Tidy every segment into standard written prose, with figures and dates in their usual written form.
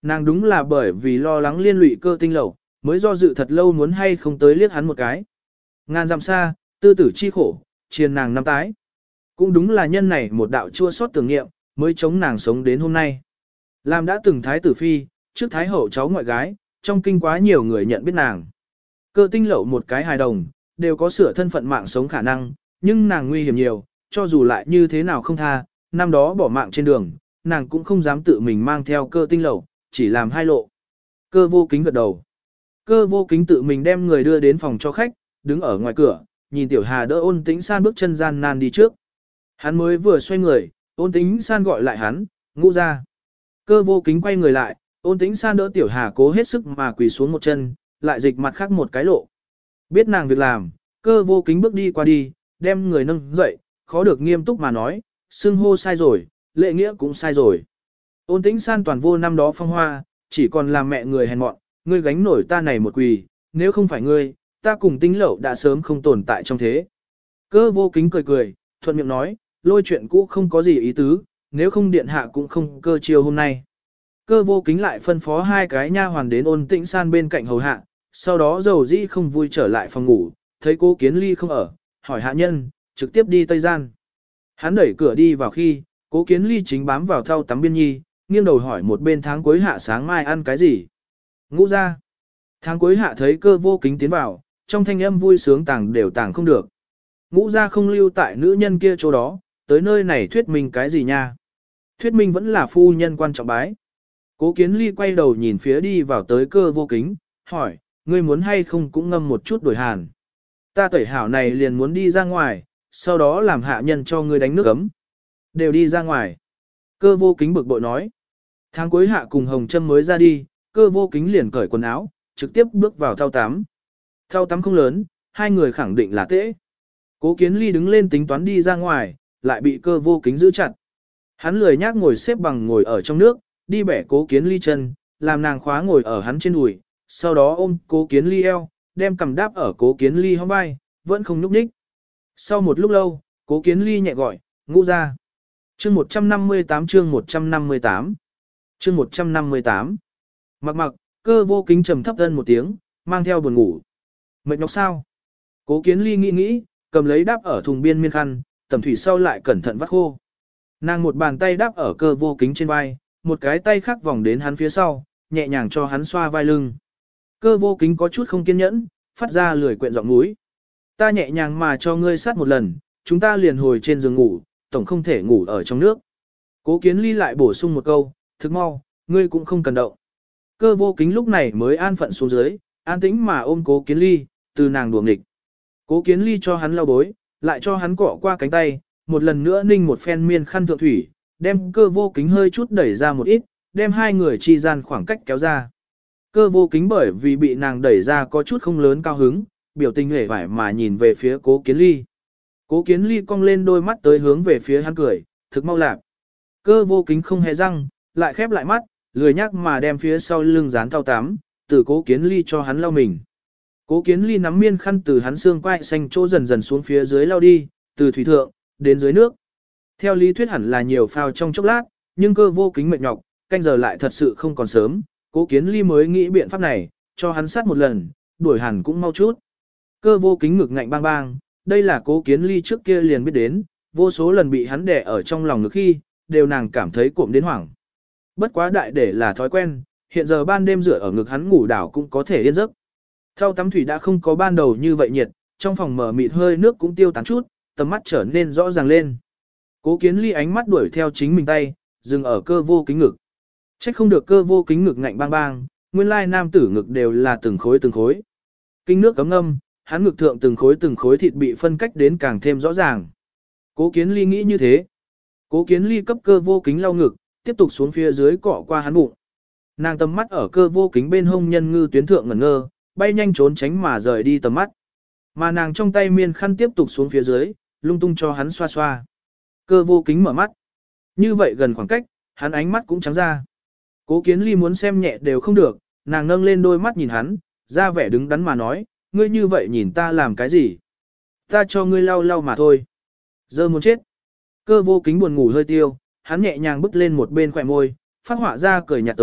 nàng đúng là bởi vì lo lắng liên lụy Cơ Tinh Lẩu, mới do dự thật lâu muốn hay không tới liếc hắn một cái. Ngàn dặm xa, tư tử chi khổ, chiền nàng năm tái. Cũng đúng là nhân này một đạo chua xót tưởng niệm, mới chống nàng sống đến hôm nay. Làm đã từng thái tử phi, trước thái hậu cháu ngoại gái, trong kinh quá nhiều người nhận biết nàng. Cơ Tinh Lẩu một cái hài đồng, đều có sửa thân phận mạng sống khả năng, nhưng nàng nguy hiểm nhiều, cho dù lại như thế nào không tha, năm đó bỏ mạng trên đường, nàng cũng không dám tự mình mang theo Cơ Tinh Lẩu, chỉ làm hai lộ. Cơ Vô Kính gật đầu. Cơ Vô Kính tự mình đem người đưa đến phòng cho khách, đứng ở ngoài cửa, nhìn Tiểu Hà đỡ Ôn Tĩnh San bước chân gian nan đi trước. Hắn mới vừa xoay người, Ôn Tĩnh San gọi lại hắn, Ngũ ra. Cơ Vô Kính quay người lại, Ôn Tĩnh San đỡ Tiểu Hà cố hết sức mà quỳ xuống một chân, lại dịch mặt khác một cái lộ. Biết nàng việc làm, Cơ Vô Kính bước đi qua đi, đem người nâng dậy, khó được nghiêm túc mà nói, xưng hô sai rồi, lễ nghĩa cũng sai rồi. Ôn Tĩnh San toàn vô năm đó phong hoa, chỉ còn làm mẹ người hèn mọn, ngươi gánh nổi ta này một quỳ, nếu không phải ngươi, ta cùng Tinh Lẩu đã sớm không tồn tại trong thế. Cơ Vô Kính cười cười, thuận miệng nói, lôi chuyện cũ không có gì ý tứ, nếu không điện hạ cũng không cơ chiều hôm nay. Cơ Vô Kính lại phân phó hai cái nha hoàn đến Ôn Tĩnh San bên cạnh hầu hạ, sau đó dầu dĩ không vui trở lại phòng ngủ, thấy Cố Kiến Ly không ở, hỏi hạ nhân, trực tiếp đi tây gian. Hắn đẩy cửa đi vào khi, Cố Kiến Ly chính bám vào thau tắm biên nhi, nghiêng đầu hỏi một bên tháng cuối hạ sáng mai ăn cái gì. Ngũ ra. Tháng cuối hạ thấy Cơ Vô Kính tiến vào, trong thanh âm vui sướng tàng đều tàng không được. Ngũ ra không lưu tại nữ nhân kia chỗ đó, tới nơi này thuyết minh cái gì nha. Thuyết minh vẫn là phu nhân quan trọng bái. Cố Kiến Ly quay đầu nhìn phía đi vào tới Cơ Vô Kính, hỏi, ngươi muốn hay không cũng ngâm một chút đổi hàn. Ta tẩy hảo này liền muốn đi ra ngoài, sau đó làm hạ nhân cho ngươi đánh nước ấm. Đều đi ra ngoài. Cơ Vô Kính bực bội nói. Tháng cuối hạ cùng Hồng Trâm mới ra đi, Cơ Vô Kính liền cởi quần áo, trực tiếp bước vào thau tắm. Thau tắm không lớn, hai người khẳng định là tễ. Cố Kiến Ly đứng lên tính toán đi ra ngoài, lại bị Cơ Vô Kính giữ chặt. Hắn lười nhác ngồi xếp bằng ngồi ở trong nước, đi bẻ Cố Kiến Ly chân, làm nàng khóa ngồi ở hắn trên đùi, sau đó ôm Cố Kiến Ly eo, đem cầm đáp ở Cố Kiến Ly hông vai, vẫn không nhúc nhích. Sau một lúc lâu, Cố Kiến Ly nhẹ gọi, Ngũ ra. Chương 158 chương 158 chương 158 Mặc mặc, Cơ Vô Kính trầm thấp thân một tiếng, mang theo buồn ngủ. Mệt nhọc sao? Cố Kiến Ly nghĩ nghĩ, cầm lấy đáp ở thùng biên miên khăn, tầm thủy sau lại cẩn thận vắt khô. Nàng một bàn tay đáp ở Cơ Vô Kính trên vai, một cái tay khác vòng đến hắn phía sau, nhẹ nhàng cho hắn xoa vai lưng. Cơ Vô Kính có chút không kiên nhẫn, phát ra lười quyện giọng núi. Ta nhẹ nhàng mà cho ngươi sát một lần, chúng ta liền hồi trên giường ngủ, tổng không thể ngủ ở trong nước. Cố Kiến Ly lại bổ sung một câu, thức mau, ngươi cũng không cần động. Cơ Vô Kính lúc này mới an phận xuống dưới, an tĩnh mà ôm Cố Kiến Ly, từ nàng đùa nghịch. Cố Kiến Ly cho hắn lau bối, lại cho hắn cọ qua cánh tay, một lần nữa ninh một phen miên khăn thượng thủy, đem Cơ Vô Kính hơi chút đẩy ra một ít, đem hai người chi gian khoảng cách kéo ra. Cơ Vô Kính bởi vì bị nàng đẩy ra có chút không lớn cao hứng, biểu tình hề vải mà nhìn về phía Cố Kiến Ly. Cố Kiến Ly cong lên đôi mắt tới hướng về phía hắn cười, thực mau lạc. Cơ Vô Kính không hề răng, lại khép lại mắt, lười nhắc mà đem phía sau lưng dán thau tắm, từ Cố Kiến Ly cho hắn lau mình. Cố Kiến Ly nắm miên khăn từ hắn xương quai xanh chỗ dần dần xuống phía dưới lau đi, từ thủy thượng, đến dưới nước. Theo lý thuyết hẳn là nhiều phao trong chốc lát, nhưng Cơ Vô Kính mệt nhọc, canh giờ lại thật sự không còn sớm, Cố Kiến Ly mới nghĩ biện pháp này, cho hắn sát một lần, đuổi hẳn cũng mau chút. Cơ Vô Kính ngực ngạnh bang bang, đây là Cố Kiến Ly trước kia liền biết đến, vô số lần bị hắn đè ở trong lòng ngực khi, đều nàng cảm thấy cộm đến hoảng. Bất quá đại để là thói quen, hiện giờ ban đêm rửa ở ngực hắn ngủ đảo cũng có thể yên giấc. Thau tắm thủy đã không có ban đầu như vậy nhiệt, trong phòng mở mịt hơi nước cũng tiêu tán chút, tầm mắt trở nên rõ ràng lên. Cố Kiến Ly ánh mắt đuổi theo chính mình tay, dừng ở Cơ Vô Kính ngực. Trách không được Cơ Vô Kính ngực ngạnh bang bang, nguyên lai nam tử ngực đều là từng khối từng khối. Kinh nước cấm ngâm, hắn ngực thượng từng khối thịt bị phân cách đến càng thêm rõ ràng. Cố Kiến Ly nghĩ như thế. Cố Kiến Ly cấp Cơ Vô Kính lau ngực, tiếp tục xuống phía dưới cọ qua hắn bụng. Nàng tầm mắt ở Cơ Vô Kính bên hông nhân ngư tuyến thượng ngẩn ngơ, bay nhanh trốn tránh mà rời đi tầm mắt. Mà nàng trong tay miên khăn tiếp tục xuống phía dưới, lung tung cho hắn xoa xoa. Cơ Vô Kính mở mắt. Như vậy gần khoảng cách, hắn ánh mắt cũng trắng ra. Cố Kiến Ly muốn xem nhẹ đều không được, nàng nâng lên đôi mắt nhìn hắn, ra vẻ đứng đắn mà nói, ngươi như vậy nhìn ta làm cái gì? Ta cho ngươi lau lau mà thôi. Giờ muốn chết. Cơ Vô Kính buồn ngủ hơi tiêu, hắn nhẹ nhàng bước lên một bên khỏe môi, phát họa ra cười nhạt tới,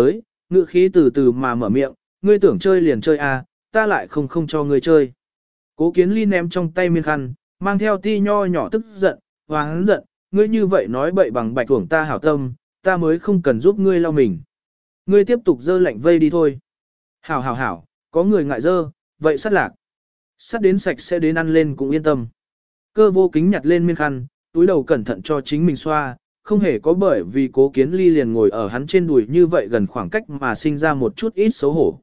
ngữ khí từ từ mà mở miệng, ngươi tưởng chơi liền chơi à, ta lại không cho ngươi chơi. Cố Kiến Ly ném trong tay miên khăn, mang theo ti nho nhỏ tức giận, hoáng giận, ngươi như vậy nói bậy bằng bạch tuổng ta hảo tâm, ta mới không cần giúp ngươi lau mình. Ngươi tiếp tục dơ lạnh vây đi thôi. Hảo hảo hảo, có người ngại dơ, vậy sắt lạc. Sắt đến sạch sẽ đến ăn lên cũng yên tâm. Cơ vô kính nhặt lên miên khăn, túi đầu cẩn thận cho chính mình xoa, không hề có bởi vì Cố Kiến Ly liền ngồi ở hắn trên đùi như vậy gần khoảng cách mà sinh ra một chút ít xấu hổ.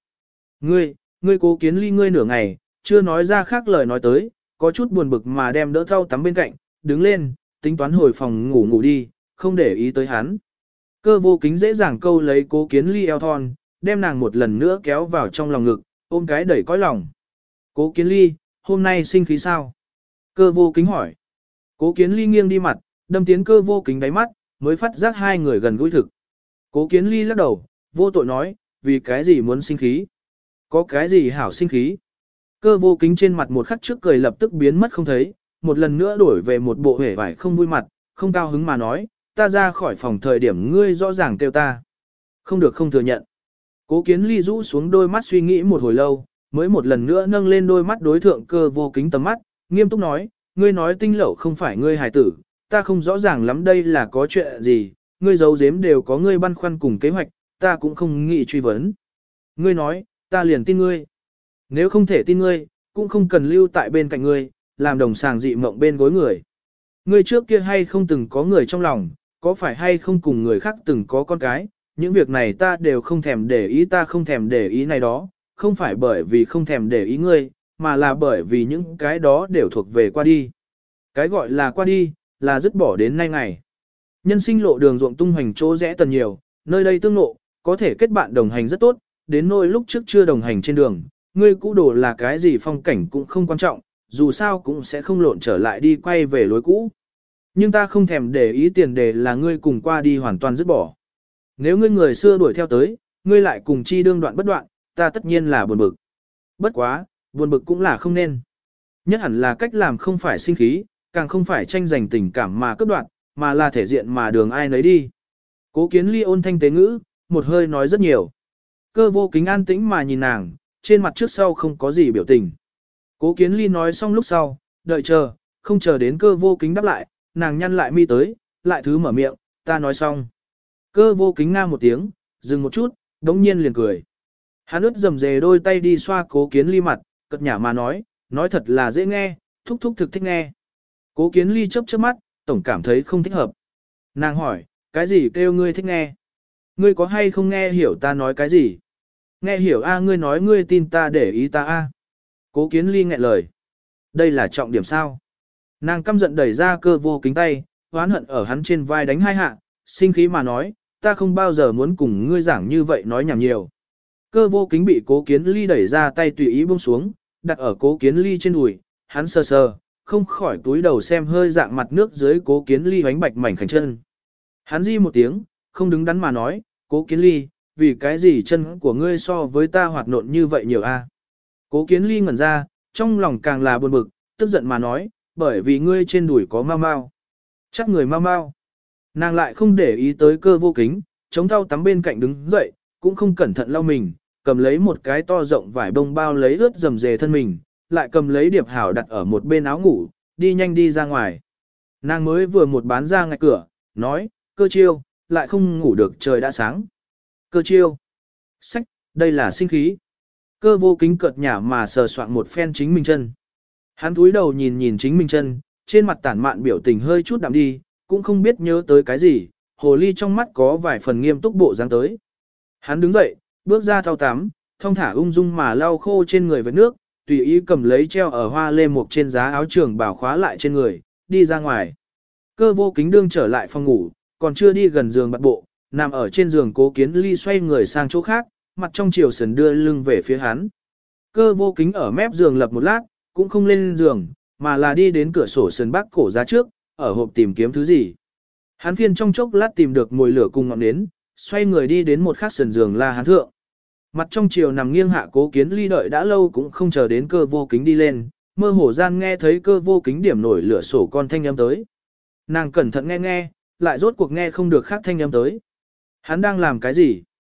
Ngươi Cố Kiến Ly ngươi nửa ngày, chưa nói ra khác lời nói tới, có chút buồn bực mà đem đỡ thau tắm bên cạnh, đứng lên, tính toán hồi phòng ngủ đi, không để ý tới hắn. Cơ vô kính dễ dàng câu lấy Cố Kiến Ly eo thon, đem nàng một lần nữa kéo vào trong lòng ngực, ôm cái đẩy cõi lòng. Cố Kiến Ly, hôm nay sinh khí sao? Cơ vô kính hỏi. Cố Kiến Ly nghiêng đi mặt, đâm tiến cơ vô kính đáy mắt, mới phát giác hai người gần gũi thực. Cố Kiến Ly lắc đầu, vô tội nói, vì cái gì muốn sinh khí? Có cái gì hảo sinh khí? Cơ vô kính trên mặt một khắc trước cười lập tức biến mất không thấy, một lần nữa đổi về một bộ hề vải không vui mặt, không cao hứng mà nói, ta ra khỏi phòng thời điểm ngươi rõ ràng kêu ta. Không được không thừa nhận. Cố Kiến Ly rũ xuống đôi mắt suy nghĩ một hồi lâu, mới một lần nữa nâng lên đôi mắt đối thượng cơ vô kính tầm mắt, nghiêm túc nói, ngươi nói tinh lậu không phải ngươi hài tử, ta không rõ ràng lắm đây là có chuyện gì, ngươi giấu giếm đều có ngươi băn khoăn cùng kế hoạch, ta cũng không nghĩ truy vấn. Ngươi nói, ta liền tin ngươi. Nếu không thể tin ngươi, cũng không cần lưu tại bên cạnh ngươi, làm đồng sàng dị mộng bên gối người. Ngươi trước kia hay không từng có người trong lòng, có phải hay không cùng người khác từng có con cái, những việc này ta đều không thèm để ý, ta không thèm để ý này đó, không phải bởi vì không thèm để ý ngươi, mà là bởi vì những cái đó đều thuộc về qua đi. Cái gọi là qua đi, là dứt bỏ đến nay ngày. Nhân sinh lộ đường ruộng tung hoành chỗ rẽ tần nhiều, nơi đây tương lộ, có thể kết bạn đồng hành rất tốt, đến nỗi lúc trước chưa đồng hành trên đường, ngươi cũ đồ là cái gì phong cảnh cũng không quan trọng, dù sao cũng sẽ không lộn trở lại đi quay về lối cũ. Nhưng ta không thèm để ý tiền đề là ngươi cùng qua đi hoàn toàn dứt bỏ. Nếu ngươi người xưa đuổi theo tới, ngươi lại cùng chi đương đoạn bất đoạn, ta tất nhiên là buồn bực. Bất quá, buồn bực cũng là không nên. Nhất hẳn là cách làm không phải sinh khí, càng không phải tranh giành tình cảm mà cấp đoạn, mà là thể diện mà đường ai nấy đi. Cố Kiến Ly ôn thanh tế ngữ, một hơi nói rất nhiều. Cơ vô kính an tĩnh mà nhìn nàng, trên mặt trước sau không có gì biểu tình. Cố Kiến Ly nói xong lúc sau, đợi chờ, không chờ đến cơ vô kính đáp lại, nàng nhăn lại mi tới, lại thứ mở miệng, ta nói xong. Cơ vô kính nga một tiếng, dừng một chút, đống nhiên liền cười. Hắn ướt dầm dề đôi tay đi xoa Cố Kiến Ly mặt, cật nhả mà nói thật là dễ nghe, thúc thúc thực thích nghe. Cố Kiến Ly chớp chớp mắt, tổng cảm thấy không thích hợp. Nàng hỏi, cái gì kêu ngươi thích nghe? Ngươi có hay không nghe hiểu ta nói cái gì? Nghe hiểu a ngươi nói ngươi tin ta để ý ta a. Cố Kiến Ly nghẹn lời. Đây là trọng điểm sao? Nàng căm giận đẩy ra cơ vô kính tay, oán hận ở hắn trên vai đánh hai hạ, sinh khí mà nói, ta không bao giờ muốn cùng ngươi giảng như vậy nói nhảm nhiều. Cơ vô kính bị Cố Kiến Ly đẩy ra tay tùy ý buông xuống, đặt ở Cố Kiến Ly trên đùi, hắn sờ sờ, không khỏi túi đầu xem hơi dạng mặt nước dưới Cố Kiến Ly bánh bạch mảnh khảnh chân. Hắn di một tiếng, không đứng đắn mà nói, Cố Kiến Ly, vì cái gì chân của ngươi so với ta hoạt nộn như vậy nhiều a? Cố Kiến Ly ngẩn ra, trong lòng càng là buồn bực, tức giận mà nói, bởi vì ngươi trên đùi có mau mau. Chắc người mau mau. Nàng lại không để ý tới cơ vô kính, chống thau tắm bên cạnh đứng dậy, cũng không cẩn thận lau mình, cầm lấy một cái to rộng vải bông bao lấy ướt dầm dề thân mình, lại cầm lấy điệp hảo đặt ở một bên áo ngủ, đi nhanh đi ra ngoài. Nàng mới vừa một bán ra ngay cửa, nói, cơ chiêu, lại không ngủ được trời đã sáng. Cơ chiêu. Sách, đây là sinh khí. Cơ vô kính cợt nhả mà sờ soạn một phen chính mình chân. Hắn cúi đầu nhìn nhìn chính mình chân, trên mặt tản mạn biểu tình hơi chút đạm đi, cũng không biết nhớ tới cái gì, hồ ly trong mắt có vài phần nghiêm túc bộ dáng tới. Hắn đứng dậy, bước ra thau tắm, thong thả ung dung mà lau khô trên người với nước, tùy ý cầm lấy treo ở hoa lê mục trên giá áo trường bảo khóa lại trên người, đi ra ngoài. Cơ vô kính đương trở lại phòng ngủ, còn chưa đi gần giường bạt bộ, nằm ở trên giường Cố Kiến Ly xoay người sang chỗ khác, mặt trong chiều sườn đưa lưng về phía hắn. Cơ vô kính ở mép giường lập một lát, cũng không lên giường, mà là đi đến cửa sổ sườn bắc cổ giá trước, ở hộp tìm kiếm thứ gì. Hắn phiên trong chốc lát tìm được mồi lửa cùng ngọn nến, xoay người đi đến một khắc sườn giường la hán thượng. Mặt trong chiều nằm nghiêng hạ Cố Kiến Ly đợi đã lâu cũng không chờ đến cơ vô kính đi lên, mơ hồ gian nghe thấy cơ vô kính điểm nổi lửa sổ con thanh âm tới. Nàng cẩn thận nghe nghe, lại rốt cuộc nghe không được khác thanh âm tới. Hắn đang làm cái gì?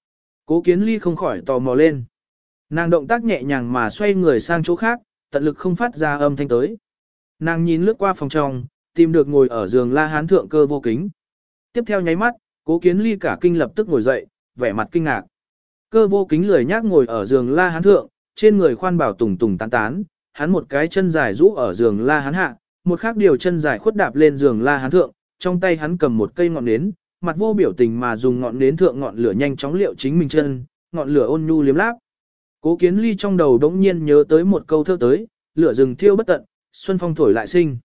Cố Kiến Ly không khỏi tò mò lên. Nàng động tác nhẹ nhàng mà xoay người sang chỗ khác, tận lực không phát ra âm thanh tới. Nàng nhìn lướt qua phòng trong, tìm được ngồi ở giường La Hán thượng Cơ Vô Kính. Tiếp theo nháy mắt, Cố Kiến Ly cả kinh lập tức ngồi dậy, vẻ mặt kinh ngạc. Cơ Vô Kính lười nhác ngồi ở giường La Hán thượng, trên người khoan bảo tùng tùng tán tán, hắn một cái chân dài rũ ở giường La Hán hạ, một khác điều chân dài khuất đạp lên giường La Hán thượng, trong tay hắn cầm một cây ngọn nến, mặt vô biểu tình mà dùng ngọn nến thượng ngọn lửa nhanh chóng liệu chính mình chân, ngọn lửa ôn nhu liếm láp. Cố Kiến Ly trong đầu đống nhiên nhớ tới một câu thơ tới, lửa rừng thiêu bất tận, xuân phong thổi lại sinh.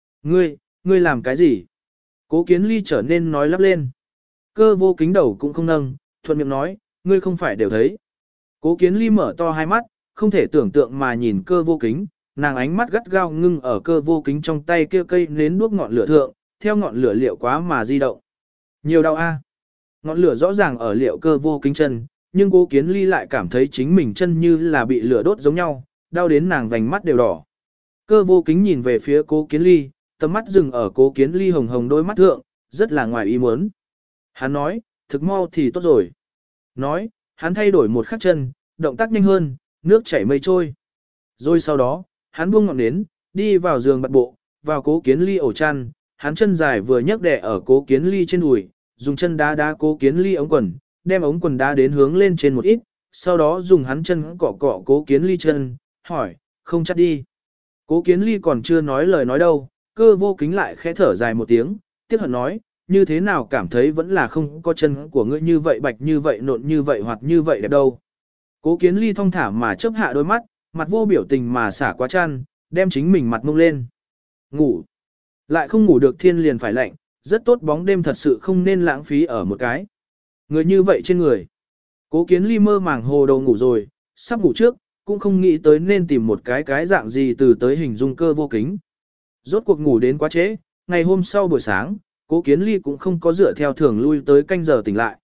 Ngươi làm cái gì? Cố Kiến Ly trở nên nói lắp lên. Cơ Vô Kính đầu cũng không nâng, thuận miệng nói, ngươi không phải đều thấy. Cố Kiến Ly mở to hai mắt, không thể tưởng tượng mà nhìn Cơ Vô Kính, nàng ánh mắt gắt gao ngưng ở Cơ Vô Kính trong tay kia cây nến đuốc ngọn lửa thượng, theo ngọn lửa liệu quá mà di động. Nhiều đau a. Ngọn lửa rõ ràng ở liệu Cơ Vô Kính chân, nhưng Cố Kiến Ly lại cảm thấy chính mình chân như là bị lửa đốt giống nhau, đau đến nàng vành mắt đều đỏ. Cơ Vô Kính nhìn về phía Cố Kiến Ly, tầm mắt dừng ở Cố Kiến Ly hồng hồng đôi mắt thượng, rất là ngoài ý muốn. Hắn nói, thực mau thì tốt rồi. Nói, hắn thay đổi một khắc chân, động tác nhanh hơn, nước chảy mây trôi. Rồi sau đó, hắn buông ngọn nến, đi vào giường bật bộ, vào Cố Kiến Ly ổ chăn, hắn chân dài vừa nhấc đè ở Cố Kiến Ly trên đùi, dùng chân đá đá Cố Kiến Ly ống quần, đem ống quần đá đến hướng lên trên một ít, sau đó dùng hắn chân cọ cọ Cố Kiến Ly chân, hỏi, không chắc đi. Cố Kiến Ly còn chưa nói lời nói đâu, Cơ Vô Kính lại khẽ thở dài một tiếng, tiếc hận nói, như thế nào cảm thấy vẫn là không có chân của ngươi như vậy bạch như vậy nộn như vậy hoặc như vậy đẹp đâu. Cố Kiến Ly thong thả mà chớp hạ đôi mắt, mặt vô biểu tình mà xả quá chăn, đem chính mình mặt mông lên. Ngủ. Lại không ngủ được thiên liền phải lạnh, rất tốt bóng đêm thật sự không nên lãng phí ở một cái. Người như vậy trên người. Cố Kiến Ly mơ màng hồ đầu ngủ rồi, sắp ngủ trước, cũng không nghĩ tới nên tìm một cái dạng gì từ tới hình dung Cơ Vô Kính. Rốt cuộc ngủ đến quá trễ, ngày hôm sau buổi sáng, Cố Kiến Ly cũng không có dựa theo thường lui tới canh giờ tỉnh lại.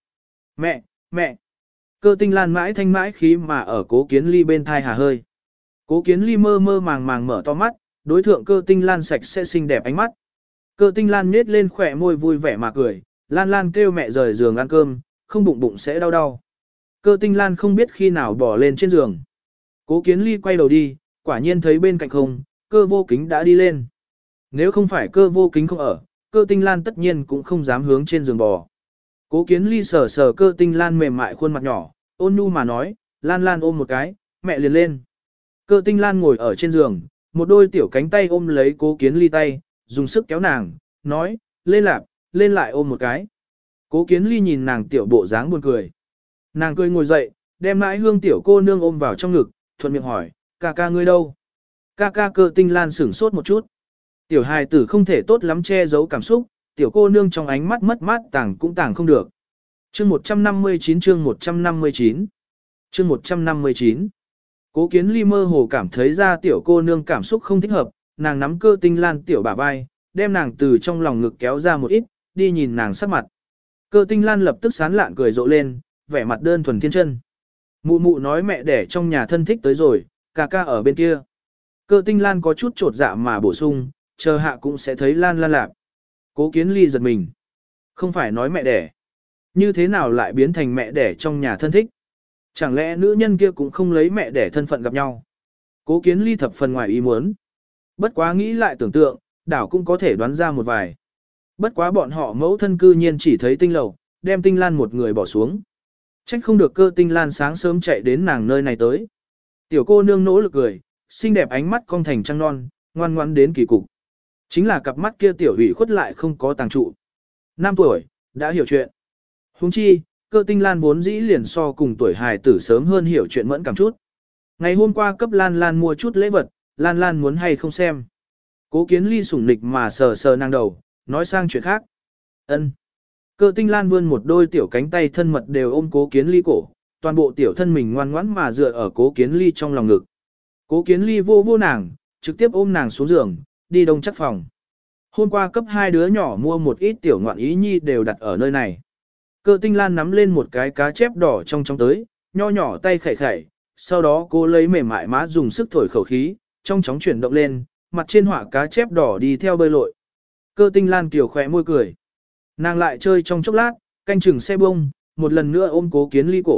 Mẹ! Cơ Tinh Lan mãi thanh mãi khí mà ở Cố Kiến Ly bên thai hà hơi. Cố Kiến Ly mơ mơ màng màng mở to mắt, đối thượng Cơ Tinh Lan sạch sẽ xinh đẹp ánh mắt. Cơ Tinh Lan nhếch lên khỏe môi vui vẻ mà cười, Lan Lan kêu mẹ rời giường ăn cơm, không bụng bụng sẽ đau đau. Cơ Tinh Lan không biết khi nào bỏ lên trên giường. Cố Kiến Ly quay đầu đi, quả nhiên thấy bên cạnh không, Cơ Vô Kính đã đi lên. Nếu không phải Cơ Vô Kính không ở, Cơ Tinh Lan tất nhiên cũng không dám hướng trên giường bò. Cố Kiến Ly sờ sờ Cơ Tinh Lan mềm mại khuôn mặt nhỏ, ôn nhu mà nói, Lan Lan ôm một cái, mẹ liền lên. Cơ Tinh Lan ngồi ở trên giường, một đôi tiểu cánh tay ôm lấy Cố Kiến Ly tay, dùng sức kéo nàng, nói, lên lạp, lên lại ôm một cái. Cố Kiến Ly nhìn nàng tiểu bộ dáng buồn cười. Nàng cười ngồi dậy, đem mãi hương tiểu cô nương ôm vào trong ngực, thuận miệng hỏi, ca ca ngươi đâu? Ca ca Cơ Tinh Lan sửng sốt một chút. Tiểu hài tử không thể tốt lắm che giấu cảm xúc, tiểu cô nương trong ánh mắt mất mát tàng cũng tàng không được. Chương 159 chương 159 chương 159 Cố Kiến Ly mơ hồ cảm thấy ra tiểu cô nương cảm xúc không thích hợp, nàng nắm Cơ Tinh Lan tiểu bả vai, đem nàng từ trong lòng ngực kéo ra một ít, đi nhìn nàng sắc mặt. Cơ Tinh Lan lập tức sán lạn cười rộ lên, vẻ mặt đơn thuần thiên chân. Mụ mụ nói mẹ đẻ trong nhà thân thích tới rồi, ca ca ở bên kia. Cơ Tinh Lan có chút trột dạ mà bổ sung, chờ hạ cũng sẽ thấy Lan Lan lạp. Cố Kiến Ly giật mình. Không phải nói mẹ đẻ. Như thế nào lại biến thành mẹ đẻ trong nhà thân thích? Chẳng lẽ nữ nhân kia cũng không lấy mẹ đẻ thân phận gặp nhau? Cố Kiến Ly thập phần ngoài ý muốn. Bất quá nghĩ lại tưởng tượng, đảo cũng có thể đoán ra một vài. Bất quá bọn họ mẫu thân cư nhiên chỉ thấy Tinh Lầu, đem Tinh Lan một người bỏ xuống. Trách không được Cơ Tinh Lan sáng sớm chạy đến nàng nơi này tới. Tiểu cô nương nỗ lực cười, xinh đẹp ánh mắt cong thành trăng non, ngoan ngoãn đến kỳ cục. Chính là cặp mắt kia tiểu hủy khuất lại không có tàng trụ. 5 tuổi, đã hiểu chuyện. Huống chi, Cơ Tinh Lan vốn dĩ liền so cùng tuổi hài tử sớm hơn hiểu chuyện mẫn cảm chút. Ngày hôm qua cấp Lan Lan mua chút lễ vật, Lan Lan muốn hay không xem. Cố Kiến Ly sủng nịch mà sờ sờ nàng đầu, nói sang chuyện khác. Ân. Cơ Tinh Lan vươn một đôi tiểu cánh tay thân mật đều ôm Cố Kiến Ly cổ, toàn bộ tiểu thân mình ngoan ngoãn mà dựa ở Cố Kiến Ly trong lòng ngực. Cố Kiến Ly vô vô nàng, trực tiếp ôm nàng xuống giường, đi đông chắc phòng. Hôm qua cấp 2 đứa nhỏ mua một ít tiểu ngoạn ý nhi đều đặt ở nơi này. Cơ Tinh Lan nắm lên một cái cá chép đỏ trong tới, nho nhỏ tay khẩy khẩy, sau đó cô lấy mềm mại má dùng sức thổi khẩu khí, trong chóng chuyển động lên, mặt trên họa cá chép đỏ đi theo bơi lội. Cơ Tinh Lan kiều khỏe môi cười. Nàng lại chơi trong chốc lát, canh chừng xe bông, một lần nữa ôm Cố Kiến Ly cổ,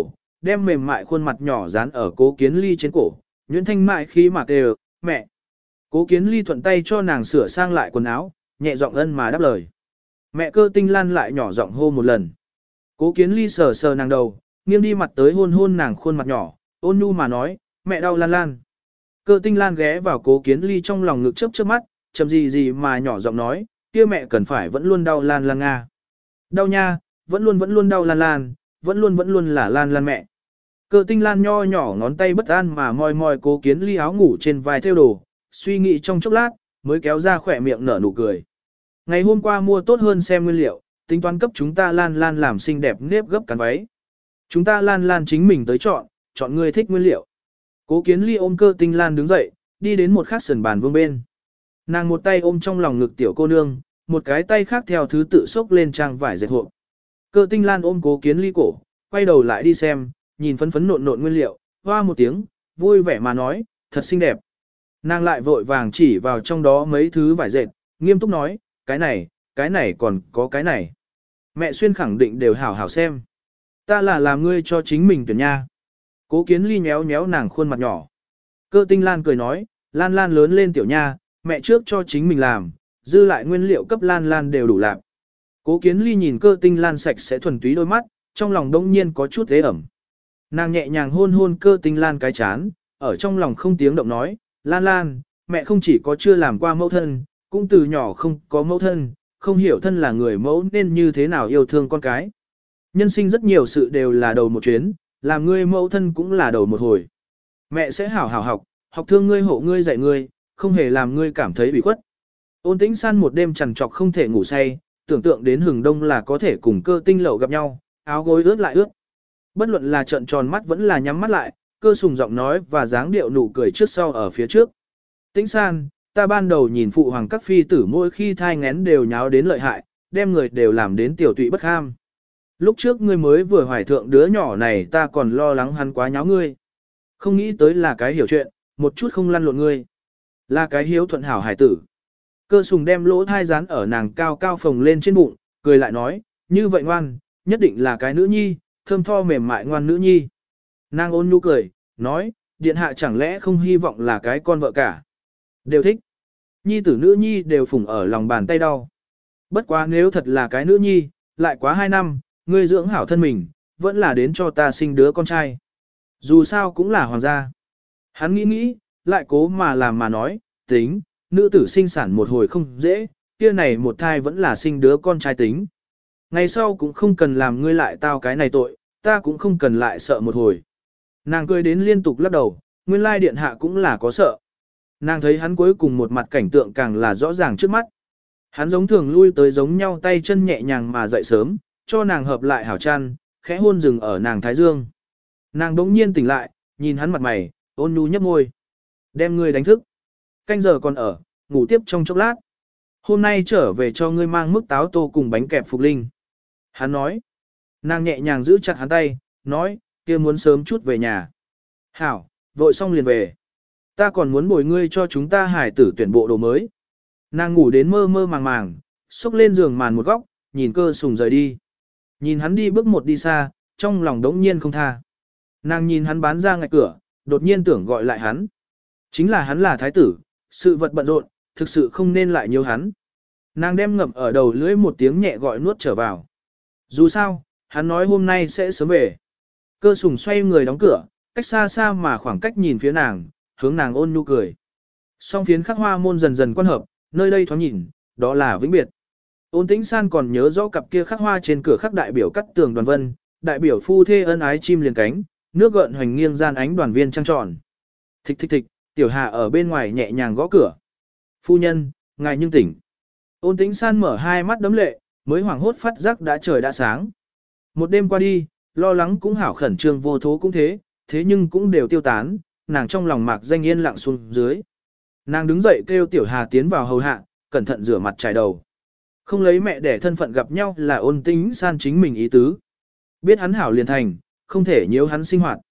đem mềm mại khuôn mặt nhỏ dán ở Cố Kiến Ly trên cổ, nhuyễn thanh mại khí mà kêu, mẹ. Cố Kiến Ly thuận tay cho nàng sửa sang lại quần áo, nhẹ giọng ân mà đáp lời. Mẹ Cơ Tinh Lan lại nhỏ giọng hô một lần. Cố Kiến Ly sờ sờ nàng đầu, nghiêng đi mặt tới hôn hôn nàng khuôn mặt nhỏ, ôn nhu mà nói, mẹ đau Lan Lan. Cơ Tinh Lan ghé vào Cố Kiến Ly trong lòng ngực chớp chớp mắt, chậm gì gì mà nhỏ giọng nói, kia mẹ cần phải vẫn luôn đau Lan Lan Nga. Đau nha, vẫn luôn đau Lan Lan, vẫn luôn là Lan Lan mẹ. Cơ Tinh Lan nho nhỏ ngón tay bất an mà moi moi Cố Kiến Ly áo ngủ trên vai theo đồ, suy nghĩ trong chốc lát, mới kéo ra khỏe miệng nở nụ cười. Ngày hôm qua mua tốt hơn xem nguyên liệu, tính toán cấp chúng ta Lan Lan làm xinh đẹp nếp gấp cắn váy. Chúng ta Lan Lan chính mình tới chọn người thích nguyên liệu. Cố Kiến Ly ôm Cơ Tinh Lan đứng dậy, đi đến một khắc sườn bàn vương bên. Nàng một tay ôm trong lòng ngực tiểu cô nương, một cái tay khác theo thứ tự xốc lên trang vải dệt hộp. Cơ Tinh Lan ôm Cố Kiến Ly cổ, quay đầu lại đi xem, nhìn phấn phấn nộn nộn nguyên liệu, hoa một tiếng, vui vẻ mà nói, thật xinh đẹp. Nàng lại vội vàng chỉ vào trong đó mấy thứ vải dệt, nghiêm túc nói, cái này còn có cái này. Mẹ xuyên khẳng định đều hảo hảo xem. Ta là làm ngươi cho chính mình tuyển nha. Cố Kiến Ly nhéo nhéo nàng khuôn mặt nhỏ. Cơ Tinh Lan cười nói, Lan Lan lớn lên tiểu nha, mẹ trước cho chính mình làm, dư lại nguyên liệu cấp Lan Lan đều đủ làm. Cố Kiến Ly nhìn Cơ Tinh Lan sạch sẽ thuần túy đôi mắt, trong lòng đông nhiên có chút ế ẩm. Nàng nhẹ nhàng hôn hôn Cơ Tinh Lan cái chán, ở trong lòng không tiếng động nói, Lan Lan, mẹ không chỉ có chưa làm qua mẫu thân, cũng từ nhỏ không có mẫu thân, không hiểu thân là người mẫu nên như thế nào yêu thương con cái. Nhân sinh rất nhiều sự đều là đầu một chuyến, làm ngươi mẫu thân cũng là đầu một hồi. Mẹ sẽ hảo hảo học thương ngươi hộ ngươi dạy ngươi, không hề làm ngươi cảm thấy bị khuất. Ôn Tĩnh San một đêm trằn trọc không thể ngủ say, tưởng tượng đến hừng đông là có thể cùng Cơ Tinh Lậu gặp nhau, áo gối ướt lại ướt. Bất luận là trợn tròn mắt vẫn là nhắm mắt lại, Cơ Sùng giọng nói và dáng điệu nụ cười trước sau ở phía trước. Tĩnh San, ta ban đầu nhìn phụ hoàng các phi tử mỗi khi thai nghén đều nháo đến lợi hại, đem người đều làm đến tiểu tụy bất ham. Lúc trước ngươi mới vừa hoài thượng đứa nhỏ này ta còn lo lắng hắn quá nháo ngươi. Không nghĩ tới là cái hiểu chuyện, một chút không lăn lộn ngươi. Là cái hiếu thuận hảo hải tử. Cơ Sùng đem lỗ thai dán ở nàng cao cao phồng lên trên bụng, cười lại nói, như vậy ngoan, nhất định là cái nữ nhi, thơm tho mềm mại ngoan nữ nhi. Nàng ôn nhu cười, nói, điện hạ chẳng lẽ không hy vọng là cái con vợ cả. Đều thích. Nhi tử nữ nhi đều phủng ở lòng bàn tay đau. Bất quá nếu thật là cái nữ nhi, lại quá 2 năm, ngươi dưỡng hảo thân mình, vẫn là đến cho ta sinh đứa con trai. Dù sao cũng là hoàng gia. Hắn nghĩ, lại cố mà làm mà nói, tính, nữ tử sinh sản một hồi không dễ, kia này một thai vẫn là sinh đứa con trai tính. Ngày sau cũng không cần làm ngươi lại tao cái này tội, ta cũng không cần lại sợ một hồi. Nàng cười đến liên tục lắc đầu, nguyên lai điện hạ cũng là có sợ. Nàng thấy hắn cuối cùng một mặt cảnh tượng càng là rõ ràng trước mắt. Hắn giống thường lui tới giống nhau tay chân nhẹ nhàng mà dậy sớm, cho nàng hợp lại hảo chăn, khẽ hôn rừng ở nàng thái dương. Nàng đống nhiên tỉnh lại, nhìn hắn mặt mày, ôn nhu nhấp môi. Đem ngươi đánh thức. Canh giờ còn ở, ngủ tiếp trong chốc lát. Hôm nay trở về cho ngươi mang mức táo tô cùng bánh kẹp phục linh. Hắn nói. Nàng nhẹ nhàng giữ chặt hắn tay, nói, kia muốn sớm chút về nhà. Hảo, vội xong liền về. Ta còn muốn bồi ngươi cho chúng ta hải tử tuyển bộ đồ mới. Nàng ngủ đến mơ mơ màng màng, xúc lên giường màn một góc, nhìn Cơ Sùng rời đi. Nhìn hắn đi bước một đi xa, trong lòng đống nhiên không tha. Nàng nhìn hắn bán ra ngạch cửa, đột nhiên tưởng gọi lại hắn. Chính là hắn là thái tử, sự vật bận rộn, thực sự không nên lại nhiều hắn. Nàng đem ngậm ở đầu lưỡi một tiếng nhẹ gọi nuốt trở vào. Dù sao, hắn nói hôm nay sẽ sớm về. Cơ Sùng xoay người đóng cửa, cách xa xa mà khoảng cách nhìn phía nàng, hướng nàng ôn nhu cười. Song phiến khắc hoa môn dần dần quan hợp, nơi đây thoáng nhìn, đó là vĩnh biệt. Ôn Tĩnh San còn nhớ rõ cặp kia khắc hoa trên cửa khắc đại biểu cắt tường đoàn vân, đại biểu phu thê ân ái chim liền cánh, nước gợn hoành nghiêng gian ánh đoàn viên trăng tròn. Thịch thịch thịch, tiểu Hà ở bên ngoài nhẹ nhàng gõ cửa. Phu nhân, ngài nhưng tỉnh. Ôn Tĩnh San mở hai mắt đấm lệ, mới hoảng hốt phát giác đã trời đã sáng. Một đêm qua đi, lo lắng cũng hảo khẩn trương vô thố cũng thế nhưng cũng đều tiêu tán, nàng trong lòng mạc danh yên lặng xuống dưới. Nàng đứng dậy kêu tiểu Hà tiến vào hầu hạ, cẩn thận rửa mặt trải đầu. Không lấy mẹ để thân phận gặp nhau là Ôn Tĩnh San chính mình ý tứ. Biết hắn hảo liền thành, không thể nhiễu hắn sinh hoạt.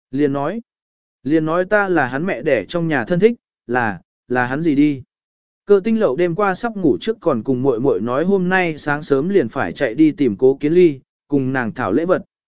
Liền nói ta là hắn mẹ đẻ trong nhà thân thích, là hắn gì đi. Cơ Tinh Lậu đêm qua sắp ngủ trước còn cùng muội muội nói hôm nay sáng sớm liền phải chạy đi tìm Cố Kiến Ly, cùng nàng thảo lễ vật.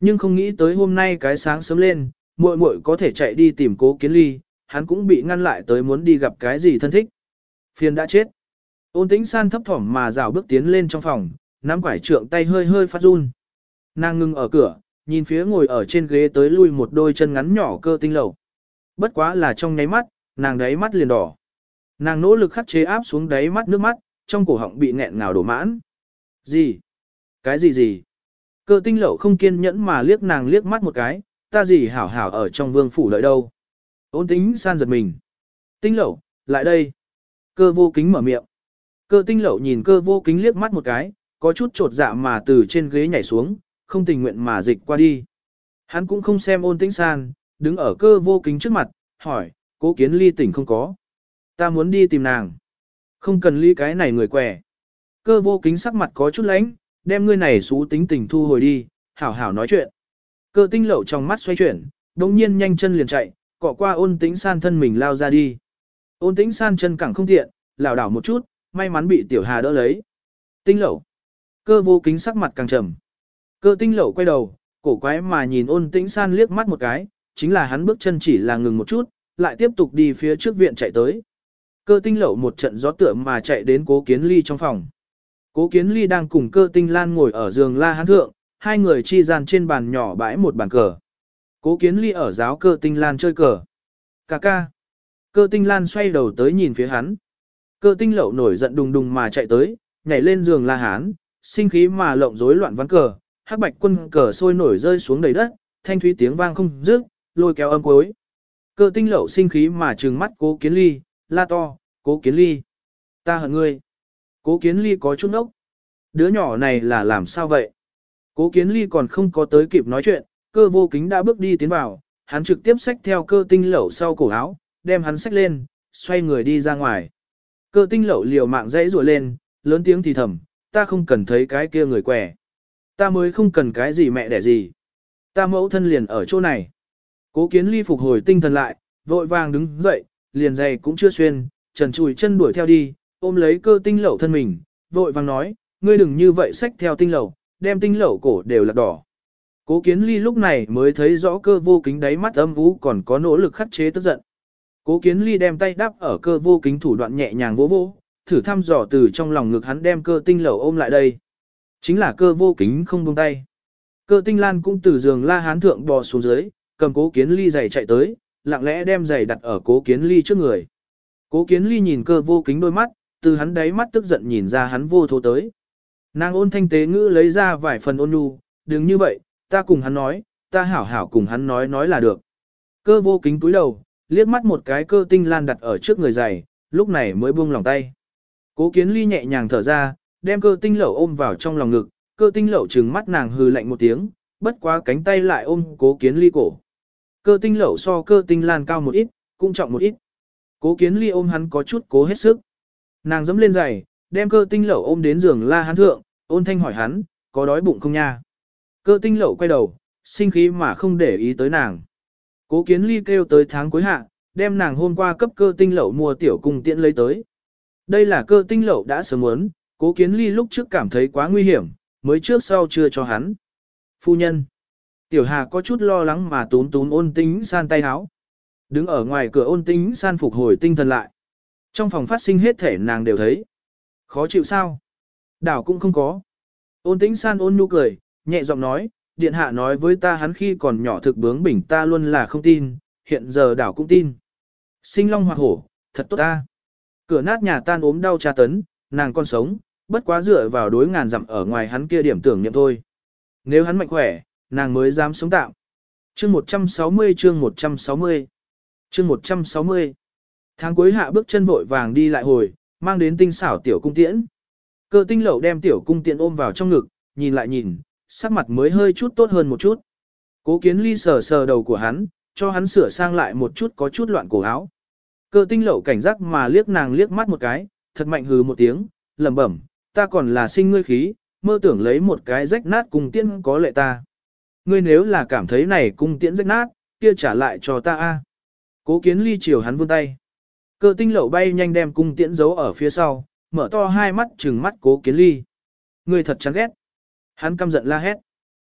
Nhưng không nghĩ tới hôm nay cái sáng sớm lên, muội muội có thể chạy đi tìm Cố Kiến Ly, hắn cũng bị ngăn lại tới muốn đi gặp cái gì thân thích. Phiền đã chết. Ôn Tĩnh San thấp thỏm mà rảo bước tiến lên trong phòng, nắm quải trượng tay hơi hơi phát run. Nàng ngưng ở cửa, nhìn phía ngồi ở trên ghế tới lui một đôi chân ngắn nhỏ Cơ Tinh Lẩu. Bất quá là trong nháy mắt, nàng đáy mắt liền đỏ. Nàng nỗ lực khắc chế áp xuống đáy mắt nước mắt, trong cổ họng bị nghẹn ngào đổ mãn. Gì? Cái gì gì? Cơ Tinh Lẩu không kiên nhẫn mà liếc nàng liếc mắt một cái, ta gì hảo hảo ở trong vương phủ đợi đâu. Ôn Tĩnh San giật mình. Tinh Lẩu, lại đây. Cơ Vô Kính mở miệng. Cơ Tinh Lẩu nhìn Cơ Vô Kính liếc mắt một cái, có chút trột dạ mà từ trên ghế nhảy xuống, không tình nguyện mà dịch qua đi. Hắn cũng không xem Ôn Tĩnh San, đứng ở Cơ Vô Kính trước mặt, hỏi, Cố Kiến Ly tỉnh không có. Ta muốn đi tìm nàng. Không cần ly cái này người quẻ. Cơ Vô Kính sắc mặt có chút lãnh, đem ngươi này xú tính tình thu hồi đi, hảo hảo nói chuyện. Cơ Tinh Lẩu trong mắt xoay chuyển, đồng nhiên nhanh chân liền chạy, cọ qua Ôn Tĩnh San thân mình lao ra đi. Ôn Tĩnh San chân cẳng không tiện, lảo đảo một chút, may mắn bị Tiểu Hà đỡ lấy. Tinh Lẩu. Cơ Vô Kính sắc mặt càng trầm. Cơ Tinh Lẩu quay đầu, cổ quái mà nhìn Ôn Tĩnh San liếc mắt một cái, chính là hắn bước chân chỉ là ngừng một chút, lại tiếp tục đi phía trước viện chạy tới. Cơ Tinh Lẩu một trận gió tượng mà chạy đến Cố Kiến Ly trong phòng. Cố Kiến Ly đang cùng Cơ Tinh Lan ngồi ở giường la hán thượng, hai người chi gian trên bàn nhỏ bãi một bàn cờ. Cố Kiến Ly ở giáo Cơ Tinh Lan chơi cờ. Cà ca. Cơ Tinh Lan xoay đầu tới nhìn phía hắn. Cơ Tinh Lẩu nổi giận đùng đùng mà chạy tới, nhảy lên giường la hán, sinh khí mà lộng rối loạn ván cờ, hắc bạch quân cờ sôi nổi rơi xuống đầy đất, thanh thúy tiếng vang không dứt, lôi kéo âm cuối. Cơ Tinh Lẩu sinh khí mà trừng mắt Cố Kiến Ly, la to, Cố Kiến Ly. Ta hận ngươi. Cố Kiến Ly có chút ốc. Đứa nhỏ này là làm sao vậy? Cố Kiến Ly còn không có tới kịp nói chuyện, Cơ Vô Kính đã bước đi tiến vào, hắn trực tiếp xách theo Cơ Tinh Lẩu sau cổ áo, đem hắn xách lên, xoay người đi ra ngoài. Cơ Tinh Lẩu liều mạng dãy rủa lên, lớn tiếng thì thầm, ta không cần thấy cái kia người quẻ. Ta mới không cần cái gì mẹ đẻ gì. Ta mẫu thân liền ở chỗ này. Cố Kiến Ly phục hồi tinh thần lại, vội vàng đứng dậy, liền giày cũng chưa xuyên, trần chùi chân đuổi theo đi, ôm lấy Cơ Tinh Lẩu thân mình, vội vàng nói, ngươi đừng như vậy xách theo Tinh Lẩu, đem Tinh Lẩu cổ đều là đỏ. Cố Kiến Ly lúc này mới thấy rõ Cơ Vô Kính đáy mắt âm u còn có nỗ lực khắc chế tức giận. Cố Kiến Ly đem tay đắp ở Cơ Vô Kính thủ đoạn nhẹ nhàng vỗ vỗ, thử thăm dò từ trong lòng ngực hắn đem Cơ Tinh Lẩu ôm lại đây. Chính là Cơ Vô Kính không buông tay. Cơ Tinh Lan cũng từ giường la hán thượng bò xuống dưới, cầm Cố Kiến Ly giày chạy tới, lặng lẽ đem giày đặt ở Cố Kiến Ly trước người. Cố Kiến Ly nhìn Cơ Vô Kính đôi mắt, từ hắn đáy mắt tức giận nhìn ra hắn vô thố tới. Nàng ôn thanh tế ngữ lấy ra vài phần ôn nhu, đừng như vậy, ta cùng hắn nói, ta hảo hảo cùng hắn nói là được. Cơ Vô Kính cúi đầu, liếc mắt một cái Cơ Tinh Lan đặt ở trước người giày, lúc này mới buông lòng tay. Cố Kiến Ly nhẹ nhàng thở ra, đem Cơ Tinh Lẩu ôm vào trong lòng ngực, Cơ Tinh Lẩu trừng mắt nàng hừ lạnh một tiếng, bất quá cánh tay lại ôm Cố Kiến Ly cổ. Cơ Tinh Lẩu so Cơ Tinh Lan cao một ít, cũng trọng một ít. Cố Kiến Ly ôm hắn có chút cố hết sức. Nàng dẫm lên giày, đem Cơ Tinh Lẩu ôm đến giường la hán thượng, ôn thanh hỏi hắn, có đói bụng không nha? Cơ Tinh Lẩu quay đầu, sinh khí mà không để ý tới nàng. Cố Kiến Ly kêu tới tháng cuối hạ, đem nàng hôm qua cấp Cơ Tinh Lẩu mua tiểu cung tiễn lấy tới. Đây là Cơ Tinh Lẩu đã sớm muốn, Cố Kiến Ly lúc trước cảm thấy quá nguy hiểm, mới trước sau chưa cho hắn. Phu nhân. Tiểu Hà có chút lo lắng mà túm túm Ôn Tĩnh San tay áo. Đứng ở ngoài cửa Ôn Tĩnh San phục hồi tinh thần lại. Trong phòng phát sinh hết thể nàng đều thấy. Khó chịu sao? Đảo cũng không có. Ôn Tĩnh San ôn nhu cười, nhẹ giọng nói, điện hạ nói với ta hắn khi còn nhỏ thực bướng bỉnh ta luôn là không tin, hiện giờ đảo cũng tin. Sinh long hoặc hổ, thật tốt ta. Cửa nát nhà tan ốm đau tra tấn, nàng còn sống, bất quá dựa vào đối ngàn dặm ở ngoài hắn kia điểm tưởng niệm thôi. Nếu hắn mạnh khỏe, nàng mới dám sống tạm. Chương 160 chương 160 chương 160 Tháng cuối hạ bước chân vội vàng đi lại hồi, mang đến tinh xảo tiểu cung tiễn. Cơ Tinh Lẩu đem tiểu cung tiễn ôm vào trong ngực, nhìn lại nhìn, sắc mặt mới hơi chút tốt hơn một chút. Cố Kiến Ly sờ sờ đầu của hắn, cho hắn sửa sang lại một chút có chút loạn cổ áo. Cơ Tinh Lẩu cảnh giác mà liếc nàng liếc mắt một cái, thật mạnh hừ một tiếng, lẩm bẩm, ta còn là sinh ngươi khí, mơ tưởng lấy một cái rách nát cung tiễn có lệ ta. Ngươi nếu là cảm thấy này cung tiễn rách nát, kia trả lại cho ta a. Cố Kiến Ly chiều hắn vươn tay. Cơ Tinh Lẩu bay nhanh đem cung tiễn giấu ở phía sau, mở to hai mắt trừng mắt Cố Kiến Ly. Ngươi thật chán ghét. Hắn căm giận la hét.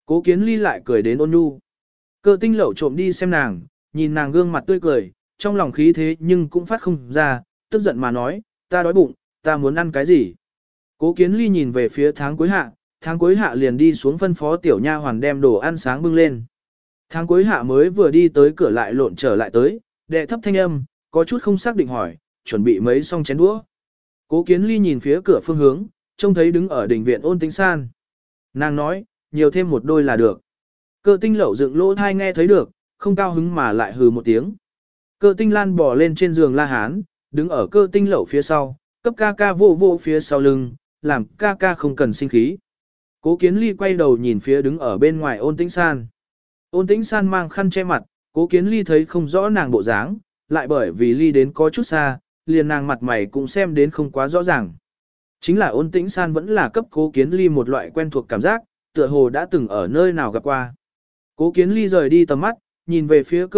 Cố Kiến Ly lại cười đến ôn nhu. Cơ Tinh Lậu trộm đi xem nàng, nhìn nàng gương mặt tươi cười, trong lòng khí thế nhưng cũng phát không ra, tức giận mà nói, ta đói bụng, ta muốn ăn cái gì. Cố Kiến Ly nhìn về phía Tháng Cuối Hạ liền đi xuống phân phó tiểu nha hoàn đem đồ ăn sáng bưng lên. Tháng Cuối Hạ mới vừa đi tới cửa lại lộn trở lại tới, đệ thấp thanh âm, có chút không xác định hỏi, chuẩn bị mấy xong chén đũa. Cố Kiến Ly nhìn phía cửa phương hướng, trông thấy đứng ở đình viện Ôn Tĩnh San. Nàng nói, nhiều thêm một đôi là được. Cơ Tinh Lậu dựng lỗ thai nghe thấy được, không cao hứng mà lại hừ một tiếng. Cơ Tinh Lan bò lên trên giường La Hán, đứng ở Cơ Tinh Lậu phía sau, cấp ca ca vô vô phía sau lưng, làm ca ca không cần sinh khí. Cố Kiến Ly quay đầu nhìn phía đứng ở bên ngoài Ôn Tĩnh San. Ôn Tĩnh San mang khăn che mặt, Cố Kiến Ly thấy không rõ nàng bộ dáng, lại bởi vì ly đến có chút xa, liền nàng mặt mày cũng xem đến không quá rõ ràng. Chính là Ôn Tĩnh San vẫn là cấp Cố Kiến Ly một loại quen thuộc cảm giác, tựa hồ đã từng ở nơi nào gặp qua. Cố Kiến Ly rời đi tầm mắt, nhìn về phía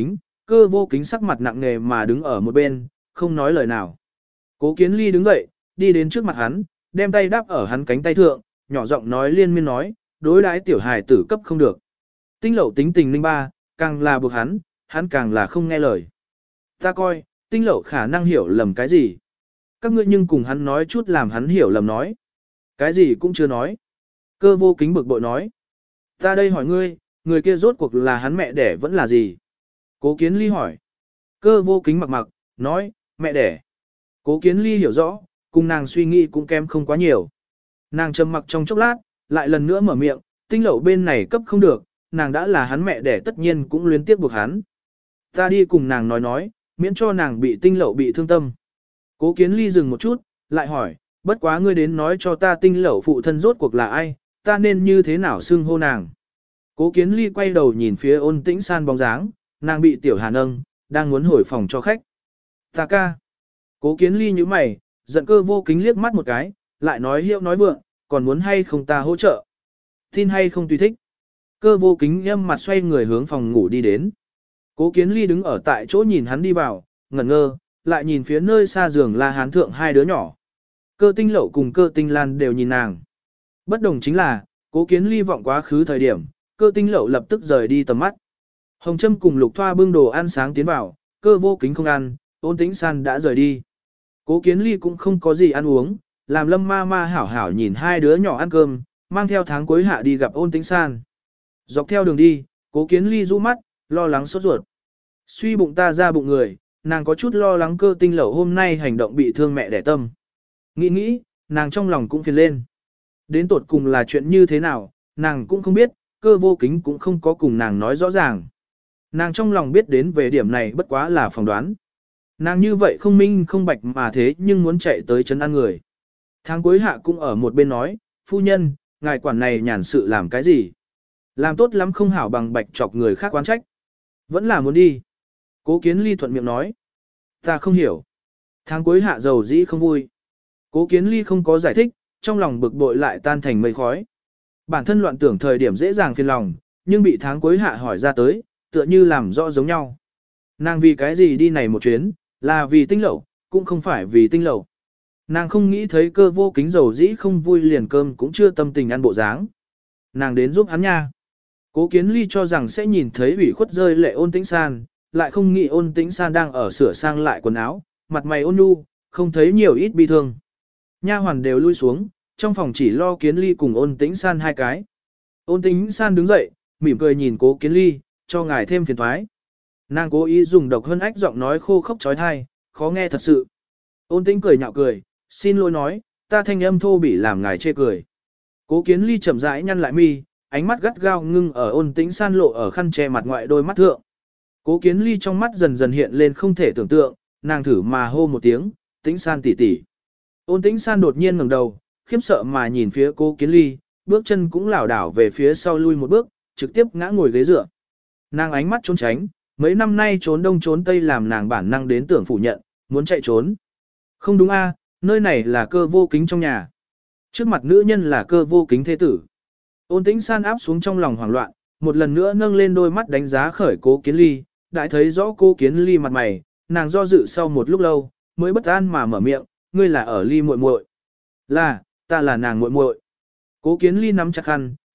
Cơ Vô Kính sắc mặt nặng nề mà đứng ở một bên, không nói lời nào. Cố Kiến Ly đứng dậy, đi đến trước mặt hắn, đem tay đáp ở hắn cánh tay thượng, nhỏ giọng nói liên miên nói, đối đãi tiểu hài tử cấp không được. Tinh Lậu tính tình linh ba, càng là buộc hắn càng là không nghe lời. Ta coi, Tinh Lậu khả năng hiểu lầm cái gì. Các ngươi nhưng cùng hắn nói chút làm hắn hiểu lầm nói. Cái gì cũng chưa nói. Cơ Vô Kính bực bội nói. Ta đây hỏi ngươi, người kia rốt cuộc là hắn mẹ đẻ vẫn là gì? Cố Kiến Ly hỏi. Cơ Vô Kính mặc, nói, mẹ đẻ. Cố Kiến Ly hiểu rõ, cùng nàng suy nghĩ cũng kém không quá nhiều. Nàng trầm mặc trong chốc lát, lại lần nữa mở miệng, Tinh Lậu bên này cấp không được, nàng đã là hắn mẹ đẻ tất nhiên cũng luyến tiếc buộc hắn. Ta đi cùng nàng nói, miễn cho nàng bị Tinh Lậu bị thương tâm. Cố Kiến Ly dừng một chút, lại hỏi, bất quá ngươi đến nói cho ta Tinh Lậu phụ thân rốt cuộc là ai, ta nên như thế nào xưng hô nàng. Cố Kiến Ly quay đầu nhìn phía Ôn Tĩnh San bóng dáng, nàng bị tiểu Hà nâng, đang muốn hồi phòng cho khách. Ta ca. Cố Kiến Ly như mày, giận Cơ Vô Kính liếc mắt một cái, lại nói hiệu nói vượng, còn muốn hay không ta hỗ trợ. Tin hay không tùy thích. Cơ Vô Kính nhâm mặt xoay người hướng phòng ngủ đi đến. Cố Kiến Ly đứng ở tại chỗ nhìn hắn đi vào, ngẩn ngơ, lại nhìn phía nơi xa giường La Hán thượng hai đứa nhỏ. Cơ Tinh Lậu cùng Cơ Tinh Lan đều nhìn nàng. Bất đồng chính là, Cố Kiến Ly vọng quá khứ thời điểm, Cơ Tinh Lậu lập tức rời đi tầm mắt. Hồng Trâm cùng Lục Thoa bưng đồ ăn sáng tiến vào, Cơ Vô Kính không ăn, Ôn Tĩnh San đã rời đi. Cố Kiến Ly cũng không có gì ăn uống, làm Lâm ma ma hảo hảo nhìn hai đứa nhỏ ăn cơm, mang theo Tháng Cuối Hạ đi gặp Ôn Tĩnh San. Dọc theo đường đi, Cố Kiến Ly rũ mắt, lo lắng sốt ruột. Suy bụng ta ra bụng người, nàng có chút lo lắng Cơ Tinh Lậu hôm nay hành động bị thương mẹ đẻ tâm. Nghĩ, nàng trong lòng cũng phiền lên. Đến tột cùng là chuyện như thế nào, nàng cũng không biết, Cơ Vô Kính cũng không có cùng nàng nói rõ ràng. Nàng trong lòng biết đến về điểm này bất quá là phỏng đoán. Nàng như vậy không minh không bạch mà thế nhưng muốn chạy tới trấn an người. Tháng Cuối Hạ cũng ở một bên nói, phu nhân, ngài quản này nhàn sự làm cái gì? Làm tốt lắm không hảo bằng bạch chọc người khác quán trách. Vẫn là muốn đi. Cố Kiến Ly thuận miệng nói. Ta không hiểu. Tháng Cuối Hạ dầu dĩ không vui. Cố Kiến Ly không có giải thích, trong lòng bực bội lại tan thành mây khói. Bản thân loạn tưởng thời điểm dễ dàng phiền lòng, nhưng bị Tháng Cuối Hạ hỏi ra tới, tựa như làm rõ giống nhau. Nàng vì cái gì đi này một chuyến, là vì Tinh Lậu, cũng không phải vì Tinh Lậu. Nàng không nghĩ thấy Cơ Vô Kính dầu dĩ không vui liền cơm cũng chưa tâm tình ăn bộ dáng. Nàng đến giúp hắn nha. Cố Kiến Ly cho rằng sẽ nhìn thấy ủy khuất rơi lệ Ôn Tĩnh San, lại không nghĩ Ôn Tĩnh San đang ở sửa sang lại quần áo, mặt mày ôn nhu, không thấy nhiều ít bi thương. Nha hoàn đều lui xuống, trong phòng chỉ lo Kiến Ly cùng Ôn Tĩnh San hai cái. Ôn Tĩnh San đứng dậy, mỉm cười nhìn Cố Kiến Ly, cho ngài thêm phiền toái. Nàng cố ý dùng độc hơn ách giọng nói khô khốc trói thai, khó nghe thật sự. Ôn Tĩnh cười nhạo cười, xin lỗi nói, ta thanh âm thô bỉ làm ngài chê cười. Cố Kiến Ly chậm rãi nhăn lại mi, ánh mắt gắt gao ngưng ở Ôn Tĩnh San lộ ở khăn che mặt ngoại đôi mắt thượng. Cố Kiến Ly trong mắt dần dần hiện lên không thể tưởng tượng, nàng thử mà hô một tiếng, Tĩnh San tỷ tỷ. Ôn Tĩnh San đột nhiên ngẩng đầu, khiếp sợ mà nhìn phía Cố Kiến Ly, bước chân cũng lảo đảo về phía sau lui một bước, trực tiếp ngã ngồi ghế dựa. Nàng ánh mắt trốn tránh, mấy năm nay trốn đông trốn tây làm nàng bản năng đến tưởng phủ nhận, muốn chạy trốn. Không đúng a, nơi này là Cơ Vô Kính trong nhà. Trước mặt nữ nhân là Cơ Vô Kính thế tử. Ôn Tĩnh San áp xuống trong lòng hoảng loạn, một lần nữa nâng lên đôi mắt đánh giá khởi Cố Kiến Ly, đại thấy rõ Cố Kiến Ly mặt mày, nàng do dự sau một lúc lâu, mới bất an mà mở miệng, ngươi là ở Ly muội muội. Là, ta là nàng muội muội. Cố Kiến Ly nắm chặt khăn,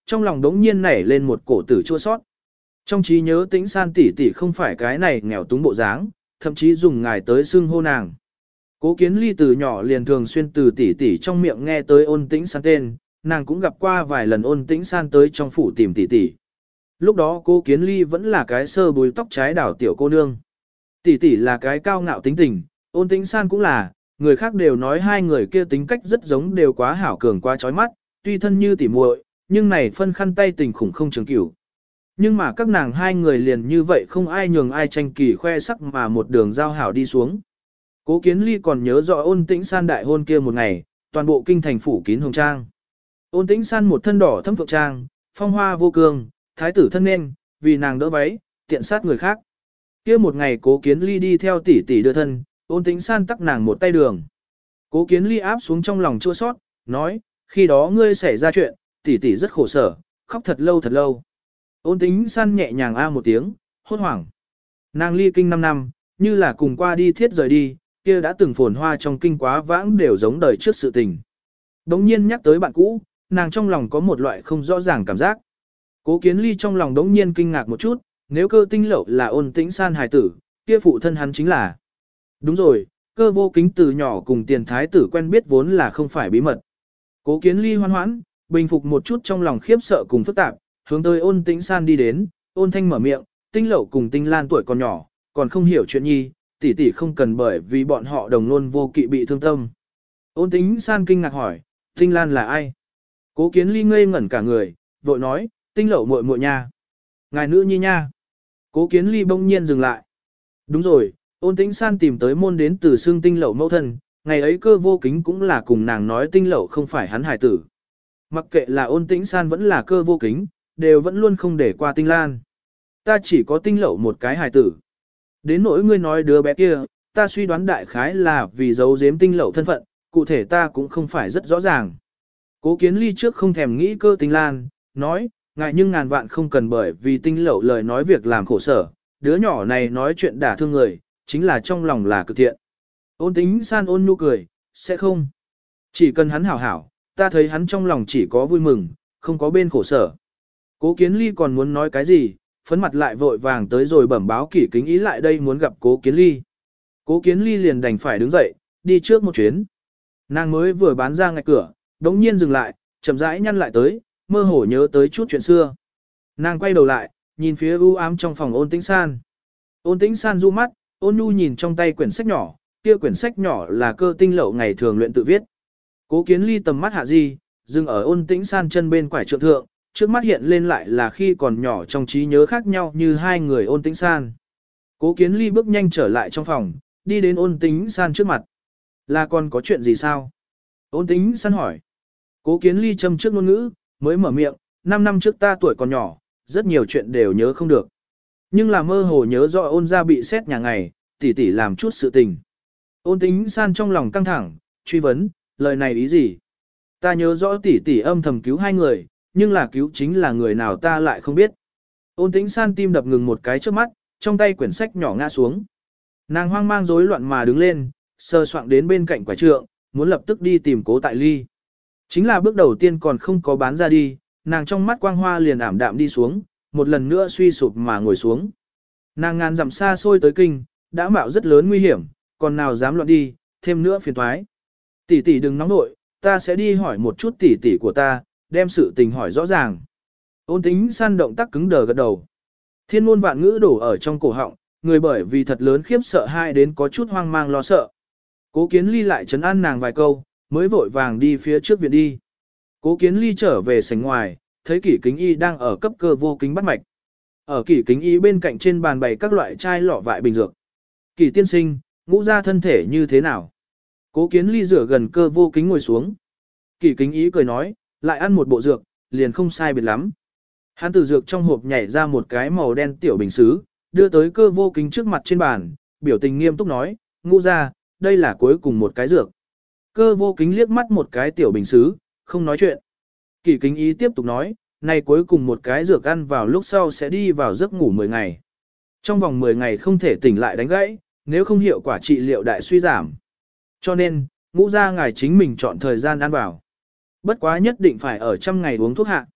trong lòng đống nhiên nảy lên một cổ tử chua sót. Trong trí nhớ Tĩnh San tỷ tỷ không phải cái này nghèo túng bộ dáng, thậm chí dùng ngài tới xưng hô nàng. Cố Kiến Ly từ nhỏ liền thường xuyên từ tỷ tỷ trong miệng nghe tới Ôn Tĩnh San tên, nàng cũng gặp qua vài lần Ôn Tĩnh San tới trong phủ tìm tỷ tỷ. Lúc đó Cố Kiến Ly vẫn là cái sơ búi tóc trái đảo tiểu cô nương. Tỷ tỷ là cái cao ngạo tính tình, Ôn Tĩnh San cũng là, người khác đều nói hai người kia tính cách rất giống, đều quá hảo cường quá chói mắt, tuy thân như tỉ muội, nhưng này phân khăn tay tình khủng không trường cửu. Nhưng mà các nàng hai người liền như vậy không ai nhường ai tranh kỳ khoe sắc mà một đường giao hảo đi xuống. Cố Kiến Ly còn nhớ rõ Ôn Tĩnh San đại hôn kia một ngày, toàn bộ kinh thành phủ kín hồng trang. Ôn Tĩnh San một thân đỏ thâm phượng trang, phong hoa vô cương, thái tử thân nên, vì nàng đỡ váy, tiện sát người khác. Kia một ngày Cố Kiến Ly đi theo tỷ tỷ đưa thân, Ôn Tĩnh San tắc nàng một tay đường. Cố Kiến Ly áp xuống trong lòng chua sót, nói, khi đó ngươi xảy ra chuyện, tỷ tỷ rất khổ sở, khóc thật lâu thật lâu. Ôn Tĩnh San nhẹ nhàng a một tiếng, hốt hoảng. Nàng ly kinh 5 năm, như là cùng qua đi thiết rời đi, kia đã từng phồn hoa trong kinh quá vãng đều giống đời trước sự tình. Đống nhiên nhắc tới bạn cũ, nàng trong lòng có một loại không rõ ràng cảm giác. Cố Kiến Ly trong lòng đống nhiên kinh ngạc một chút, nếu Cơ Tinh Lậu là Ôn Tĩnh San hài tử, kia phụ thân hắn chính là. Đúng rồi, Cơ Vô Kính từ nhỏ cùng Tiền thái tử quen biết vốn là không phải bí mật. Cố Kiến Ly hoan hoãn, bình phục một chút trong lòng khiếp sợ cùng phức tạp, hướng tới Ôn Tĩnh San đi đến, Ôn Thanh mở miệng, Tinh Lậu cùng Tinh Lan tuổi còn nhỏ, còn không hiểu chuyện nhi, tỷ tỷ không cần bởi vì bọn họ đồng luôn vô kỵ bị thương tâm. Ôn Tĩnh San kinh ngạc hỏi, Tinh Lan là ai? Cố Kiến Ly ngây ngẩn cả người, vội nói, Tinh Lậu muội muội nha. Ngài nữ nhi nha. Cố Kiến Ly bỗng nhiên dừng lại. Đúng rồi, Ôn Tĩnh San tìm tới môn đến từ xương Tinh Lậu mẫu thân, ngày ấy Cơ Vô Kính cũng là cùng nàng nói Tinh Lậu không phải hắn hài tử. Mặc kệ là Ôn Tĩnh San vẫn là Cơ Vô Kính, đều vẫn luôn không để qua Tinh Lan. Ta chỉ có Tinh Lậu một cái hài tử. Đến nỗi ngươi nói đứa bé kia, ta suy đoán đại khái là vì giấu giếm Tinh Lậu thân phận, cụ thể ta cũng không phải rất rõ ràng. Cố Kiến Ly trước không thèm nghĩ Cơ Tinh Lan, nói, ngại nhưng ngàn vạn không cần bởi vì Tinh Lậu lời nói việc làm khổ sở, đứa nhỏ này nói chuyện đả thương người, chính là trong lòng là cực thiện. Ôn Tĩnh San ôn nhu cười, sẽ không. Chỉ cần hắn hảo hảo, ta thấy hắn trong lòng chỉ có vui mừng, không có bên khổ sở. Cố Kiến Ly còn muốn nói cái gì, phấn mặt lại vội vàng tới rồi bẩm báo Kỷ Kính Ý lại đây muốn gặp Cố Kiến Ly. Cố Kiến Ly liền đành phải đứng dậy, đi trước một chuyến. Nàng mới vừa bán ra ngạch cửa, đống nhiên dừng lại, chậm rãi nhăn lại tới, mơ hồ nhớ tới chút chuyện xưa. Nàng quay đầu lại, nhìn phía u ám trong phòng Ôn Tĩnh San. Ôn Tĩnh San du mắt, ôn nhu nhìn trong tay quyển sách nhỏ, kia quyển sách nhỏ là Cơ Tinh Lậu ngày thường luyện tự viết. Cố Kiến Ly tầm mắt hạ di, dừng ở Ôn Tĩnh San chân bên quải trượng thượng, trước mắt hiện lên lại là khi còn nhỏ trong trí nhớ khác nhau như hai người Ôn Tĩnh San. Cố Kiến Ly bước nhanh trở lại trong phòng, đi đến Ôn Tĩnh San trước mặt. Là còn có chuyện gì sao? Ôn Tĩnh San hỏi. Cố Kiến Ly châm trước ngôn ngữ, mới mở miệng, 5 năm trước ta tuổi còn nhỏ, rất nhiều chuyện đều nhớ không được. Nhưng là mơ hồ nhớ rõ Ôn gia bị xét nhà ngày, tỷ tỷ làm chút sự tình. Ôn Tĩnh San trong lòng căng thẳng, truy vấn, lời này ý gì? Ta nhớ rõ tỷ tỷ âm thầm cứu hai người, nhưng là cứu chính là người nào ta lại không biết. Ôn Tĩnh San tim đập ngừng một cái trước mắt, trong tay quyển sách nhỏ ngã xuống. Nàng hoang mang rối loạn mà đứng lên, sơ soạng đến bên cạnh quải trượng, muốn lập tức đi tìm Cố Tại Ly. Chính là bước đầu tiên còn không có bán ra đi, nàng trong mắt quang hoa liền ảm đạm đi xuống, một lần nữa suy sụp mà ngồi xuống. Nàng ngàn dặm xa xôi tới kinh, đã mạo rất lớn nguy hiểm, còn nào dám loạn đi, thêm nữa phiền toái. Tỷ tỷ đừng nóng nội, ta sẽ đi hỏi một chút tỷ tỷ của ta, đem sự tình hỏi rõ ràng. Ôn Tĩnh San động tác cứng đờ gật đầu. Thiên ngôn vạn ngữ đổ ở trong cổ họng, người bởi vì thật lớn khiếp sợ hai đến có chút hoang mang lo sợ. Cố Kiến Ly lại trấn an nàng vài câu, mới vội vàng đi phía trước viện đi. Cố Kiến Ly trở về sảnh ngoài, thấy Kỷ Kính Y đang ở cấp Cơ Vô Kính bắt mạch. Ở Kỷ Kính Y bên cạnh trên bàn bày các loại chai lọ vại bình dược. Kỷ tiên sinh, ngũ ra thân thể như thế nào? Cố Kiến Ly rửa gần Cơ Vô Kính ngồi xuống. Kỷ Kính Y cười nói, lại ăn một bộ dược, liền không sai biệt lắm. Hắn từ dược trong hộp nhảy ra một cái màu đen tiểu bình sứ, đưa tới Cơ Vô Kính trước mặt trên bàn, biểu tình nghiêm túc nói, ngũ ra, đây là cuối cùng một cái dược. Cơ Vô Kính liếc mắt một cái tiểu bình sứ, không nói chuyện. Kỷ Kính Y tiếp tục nói, này cuối cùng một cái dược ăn vào lúc sau sẽ đi vào giấc ngủ 10 ngày. Trong vòng 10 ngày không thể tỉnh lại đánh gãy, nếu không hiệu quả trị liệu đại suy giảm. Cho nên, ngũ ra ngài chính mình chọn thời gian ăn vào. Bất quá nhất định phải ở 100 ngày uống thuốc hạ.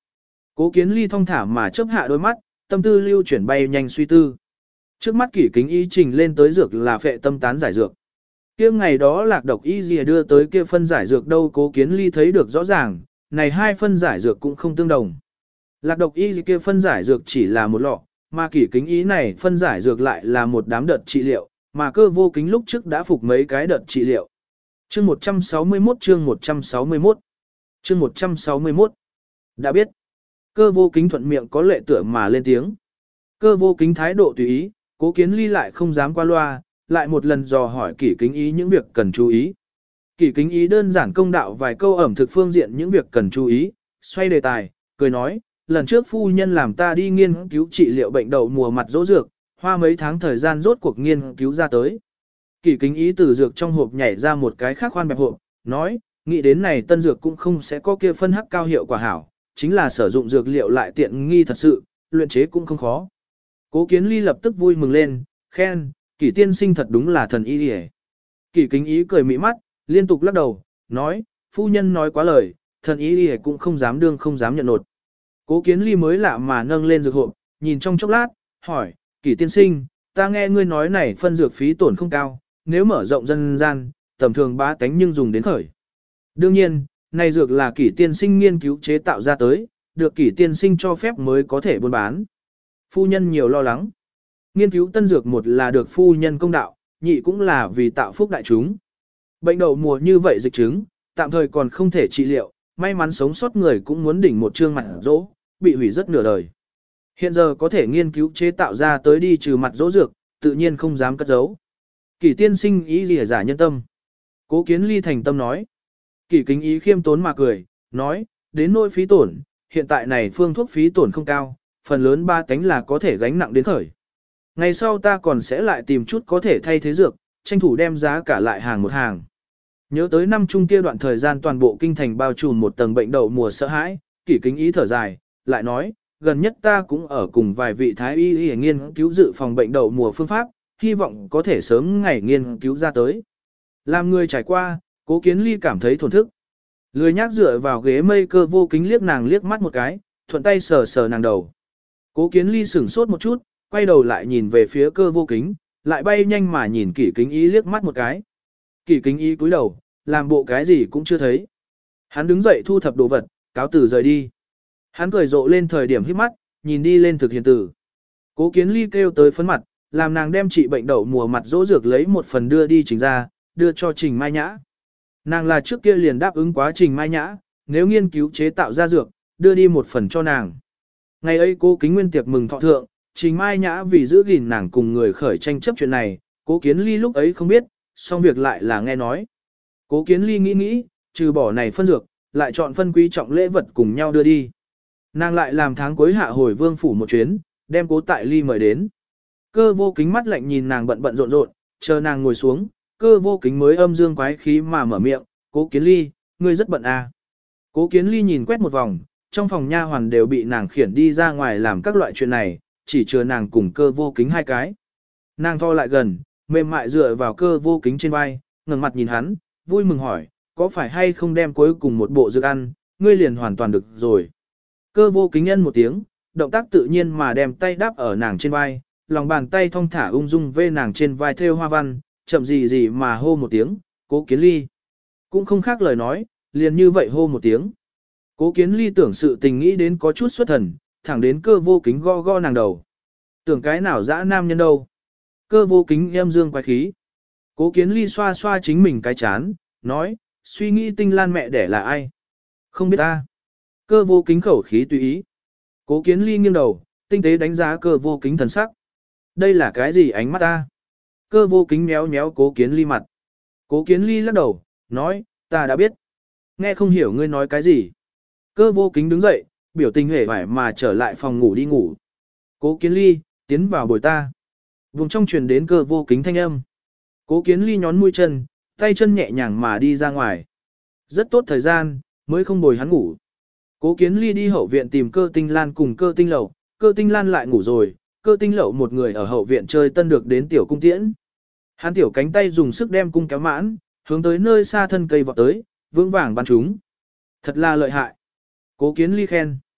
Cố Kiến Ly thong thả mà chớp hạ đôi mắt, tâm tư lưu chuyển bay nhanh suy tư. Trước mắt Kỷ Kính Ý trình lên tới dược là phệ tâm tán giải dược. Kia ngày đó Lạc Độc Y Dìa đưa tới kia phân giải dược đâu, Cố Kiến Ly thấy được rõ ràng, này hai phân giải dược cũng không tương đồng. Lạc Độc Y kia phân giải dược chỉ là một lọ, mà Kỷ Kính Ý này phân giải dược lại là một đám đợt trị liệu, mà Cơ Vô Kính lúc trước đã phục mấy cái đợt trị liệu. Chương 161 chương 161 chương 161 Đã biết. Cơ Vô Kính thuận miệng có lệ tựa mà lên tiếng. Cơ Vô Kính thái độ tùy ý, Cố Kiến Ly lại không dám qua loa, lại một lần dò hỏi Kỷ Kính Ý những việc cần chú ý. Kỷ Kính Ý đơn giản công đạo vài câu ẩm thực phương diện những việc cần chú ý, xoay đề tài, cười nói, lần trước phu nhân làm ta đi nghiên cứu trị liệu bệnh đậu mùa mặt dỗ dược, hoa mấy tháng thời gian rốt cuộc nghiên cứu ra tới. Kỷ Kính Ý từ dược trong hộp nhảy ra một cái khác khoan bẹp hộp, nói, nghĩ đến này tân dược cũng không sẽ có kia phân hắc cao hiệu quả hảo, chính là sử dụng dược liệu lại tiện nghi thật sự, luyện chế cũng không khó. Cố Kiến Ly lập tức vui mừng lên, khen, Kỷ tiên sinh thật đúng là thần y hề. Kỷ Kính Ý cười mỹ mắt, liên tục lắc đầu, nói, phu nhân nói quá lời, thần y hề cũng không dám đương không dám nhận nột. Cố Kiến Ly mới lạ mà nâng lên dược hộp, nhìn trong chốc lát, hỏi, Kỷ tiên sinh, ta nghe ngươi nói này phân dược phí tổn không cao, nếu mở rộng dân gian, tầm thường bá tánh nhưng dùng đến khởi. Đương nhiên, này dược là Kỷ tiên sinh nghiên cứu chế tạo ra tới, được Kỷ tiên sinh cho phép mới có thể buôn bán. Phu nhân nhiều lo lắng. Nghiên cứu tân dược một là được phu nhân công đạo, nhị cũng là vì tạo phúc đại chúng. Bệnh đậu mùa như vậy dịch chứng, tạm thời còn không thể trị liệu, may mắn sống sót người cũng muốn đỉnh một trương mặt dỗ, bị hủy rất nửa đời. Hiện giờ có thể nghiên cứu chế tạo ra tới đi trừ mặt dỗ dược, tự nhiên không dám cất giấu. Kỷ tiên sinh ý gì giả nhân tâm. Cố Kiến Ly thành tâm nói. Kỷ Kính Ý khiêm tốn mà cười, nói, đến nỗi phí tổn, hiện tại này phương thuốc phí tổn không cao, phần lớn ba tánh là có thể gánh nặng đến khởi. Ngày sau ta còn sẽ lại tìm chút có thể thay thế dược, tranh thủ đem giá cả lại hàng một hàng. Nhớ tới năm trung kia đoạn thời gian toàn bộ kinh thành bao trùm một tầng bệnh đậu mùa sợ hãi, Kỷ Kính Ý thở dài, lại nói, gần nhất ta cũng ở cùng vài vị thái y nghiên cứu dự phòng bệnh đậu mùa phương pháp, hy vọng có thể sớm ngày nghiên cứu ra tới. Làm người trải qua, Cố Kiến Ly cảm thấy thổn thức. Lười nhác dựa vào ghế mây Cơ Vô Kính liếc nàng liếc mắt một cái, thuận tay sờ sờ nàng đầu. Cố Kiến Ly sửng sốt một chút, quay đầu lại nhìn về phía Cơ Vô Kính, lại bay nhanh mà nhìn Kỷ Kính Ý liếc mắt một cái. Kỷ Kính Ý cúi đầu, làm bộ cái gì cũng chưa thấy. Hắn đứng dậy thu thập đồ vật, cáo từ rời đi. Hắn cười rộ lên thời điểm hít mắt, nhìn đi lên thực hiện tử. Cố Kiến Ly kêu tới phấn mặt, làm nàng đem trị bệnh đậu mùa mặt dỗ dược lấy một phần đưa đi Trình ra, đưa cho Trình Mai Nhã. Nàng là trước kia liền đáp ứng quá Trình Mai Nhã, nếu nghiên cứu chế tạo ra dược, đưa đi một phần cho nàng. Ngày ấy Cố Kính Nguyên tiệc mừng thọ thượng, Trình Mai Nhã vì giữ gìn nàng cùng người khởi tranh chấp chuyện này, Cố Kiến Ly lúc ấy không biết, xong việc lại là nghe nói. Cố Kiến Ly nghĩ, trừ bỏ này phân dược, lại chọn phân quý trọng lễ vật cùng nhau đưa đi. Nàng lại làm tháng cuối hạ hồi vương phủ một chuyến, đem Cố Tại Ly mời đến. Cơ Vô Kính mắt lạnh nhìn nàng bận rộn rộn, chờ nàng ngồi xuống, Cơ Vô Kính mới âm dương quái khí mà mở miệng, Cố Kiến Ly, ngươi rất bận à. Cố Kiến Ly nhìn quét một vòng, trong phòng nha hoàn đều bị nàng khiển đi ra ngoài làm các loại chuyện này, chỉ chừa nàng cùng Cơ Vô Kính hai cái. Nàng tho lại gần, mềm mại dựa vào Cơ Vô Kính trên vai, ngẩng mặt nhìn hắn, vui mừng hỏi, có phải hay không đem cuối cùng một bộ dược ăn, ngươi liền hoàn toàn được rồi. Cơ Vô Kính nhân một tiếng, động tác tự nhiên mà đem tay đáp ở nàng trên vai, lòng bàn tay thong thả ung dung vê nàng trên vai thêu hoa văn, chậm gì gì mà hô một tiếng, Cố Kiến Ly. Cũng không khác lời nói, liền như vậy hô một tiếng. Cố Kiến Ly tưởng sự tình nghĩ đến có chút xuất thần, thẳng đến Cơ Vô Kính go go nàng đầu. Tưởng cái nào dã nam nhân đâu. Cơ Vô Kính em dương quái khí. Cố Kiến Ly xoa xoa chính mình cái chán, nói, suy nghĩ Tinh Lan mẹ đẻ là ai? Không biết ta. Cơ Vô Kính khẩu khí tùy ý. Cố Kiến Ly nghiêng đầu, tinh tế đánh giá Cơ Vô Kính thần sắc. Đây là cái gì ánh mắt ta? Cơ Vô Kính méo méo Cố Kiến Ly mặt. Cố Kiến Ly lắc đầu, nói, ta đã biết. Nghe không hiểu ngươi nói cái gì. Cơ Vô Kính đứng dậy, biểu tình hề vải mà trở lại phòng ngủ đi ngủ. Cố Kiến Ly, tiến vào bồi ta. Vùng trong truyền đến Cơ Vô Kính thanh âm. Cố Kiến Ly nhón mũi chân, tay chân nhẹ nhàng mà đi ra ngoài. Rất tốt thời gian, mới không bồi hắn ngủ. Cố Kiến Ly đi hậu viện tìm Cơ Tinh Lan cùng Cơ Tinh Lậu, Cơ Tinh Lan lại ngủ rồi, Cơ Tinh Lậu một người ở hậu viện chơi tân được đến tiểu cung tiễn. Hắn tiểu cánh tay dùng sức đem cung kéo mãn, hướng tới nơi xa thân cây vọt tới, vững vàng bắn chúng. Thật là lợi hại. Cố Kiến Ly khen.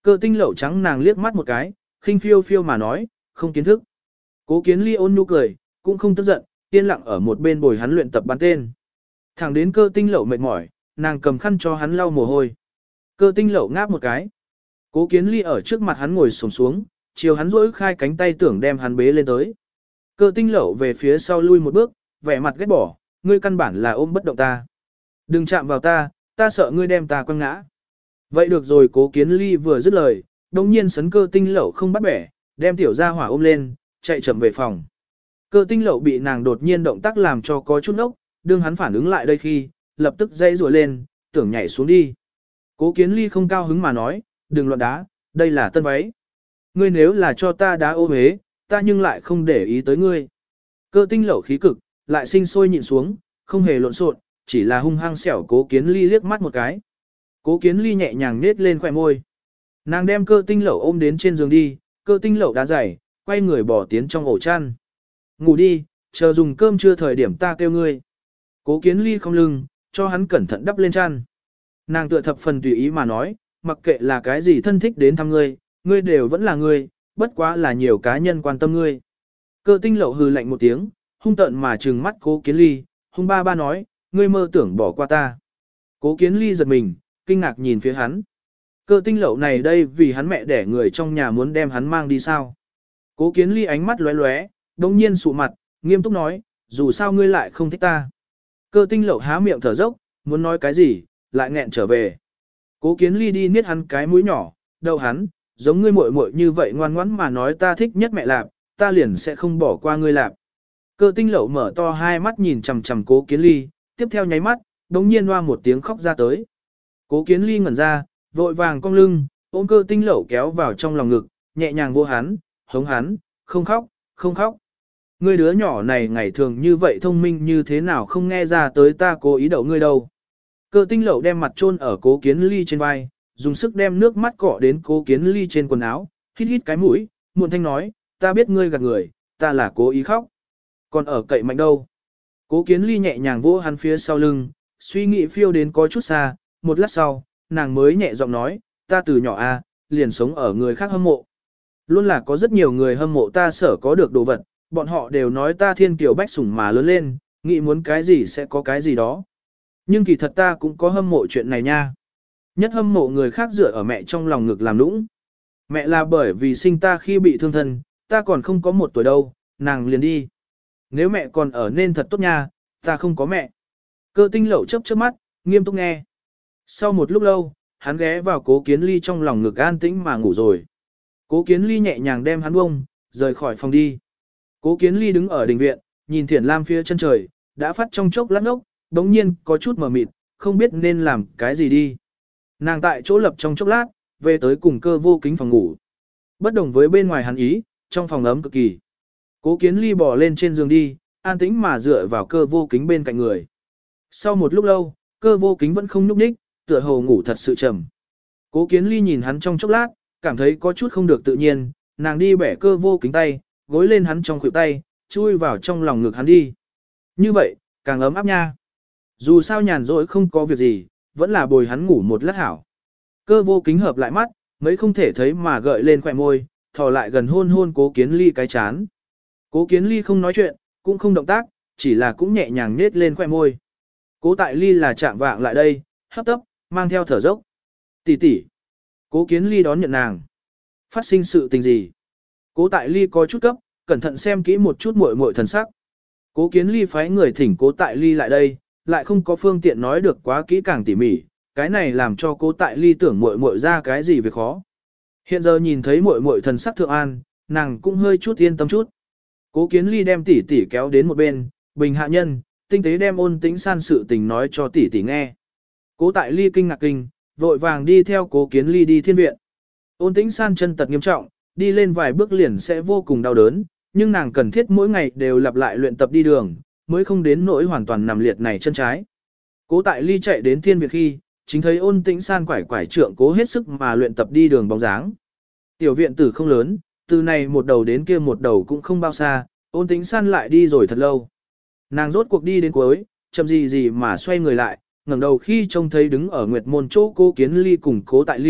Cơ tinh lẩu trắng nàng liếc mắt một cái, khinh phiêu phiêu mà nói, không kiến thức. Cố Kiến Ly ôn nhu cười, cũng không tức giận, yên lặng ở một bên bồi hắn luyện tập bắn tên. Thẳng đến cơ tinh lẩu mệt mỏi, nàng cầm khăn cho hắn lau mồ hôi. Cơ tinh lẩu ngáp một cái. Cố Kiến Ly ở trước mặt hắn ngồi xổm xuống, chiều hắn duỗi khai cánh tay tưởng đem hắn bế lên tới. Cơ tinh lẩu về phía sau lui một bước, vẻ mặt ghét bỏ, ngươi căn bản là ôm bất động ta. Đừng chạm vào ta, ta sợ ngươi đem ta quăng ngã. Vậy được rồi, Cố Kiến Ly vừa dứt lời, đồng nhiên sấn cơ tinh lẩu không bắt bẻ, đem tiểu gia hỏa ôm lên, chạy chậm về phòng. Cơ tinh lẩu bị nàng đột nhiên động tác làm cho có chút ốc, đương hắn phản ứng lại đây khi, lập tức dây rùa lên, tưởng nhảy xuống đi. Cố Kiến Ly không cao hứng mà nói, đừng loạn đá, đây là tân váy. Ngươi nếu là cho ta đá ô hế, ta nhưng lại không để ý tới ngươi. Cơ tinh lẩu khí cực, lại sinh sôi nhịn xuống, không hề lộn xộn, chỉ là hung hăng xẻo Cố Kiến Ly liếc mắt một cái. Cố Kiến Ly nhẹ nhàng nết lên khóe môi. Nàng đem cơ tinh lẩu ôm đến trên giường đi, cơ tinh lẩu đá giày, quay người bỏ tiến trong ổ chăn. Ngủ đi, chờ dùng cơm trưa thời điểm ta kêu ngươi. Cố Kiến Ly không lưng, cho hắn cẩn thận đắp lên chăn. Nàng tựa thập phần tùy ý mà nói, mặc kệ là cái gì thân thích đến thăm ngươi, ngươi đều vẫn là ngươi, bất quá là nhiều cá nhân quan tâm ngươi. Cơ tinh lẩu hừ lạnh một tiếng, hung tợn mà trừng mắt Cố Kiến Ly, hung ba ba nói, ngươi mơ tưởng bỏ qua ta. Cố Kiến Ly giật mình, kinh ngạc nhìn phía hắn. Cơ tinh lẩu này đây vì hắn mẹ đẻ người trong nhà muốn đem hắn mang đi sao. Cố Kiến Ly ánh mắt lóe lóe, đồng nhiên sụ mặt, nghiêm túc nói, dù sao ngươi lại không thích ta. Cơ tinh lẩu há miệng thở dốc, muốn nói cái gì, lại nghẹn trở về. Cố Kiến Ly đi niết hắn cái mũi nhỏ, đậu hắn, giống ngươi muội muội như vậy ngoan ngoãn mà nói ta thích nhất mẹ lạp, ta liền sẽ không bỏ qua ngươi lạp. Cơ tinh lẩu mở to hai mắt nhìn chằm chằm Cố Kiến Ly, tiếp theo nháy mắt, đống nhiên hoa một tiếng khóc ra tới. Cố Kiến Ly ngẩn ra, vội vàng cong lưng, ôm cơ tinh lẩu kéo vào trong lòng ngực, nhẹ nhàng vô hắn, hống hắn, không khóc, không khóc. Ngươi đứa nhỏ này ngày thường như vậy thông minh như thế nào không nghe ra tới ta cố ý đậu ngươi đâu. Cơ tinh lẩu đem mặt chôn ở Cố Kiến Ly trên vai, dùng sức đem nước mắt cọ đến Cố Kiến Ly trên quần áo, hít hít cái mũi, muộn thanh nói, ta biết ngươi gạt người, ta là cố ý khóc. Còn ở cậy mạnh đâu. Cố Kiến Ly nhẹ nhàng vỗ hắn phía sau lưng, suy nghĩ phiêu đến có chút xa, một lát sau, nàng mới nhẹ giọng nói, ta từ nhỏ liền sống ở người khác hâm mộ. Luôn là có rất nhiều người hâm mộ ta sở có được đồ vật, bọn họ đều nói ta thiên kiều bách sủng mà lớn lên, nghĩ muốn cái gì sẽ có cái gì đó. Nhưng kỳ thật ta cũng có hâm mộ chuyện này nha. Nhất hâm mộ người khác dựa ở mẹ trong lòng ngực làm nũng. Mẹ là bởi vì sinh ta khi bị thương thân, ta còn không có 1 tuổi đâu, nàng liền đi. Nếu mẹ còn ở nên thật tốt nha, ta không có mẹ. Cơ tinh lẩu chớp chớp mắt, nghiêm túc nghe. Sau một lúc lâu, hắn ghé vào Cố Kiến Ly trong lòng ngực an tĩnh mà ngủ rồi. Cố Kiến Ly nhẹ nhàng đem hắn bông, rời khỏi phòng đi. Cố Kiến Ly đứng ở đình viện, nhìn Thiển Lam phía chân trời, đã phát trong chốc lát ngốc, đống nhiên có chút mờ mịt, không biết nên làm cái gì đi. Nàng tại chỗ lập trong chốc lát, về tới cùng Cơ Vô Kính phòng ngủ. Bất đồng với bên ngoài hắn ý, trong phòng ấm cực kỳ. Cố Kiến Ly bò lên trên giường đi, an tĩnh mà dựa vào Cơ Vô Kính bên cạnh người. Sau một lúc lâu, Cơ Vô Kính vẫn không nhúc nhích, tựa hồ ngủ thật sự trầm. Cố Kiến Ly nhìn hắn trong chốc lát, cảm thấy có chút không được tự nhiên, nàng đi bẻ Cơ Vô Kính tay, gối lên hắn trong khuỷu tay, chui vào trong lòng ngực hắn đi. Như vậy, càng ấm áp nha. Dù sao nhàn rỗi không có việc gì, vẫn là bồi hắn ngủ một lát hảo. Cơ Vô Kính hợp lại mắt, mấy không thể thấy mà gợi lên khỏe môi, thò lại gần hôn hôn Cố Kiến Ly cái chán. Cố Kiến Ly không nói chuyện, cũng không động tác, chỉ là cũng nhẹ nhàng nết lên khỏe môi. Cố Tại Ly là chạm vạng lại đây, hấp tấp, mang theo thở dốc. Tỷ tỷ. Cố Kiến Ly đón nhận nàng. Phát sinh sự tình gì? Cố Tại Ly có chút cấp, cẩn thận xem kỹ một chút muội muội thần sắc. Cố Kiến Ly phái người thỉnh Cố Tại Ly lại đây, lại không có phương tiện nói được quá kỹ càng tỉ mỉ, cái này làm cho Cố Tại Ly tưởng muội muội ra cái gì việc khó. Hiện giờ nhìn thấy muội muội thần sắc thượng an, nàng cũng hơi chút yên tâm chút. Cố Kiến Ly đem tỷ tỷ kéo đến một bên, bình hạ nhân, tinh tế đem Ôn Tĩnh San sự tình nói cho tỷ tỷ nghe. Cố Tại Ly kinh ngạc kinh, vội vàng đi theo Cố Kiến Ly đi thiên viện. Ôn Tĩnh San chân tật nghiêm trọng, đi lên vài bước liền sẽ vô cùng đau đớn, nhưng nàng cần thiết mỗi ngày đều lặp lại luyện tập đi đường, mới không đến nỗi hoàn toàn nằm liệt này chân trái. Cố Tại Ly chạy đến thiên viện khi, chính thấy Ôn Tĩnh San quải quải trượng cố hết sức mà luyện tập đi đường bóng dáng. Tiểu viện tử không lớn, từ này một đầu đến kia một đầu cũng không bao xa, Ôn Tĩnh San lại đi rồi thật lâu. Nàng rốt cuộc đi đến cuối, chậm gì mà xoay người lại, ngẩng đầu khi trông thấy đứng ở Nguyệt Môn chỗ Cố Kiến Ly cùng Cố Tại Ly,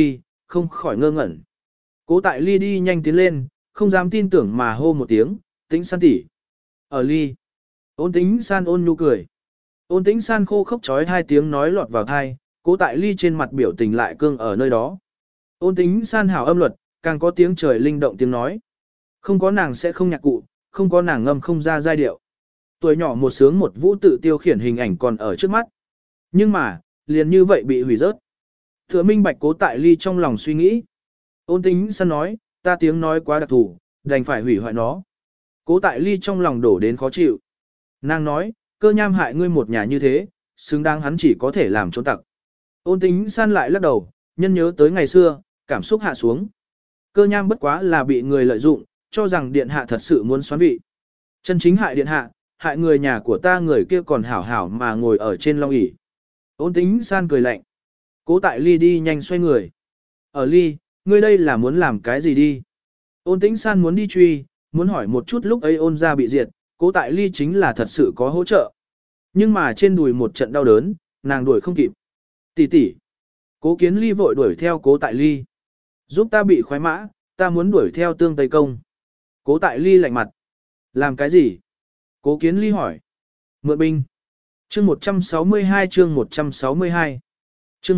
không khỏi ngơ ngẩn. Cố Tại Ly đi nhanh tiến lên, không dám tin tưởng mà hô một tiếng, Tĩnh San tỷ. Ở Ly. Ôn Tĩnh San ôn nhu cười. Ôn Tĩnh San khô khốc chói hai tiếng nói lọt vào tai, Cố Tại Ly trên mặt biểu tình lại cương ở nơi đó. Ôn Tĩnh San hảo âm luật, càng có tiếng trời linh động tiếng nói. Không có nàng sẽ không nhạc cụ, không có nàng ngâm không ra giai điệu. Tuổi nhỏ một sướng một vũ tự tiêu khiển hình ảnh còn ở trước mắt. Nhưng mà, liền như vậy bị hủy rớt. Thừa minh bạch Cố Tại Ly trong lòng suy nghĩ. Ôn Tĩnh San nói, ta tiếng nói quá đặc thù, đành phải hủy hoại nó. Cố Tại Ly trong lòng đổ đến khó chịu. Nàng nói, Cơ Nham hại ngươi một nhà như thế, xứng đáng hắn chỉ có thể làm trốn tặc. Ôn Tĩnh San lại lắc đầu, nhân nhớ tới ngày xưa, cảm xúc hạ xuống. Cơ Nham bất quá là bị người lợi dụng, cho rằng điện hạ thật sự muốn xoán vị. Chân chính hại điện hạ, hại người nhà của ta, người kia còn hảo hảo mà ngồi ở trên long ỷ. Ôn Tĩnh San cười lạnh. Cố Tại Ly đi nhanh xoay người. Ở Ly, ngươi đây là muốn làm cái gì đi? Ôn Tĩnh San muốn đi truy, muốn hỏi một chút lúc ấy ôn gia bị diệt, Cố Tại Ly chính là thật sự có hỗ trợ. Nhưng mà trên đùi một trận đau đớn, nàng đuổi không kịp. Tỷ tỷ. Cố Kiến Ly vội đuổi theo Cố Tại Ly. Giúp ta bị khoái mã, ta muốn đuổi theo tương Tây Công. Cố Tại Ly lạnh mặt. Làm cái gì? Cố Kiến Ly hỏi. Mượn binh. Chương 162 chương 162 chương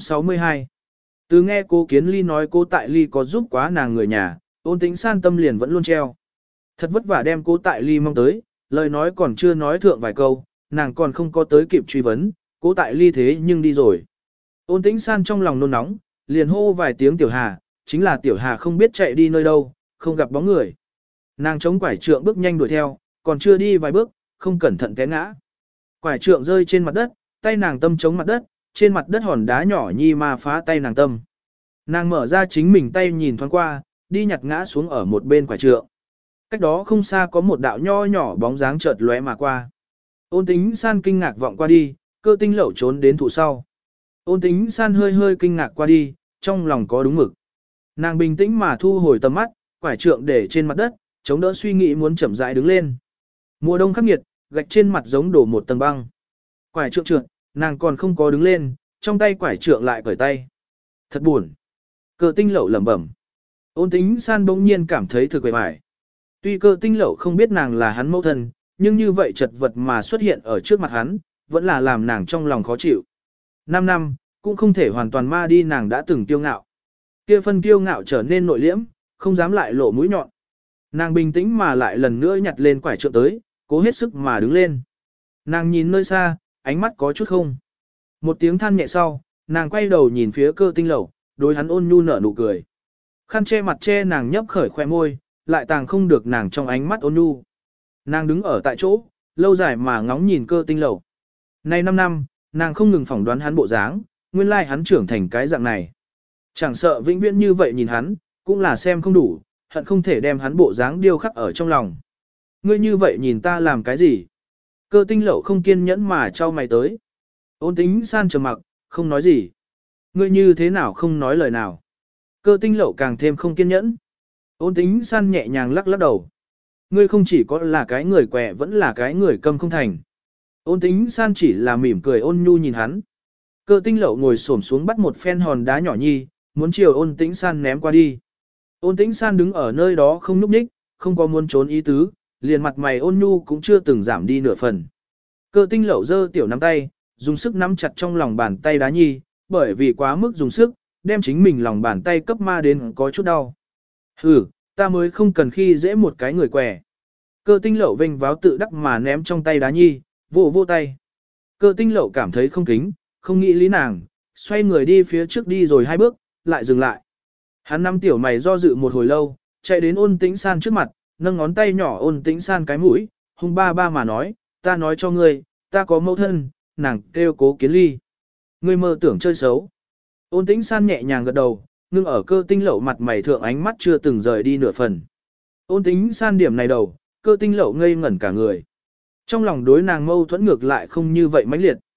162 Từ nghe Cố Kiến Ly nói Cố Tại Ly có giúp quá nàng người nhà, Ôn Tĩnh San tâm liền vẫn luôn treo. Thật vất vả đem Cố Tại Ly mong tới, lời nói còn chưa nói thượng vài câu, nàng còn không có tới kịp truy vấn, Cố Tại Ly thế nhưng đi rồi. Ôn Tĩnh San trong lòng nôn nóng, liền hô vài tiếng Tiểu Hà, chính là Tiểu Hà không biết chạy đi nơi đâu, không gặp bóng người. Nàng chống quải trượng bước nhanh đuổi theo, còn chưa đi vài bước, không cẩn thận té ngã. Quải trượng rơi trên mặt đất, tay nàng tâm chống mặt đất, trên mặt đất hòn đá nhỏ nhi mà phá tay nàng tâm. Nàng mở ra chính mình tay nhìn thoáng qua, đi nhặt ngã xuống ở một bên quải trượng. Cách đó không xa có một đạo nho nhỏ bóng dáng chợt lóe mà qua. Ôn Tĩnh San kinh ngạc vọng qua đi, Cơ Tinh Lậu trốn đến thụ sau. Ôn Tĩnh San hơi hơi kinh ngạc qua đi, trong lòng có đúng mực. Nàng bình tĩnh mà thu hồi tầm mắt, quải trượng để trên mặt đất, chống đỡ suy nghĩ muốn chậm rãi đứng lên. Mùa đông khắc nghiệt, gạch trên mặt giống đổ một tầng băng. Quải trượng trượt, nàng còn không có đứng lên, trong tay quải trượng lại cởi tay. Thật buồn. Cơ Tinh Lậu lẩm bẩm. Ôn Tĩnh San bỗng nhiên cảm thấy thực quệ vải. Tuy Cơ Tinh Lậu không biết nàng là hắn mẫu thân, nhưng như vậy chật vật mà xuất hiện ở trước mặt hắn, vẫn là làm nàng trong lòng khó chịu. 5 năm, cũng không thể hoàn toàn ma đi nàng đã từng kiêu ngạo. Kia phân kiêu ngạo trở nên nội liễm, không dám lại lộ mũi nhọn. Nàng bình tĩnh mà lại lần nữa nhặt lên quải trượng tới, cố hết sức mà đứng lên. Nàng nhìn nơi xa, ánh mắt có chút không. Một tiếng than nhẹ sau, nàng quay đầu nhìn phía Cơ Tinh Lậu, đối hắn ôn nhu nở nụ cười. Khăn che mặt che nàng nhấp khởi khoe môi, lại tàng không được nàng trong ánh mắt ôn nhu. Nàng đứng ở tại chỗ, lâu dài mà ngóng nhìn Cơ Tinh Lậu. Nay 5 năm, nàng không ngừng phỏng đoán hắn bộ dáng, nguyên lai hắn trưởng thành cái dạng này. Chẳng sợ vĩnh viễn như vậy nhìn hắn, cũng là xem không đủ, hận không thể đem hắn bộ dáng điêu khắc ở trong lòng. Ngươi như vậy nhìn ta làm cái gì? Cơ Tinh Lậu không kiên nhẫn mà trao mày tới. Ôn Tĩnh San trầm mặc, không nói gì. Ngươi như thế nào không nói lời nào? Cơ Tinh Lậu càng thêm không kiên nhẫn. Ôn Tĩnh San nhẹ nhàng lắc lắc đầu. Ngươi không chỉ có là cái người quẹ vẫn là cái người câm không thành. Ôn Tĩnh San chỉ là mỉm cười ôn nhu nhìn hắn. Cơ Tinh Lậu ngồi xổm xuống bắt một phen hòn đá nhỏ nhi, muốn chiều Ôn Tĩnh San ném qua đi. Ôn Tĩnh San đứng ở nơi đó không nhúc nhích, không có muốn trốn ý tứ, liền mặt mày ôn nhu cũng chưa từng giảm đi nửa phần. Cơ Tinh Lậu giơ tiểu nắm tay, dùng sức nắm chặt trong lòng bàn tay đá nhi, bởi vì quá mức dùng sức, đem chính mình lòng bàn tay cấp ma đến có chút đau. Hừ, ta mới không cần khi dễ một cái người què. Cơ Tinh Lậu vênh váo tự đắc mà ném trong tay đá nhi, vô tay. Cơ Tinh Lậu cảm thấy không kính, không nghĩ lý nàng, xoay người đi phía trước đi rồi 2 bước, lại dừng lại. Hắn nắm tiểu mày do dự một hồi lâu, chạy đến Ôn Tĩnh San trước mặt, nâng ngón tay nhỏ Ôn Tĩnh San cái mũi, hung ba ba mà nói, ta nói cho ngươi, ta có mẫu thân, nàng kêu Cố Kiến Ly. Ngươi mơ tưởng chơi xấu. Ôn Tĩnh San nhẹ nhàng gật đầu, ngưng ở Cơ Tinh Lậu mặt mày thượng ánh mắt chưa từng rời đi nửa phần. Ôn Tĩnh San điểm này đầu, Cơ Tinh Lậu ngây ngẩn cả người. Trong lòng đối nàng mâu thuẫn ngược lại không như vậy mãnh liệt.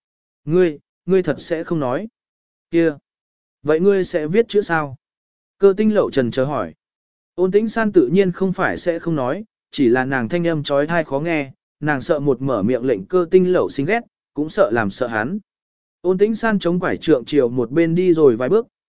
Ngươi thật sẽ không nói. Kia. Vậy ngươi sẽ viết chữ sao? Cơ Tinh Lậu trần chờ hỏi. Ôn Tĩnh San tự nhiên không phải sẽ không nói, chỉ là nàng thanh âm trói thai khó nghe, nàng sợ một mở miệng lệnh Cơ Tinh Lậu sinh ghét, cũng sợ làm sợ hắn. Ôn Tĩnh San chống quải trượng chiều một bên đi rồi vài bước,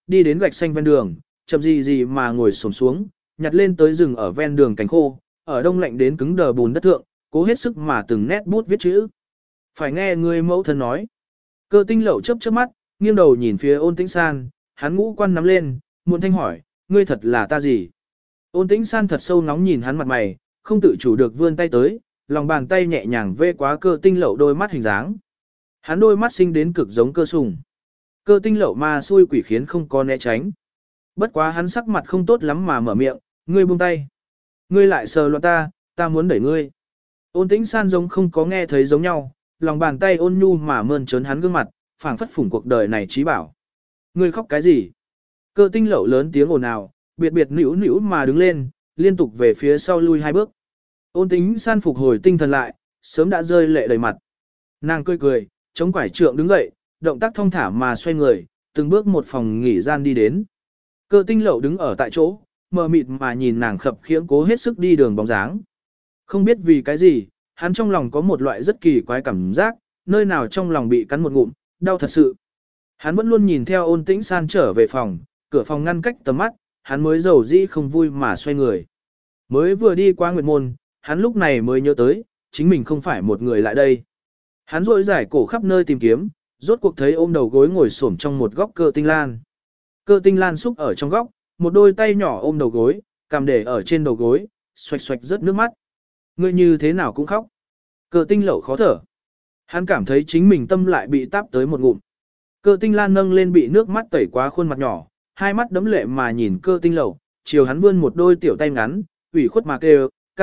đi đến gạch xanh ven đường, chậm gì gì mà ngồi xổm xuống, nhặt lên tới rừng ở ven đường cánh khô, ở đông lạnh đến cứng đờ bùn đất thượng, cố hết sức mà từng nét bút viết chữ. Phải nghe người mẫu thân nói. Cơ Tinh Lậu chớp chớp mắt, nghiêng đầu nhìn phía Ôn Tĩnh San, hắn ngũ quan nắm lên, muộn thanh hỏi, ngươi thật là ta gì? Ôn Tĩnh San thật sâu nóng nhìn hắn mặt mày, không tự chủ được vươn tay tới, lòng bàn tay nhẹ nhàng vê quá Cơ Tinh Lậu đôi mắt hình dáng. Hắn đôi mắt sinh đến cực giống Cơ Sùng. Cơ Tinh Lậu ma xui quỷ khiến không có né tránh. Bất quá hắn sắc mặt không tốt lắm mà mở miệng, ngươi buông tay. Ngươi lại sờ loạn ta muốn đẩy ngươi. Ôn Tĩnh San giống không có nghe thấy giống nhau, lòng bàn tay ôn nhu mà mơn trớn hắn gương mặt, phảng phất phủng cuộc đời này trí bảo. Ngươi khóc cái gì? Cơ Tinh Lậu lớn tiếng ồn ào, biệt biệt nữu nữu mà đứng lên, liên tục về phía sau lui 2 bước. Ôn Tĩnh San phục hồi tinh thần lại, sớm đã rơi lệ đầy mặt. Nàng cười cười, chống quải trượng đứng dậy, động tác thong thả mà xoay người, từng bước một phòng nghỉ gian đi đến. Cơ Tinh Lậu đứng ở tại chỗ, mờ mịt mà nhìn nàng khập khiễng cố hết sức đi đường bóng dáng. Không biết vì cái gì, hắn trong lòng có một loại rất kỳ quái cảm giác, nơi nào trong lòng bị cắn một ngụm, đau thật sự. Hắn vẫn luôn nhìn theo Ôn Tĩnh San trở về phòng, cửa phòng ngăn cách tầm mắt, hắn mới dầu dĩ không vui mà xoay người. Mới vừa đi qua nguyệt môn, hắn lúc này mới nhớ tới, chính mình không phải một người lại đây. Hắn rội giải cổ khắp nơi tìm kiếm, rốt cuộc thấy ôm đầu gối ngồi xổm trong một góc Cơ Tinh Lan. Cơ Tinh Lan xúc ở trong góc, một đôi tay nhỏ ôm đầu gối, cằm để ở trên đầu gối, xoạch xoạch rớt nước mắt. Ngươi như thế nào cũng khóc. Cơ Tinh Lậu khó thở. Hắn cảm thấy chính mình tâm lại bị táp tới một ngụm. Cơ Tinh Lan nâng lên bị nước mắt tẩy quá khuôn mặt nhỏ, hai mắt đấm lệ mà nhìn Cơ Tinh Lậu, chiều hắn vươn một đôi tiểu tay ngắn, ủy khuất mà kêu, ca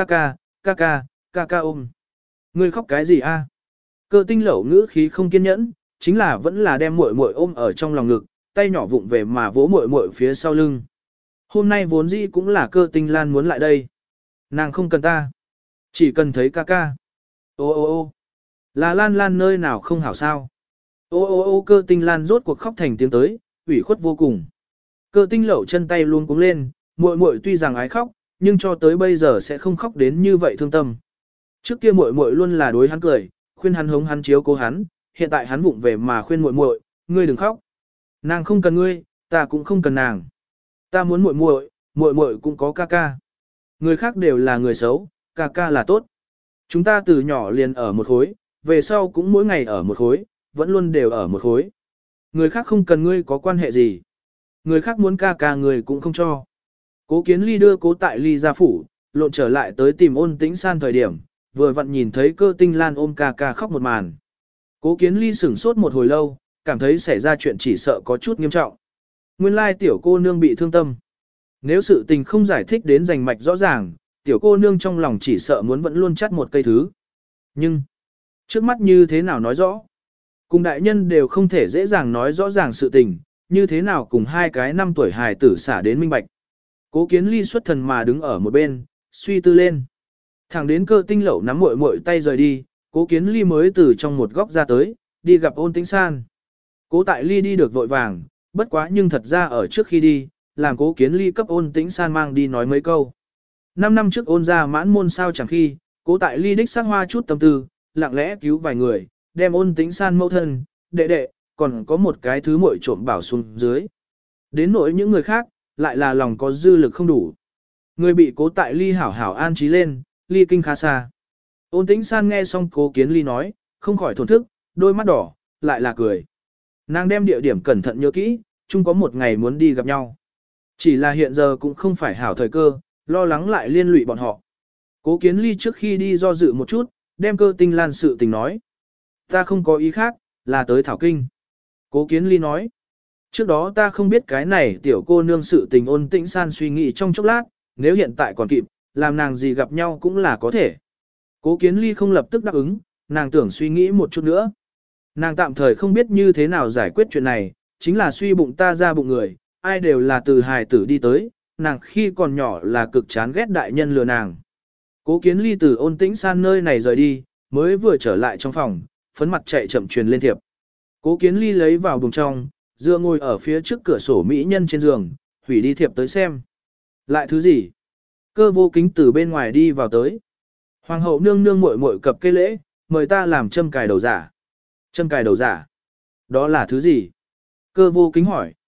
ca ôm. Ngươi khóc cái gì a? Cơ Tinh Lậu ngữ khí không kiên nhẫn, chính là vẫn là đem muội muội ôm ở trong lòng ngực, tay nhỏ vụng về mà vỗ muội muội phía sau lưng. Hôm nay vốn dĩ cũng là Cơ Tinh Lan muốn lại đây. Nàng không cần ta, chỉ cần thấy ca ca. Ô, là Lan Lan nơi nào không hảo sao? Ô, Cơ Tinh Lan rốt cuộc khóc thành tiếng tới, ủy khuất vô cùng. Cơ Tinh Lậu chân tay luôn cuống lên, muội muội tuy rằng ái khóc, nhưng cho tới bây giờ sẽ không khóc đến như vậy thương tâm. Trước kia muội muội luôn là đối hắn cười, khuyên hắn hống hắn chiếu cố hắn, hiện tại hắn vụng về mà khuyên muội muội, ngươi đừng khóc. Nàng không cần ngươi, ta cũng không cần nàng. Ta muốn muội muội cũng có ca ca. Người khác đều là người xấu, ca ca là tốt. Chúng ta từ nhỏ liền ở một khối, về sau cũng mỗi ngày ở một khối, vẫn luôn đều ở một khối. Người khác không cần ngươi có quan hệ gì. Người khác muốn ca ca người cũng không cho. Cố Kiến Ly đưa Cố Tại Ly ra phủ, lộn trở lại tới tìm Ôn Tĩnh San thời điểm, vừa vặn nhìn thấy Cơ Tinh Lan ôm ca ca khóc một màn. Cố Kiến Ly sửng sốt một hồi lâu, cảm thấy xảy ra chuyện chỉ sợ có chút nghiêm trọng. Nguyên lai tiểu cô nương bị thương tâm. Nếu sự tình không giải thích đến rành mạch rõ ràng, tiểu cô nương trong lòng chỉ sợ muốn vẫn luôn chắt một cây thứ. Nhưng, trước mắt như thế nào nói rõ? Cùng đại nhân đều không thể dễ dàng nói rõ ràng sự tình, như thế nào cùng hai cái 5 tuổi hài tử xả đến minh bạch. Cố Kiến Ly xuất thần mà đứng ở một bên, suy tư lên. Thẳng đến Cơ Tinh Lậu nắm muội muội tay rời đi, Cố Kiến Ly mới từ trong một góc ra tới, đi gặp Ôn Tĩnh San. Cố Tại Ly đi được vội vàng, bất quá nhưng thật ra ở trước khi đi, làm Cố Kiến Ly cấp Ôn Tĩnh San mang đi nói mấy câu. 5 năm trước Ôn ra mãn môn sao chẳng khi, Cố Tại Ly đích xác hoa chút tâm tư, lặng lẽ cứu vài người, đem Ôn Tĩnh San mẫu thân, đệ, còn có một cái thứ muội trộm bảo xuống dưới. Đến nỗi những người khác, lại là lòng có dư lực không đủ. Người bị Cố Tại Ly hảo hảo an trí lên, ly kinh khá xa. Ôn Tĩnh San nghe xong Cố Kiến Ly nói, không khỏi thổn thức, đôi mắt đỏ, lại là cười. Nàng đem địa điểm cẩn thận nhớ kỹ, chung có một ngày muốn đi gặp nhau. Chỉ là hiện giờ cũng không phải hảo thời cơ, lo lắng lại liên lụy bọn họ. Cố Kiến Ly trước khi đi do dự một chút, đem Cơ Tinh Lan sự tình nói. Ta không có ý khác, là tới thảo kinh. Cố Kiến Ly nói. Trước đó ta không biết cái này tiểu cô nương sự tình. Ôn Tĩnh San suy nghĩ trong chốc lát, nếu hiện tại còn kịp, làm nàng gì gặp nhau cũng là có thể. Cố Kiến Ly không lập tức đáp ứng, nàng tưởng suy nghĩ một chút nữa. Nàng tạm thời không biết như thế nào giải quyết chuyện này, chính là suy bụng ta ra bụng người, ai đều là từ hài tử đi tới, nàng khi còn nhỏ là cực chán ghét đại nhân lừa nàng. Cố Kiến Ly từ Ôn Tĩnh San nơi này rời đi, mới vừa trở lại trong phòng, phấn mặt chạy chậm truyền lên thiệp. Cố Kiến Ly lấy vào buồng trong, dựa ngồi ở phía trước cửa sổ mỹ nhân trên giường, hủy đi thiệp tới xem. Lại thứ gì? Cơ Vô Kính từ bên ngoài đi vào tới. Hoàng hậu nương nương muội muội cập cây lễ, mời ta làm châm cài đầu giả. Châm cài đầu giả? Đó là thứ gì? Cơ Vô Kính hỏi.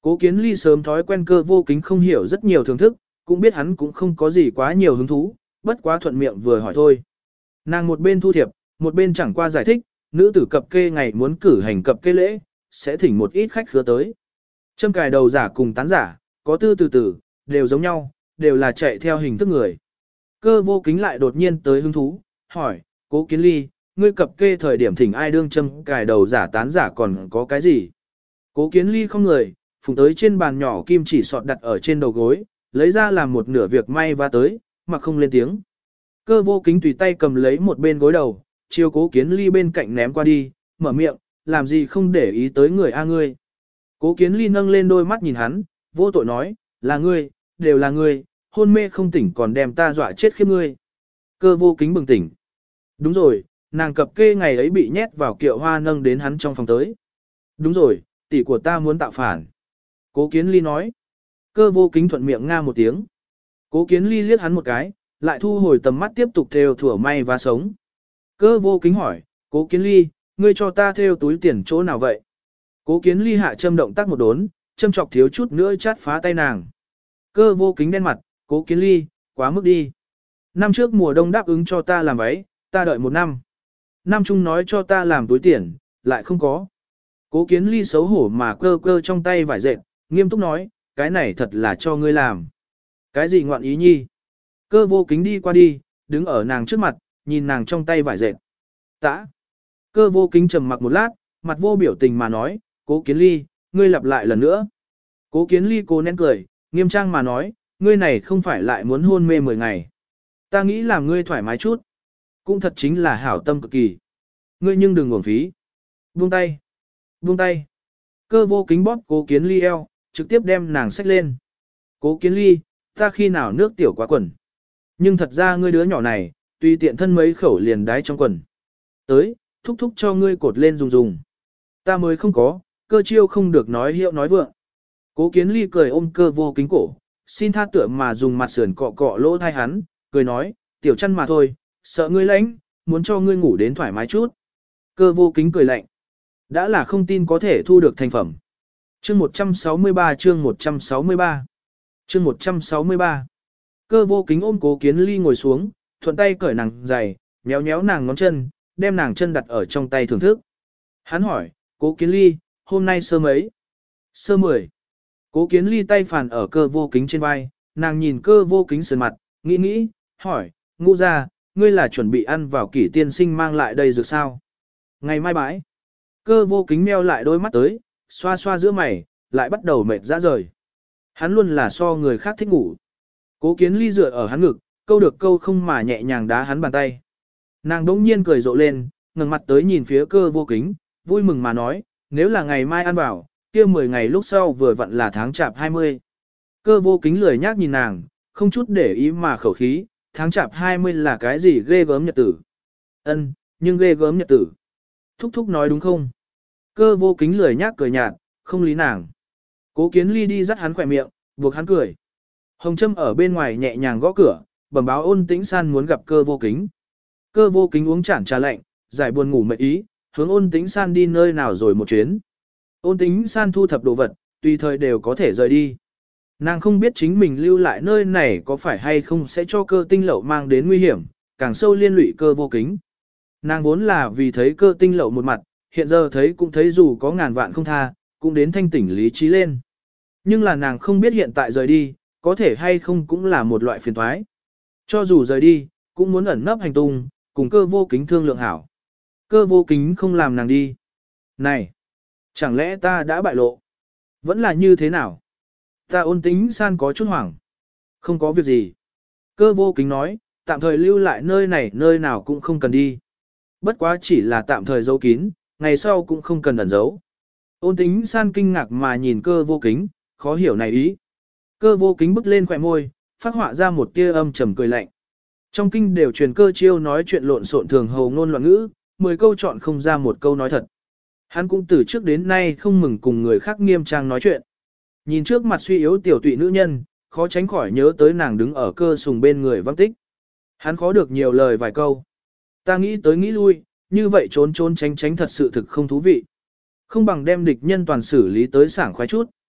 Cố Kiến Ly sớm thói quen Cơ Vô Kính không hiểu rất nhiều thưởng thức, cũng biết hắn cũng không có gì quá nhiều hứng thú, bất quá thuận miệng vừa hỏi thôi. Nàng một bên thu thiệp, một bên chẳng qua giải thích, nữ tử cập kê ngày muốn cử hành cập kê lễ, sẽ thỉnh một ít khách khứa tới. Châm cài đầu giả cùng tán giả, có tư từ từ, đều giống nhau, đều là chạy theo hình thức người. Cơ Vô Kính lại đột nhiên tới hứng thú, hỏi, Cố Kiến Ly, ngươi cập kê thời điểm thỉnh ai đương châm cài đầu giả tán giả còn có cái gì? Cố Kiến Ly không người, phùng tới trên bàn nhỏ kim chỉ sọt đặt ở trên đầu gối, lấy ra làm một nửa việc may và tới, mà không lên tiếng. Cơ Vô Kính tùy tay cầm lấy một bên gối đầu, chiều Cố Kiến Ly bên cạnh ném qua đi, mở miệng, làm gì không để ý tới người a ngươi. Cố Kiến Ly nâng lên đôi mắt nhìn hắn, vô tội nói, là ngươi, đều là ngươi, hôn mê không tỉnh còn đem ta dọa chết khiếp ngươi. Cơ Vô Kính bừng tỉnh. Đúng rồi, nàng cập kê ngày ấy bị nhét vào kiệu hoa nâng đến hắn trong phòng tới. Đúng rồi, tỷ của ta muốn tạo phản. Cố Kiến Ly nói. Cơ Vô Kính thuận miệng nga một tiếng. Cố Kiến Ly liếc hắn một cái, lại thu hồi tầm mắt tiếp tục thêu thủa may và sống. Cơ Vô Kính hỏi, Cố Kiến Ly, ngươi cho ta thêu túi tiền chỗ nào vậy? Cố Kiến Ly hạ châm động tác một đốn, châm chọc thiếu chút nữa chát phá tay nàng. Cơ Vô Kính đen mặt, Cố Kiến Ly, quá mức đi. Năm trước mùa đông đáp ứng cho ta làm váy, ta đợi một năm. Năm chung nói cho ta làm túi tiền, lại không có. Cố Kiến Ly xấu hổ mà cơ cơ trong tay vải dệt, nghiêm túc nói, cái này thật là cho ngươi làm. Cái gì ngoạn ý nhi? Cơ Vô Kính đi qua đi, đứng ở nàng trước mặt, nhìn nàng trong tay vải dệt. Tã. Cơ Vô Kính trầm mặc một lát, mặt vô biểu tình mà nói, Cố Kiến Ly, ngươi lặp lại lần nữa. Cố Kiến Ly cố nén cười, nghiêm trang mà nói, ngươi này không phải lại muốn hôn mê 10 ngày. Ta nghĩ là ngươi thoải mái chút. Cũng thật chính là hảo tâm cực kỳ. Ngươi nhưng đừng uổng phí. Buông tay. Buông tay. Cơ Vô Kính bóp Cố Kiến Ly eo, trực tiếp đem nàng xách lên. Cố Kiến Ly, ta khi nào nước tiểu quá quần. Nhưng thật ra ngươi đứa nhỏ này, tùy tiện thân mấy khẩu liền đái trong quần. Tới, thúc thúc cho ngươi cột lên dùng dùng. Ta mới không có, cơ chiêu không được nói hiệu nói vượng. Cố Kiến Ly cười ôm Cơ Vô Kính cổ, xin tha tựa mà dùng mặt sườn cọ cọ lỗ thai hắn, cười nói, tiểu chăn mà thôi, sợ ngươi lãnh, muốn cho ngươi ngủ đến thoải mái chút. Cơ Vô Kính cười lạnh. Đã là không tin có thể thu được thành phẩm. Chương 163 chương 163 chương 163 Cơ Vô Kính ôm Cố Kiến Ly ngồi xuống, thuận tay cởi nàng giày, nhéo nhéo nàng ngón chân, đem nàng chân đặt ở trong tay thưởng thức. Hắn hỏi, Cố Kiến Ly, hôm nay sơ mấy? Sơ 10. Cố Kiến Ly tay phản ở Cơ Vô Kính trên vai, nàng nhìn Cơ Vô Kính sườn mặt, nghĩ, hỏi, Ngũ gia, ngươi là chuẩn bị ăn vào Kỷ tiên sinh mang lại đây dược sao? Ngày mai bãi. Cơ Vô Kính meo lại đôi mắt tới, xoa xoa giữa mày, lại bắt đầu mệt ra rời. Hắn luôn là so người khác thích ngủ. Cố Kiến Ly dựa ở hắn ngực, câu được câu không mà nhẹ nhàng đá hắn bàn tay. Nàng đỗng nhiên cười rộ lên, ngẩng mặt tới nhìn phía Cơ Vô Kính, vui mừng mà nói, nếu là ngày mai ăn vào, kia 10 ngày lúc sau vừa vặn là tháng chạp 20. Cơ Vô Kính lười nhác nhìn nàng, không chút để ý mà khẩu khí, tháng chạp 20 là cái gì ghê gớm nhật tử. Ân, nhưng ghê gớm nhật tử. Thúc thúc nói đúng không? Cơ Vô Kính lười nhác cười nhạt, không lý nàng. Cố Kiến Ly đi dắt hắn khỏe miệng, buộc hắn cười. Hồng Trâm ở bên ngoài nhẹ nhàng gõ cửa, bẩm báo Ôn Tĩnh San muốn gặp Cơ Vô Kính. Cơ Vô Kính uống chản trà lạnh, giải buồn ngủ mệt ý, hướng Ôn Tĩnh San đi nơi nào rồi một chuyến. Ôn Tĩnh San thu thập đồ vật, tùy thời đều có thể rời đi. Nàng không biết chính mình lưu lại nơi này có phải hay không sẽ cho Cơ Tinh Lậu mang đến nguy hiểm, càng sâu liên lụy Cơ Vô Kính. Nàng vốn là vì thấy Cơ Tinh Lậu một mặt, hiện giờ thấy cũng thấy dù có ngàn vạn không tha, cũng đến thanh tỉnh lý trí lên. Nhưng là nàng không biết hiện tại rời đi, có thể hay không cũng là một loại phiền toái. Cho dù rời đi, cũng muốn ẩn nấp hành tung, cùng Cơ Vô Kính thương lượng hảo. Cơ Vô Kính không làm nàng đi. Này, chẳng lẽ ta đã bại lộ? Vẫn là như thế nào? Ta Ôn Tĩnh San có chút hoảng. Không có việc gì. Cơ Vô Kính nói, tạm thời lưu lại nơi này nơi nào cũng không cần đi. Bất quá chỉ là tạm thời giấu kín, ngày sau cũng không cần ẩn giấu. Ôn Tĩnh San kinh ngạc mà nhìn Cơ Vô Kính, khó hiểu này ý. Cơ Vô Kính bứt lên khỏe môi, phát họa ra một tia âm trầm cười lạnh. Trong kinh đều truyền Cơ Chiêu nói chuyện lộn xộn thường hầu ngôn loạn ngữ, 10 câu chọn không ra một câu nói thật. Hắn cũng từ trước đến nay không mừng cùng người khác nghiêm trang nói chuyện. Nhìn trước mặt suy yếu tiểu tụy nữ nhân, khó tránh khỏi nhớ tới nàng đứng ở Cơ Sùng bên người Văng Tích. Hắn khó được nhiều lời vài câu. Ta nghĩ tới nghĩ lui, như vậy trốn trốn tránh tránh thật sự thực không thú vị. Không bằng đem địch nhân toàn xử lý tới sảng khoái chút.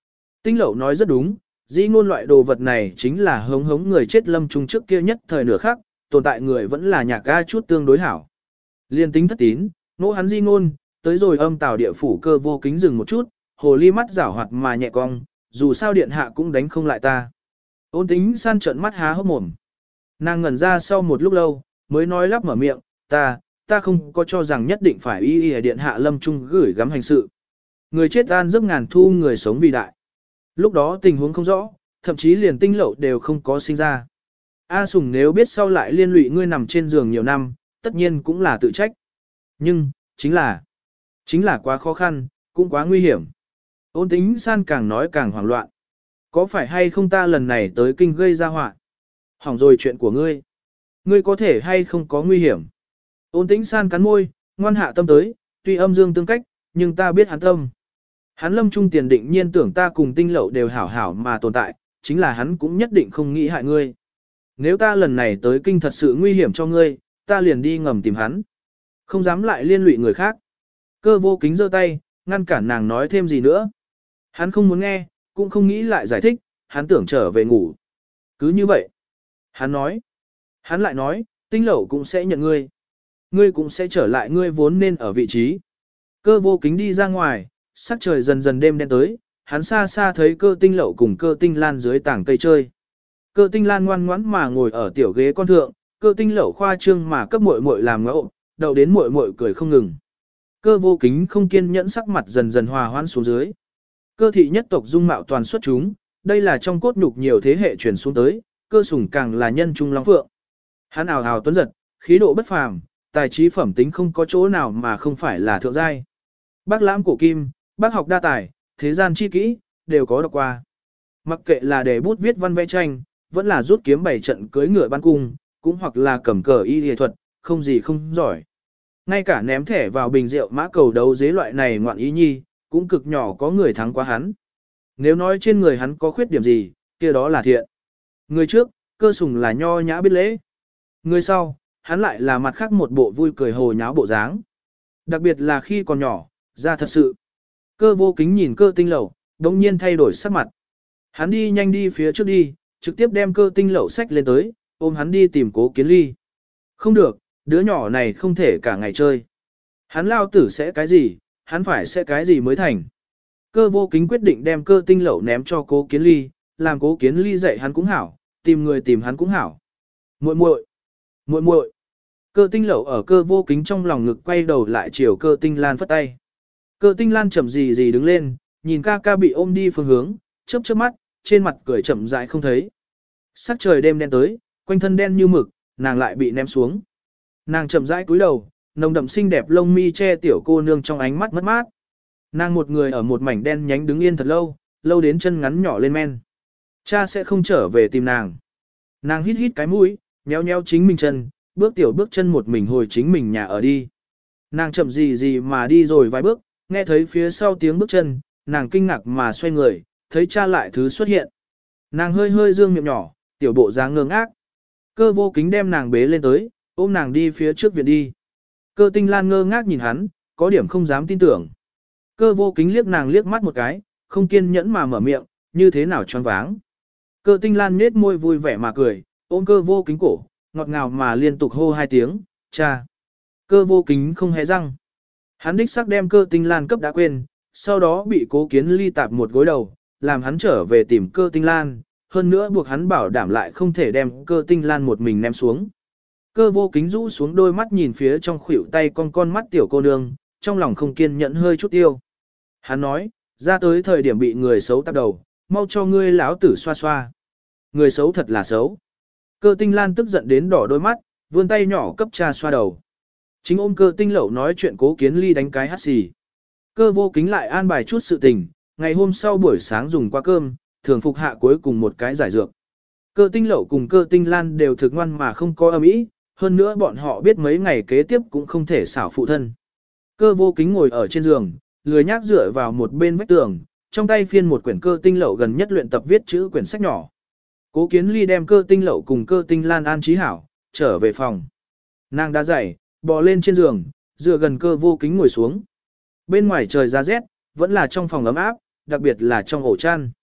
Tinh lậu nói rất đúng, dĩ ngôn loại đồ vật này chính là hống hống người chết lâm trung trước kia nhất thời nửa khắc, tồn tại người vẫn là nhạc ga chút tương đối hảo. Liên tính thất tín, nỗ hắn di ngôn, tới rồi âm tào địa phủ Cơ Vô Kính dừng một chút, hồ ly mắt rảo hoạt mà nhẹ cong, dù sao điện hạ cũng đánh không lại ta. Ôn Tính San trợn mắt há hốc mồm. Nàng ngẩn ra sau một lúc lâu, mới nói lắp mở miệng, ta không có cho rằng nhất định phải y điện hạ lâm trung gửi gắm hành sự. Người chết an giấc ngàn thu, người sống vì đại. Lúc đó tình huống không rõ, thậm chí liền tinh lậu đều không có sinh ra. A Sùng nếu biết sau lại liên lụy ngươi nằm trên giường nhiều năm, tất nhiên cũng là tự trách. Nhưng, chính là quá khó khăn, cũng quá nguy hiểm. Ôn Tính San càng nói càng hoảng loạn. Có phải hay không ta lần này tới kinh gây ra họa? Hỏng rồi chuyện của ngươi. Ngươi có thể hay không có nguy hiểm? Ôn Tĩnh San cắn môi, ngoan hạ tâm tới, tuy âm dương tương cách, nhưng ta biết hắn tâm. Hắn lâm trung tiền định nhiên tưởng ta cùng tinh lậu đều hảo hảo mà tồn tại, chính là hắn cũng nhất định không nghĩ hại ngươi. Nếu ta lần này tới kinh thật sự nguy hiểm cho ngươi, ta liền đi ngầm tìm hắn. Không dám lại liên lụy người khác. Cơ Vô Kính giơ tay, ngăn cản nàng nói thêm gì nữa. Hắn không muốn nghe, cũng không nghĩ lại giải thích, hắn tưởng trở về ngủ. Cứ như vậy. Hắn lại nói, tinh lậu cũng sẽ nhận ngươi. Ngươi cũng sẽ trở lại ngươi vốn nên ở vị trí. Cơ Vô Kính đi ra ngoài, sắc trời dần dần đêm đen tới, hắn xa xa thấy Cơ Tinh Lậu cùng Cơ Tinh Lan dưới tảng cây chơi. Cơ Tinh Lan ngoan ngoãn mà ngồi ở tiểu ghế con thượng, Cơ Tinh Lậu khoa trương mà cấp muội muội làm ngẫu, đậu đến muội muội cười không ngừng. Cơ Vô Kính không kiên nhẫn, sắc mặt dần dần hòa hoãn xuống dưới. Cơ thị nhất tộc dung mạo toàn xuất chúng, đây là trong cốt nhục nhiều thế hệ truyền xuống tới, Cơ Sủng càng là nhân trung long phượng. Hắn ảo hào tuấn giật, khí độ bất phàm, tài trí phẩm tính không có chỗ nào mà không phải là thượng giai. Bác lãm cổ kim, bác học đa tài, thế gian chi kỹ, đều có đọc qua. Mặc kệ là để bút viết văn vẽ tranh, vẫn là rút kiếm bảy trận cưới ngựa ban cung, cũng hoặc là cầm cờ y y thuật, không gì không giỏi. Ngay cả ném thẻ vào bình rượu mã cầu đấu dế loại này ngoạn ý nhi, cũng cực nhỏ có người thắng qua hắn. Nếu nói trên người hắn có khuyết điểm gì, kia đó là thiện. Người trước, Cơ Sủng là nho nhã biết lễ. Người sau, hắn lại là mặt khác một bộ vui cười hồ nháo bộ dáng. Đặc biệt là khi còn nhỏ, ra thật sự. Cơ Vô Kính nhìn Cơ Tinh Lậu, đống nhiên thay đổi sắc mặt. Hắn đi nhanh đi phía trước đi, trực tiếp đem Cơ Tinh Lậu xách lên tới, ôm hắn đi tìm Cố Kiến Ly. Không được, đứa nhỏ này không thể cả ngày chơi. Hắn lao tử sẽ cái gì, hắn phải sẽ cái gì mới thành. Cơ Vô Kính quyết định đem Cơ Tinh Lậu ném cho Cố Kiến Ly, làm Cố Kiến Ly dạy hắn cũng hảo, tìm người tìm hắn cũng hảo. Muội muội. Cơ Tinh Lậu ở Cơ Vô Kính trong lòng ngực quay đầu lại chiều Cơ Tinh Lan phất tay. Cơ Tinh Lan chậm gì đứng lên, nhìn ca ca bị ôm đi phương hướng, chớp chớp mắt, trên mặt cười chậm rãi không thấy. Sắc trời đêm đen tới, quanh thân đen như mực, nàng lại bị ném xuống. Nàng chậm rãi cúi đầu, nồng đậm xinh đẹp lông mi che tiểu cô nương trong ánh mắt mất mát. Nàng một người ở một mảnh đen nhánh đứng yên thật lâu, lâu đến chân ngắn nhỏ lên men. Cha sẽ không trở về tìm nàng. Nàng hít hít cái mũi, nhéo nhéo chính mình chân, bước chân một mình hồi chính mình nhà ở đi. Nàng chậm gì mà đi rồi vài bước, nghe thấy phía sau tiếng bước chân, nàng kinh ngạc mà xoay người, thấy cha lại thứ xuất hiện. Nàng hơi hơi dương miệng nhỏ, tiểu bộ dáng ngơ ngác. Cơ Vô Kính đem nàng bế lên tới, ôm nàng đi phía trước viện đi. Cơ Tinh Lan ngơ ngác nhìn hắn, có điểm không dám tin tưởng. Cơ Vô Kính liếc nàng liếc mắt một cái, không kiên nhẫn mà mở miệng, như thế nào choáng váng. Cơ Tinh Lan nhếch môi vui vẻ mà cười, ôm Cơ Vô Kính cổ, ngọt ngào mà liên tục hô hai tiếng, cha. Cơ Vô Kính không hé răng. Hắn đích xác đem Cơ Tinh Lan cấp đã quên, sau đó bị Cố Kiến Ly tạp một gối đầu, làm hắn trở về tìm Cơ Tinh Lan, hơn nữa buộc hắn bảo đảm lại không thể đem Cơ Tinh Lan một mình ném xuống. Cơ Vô Kính rũ xuống đôi mắt nhìn phía trong khuỷu tay con mắt tiểu cô nương, trong lòng không kiên nhẫn hơi chút tiêu. Hắn nói, ra tới thời điểm bị người xấu tạp đầu, mau cho ngươi lão tử xoa xoa. Người xấu thật là xấu. Cơ Tinh Lan tức giận đến đỏ đôi mắt, vươn tay nhỏ cấp cha xoa đầu. Chính ôm Cơ Tinh Lậu nói chuyện Cố Kiến Ly đánh cái hắt xì. Cơ Vô Kính lại an bài chút sự tình, ngày hôm sau buổi sáng dùng qua cơm, thường phục hạ cuối cùng một cái giải dược. Cơ Tinh Lậu cùng Cơ Tinh Lan đều thực ngoan mà không có âm ý, hơn nữa bọn họ biết mấy ngày kế tiếp cũng không thể xảo phụ thân. Cơ Vô Kính ngồi ở trên giường, lười nhác dựa vào một bên vách tường, trong tay phiên một quyển Cơ Tinh Lậu gần nhất luyện tập viết chữ quyển sách nhỏ. Cố Kiến Ly đem Cơ Tinh Lậu cùng Cơ Tinh Lan an trí hảo, trở về phòng. Nàng đã dậy, bò lên trên giường, dựa gần Cơ Vô Kính ngồi xuống. Bên ngoài trời ra rét, vẫn là trong phòng ấm áp, đặc biệt là trong ổ chăn.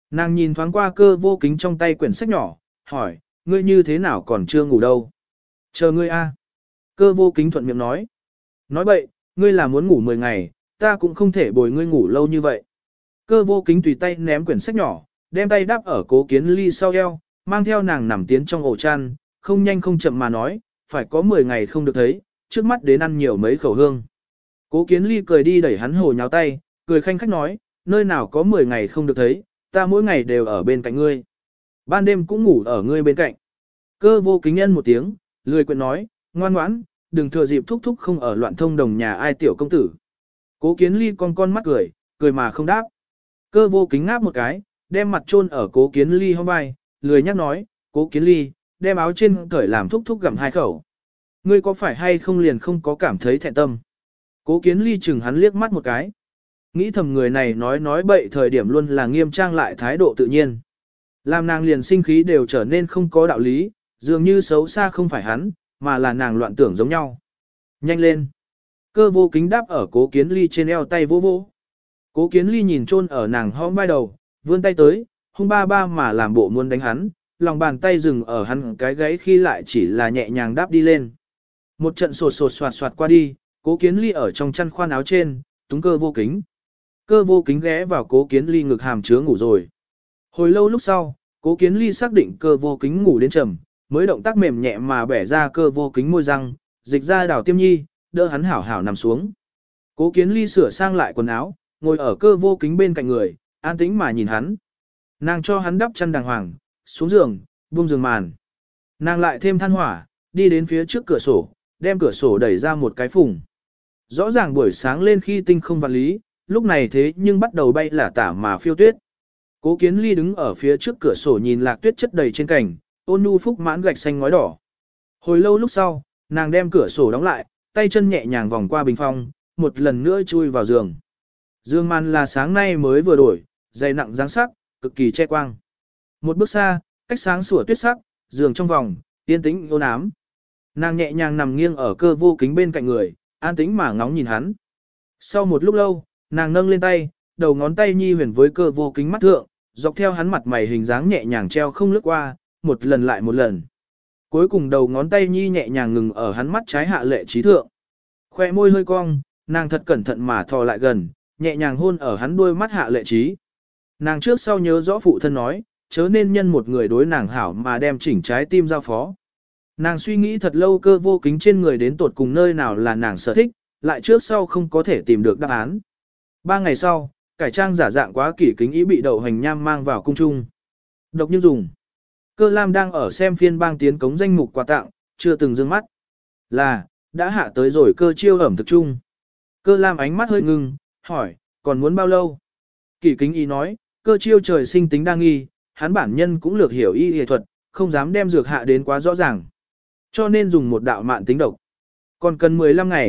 Nàng nhìn thoáng qua Cơ Vô Kính trong tay quyển sách nhỏ, hỏi, ngươi như thế nào còn chưa ngủ đâu? Chờ ngươi a. Cơ Vô Kính thuận miệng nói. Nói bậy, ngươi là muốn ngủ 10 ngày, ta cũng không thể bồi ngươi ngủ lâu như vậy. Cơ Vô Kính tùy tay ném quyển sách nhỏ, đem tay đáp ở Cố Kiến Ly sau eo, mang theo nàng nằm tiến trong ổ chăn, không nhanh không chậm mà nói, phải có 10 ngày không được thấy, trước mắt đến ăn nhiều mấy khẩu hương. Cố Kiến Ly cười đi đẩy hắn hồ nháo tay, cười khanh khách nói, nơi nào có 10 ngày không được thấy, ta mỗi ngày đều ở bên cạnh ngươi. Ban đêm cũng ngủ ở ngươi bên cạnh. Cơ Vô Kính nhân một tiếng, lười quyện nói, ngoan ngoãn, đừng thừa dịp thúc thúc không ở loạn thông đồng nhà ai tiểu công tử. Cố Kiến Ly con mắt cười, cười mà không đáp. Cơ Vô Kính ngáp một cái, đem mặt chôn ở Cố Kiến Ly hông vai, lười nhắc nói, Cố Kiến Ly, đem áo trên cởi làm thúc thúc gặm 2 khẩu. Ngươi có phải hay không liền không có cảm thấy thẹn tâm? Cố Kiến Ly chừng hắn liếc mắt một cái. Nghĩ thầm người này nói bậy thời điểm luôn là nghiêm trang lại thái độ tự nhiên. Làm nàng liền sinh khí đều trở nên không có đạo lý, dường như xấu xa không phải hắn, mà là nàng loạn tưởng giống nhau. Nhanh lên. Cơ Vô Kính đáp ở Cố Kiến Ly trên eo tay vô vô. Cố Kiến Ly nhìn chôn ở nàng hõm vai đầu, vươn tay tới, hung ba ba mà làm bộ muốn đánh hắn, lòng bàn tay dừng ở hắn cái gáy khi lại chỉ là nhẹ nhàng đáp đi lên. Một trận sột sột soạt soạt qua đi, Cố Kiến Ly ở trong chăn khoan áo trên, túng Cơ Vô Kính. Cơ Vô Kính ghé vào Cố Kiến Ly ngực hàm chứa ngủ rồi. Hồi lâu lúc sau, Cố Kiến Ly xác định Cơ Vô Kính ngủ đến trầm, mới động tác mềm nhẹ mà bẻ ra Cơ Vô Kính môi răng, dịch ra đảo tiêm nhi, đỡ hắn hảo hảo nằm xuống. Cố Kiến Ly sửa sang lại quần áo, ngồi ở Cơ Vô Kính bên cạnh người, an tĩnh mà nhìn hắn. Nàng cho hắn đắp chăn đàng hoàng, xuống giường, buông giường màn. Nàng lại thêm than hỏa, đi đến phía trước cửa sổ, đem cửa sổ đẩy ra một cái phùng. Rõ ràng buổi sáng lên khi tinh không vạn lý, lúc này thế nhưng bắt đầu bay lả tả mà phiêu tuyết. Cố Kiến Ly đứng ở phía trước cửa sổ nhìn lạc tuyết chất đầy trên cành, ôn nhu phúc mãn gạch xanh ngói đỏ. Hồi lâu lúc sau, nàng đem cửa sổ đóng lại, tay chân nhẹ nhàng vòng qua bình phong, một lần nữa chui vào giường. Dương màn là sáng nay mới vừa đổi, dày nặng dáng sắc, cực kỳ che quang. Một bước xa, cách sáng sủa tuyết sắc, giường trong vòng, yên tĩnh ôn ám. Nàng nhẹ nhàng nằm nghiêng ở Cơ Vô Kính bên cạnh người, an tĩnh mà ngóng nhìn hắn. Sau một lúc lâu, nàng nâng lên tay, đầu ngón tay nhi huyền với Cơ Vô Kính mắt thượng, dọc theo hắn mặt mày hình dáng nhẹ nhàng treo không lướt qua, một lần lại một lần. Cuối cùng đầu ngón tay nhi nhẹ nhàng ngừng ở hắn mắt trái hạ lệ trí thượng. Khoe môi hơi cong, nàng thật cẩn thận mà thò lại gần, nhẹ nhàng hôn ở hắn đuôi mắt hạ lệ trí. Nàng trước sau nhớ rõ phụ thân nói, chớ nên nhân một người đối nàng hảo mà đem chỉnh trái tim giao phó. Nàng suy nghĩ thật lâu Cơ Vô Kính trên người đến tột cùng nơi nào là nàng sở thích, lại trước sau không có thể tìm được đáp án. 3 ngày sau, cải trang giả dạng quá kỷ kính ý bị đậu hành nham mang vào cung trung. Độc như dùng. Cơ Lam đang ở xem phiên bang tiến cống danh mục quà tặng, chưa từng dương mắt. Là, đã hạ tới rồi Cơ Chiêu ẩm thực chung. Cơ Lam ánh mắt hơi ngưng, hỏi, còn muốn bao lâu? Kỷ kính ý nói, Cơ Chiêu trời sinh tính đa nghi, hắn bản nhân cũng lược hiểu y y thuật, không dám đem dược hạ đến quá rõ ràng. Cho nên dùng một đạo mạn tính độc. Còn cần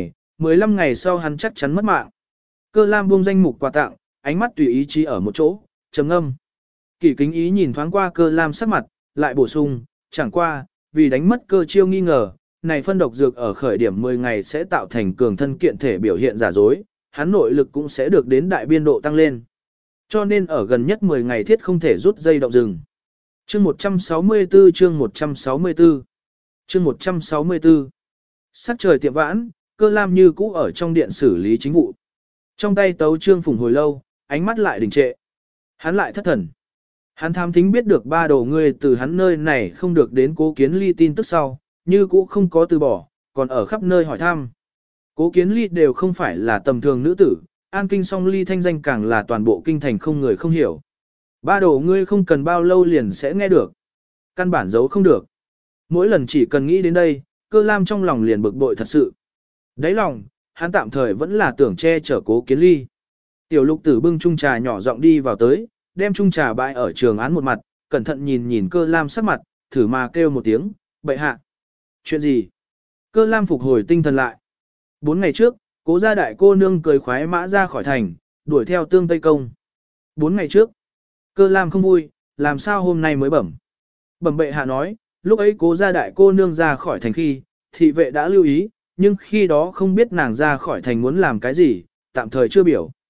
15 ngày sau hắn chắc chắn mất mạng. Cơ Lam buông danh mục quà tặng, ánh mắt tùy ý chí ở một chỗ, trầm ngâm. Kỷ kính ý nhìn thoáng qua Cơ Lam sắc mặt, lại bổ sung, chẳng qua, vì đánh mất Cơ Chiêu nghi ngờ, này phân độc dược ở khởi điểm 10 ngày sẽ tạo thành cường thân kiện thể biểu hiện giả dối, hắn nội lực cũng sẽ được đến đại biên độ tăng lên. Cho nên ở gần nhất 10 ngày thiết không thể rút dây động rừng. Chương 164 chương 164 chương 164 Sắc trời tiệm vãn, Cơ Lam như cũ ở trong điện xử lý chính vụ. Trong tay tấu trương phùng hồi lâu, ánh mắt lại đình trệ. Hắn lại thất thần. Hắn tham thính biết được 3 đầu người từ hắn nơi này không được đến Cố Kiến Ly tin tức sau, như cũ không có từ bỏ, còn ở khắp nơi hỏi thăm. Cố Kiến Ly đều không phải là tầm thường nữ tử, An Kinh Song Ly thanh danh càng là toàn bộ kinh thành không người không hiểu. 3 đầu ngươi không cần bao lâu liền sẽ nghe được. Căn bản giấu không được. Mỗi lần chỉ cần nghĩ đến đây, Cơ Lam trong lòng liền bực bội thật sự. Đáy lòng, hắn tạm thời vẫn là tưởng che chở Cố Kiến Ly. Tiểu Lục Tử bưng chung trà nhỏ giọng đi vào tới, đem chung trà bãi ở trường án một mặt, cẩn thận nhìn Cơ Lam sắc mặt, thử mà kêu một tiếng, bậy hạ. Chuyện gì? Cơ Lam phục hồi tinh thần lại. 4 ngày trước, Cố gia đại cô nương cười khoái mã ra khỏi thành, đuổi theo Tương Tây Công. 4 ngày trước, Cơ Lam không vui, làm sao hôm nay mới bẩm. Bẩm bệ hạ nói, lúc ấy Cố gia đại cô nương ra khỏi thành khi, thị vệ đã lưu ý, nhưng khi đó không biết nàng ra khỏi thành muốn làm cái gì, tạm thời chưa biểu.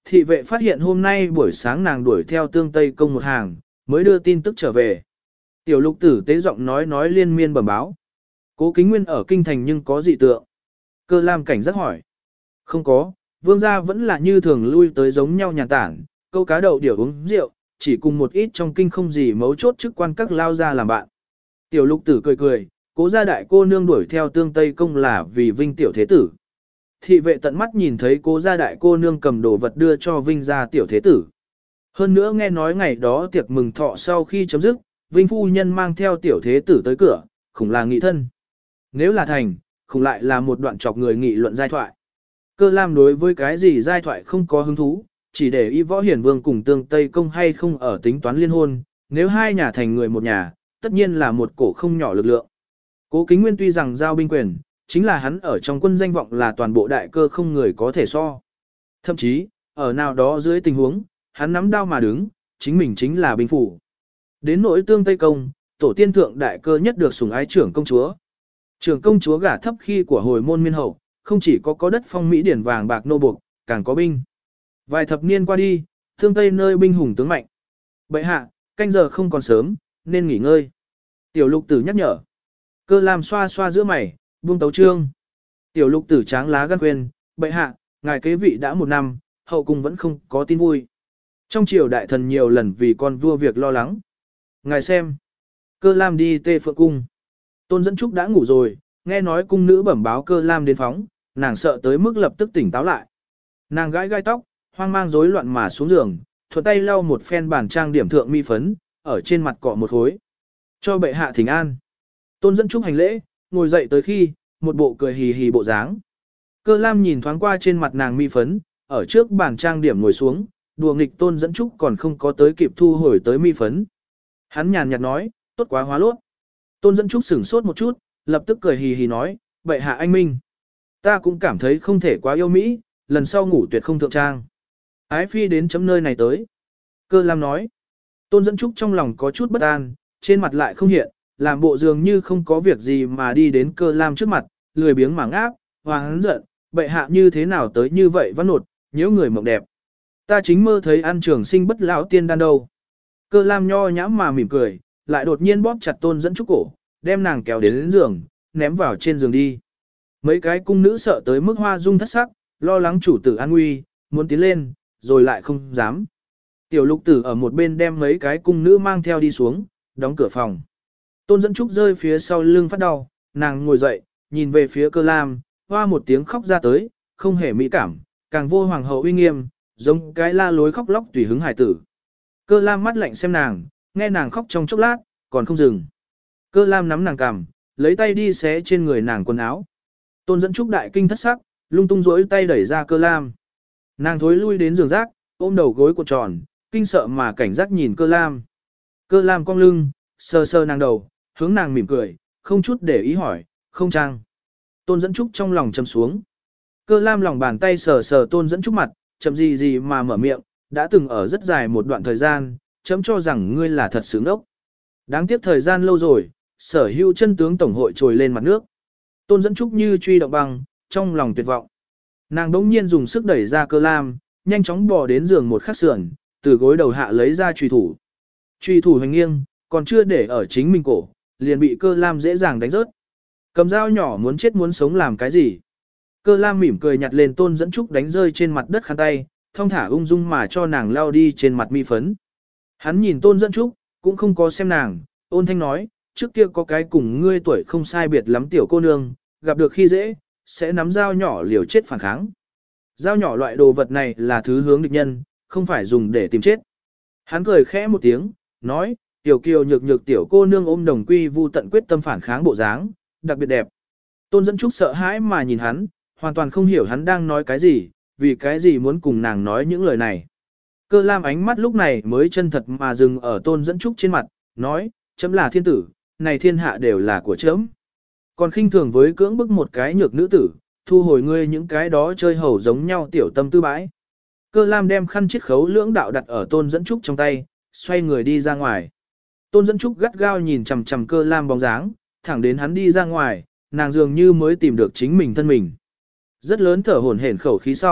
Thị vệ phát hiện hôm nay buổi sáng nàng đuổi theo tương Tây Công một hàng, mới đưa tin tức trở về. Tiểu lục tử tế giọng nói liên miên bẩm báo. Cố Kính Nguyên ở kinh thành nhưng có dị tượng. Cơ Lam cảnh giác hỏi. Không có, vương gia vẫn là như thường lui tới giống nhau nhàn tản, câu cá đậu điểu uống rượu, chỉ cùng một ít trong kinh không gì mấu chốt chức quan các lao ra làm bạn. Tiểu lục tử cười cười, cố gia đại cô nương đuổi theo tương Tây Công là vì Vinh tiểu thế tử. Thị vệ tận mắt nhìn thấy cố gia đại cô nương cầm đồ vật đưa cho Vinh gia tiểu thế tử. Hơn nữa nghe nói ngày đó tiệc mừng thọ sau khi chấm dứt, Vinh phu nhân mang theo tiểu thế tử tới cửa, khủng là nghị thân. Nếu là thành, khủng lại là một đoạn chọc người nghị luận giai thoại. Cơ Lam đối với cái gì giai thoại không có hứng thú, chỉ để ý Võ Hiển Vương cùng tương Tây Công hay không ở tính toán liên hôn, nếu hai nhà thành người một nhà, tất nhiên là một cổ không nhỏ lực lượng. Cố Kính Nguyên tuy rằng giao binh quyền, chính là hắn ở trong quân danh vọng là toàn bộ đại cơ không người có thể so. Thậm chí, ở nào đó dưới tình huống, hắn nắm đao mà đứng, chính mình chính là binh phủ. Đến nỗi tương Tây Công, tổ tiên thượng đại cơ nhất được sủng ái trưởng công chúa. Trưởng công chúa gả thấp khi của hồi môn miên hậu, không chỉ có đất phong mỹ điển vàng bạc nô buộc, càng có binh. Vài thập niên qua đi, thương Tây nơi binh hùng tướng mạnh. Bệ hạ, canh giờ không còn sớm, nên nghỉ ngơi. Tiểu lục tử nhắc nhở. Cơ Lam xoa xoa giữa mày, buông tấu trương. Tiểu lục tử tráng lá gan quên, bệ hạ, ngài kế vị đã 1 năm, hậu cung vẫn không có tin vui. Trong triều đại thần nhiều lần vì con vua việc lo lắng. Ngài xem. Cơ Lam đi Tê Phượng cung. Tôn Dẫn Trúc đã ngủ rồi, nghe nói cung nữ bẩm báo Cơ Lam đến phóng, nàng sợ tới mức lập tức tỉnh táo lại. Nàng gãi gai tóc, hoang mang rối loạn mà xuống giường, thuận tay lau một phen bàn trang điểm thượng mi phấn, ở trên mặt cọ một khối. Cho bệ hạ thỉnh an. Tôn Dẫn Trúc hành lễ, ngồi dậy tới khi, một bộ cười hì hì bộ dáng. Cơ Lam nhìn thoáng qua trên mặt nàng mi phấn, ở trước bàn trang điểm ngồi xuống, đùa nghịch Tôn Dẫn Trúc còn không có tới kịp thu hồi tới mi phấn. Hắn nhàn nhạt nói, tốt quá hóa lốt. Tôn Dẫn Trúc sửng sốt một chút, lập tức cười hì hì nói, bệ hạ anh minh. Ta cũng cảm thấy không thể quá yêu Mỹ, lần sau ngủ tuyệt không thượng trang. Ái phi đến chấm nơi này tới. Cơ Lam nói. Tôn Dẫn Trúc trong lòng có chút bất an, trên mặt lại không hiện, làm bộ dường như không có việc gì mà đi đến Cơ Lam trước mặt, lười biếng mà ngáp, hoáng giận, bệ hạ như thế nào tới như vậy văn nột, nhiễu người mộng đẹp. Ta chính mơ thấy ăn trường sinh bất lão tiên đan đâu. Cơ Lam nho nhãm mà mỉm cười, lại đột nhiên bóp chặt Tôn Dẫn Trúc cổ, đem nàng kéo đến giường, ném vào trên giường đi. Mấy cái cung nữ sợ tới mức hoa dung thất sắc, lo lắng chủ tử an nguy, muốn tiến lên, rồi lại không dám. Tiểu lục tử ở một bên đem mấy cái cung nữ mang theo đi xuống, đóng cửa phòng. Tôn Dẫn Trúc rơi phía sau lưng phát đau, nàng ngồi dậy, nhìn về phía Cơ Lam, hoa một tiếng khóc ra tới, không hề mỹ cảm, càng vô hoàng hậu uy nghiêm, giống cái la lối khóc lóc tùy hứng hải tử. Cơ Lam mắt lạnh xem nàng, nghe nàng khóc trong chốc lát, còn không dừng. Cơ Lam nắm nàng cằm, lấy tay đi xé trên người nàng quần áo. Tôn Dẫn Trúc đại kinh thất sắc, lung tung rỗi tay đẩy ra Cơ Lam. Nàng thối lui đến giường rác, ôm đầu gối cuộn tròn, kinh sợ mà cảnh giác nhìn Cơ Lam. Cơ Lam cong lưng, sờ sờ nàng đầu, hướng nàng mỉm cười, không chút để ý hỏi, không trang. Tôn Dẫn Trúc trong lòng trầm xuống. Cơ Lam lòng bàn tay sờ sờ Tôn Dẫn Trúc mặt, chậm gì gì mà mở miệng, đã từng ở rất dài một đoạn thời gian, chấm cho rằng ngươi là thật sướng đốc. Đáng tiếc thời gian lâu rồi, sở hữu chân tướng tổng hội trồi lên mặt nước. Tôn Dẫn Trúc như truy động băng, trong lòng tuyệt vọng. Nàng đống nhiên dùng sức đẩy ra Cơ Lam, nhanh chóng bò đến giường một khắc sườn, từ gối đầu hạ lấy ra chùy thủ. Chùy thủ hành nghiêng, còn chưa để ở chính mình cổ, liền bị Cơ Lam dễ dàng đánh rớt. Cầm dao nhỏ muốn chết muốn sống làm cái gì? Cơ Lam mỉm cười nhặt lên Tôn Dẫn Trúc đánh rơi trên mặt đất khăn tay, thong thả ung dung mà cho nàng lao đi trên mặt mi phấn. Hắn nhìn Tôn Dẫn Trúc, cũng không có xem nàng, ôn thanh nói, trước kia có cái cùng ngươi tuổi không sai biệt lắm tiểu cô nương, gặp được khi dễ, sẽ nắm dao nhỏ liều chết phản kháng. Dao nhỏ loại đồ vật này là thứ hướng địch nhân, không phải dùng để tìm chết. Hắn cười khẽ một tiếng, nói, tiểu kiều nhược nhược tiểu cô nương ôm đồng quy vu tận quyết tâm phản kháng bộ dáng, đặc biệt đẹp. Tôn Dẫn Trúc sợ hãi mà nhìn hắn, hoàn toàn không hiểu hắn đang nói cái gì, vì cái gì muốn cùng nàng nói những lời này. Cơ Lam ánh mắt lúc này mới chân thật mà dừng ở Tôn Dẫn Trúc trên mặt, nói, chấm là thiên tử, này thiên hạ đều là của chấm. Còn khinh thường với cưỡng bức một cái nhược nữ tử, thu hồi ngươi những cái đó chơi hầu giống nhau tiểu tâm tư bãi. Cơ Lam đem khăn chiết khấu lưỡng đạo đặt ở Tôn Dẫn Trúc trong tay, xoay người đi ra ngoài. Tôn Dẫn Trúc gắt gao nhìn chằm chằm Cơ Lam bóng dáng, thẳng đến hắn đi ra ngoài, nàng dường như mới tìm được chính mình thân mình. Rất lớn thở hổn hển khẩu khí sau,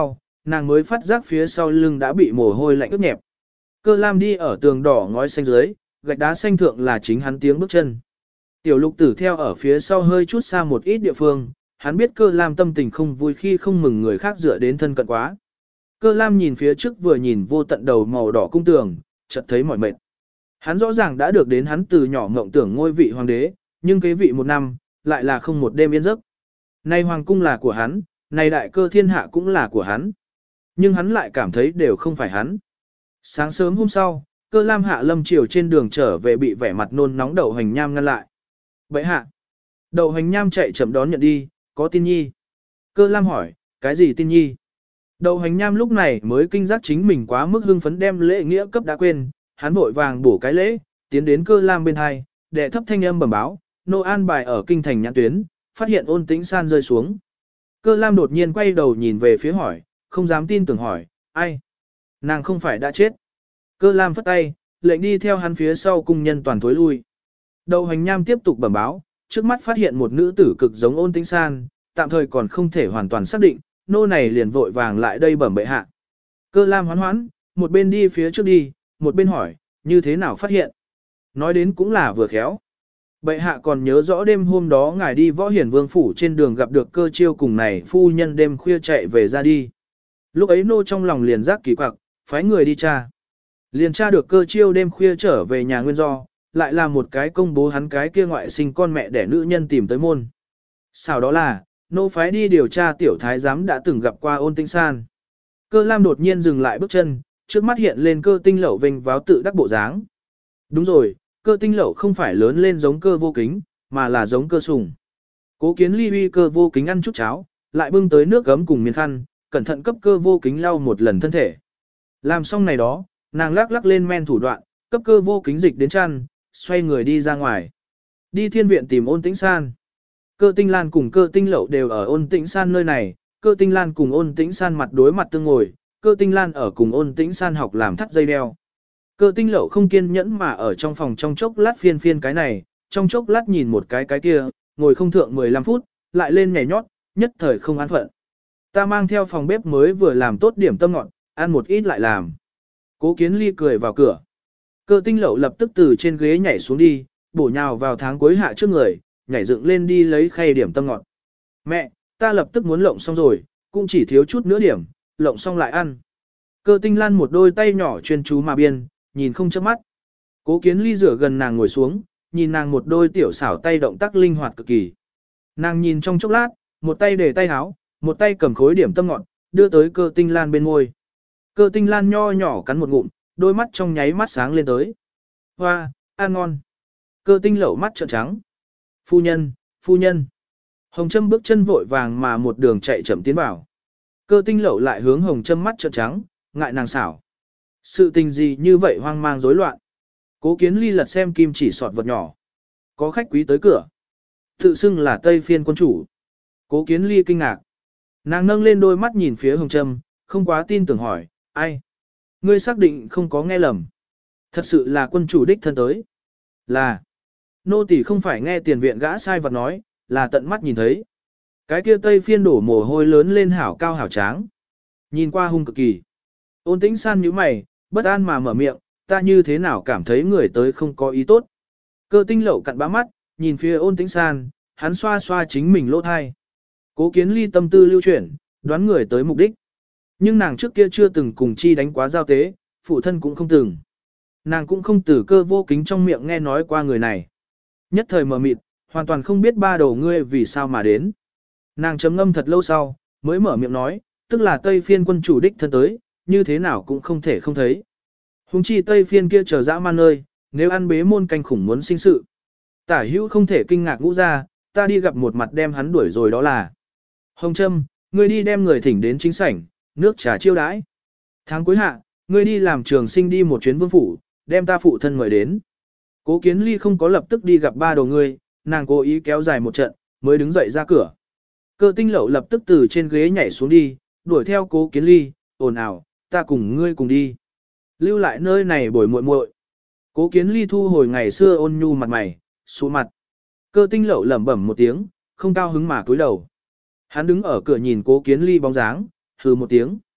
nàng mới phát giác phía sau lưng đã bị mồ hôi lạnh ướt nhẹp. Cơ Lam đi ở tường đỏ ngói xanh dưới, gạch đá xanh thượng là chính hắn tiếng bước chân. Tiểu Lục Tử theo ở phía sau hơi chút xa một ít địa phương, hắn biết Cơ Lam tâm tình không vui khi không mừng người khác dựa đến thân cận quá. Cơ Lam nhìn phía trước vừa nhìn vô tận đầu màu đỏ cung tường, chợt thấy mỏi mệt. Hắn rõ ràng đã được đến hắn từ nhỏ ngộng tưởng ngôi vị hoàng đế, nhưng kế vị một năm, lại là không một đêm yên giấc. Nay hoàng cung là của hắn, này đại cơ thiên hạ cũng là của hắn. Nhưng hắn lại cảm thấy đều không phải hắn. Sáng sớm hôm sau, Cơ Lam hạ lâm chiều trên đường trở về bị vẻ mặt nôn nóng Đậu Hoành Nham ngăn lại. Bậy hạ. Đậu Hoành Nham chạy chậm đón nhận đi, có tin nhi. Cơ Lam hỏi, cái gì tin nhi? Đậu Hoành Nham lúc này mới kinh giác chính mình quá mức hưng phấn đem lễ nghĩa cấp đã quên, hắn vội vàng bổ cái lễ, tiến đến Cơ Lam bên hai, đệ thấp thanh âm bẩm báo, nô an bài ở kinh thành nhãn tuyến, phát hiện Ôn Tĩnh San rơi xuống. Cơ Lam đột nhiên quay đầu nhìn về phía hỏi, không dám tin tưởng hỏi, ai? Nàng không phải đã chết. Cơ Lam phất tay, lệnh đi theo hắn phía sau cung nhân toàn thối lui. Đậu Hoành Nham tiếp tục bẩm báo, trước mắt phát hiện một nữ tử cực giống Ôn Tĩnh San, tạm thời còn không thể hoàn toàn xác định, nô này liền vội vàng lại đây bẩm bệ hạ. Cơ Lam hoán hoãn, một bên đi phía trước đi, một bên hỏi, như thế nào phát hiện? Nói đến cũng là vừa khéo. Bệ hạ còn nhớ rõ đêm hôm đó ngài đi Võ Hiển Vương phủ trên đường gặp được Cơ Chiêu cùng này phu nhân đêm khuya chạy về ra đi. Lúc ấy nô trong lòng liền giác kỳ quặc, phái người đi tra. Liền tra được Cơ Chiêu đêm khuya trở về nhà nguyên do, lại là một cái công bố hắn cái kia ngoại sinh con mẹ để nữ nhân tìm tới môn. Sao đó là, nô phái đi điều tra tiểu thái giám đã từng gặp qua Ôn Tĩnh San. Cơ Lam đột nhiên dừng lại bước chân, trước mắt hiện lên Cơ Tinh Lậu vênh váo tự đắc bộ dáng. Đúng rồi, Cơ Tinh Lậu không phải lớn lên giống Cơ Vô Kính, mà là giống Cơ Sùng. Cố Kiến Ly uy Cơ Vô Kính ăn chút cháo, lại bưng tới nước gấm cùng miếng khăn, cẩn thận cấp Cơ Vô Kính lau một lần thân thể. Làm xong này đó, nàng lắc lắc lên men thủ đoạn, cấp Cơ Vô Kính dịch đến chăn, xoay người đi ra ngoài. Đi thiên viện tìm Ôn Tĩnh San. Cơ Tinh Lan cùng Cơ Tinh Lậu đều ở Ôn Tĩnh San nơi này, Cơ Tinh Lan cùng Ôn Tĩnh San mặt đối mặt tương ngồi, Cơ Tinh Lan ở cùng Ôn Tĩnh San học làm thắt dây đeo. Cơ Tinh Lậu không kiên nhẫn mà ở trong phòng trong chốc lát phiên phiên cái này, trong chốc lát nhìn một cái kia, ngồi không thượng 15 phút, lại lên nhảy nhót, nhất thời không an phận. Ta mang theo phòng bếp mới vừa làm tốt điểm tâm ngọt, ăn một ít lại làm. Cố Kiến Ly cười vào cửa. Cơ Tinh Lậu lập tức từ trên ghế nhảy xuống đi, bổ nhào vào tháng cuối hạ trước người, nhảy dựng lên đi lấy khay điểm tâm ngọt. Mẹ, ta lập tức muốn lộng xong rồi, cũng chỉ thiếu chút nữa điểm, lộng xong lại ăn. Cơ Tinh Lan một đôi tay nhỏ chuyên chú mà biên, nhìn không chớp mắt. Cố Kiến Ly rửa gần nàng ngồi xuống, nhìn nàng một đôi tiểu xảo tay động tác linh hoạt cực kỳ. Nàng nhìn trong chốc lát, một tay để tay háo, một tay cầm khối điểm tâm ngọt, đưa tới Cơ Tinh Lan bên môi. Cơ Tinh Lan nho nhỏ cắn một ngụm, đôi mắt trong nháy mắt sáng lên tới. Hoa, ăn ngon. Cơ Tinh Lậu mắt trợn trắng. Phu nhân, phu nhân. Hồng Trâm bước chân vội vàng mà một đường chạy chậm tiến vào. Cơ Tinh Lậu lại hướng Hồng Trâm mắt trợn trắng, ngại nàng xảo. Sự tình gì như vậy hoang mang rối loạn. Cố Kiến Ly lật xem kim chỉ sọt vật nhỏ. Có khách quý tới cửa. Tự xưng là Tây Phiên quân chủ. Cố Kiến Ly kinh ngạc. Nàng nâng lên đôi mắt nhìn phía Hồng Trâm, không quá tin tưởng hỏi, ai? Ngươi xác định không có nghe lầm. Thật sự là quân chủ đích thân tới. Là. Nô tỳ không phải nghe tiền viện gã sai vật nói, là tận mắt nhìn thấy. Cái kia Tây Phiên đổ mồ hôi lớn lên hảo cao hảo tráng. Nhìn qua hung cực kỳ. Ôn Tĩnh San nhíu mày, bất an mà mở miệng, ta như thế nào cảm thấy người tới không có ý tốt. Cơ Tinh Lậu cặn bã mắt, nhìn phía Ôn Tĩnh San, hắn xoa xoa chính mình lỗ thai. Cố Kiến Ly tâm tư lưu chuyển, đoán người tới mục đích. Nhưng nàng trước kia chưa từng cùng chi đánh quá giao tế, phụ thân cũng không từng. Nàng cũng không từ Cơ Vô Kính trong miệng nghe nói qua người này. Nhất thời mờ mịt, hoàn toàn không biết ba đầu ngươi vì sao mà đến. Nàng chấm ngâm thật lâu sau, mới mở miệng nói, tức là Tây Phiên quân chủ đích thân tới, như thế nào cũng không thể không thấy. Hùng chi Tây Phiên kia chờ dã man nơi, nếu ăn bế môn canh khủng muốn sinh sự. Tả hữu không thể kinh ngạc ngũ ra, ta đi gặp một mặt đem hắn đuổi rồi đó là. Hồng Trâm, ngươi đi đem người thỉnh đến chính sảnh, nước trà chiêu đãi. Tháng cuối hạ, ngươi đi làm trường sinh đi một chuyến vương phủ, đem ta phụ thân mời đến. Cố Kiến Ly không có lập tức đi gặp ba đầu ngươi, nàng cố ý kéo dài một trận, mới đứng dậy ra cửa. Cơ Tinh Lậu lập tức từ trên ghế nhảy xuống đi, đuổi theo Cố Kiến Ly, ồn ào, ta cùng ngươi cùng đi. Lưu lại nơi này bồi muội muội. Cố Kiến Ly thu hồi ngày xưa ôn nhu mặt mày, xuống mặt. Cơ Tinh Lậu lẩm bẩm một tiếng, không cao hứng mà cúi đầu. Hắn đứng ở cửa nhìn Cố Kiến Ly bóng dáng, hừ một tiếng.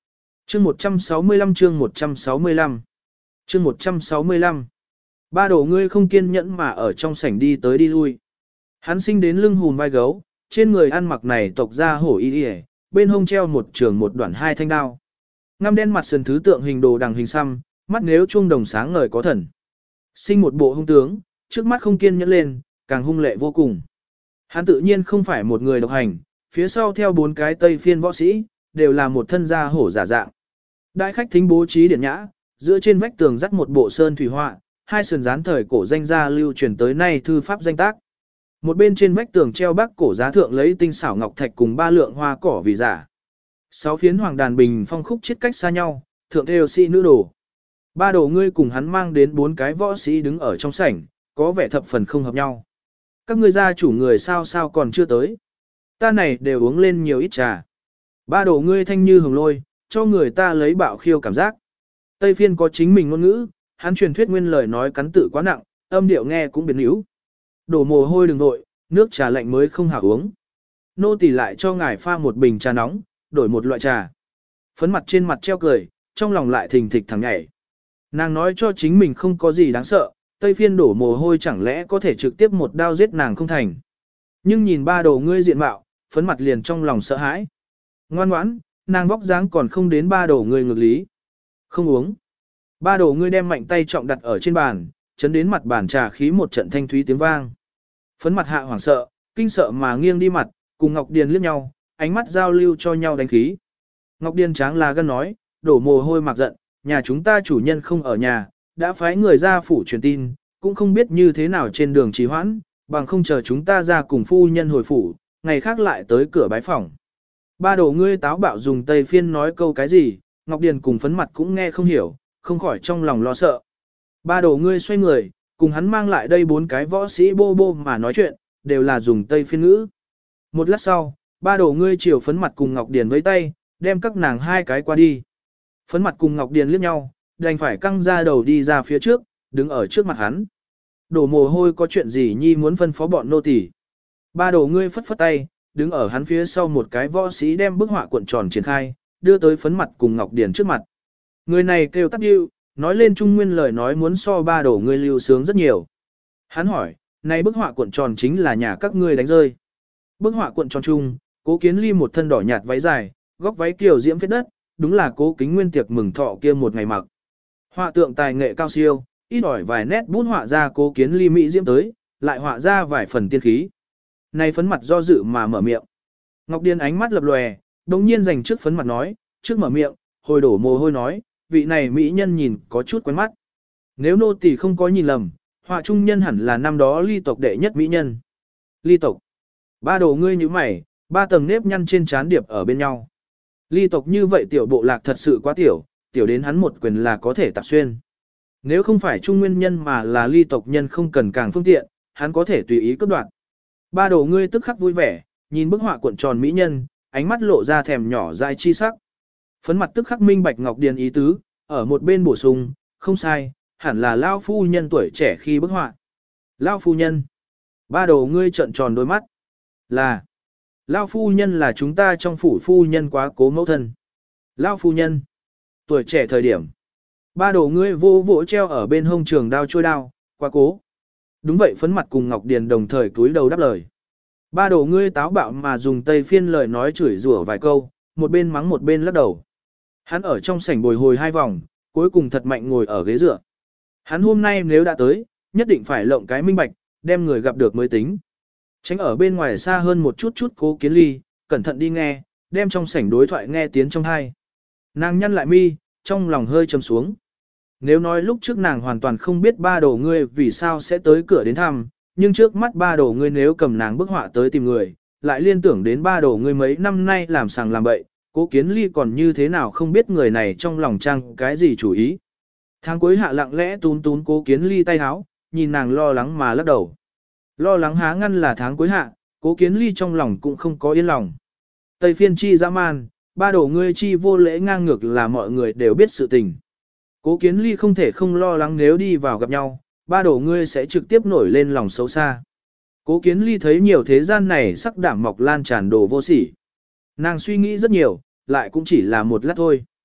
Chương 165 chương 165 chương 165 Ba đồ ngươi không kiên nhẫn mà ở trong sảnh đi tới đi lui. Hắn sinh đến lưng hùm vai gấu, trên người ăn mặc này tộc ra hổ y y, bên hông treo một trường một đoạn hai thanh đao. Ngăm đen mặt sườn thứ tượng hình đồ đằng hình xăm, mắt nếu chuông đồng sáng ngời có thần. Sinh một bộ hung tướng, trước mắt không kiên nhẫn lên, càng hung lệ vô cùng. Hắn tự nhiên không phải một người độc hành, phía sau theo bốn cái tây phiên võ sĩ, đều là một thân gia hổ giả dạng. Đại khách thính bố trí điển nhã, giữa trên vách tường dắt một bộ sơn thủy họa, hai sườn dán thời cổ danh gia lưu truyền tới nay thư pháp danh tác. Một bên trên vách tường treo bác cổ giá thượng lấy tinh xảo ngọc thạch cùng ba lượng hoa cỏ vì giả. 6 phiến hoàng đàn bình phong khúc chiết cách xa nhau, thượng theo sĩ nữ đồ. Ba đồ ngươi cùng hắn mang đến 4 cái võ sĩ đứng ở trong sảnh, có vẻ thập phần không hợp nhau. Các ngươi gia chủ người sao còn chưa tới. Ta này đều uống lên nhiều ít trà. Ba đồ ngươi thanh như hồng lôi, cho người ta lấy bạo khiêu cảm giác. Tây phiên có chính mình ngôn ngữ, hắn truyền thuyết nguyên lời nói cắn tự quá nặng, âm điệu nghe cũng biến yếu. Đổ mồ hôi đừng nội, nước trà lạnh mới không hảo uống. Nô tỳ lại cho ngài pha một bình trà nóng, đổi một loại trà. Phấn mặt trên mặt treo cười, trong lòng lại thình thịch thẳng nhảy. Nàng nói cho chính mình không có gì đáng sợ, Tây phiên đổ mồ hôi chẳng lẽ có thể trực tiếp một đao giết nàng không thành. Nhưng nhìn ba đồ ngươi diện mạo, phấn mặt liền trong lòng sợ hãi. Ngoan ngoãn, nàng vóc dáng còn không đến ba đồ ngươi ngược lý. Không uống. Ba đồ ngươi đem mạnh tay trọng đặt ở trên bàn, chấn đến mặt bàn trà khí một trận thanh thúy tiếng vang. Phấn mặt hạ hoảng sợ, kinh sợ mà nghiêng đi mặt, cùng Ngọc Điền liếc nhau, ánh mắt giao lưu cho nhau đánh khí. Ngọc Điền tráng là gân nói, đổ mồ hôi mặc giận, nhà chúng ta chủ nhân không ở nhà, đã phái người ra phủ truyền tin, cũng không biết như thế nào trên đường trì hoãn, bằng không chờ chúng ta ra cùng phu nhân hồi phủ, ngày khác lại tới cửa bái phỏng. Ba đồ ngươi táo bạo dùng Tây phiên nói câu cái gì, Ngọc Điền cùng phấn mặt cũng nghe không hiểu, không khỏi trong lòng lo sợ. Ba đồ ngươi xoay người, cùng hắn mang lại đây 4 cái võ sĩ bô bô mà nói chuyện, đều là dùng Tây phiên ngữ. Một lát sau, ba đồ ngươi chiều phấn mặt cùng Ngọc Điền với tay, đem các nàng 2 cái qua đi. Phấn mặt cùng Ngọc Điền liếc nhau, đành phải căng ra đầu đi ra phía trước, đứng ở trước mặt hắn. Đổ mồ hôi có chuyện gì nhi muốn phân phó bọn nô tỳ. Ba đồ ngươi phất phất tay, đứng ở hắn phía sau một cái võ sĩ đem bức họa cuộn tròn triển khai, đưa tới phấn mặt cùng Ngọc Điền trước mặt. Người này kêu Tắc Diệu, nói lên trung nguyên lời nói muốn so ba đồ ngươi lưu sướng rất nhiều. Hắn hỏi, này bức họa cuộn tròn chính là nhà các ngươi đánh rơi. Bức họa cuộn tròn chung, Cố Kiến Ly một thân đỏ nhạt váy dài, góc váy kiều diễm phết đất, đúng là Cố Kính Nguyên tiệc mừng thọ kia một ngày mặc. Họa tượng tài nghệ cao siêu, ít ỏi vài nét bút họa ra Cố Kiến Ly mỹ diễm tới, lại họa ra vài phần tiên khí. Này phấn mặt do dự mà mở miệng. Ngọc Điền ánh mắt lập lòe, đồng nhiên dành trước phấn mặt nói, trước mở miệng, hồi đổ mồ hôi nói, vị này mỹ nhân nhìn có chút quen mắt. Nếu nô tỳ không có nhìn lầm, họa trung nhân hẳn là năm đó Ly tộc đệ nhất mỹ nhân. Ly tộc. Ba đồ ngươi như mày, 3 tầng nếp nhăn trên trán điệp ở bên nhau. Ly tộc như vậy tiểu bộ lạc thật sự quá tiểu, tiểu đến hắn một quyền là có thể tạp xuyên. Nếu không phải trung nguyên nhân mà là Ly tộc nhân không cần càng phương tiện, hắn có thể tùy ý cướp đoạt. Ba đồ ngươi tức khắc vui vẻ, nhìn bức họa cuộn tròn mỹ nhân, ánh mắt lộ ra thèm nhỏ dại chi sắc. Phấn mặt tức khắc minh bạch Ngọc Điền ý tứ, ở một bên bổ sung, không sai, hẳn là Lao phu nhân tuổi trẻ khi bức họa. Lao phu nhân. Ba đồ ngươi trợn tròn đôi mắt. Là. Lao phu nhân là chúng ta trong phủ phu nhân quá cố mẫu thân. Lao phu nhân. Tuổi trẻ thời điểm. Ba đồ ngươi vô vỗ treo ở bên hông trường đao trôi đao, quá cố. Đúng vậy phấn mặt cùng Ngọc Điền đồng thời cúi đầu đáp lời. Ba đồ ngươi táo bạo mà dùng Tây phiên lời nói chửi rủa vài câu, một bên mắng một bên lắc đầu. Hắn ở trong sảnh bồi hồi 2 vòng, cuối cùng thật mạnh ngồi ở ghế dựa. Hắn hôm nay nếu đã tới, nhất định phải lộng cái minh bạch, đem người gặp được mới tính. Tránh ở bên ngoài xa hơn một chút Cố Kiến Ly, cẩn thận đi nghe, đem trong sảnh đối thoại nghe tiếng trong tai. Nàng nhăn lại mi, trong lòng hơi trầm xuống. Nếu nói lúc trước nàng hoàn toàn không biết ba đồ ngươi vì sao sẽ tới cửa đến thăm, nhưng trước mắt ba đồ ngươi nếu cầm nàng bức họa tới tìm người, lại liên tưởng đến ba đồ ngươi mấy năm nay làm sàng làm bậy, Cố Kiến Ly còn như thế nào không biết người này trong lòng trang cái gì chủ ý. Tháng cuối hạ lặng lẽ tún Cố Kiến Ly tay háo, nhìn nàng lo lắng mà lắc đầu. Lo lắng há ngăn là tháng cuối hạ, Cố Kiến Ly trong lòng cũng không có yên lòng. Tây phiên chi dã man, ba đồ ngươi chi vô lễ ngang ngược là mọi người đều biết sự tình. Cố Kiến Ly không thể không lo lắng nếu đi vào gặp nhau, ba đồ ngươi sẽ trực tiếp nổi lên lòng xấu xa. Cố Kiến Ly thấy nhiều thế gian này sắc đảm mọc lan tràn đồ vô sỉ. Nàng suy nghĩ rất nhiều, lại cũng chỉ là một lát thôi.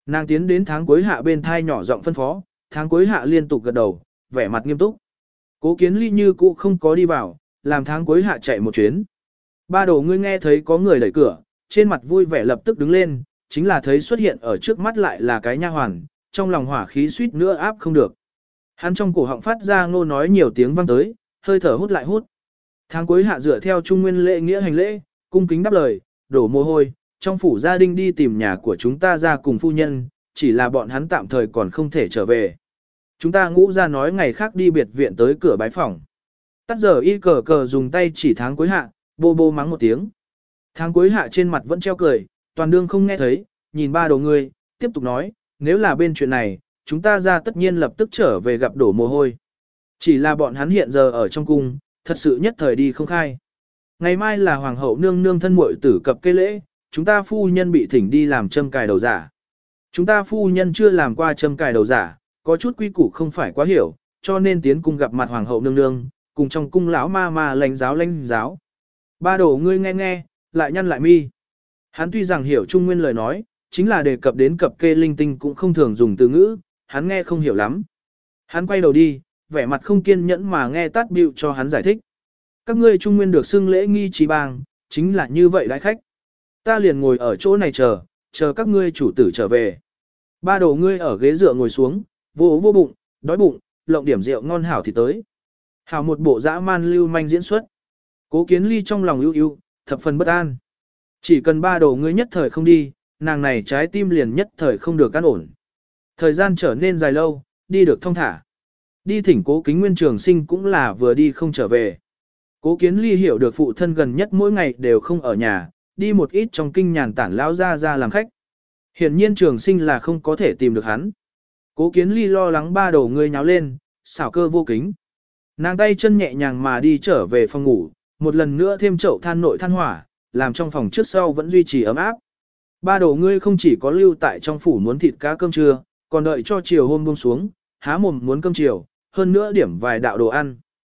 Nàng tiến đến tháng cuối hạ bên thai nhỏ giọng phân phó, tháng cuối hạ liên tục gật đầu, vẻ mặt nghiêm túc. Cố Kiến Ly như cũ không có đi vào, làm tháng cuối hạ chạy một chuyến. Ba đồ ngươi nghe thấy có người đẩy cửa, trên mặt vui vẻ lập tức đứng lên, chính là thấy xuất hiện ở trước mắt lại là cái nha hoàn, trong lòng hỏa khí suýt nữa áp không được. Hắn trong cổ họng phát ra ngô nói nhiều tiếng vang tới, hơi thở hút lại hút. Tháng cuối hạ dựa theo trung nguyên lễ nghĩa hành lễ, cung kính đáp lời, đổ mồ hôi, trong phủ gia đình đi tìm nhà của chúng ta ra cùng phu nhân, chỉ là bọn hắn tạm thời còn không thể trở về. Chúng ta ngũ ra nói ngày khác đi biệt viện tới cửa bái phòng. Tắt giờ y cờ cờ dùng tay chỉ tháng cuối hạ, bô bô mắng một tiếng. Tháng cuối hạ trên mặt vẫn treo cười, toàn đương không nghe thấy, nhìn ba đồ người, tiếp tục nói, nếu là bên chuyện này, chúng ta ra tất nhiên lập tức trở về gặp đổ mồ hôi. Chỉ là bọn hắn hiện giờ ở trong cung, thật sự nhất thời đi không khai. Ngày mai là hoàng hậu nương nương thân muội tử cập cây lễ, chúng ta phu nhân bị thỉnh đi làm châm cài đầu giả. Chúng ta phu nhân chưa làm qua châm cài đầu giả, có chút quy củ không phải quá hiểu, cho nên tiến cung gặp mặt hoàng hậu nương nương, cùng trong cung lão ma ma lãnh giáo. Ba đồ ngươi nghe nghe, lại nhăn lại mi. Hắn tuy rằng hiểu trung nguyên lời nói, chính là đề cập đến cập kê linh tinh cũng không thường dùng từ ngữ, hắn nghe không hiểu lắm. Hắn quay đầu đi, vẻ mặt không kiên nhẫn mà nghe tát bịu cho hắn giải thích. Các ngươi trung nguyên được xưng lễ nghi trí bang, chính là như vậy đãi khách. Ta liền ngồi ở chỗ này chờ các ngươi chủ tử trở về. Ba đồ ngươi ở ghế dựa ngồi xuống, vô bụng, đói bụng, lộng điểm rượu ngon hảo thì tới. Hảo một bộ dã man lưu manh diễn xuất. Cố Kiến Ly trong lòng ưu, thập phần bất an. Chỉ cần ba đồ ngươi nhất thời không đi, nàng này trái tim liền nhất thời không được an ổn. Thời gian trở nên dài lâu, đi được thong thả. Đi thỉnh Cố Kính Nguyên Trường Sinh cũng là vừa đi không trở về. Cố Kiến Ly hiểu được phụ thân gần nhất mỗi ngày đều không ở nhà, đi một ít trong kinh nhàn tản lão ra làm khách. Hiển nhiên Trường Sinh là không có thể tìm được hắn. Cố Kiến Ly lo lắng ba đồ ngươi nháo lên, xảo cơ vô kính. Nàng tay chân nhẹ nhàng mà đi trở về phòng ngủ, một lần nữa thêm chậu than nội than hỏa, làm trong phòng trước sau vẫn duy trì ấm áp. Ba đồ ngươi không chỉ có lưu tại trong phủ muốn thịt cá cơm trưa, còn đợi cho chiều hôm buông xuống, há mồm muốn cơm chiều, hơn nữa điểm vài đạo đồ ăn.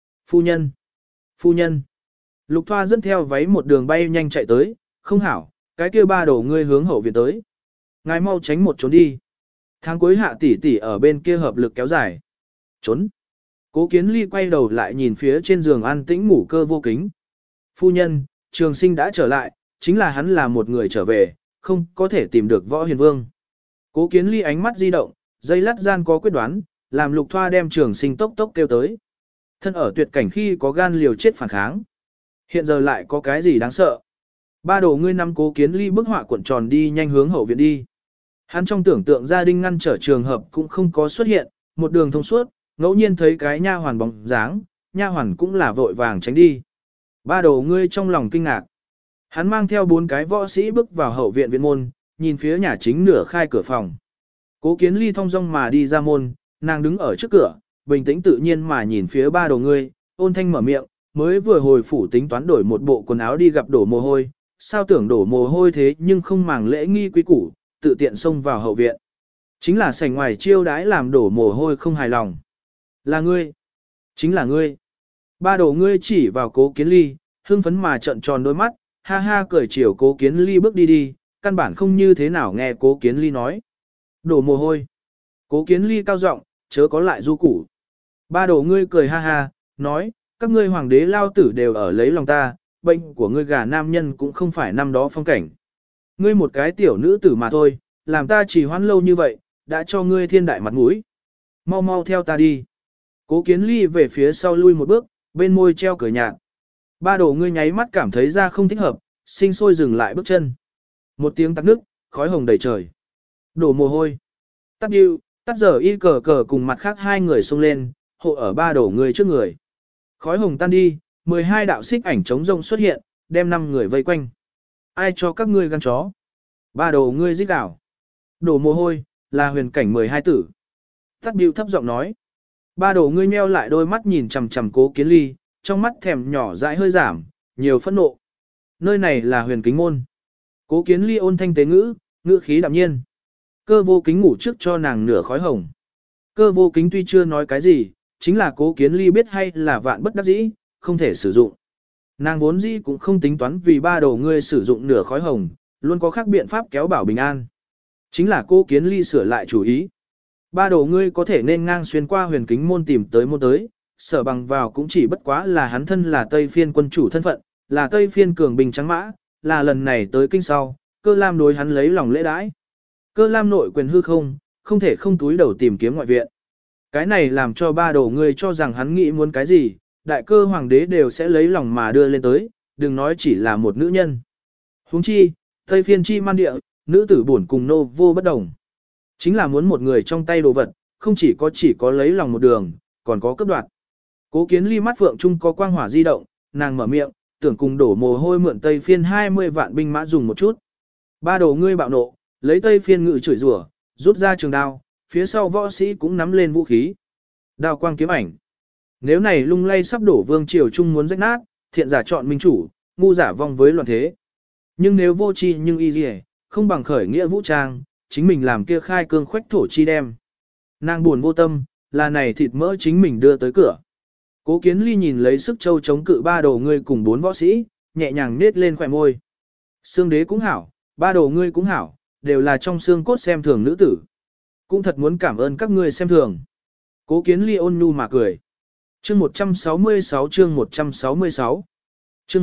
Phu nhân. Lục Thoa dẫn theo váy một đường bay nhanh chạy tới, không hảo, cái kia ba đồ ngươi hướng hậu viện tới. Ngài mau tránh một trốn đi. Tháng cuối hạ tỷ tỷ ở bên kia hợp lực kéo dài. Trốn. Cố Kiến Ly quay đầu lại nhìn phía trên giường an tĩnh ngủ Cơ Vô Kính. Phu nhân, Trường Sinh đã trở lại, chính là hắn là một người trở về, không có thể tìm được Võ Hiền Vương. Cố Kiến Ly ánh mắt di động, dây lát gian có quyết đoán, làm Lục Thoa đem Trường Sinh tốc kêu tới. Thân ở tuyệt cảnh khi có gan liều chết phản kháng. Hiện giờ lại có cái gì đáng sợ. Ba đồ ngươi năm Cố Kiến Ly bức họa cuộn tròn đi nhanh hướng hậu viện đi. Hắn trong tưởng tượng gia đình ngăn trở trường hợp cũng không có xuất hiện, một đường thông suốt, ngẫu nhiên thấy cái nha hoàn bóng dáng, nha hoàn cũng là vội vàng tránh đi. Ba đồ ngươi trong lòng kinh ngạc. Hắn mang theo 4 cái võ sĩ bước vào hậu viện viện môn, nhìn phía nhà chính nửa khai cửa phòng. Cố Kiến Ly thong dong mà đi ra môn, nàng đứng ở trước cửa, bình tĩnh tự nhiên mà nhìn phía ba đồ ngươi, ôn thanh mở miệng, mới vừa hồi phủ tính toán đổi một bộ quần áo đi gặp đổ mồ hôi, sao tưởng đổ mồ hôi thế nhưng không màng lễ nghi quý củ, tự tiện xông vào hậu viện. Chính là sảnh ngoài chiêu đãi làm đổ mồ hôi không hài lòng. Là ngươi. Chính là ngươi. Ba đồ ngươi chỉ vào Cố Kiến Ly, hưng phấn mà trợn tròn đôi mắt, ha ha cười chiều Cố Kiến Ly bước đi, căn bản không như thế nào nghe Cố Kiến Ly nói. Đổ mồ hôi. Cố Kiến Ly cao giọng, chớ có lại du củ. Ba đồ ngươi cười ha ha, nói, các ngươi hoàng đế lao tử đều ở lấy lòng ta, bệnh của ngươi gà nam nhân cũng không phải năm đó phong cảnh. Ngươi một cái tiểu nữ tử mà thôi, làm ta chỉ hoãn lâu như vậy, đã cho ngươi thiên đại mặt mũi. Mau mau theo ta đi. Cố Kiến Ly về phía sau lui một bước, bên môi treo cười nhạt. Ba đồ ngươi nháy mắt cảm thấy ra không thích hợp, sinh sôi dừng lại bước chân. Một tiếng tắc nước, khói hồng đầy trời. Đổ mồ hôi. Tắt điêu, tắt giờ y cờ cờ cùng mặt khác 2 người xông lên, hộ ở ba đồ ngươi trước người. Khói hồng tan đi, 12 đạo xích ảnh trống rông xuất hiện, đem 5 người vây quanh. Ai cho các ngươi gan chó? Ba đồ ngươi giết đảo. Đổ mồ hôi, là huyền cảnh 12 tử. Tắt điêu thấp giọng nói. Ba đồ ngươi nheo lại đôi mắt nhìn chằm chằm Cố Kiến Ly, trong mắt thèm nhỏ dãi hơi giảm, nhiều phẫn nộ. Nơi này là huyền kính môn. Cố Kiến Ly ôn thanh tế ngữ, ngữ khí đạm nhiên. Cơ Vô Kính ngủ trước cho nàng nửa khói hồng. Cơ Vô Kính tuy chưa nói cái gì, chính là Cố Kiến Ly biết hay là vạn bất đắc dĩ, không thể sử dụng. Nàng vốn dĩ cũng không tính toán vì ba đồ ngươi sử dụng nửa khói hồng, luôn có khác biện pháp kéo bảo bình an. Chính là Cố Kiến Ly sửa lại chủ ý. Ba đồ ngươi có thể nên ngang xuyên qua huyền kính môn tìm tới môn tới, Sở Bằng vào cũng chỉ bất quá là hắn thân là Tây Phiên quân chủ thân phận, là Tây Phiên cường binh trắng mã, là lần này tới kinh sau, Cơ Lam đối hắn lấy lòng lễ đãi. Cơ Lam nội quyền hư không thể không túi đầu tìm kiếm ngoại viện. Cái này làm cho ba đồ ngươi cho rằng hắn nghĩ muốn cái gì, đại cơ hoàng đế đều sẽ lấy lòng mà đưa lên tới, đừng nói chỉ là một nữ nhân. Huống chi, Tây Phiên chi man địa, nữ tử bổn cùng nô vô bất đồng. Chính là muốn một người trong tay đồ vật, không chỉ có lấy lòng một đường, còn có cấp đoạt. Cố Kiến Ly mắt phượng trung có quang hỏa di động, nàng mở miệng, tưởng cùng đổ mồ hôi mượn Tây Phiên 20 vạn binh mã dùng một chút. Ba đồ ngươi bạo nộ, lấy Tây Phiên ngự chửi rủa, rút ra trường đao, phía sau võ sĩ cũng nắm lên vũ khí. Đao quang kiếm ảnh. Nếu này lung lay sắp đổ vương triều trung muốn rách nát, thiện giả chọn minh chủ, ngu giả vong với loạn thế. Nhưng nếu vô tri nhưng y dì không bằng khởi nghĩa vũ trang, chính mình làm kia khai cương khoách thổ chi đem. Nàng buồn vô tâm, là này thịt mỡ chính mình đưa tới cửa. Cố Kiến Ly nhìn lấy sức châu chống cự ba đồ ngươi cùng 4 võ sĩ, nhẹ nhàng nết lên khỏe môi. Xương đế cũng hảo, ba đồ ngươi cũng hảo, đều là trong xương cốt xem thường nữ tử. Cũng thật muốn cảm ơn các ngươi xem thường. Cố Kiến Ly ôn nhu mà cười. Chương 166 chương 166 chương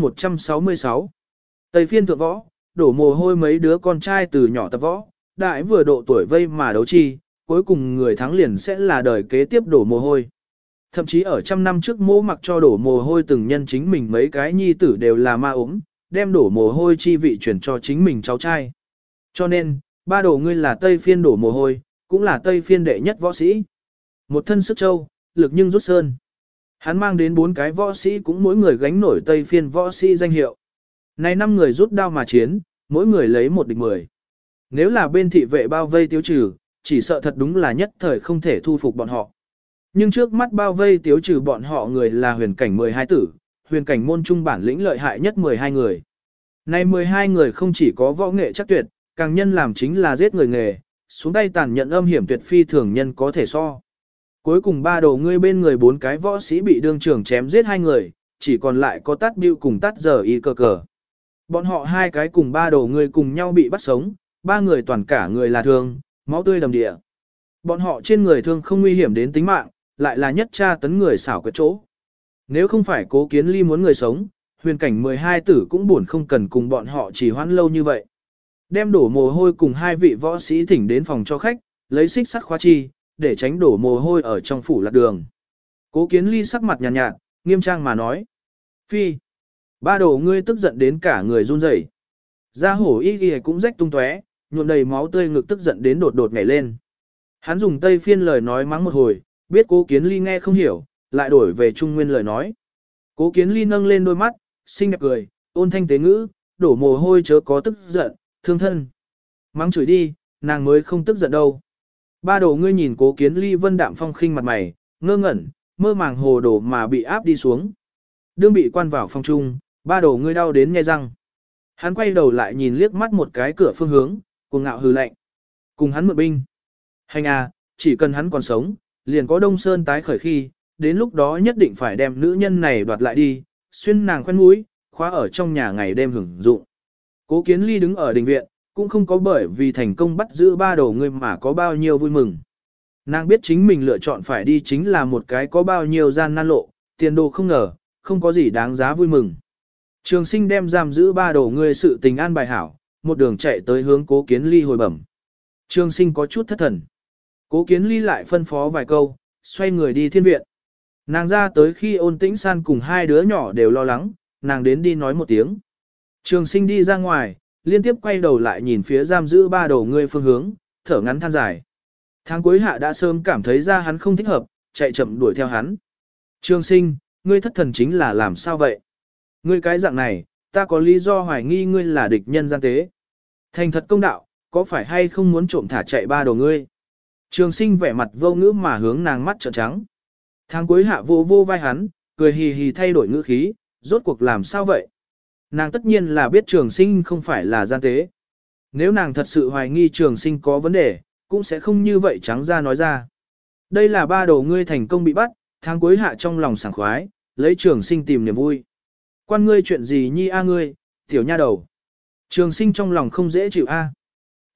166 Tây Phiên thượng võ, đổ mồ hôi mấy đứa con trai từ nhỏ tập võ, đại vừa độ tuổi vây mà đấu chi, cuối cùng người thắng liền sẽ là đời kế tiếp đổ mồ hôi. Thậm chí ở trăm năm trước mô mặc cho đổ mồ hôi từng nhân chính mình mấy cái nhi tử đều là ma ốm, đem đổ mồ hôi chi vị chuyển cho chính mình cháu trai. Cho nên, ba đồ ngươi là Tây Phiên đổ mồ hôi, cũng là Tây Phiên đệ nhất võ sĩ. Một thân sức châu, lực nhưng rút sơn. Hắn mang đến 4 cái võ sĩ cũng mỗi người gánh nổi Tây Phiên võ sĩ danh hiệu. Này 5 người rút đao mà chiến, mỗi người lấy 1 địch 10. Nếu là bên thị vệ bao vây tiêu trừ, chỉ sợ thật đúng là nhất thời không thể thu phục bọn họ. Nhưng trước mắt bao vây tiêu trừ bọn họ người là huyền cảnh 12 tử, huyền cảnh môn trung bản lĩnh lợi hại nhất 12 người. Này 12 người không chỉ có võ nghệ chắc tuyệt, càng nhân làm chính là giết người nghề, xuống tay tàn nhẫn âm hiểm tuyệt phi thường nhân có thể so. Cuối cùng ba đồ ngươi bên người 4 cái võ sĩ bị đương trưởng chém giết 2 người, chỉ còn lại có Tát Bưu cùng Tát Giờ Y cờ cờ. Bọn họ 2 cái cùng ba đồ ngươi cùng nhau bị bắt sống, 3 người toàn cả người là thương, máu tươi đầm địa. Bọn họ trên người thương không nguy hiểm đến tính mạng, lại là nhất tra tấn người xảo quyệt chỗ. Nếu không phải Cố Kiến Ly muốn người sống, huyền cảnh 12 tử cũng buồn không cần cùng bọn họ chỉ hoãn lâu như vậy. Đem đổ mồ hôi cùng 2 vị võ sĩ thỉnh đến phòng cho khách, lấy xích sắt khóa chi, để tránh đổ mồ hôi ở trong phủ lạc đường. Cố Kiến Ly sắc mặt nhàn nhạt, nghiêm trang mà nói. Phi, ba đồ ngươi tức giận đến cả người run rẩy. Da hổ y ghi cũng rách tung tóe, nhuộm đầy máu tươi ngực tức giận đến đột đột nhảy lên. Hắn dùng Tây Phiên lời nói mắng một hồi, biết Cố Kiến Ly nghe không hiểu, lại đổi về Trung Nguyên lời nói. Cố Kiến Ly nâng lên đôi mắt, xinh đẹp cười, ôn thanh tế ngữ, đổ mồ hôi chớ có tức giận, thương thân. Mắng chửi đi, nàng mới không tức giận đâu. Ba đồ ngươi nhìn Cố Kiến Ly vân đạm phong khinh mặt mày, ngơ ngẩn, mơ màng hồ đồ mà bị áp đi xuống. Đương bị quan vào phòng trung, ba đồ ngươi đau đến nhe răng. Hắn quay đầu lại nhìn liếc mắt một cái cửa phương hướng, cuồng ngạo hừ lạnh. Cùng hắn mượn binh. Hành à, chỉ cần hắn còn sống, liền có Đông Sơn tái khởi khi, đến lúc đó nhất định phải đem nữ nhân này đoạt lại đi, xuyên nàng khoen mũi, khóa ở trong nhà ngày đêm hưởng dụng. Cố Kiến Ly đứng ở đình viện, cũng không có bởi vì thành công bắt giữ ba đồ ngươi mà có bao nhiêu vui mừng. Nàng biết chính mình lựa chọn phải đi chính là một cái có bao nhiêu gian nan lộ, tiền đồ không ngờ, không có gì đáng giá vui mừng. Trường Sinh đem giam giữ ba đồ ngươi sự tình an bài hảo, một đường chạy tới hướng Cố Kiến Ly hồi bẩm. Trường Sinh có chút thất thần. Cố Kiến Ly lại phân phó vài câu, xoay người đi thiên viện. Nàng ra tới khi Ôn Tĩnh San cùng 2 đứa nhỏ đều lo lắng, nàng đến đi nói một tiếng. Trường Sinh đi ra ngoài, liên tiếp quay đầu lại nhìn phía giam giữ ba đồ ngươi phương hướng, thở ngắn than dài. Tháng cuối hạ đã sớm cảm thấy ra hắn không thích hợp, chạy chậm đuổi theo hắn. Trường Sinh, ngươi thất thần chính là làm sao vậy? Ngươi cái dạng này, ta có lý do hoài nghi ngươi là địch nhân gian tế. Thành thật công đạo, có phải hay không muốn trộm thả chạy ba đồ ngươi? Trường Sinh vẻ mặt vô ngữ mà hướng nàng mắt trợn trắng. Tháng cuối hạ vô vô vai hắn, cười hì hì thay đổi ngữ khí, rốt cuộc làm sao vậy? Nàng tất nhiên là biết Trường Sinh không phải là gian tế. Nếu nàng thật sự hoài nghi Trường Sinh có vấn đề, cũng sẽ không như vậy trắng ra nói ra. Đây là ba đồ ngươi thành công bị bắt, tháng cuối hạ trong lòng sảng khoái, lấy Trường Sinh tìm niềm vui. Quan ngươi chuyện gì nhi a ngươi, tiểu nha đầu. Trường Sinh trong lòng không dễ chịu a.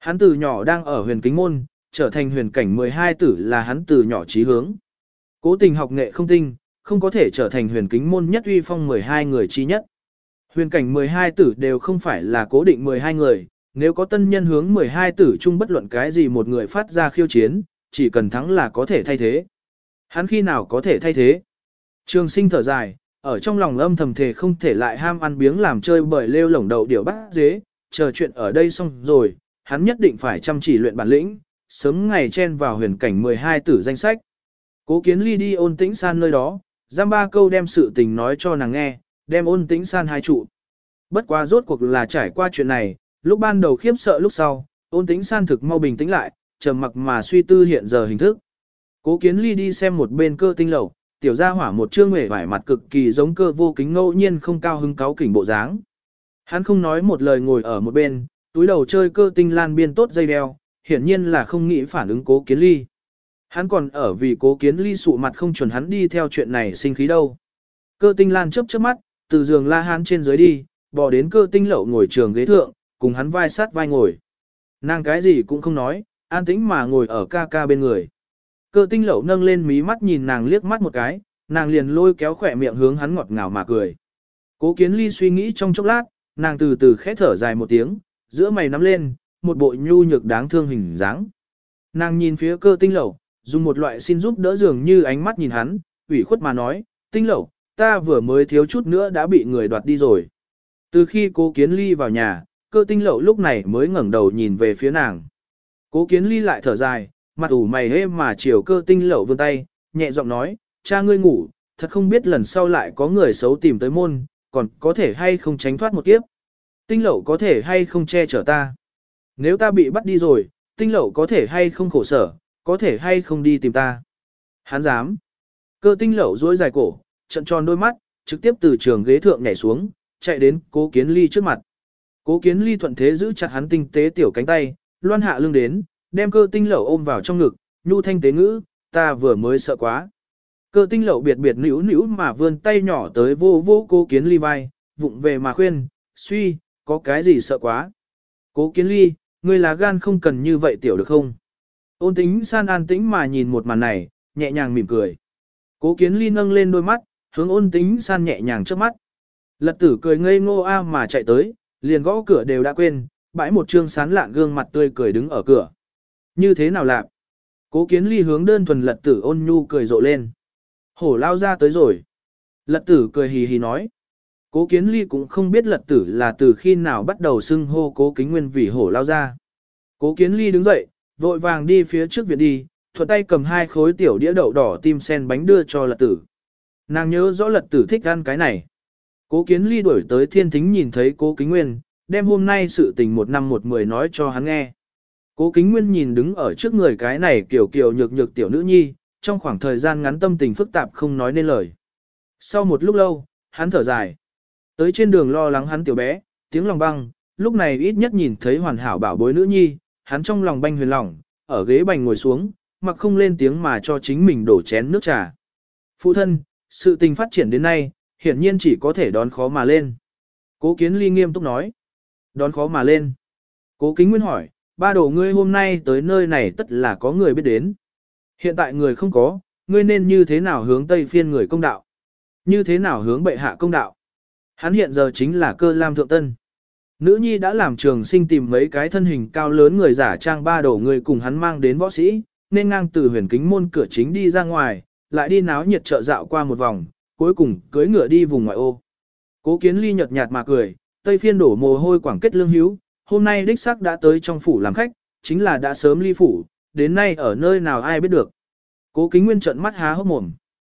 Hắn từ nhỏ đang ở huyền kính môn, trở thành huyền cảnh 12 tử là hắn từ nhỏ chí hướng. Cố tình học nghệ không tinh, không có thể trở thành huyền kính môn nhất uy phong 12 người chi nhất. Huyền cảnh 12 tử đều không phải là cố định 12 người, nếu có tân nhân hướng 12 tử chung bất luận cái gì một người phát ra khiêu chiến, chỉ cần thắng là có thể thay thế. Hắn khi nào có thể thay thế? Trường Sinh thở dài, ở trong lòng âm thầm thề không thể lại ham ăn biếng làm chơi bởi lêu lổng đầu điểu bắt dế, chờ chuyện ở đây xong rồi, hắn nhất định phải chăm chỉ luyện bản lĩnh, sớm ngày chen vào huyền cảnh 12 tử danh sách. Cố Kiến Ly đi Ôn Tĩnh San nơi đó, giam ba câu đem sự tình nói cho nàng nghe, đem Ôn Tĩnh San hai trụ. Bất quá rốt cuộc là trải qua chuyện này, lúc ban đầu khiếp sợ lúc sau, Ôn Tĩnh San thực mau bình tĩnh lại, trầm mặc mà suy tư hiện giờ hình thức. Cố Kiến Ly đi xem một bên Cơ Tinh lầu, tiểu gia hỏa một trương hề vải mặt cực kỳ giống Cơ Vô Kính ngẫu nhiên không cao hứng cáu kỉnh bộ dáng. Hắn không nói một lời ngồi ở một bên, túi đầu chơi Cơ Tinh lan biên tốt dây đeo, hiển nhiên là không nghĩ phản ứng Cố Kiến Ly. Hắn còn ở vì Cố Kiến Ly sụ mặt không chuẩn hắn đi theo chuyện này sinh khí đâu. Cơ Tinh lan chớp chớp mắt, từ giường la hán trên dưới đi, bò đến Cơ Tinh lậu ngồi trường ghế thượng, cùng hắn vai sát vai ngồi. Nàng cái gì cũng không nói, an tĩnh mà ngồi ở ca ca bên người. Cơ Tinh lậu nâng lên mí mắt nhìn nàng liếc mắt một cái, nàng liền lôi kéo khỏe miệng hướng hắn ngọt ngào mà cười. Cố Kiến Ly suy nghĩ trong chốc lát, nàng từ từ khẽ thở dài một tiếng, giữa mày nắm lên, một bộ nhu nhược đáng thương hình dáng. Nàng nhìn phía Cơ Tinh lậu, dùng một loại xin giúp đỡ dường như ánh mắt nhìn hắn, ủy khuất mà nói, Tinh lậu, ta vừa mới thiếu chút nữa đã bị người đoạt đi rồi. Từ khi Cố Kiến Ly vào nhà, Cơ Tinh lậu lúc này mới ngẩng đầu nhìn về phía nàng. Cố Kiến Ly lại thở dài, mặt ủ mày hê mà chiều Cơ Tinh lậu vươn tay, nhẹ giọng nói, cha ngươi ngủ, thật không biết lần sau lại có người xấu tìm tới môn, còn có thể hay không tránh thoát một kiếp. Tinh lậu có thể hay không che chở ta. Nếu ta bị bắt đi rồi, Tinh lậu có thể hay không khổ sở, có thể hay không đi tìm ta. Hắn dám. Cơ Tinh lậu duỗi dài cổ, trận tròn đôi mắt, trực tiếp từ trường ghế thượng nhảy xuống, chạy đến Cố Kiến Ly trước mặt. Cố Kiến Ly thuận thế giữ chặt hắn tinh tế tiểu cánh tay, loan hạ lưng đến, đem Cơ Tinh lậu ôm vào trong ngực, nhu thanh tế ngữ, ta vừa mới sợ quá. Cơ Tinh lậu biệt biệt nữu nữu mà vươn tay nhỏ tới vô vô Cố Kiến Ly vai, vụng về mà khuyên, suy, có cái gì sợ quá. Cố Kiến Ly, ngươi lá gan không cần như vậy tiểu được không? Ôn Tĩnh San an tĩnh mà nhìn một màn này, nhẹ nhàng mỉm cười. Cố Kiến Ly nâng lên đôi mắt, hướng Ôn Tĩnh San nhẹ nhàng trước mắt. Lật Tử cười ngây ngô a mà chạy tới, liền gõ cửa đều đã quên, bãi một trương sán lạn gương mặt tươi cười đứng ở cửa. Như thế nào lạc? Cố Kiến Ly hướng đơn thuần Lật Tử ôn nhu cười rộ lên. Hổ lao ra tới rồi. Lật Tử cười hì hì nói. Cố Kiến Ly cũng không biết Lật Tử là từ khi nào bắt đầu xưng hô Cố Kính Nguyên vì hổ lao ra. Cố Kiến Ly đứng dậy, vội vàng đi phía trước viện đi, thuận tay cầm hai khối tiểu đĩa đậu đỏ tim sen bánh đưa cho Lật Tử. Nàng nhớ rõ Lật Tử thích ăn cái này. Cố Kiến Ly đuổi tới Thiên Thính nhìn thấy Cố Kính Nguyên, đem hôm nay sự tình 1 năm 1 mười nói cho hắn nghe. Cố Kính Nguyên nhìn đứng ở trước người cái này kiểu kiểu nhược nhược tiểu nữ nhi, trong khoảng thời gian ngắn tâm tình phức tạp không nói nên lời. Sau một lúc lâu, hắn thở dài. Tới trên đường lo lắng hắn tiểu bé, tiếng lòng băng, lúc này ít nhất nhìn thấy hoàn hảo bảo bối nữ nhi, hắn trong lòng banh huyền lòng, ở ghế bành ngồi xuống, mặc không lên tiếng mà cho chính mình đổ chén nước trà. Phụ thân, sự tình phát triển đến nay, hiển nhiên chỉ có thể đón khó mà lên. Cố Kiến Ly nghiêm túc nói. Đón khó mà lên. Cố Kính Nguyên hỏi, ba đồ ngươi hôm nay tới nơi này tất là có người biết đến. Hiện tại người không có, ngươi nên như thế nào hướng Tây phiên người công đạo? Như thế nào hướng bệ hạ công đạo? Hắn hiện giờ chính là Cơ Lam Thượng Tân. Nữ nhi đã làm Trường Sinh tìm mấy cái thân hình cao lớn người giả trang ba đồ người cùng hắn mang đến võ sĩ, nên ngang từ huyền kính môn cửa chính đi ra ngoài, lại đi náo nhiệt chợ dạo qua một vòng, cuối cùng cưỡi ngựa đi vùng ngoại ô. Cố Kiến Ly nhợt nhạt mà cười, Tây phiên đổ mồ hôi quảng kết lương hữu, hôm nay đích xác đã tới trong phủ làm khách, chính là đã sớm ly phủ, đến nay ở nơi nào ai biết được. Cố Kính Nguyên trợn mắt há hốc mồm.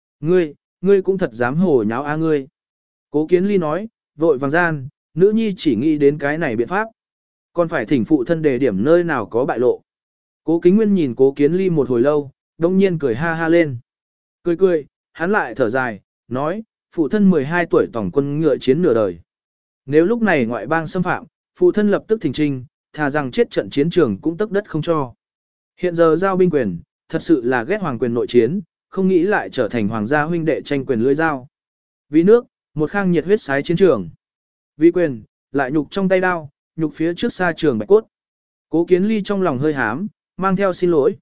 Ngươi cũng thật dám hồ nháo a ngươi. Cố Kiến Ly nói, vội vàng gian, nữ nhi chỉ nghĩ đến cái này biện pháp. Còn phải thỉnh phụ thân đề điểm nơi nào có bại lộ. Cố Kính Nguyên nhìn Cố Kiến Ly một hồi lâu, đông nhiên cười ha ha lên. Cười, hắn lại thở dài, nói, phụ thân 12 tuổi tổng quân ngựa chiến nửa đời. Nếu lúc này ngoại bang xâm phạm, phụ thân lập tức thỉnh trinh, thà rằng chết trận chiến trường cũng tức đất không cho. Hiện giờ giao binh quyền, thật sự là ghét hoàng quyền nội chiến, không nghĩ lại trở thành hoàng gia huynh đệ tranh quyền lưỡi dao. Vì nước, một khang nhiệt huyết sái chiến trường. Vì quyền, lại nhục trong tay đao, nhục phía trước xa trường bạch cốt. Cố Kiến Ly trong lòng hơi hám, mang theo xin lỗi,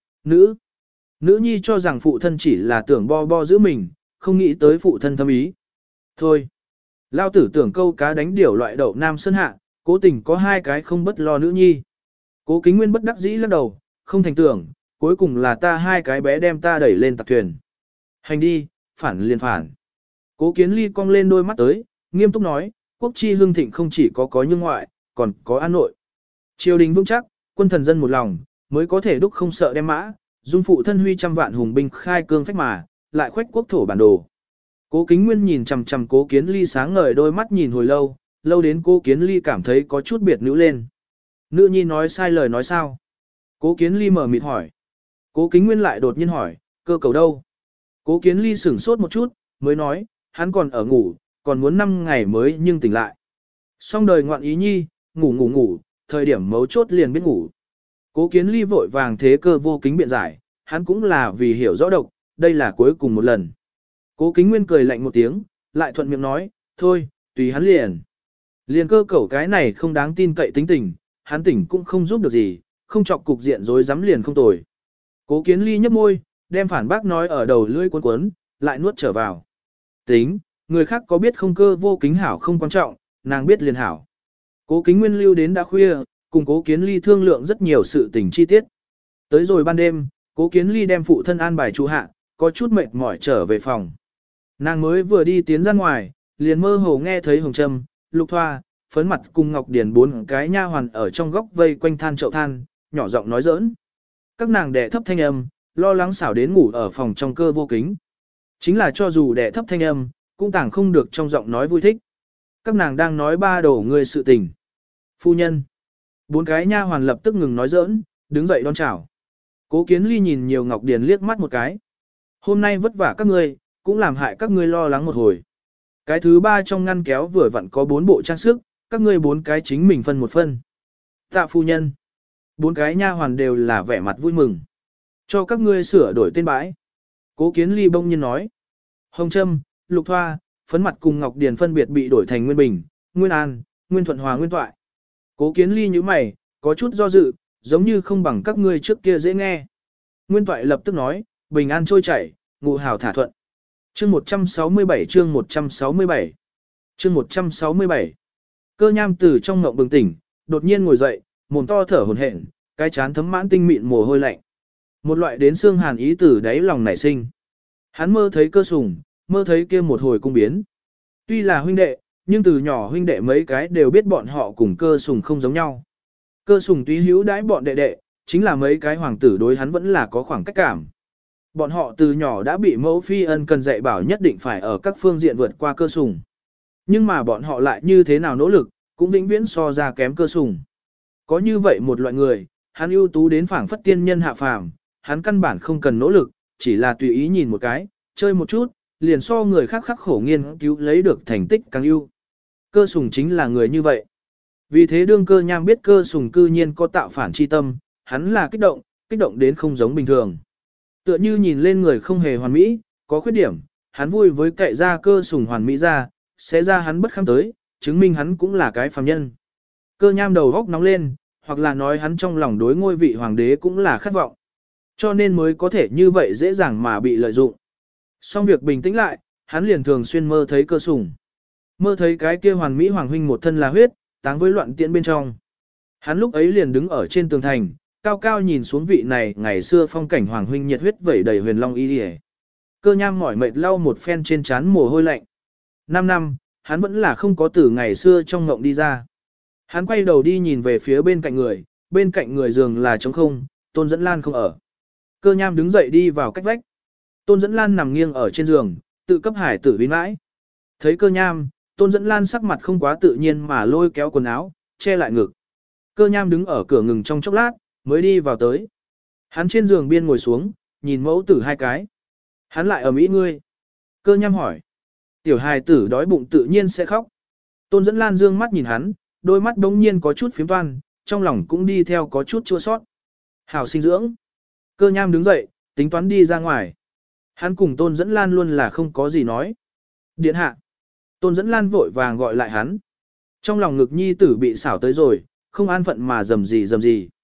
nữ nhi cho rằng phụ thân chỉ là tưởng bo bo giữ mình, không nghĩ tới phụ thân thâm ý. Thôi, lao tử tưởng câu cá đánh điểu loại đậu nam sơn hạ, cố tình có hai cái không bất lo nữ nhi. Cố Kính Nguyên bất đắc dĩ lắc đầu, không thành tưởng, cuối cùng là ta hai cái bé đem ta đẩy lên tặc thuyền. Hành đi, phản liền phản. Cố Kiến Ly cong lên đôi mắt tới, nghiêm túc nói, quốc chi hương thịnh không chỉ có nhưng ngoại, còn có an nội. Triều đình vững chắc, quân thần dân một lòng, mới có thể đúc không sợ đem mã, dung phụ thân huy trăm vạn hùng binh khai cương phách mà, lại khoách quốc thổ bản đồ. Cố Kính Nguyên nhìn chằm chằm Cố Kiến Ly sáng ngời đôi mắt nhìn hồi lâu, lâu đến Cố Kiến Ly cảm thấy có chút biệt nữ lên. Nữ nhi nói sai lời nói sao? Cố Kiến Ly mở mịt hỏi. Cố Kính Nguyên lại đột nhiên hỏi, cơ cầu đâu? Cố Kiến Ly sửng sốt một chút, mới nói, hắn còn ở ngủ, còn muốn 5 ngày mới nhưng tỉnh lại. Xong đời ngoạn ý nhi, ngủ, thời điểm mấu chốt liền biết ngủ. Cố Kiến Ly vội vàng thế cơ vô kính biện giải, hắn cũng là vì hiểu rõ độc, đây là cuối cùng một lần. Cố Kính Nguyên cười lạnh một tiếng, lại thuận miệng nói, thôi, tùy hắn liền. Liền cơ cẩu cái này không đáng tin cậy tính tình, hắn tỉnh cũng không giúp được gì, không chọc cục diện rối rắm liền không tồi. Cố Kiến Ly nhấp môi, đem phản bác nói ở đầu lưỡi cuốn cuốn, lại nuốt trở vào. Tính, người khác có biết không cơ vô kính hảo không quan trọng, nàng biết liền hảo. Cố Kính Nguyên lưu đến đã khuya, cùng Cố Kiến Ly thương lượng rất nhiều sự tình chi tiết. Tới rồi ban đêm, Cố Kiến Ly đem phụ thân an bài trụ hạ, có chút mệt mỏi trở về phòng. Nàng mới vừa đi tiến ra ngoài, liền mơ hồ nghe thấy Hồng Trâm, Lục Thoa, Phấn Mặt cùng Ngọc Điền 4 cái nha hoàn ở trong góc vây quanh than chậu than, nhỏ giọng nói giỡn. Các nàng đẻ thấp thanh âm, lo lắng xảo đến ngủ ở phòng trong cơ vô kính. Chính là cho dù đẻ thấp thanh âm, cũng tàng không được trong giọng nói vui thích. Các nàng đang nói ba đổ người sự tình. Phu nhân. 4 cái nha hoàn lập tức ngừng nói giỡn, đứng dậy đón chào. Cố Kiến Ly nhìn nhiều Ngọc Điền liếc mắt một cái. Hôm nay vất vả các ngươi, cũng làm hại các ngươi lo lắng một hồi. Cái thứ 3 trong ngăn kéo vừa vặn có 4 bộ trang sức, các ngươi 4 cái chính mình phân một phân. Tạ phu nhân. 4 cái nha hoàn đều là vẻ mặt vui mừng. Cho các ngươi sửa đổi tên bãi. Cố Kiến Ly bỗng nhiên nói. Hồng Trâm, Lục Thoa, Phấn Mặt cùng Ngọc Điền phân biệt bị đổi thành Nguyên Bình, Nguyên An, Nguyên Thuận Hòa Nguyên Toại. Cố Kiến Ly như mày, có chút do dự, giống như không bằng các ngươi trước kia dễ nghe. Nguyên Toại lập tức nói, bình an trôi chảy, ngụ hảo thả thuận. Chương 167 chương 167 chương 167 Cơ Nham từ trong ngộng bừng tỉnh, đột nhiên ngồi dậy, mồm to thở hổn hển, cái chán thấm mãn tinh mịn mồ hôi lạnh. Một loại đến xương hàn ý từ đáy lòng nảy sinh. Hắn mơ thấy Cơ Sùng, mơ thấy kia một hồi cung biến. Tuy là huynh đệ, nhưng từ nhỏ huynh đệ mấy cái đều biết bọn họ cùng Cơ Sùng không giống nhau. Cơ Sùng túy hữu đãi bọn đệ đệ, chính là mấy cái hoàng tử đối hắn vẫn là có khoảng cách cảm. Bọn họ từ nhỏ đã bị mẫu phi ân cần dạy bảo nhất định phải ở các phương diện vượt qua Cơ Sùng. Nhưng mà bọn họ lại như thế nào nỗ lực, cũng vĩnh viễn so ra kém Cơ Sùng. Có như vậy một loại người, hắn ưu tú đến phảng phất tiên nhân hạ phàm, hắn căn bản không cần nỗ lực, chỉ là tùy ý nhìn một cái, chơi một chút, liền so người khác khắc khổ nghiên cứu lấy được thành tích càng ưu. Cơ Sùng chính là người như vậy. Vì thế đương Cơ Nham biết Cơ Sùng cư nhiên có tạo phản chi tâm, hắn là kích động đến không giống bình thường. Tựa như nhìn lên người không hề hoàn mỹ, có khuyết điểm, hắn vui với cậy ra Cơ Sùng hoàn mỹ ra, sẽ ra hắn bất kham tới, chứng minh hắn cũng là cái phàm nhân. Cơ Nham đầu góc nóng lên, hoặc là nói hắn trong lòng đối ngôi vị hoàng đế cũng là khát vọng. Cho nên mới có thể như vậy dễ dàng mà bị lợi dụng. Xong việc bình tĩnh lại, hắn liền thường xuyên mơ thấy Cơ Sùng. Mơ thấy cái kia hoàn mỹ hoàng huynh một thân là huyết, táng với loạn tiễn bên trong. Hắn lúc ấy liền đứng ở trên tường thành, cao cao nhìn xuống vị này ngày xưa phong cảnh hoàng huynh nhiệt huyết vẩy đầy huyền long y điề. Cơ Nham mỏi mệt lau một phen trên trán mồ hôi lạnh. 5 năm, hắn vẫn là không có từ ngày xưa trong ngộng đi ra. Hắn quay đầu đi nhìn về phía bên cạnh người giường là trống không, Tôn Dẫn Lan không ở. Cơ Nham đứng dậy đi vào cách vách. Tôn Dẫn Lan nằm nghiêng ở trên giường, tự cấp hải tử vin mãi. Thấy Cơ Nham, Tôn Dẫn Lan sắc mặt không quá tự nhiên mà lôi kéo quần áo, che lại ngực. Cơ Nham đứng ở cửa ngừng trong chốc lát, mới đi vào tới. Hắn trên giường biên ngồi xuống, nhìn mẫu tử 2 cái. Hắn lại ở mỹ ngươi. Cơ Nham hỏi. Tiểu hài tử đói bụng tự nhiên sẽ khóc. Tôn Dẫn Lan dương mắt nhìn hắn, đôi mắt đống nhiên có chút phiếm toan, trong lòng cũng đi theo có chút chua sót. Hảo sinh dưỡng. Cơ Nham đứng dậy, tính toán đi ra ngoài. Hắn cùng Tôn Dẫn Lan luôn là không có gì nói. Điện hạ. Tôn Dẫn Lan vội vàng gọi lại hắn. Trong lòng ngực nhi tử bị xảo tới rồi, không an phận mà dầm gì.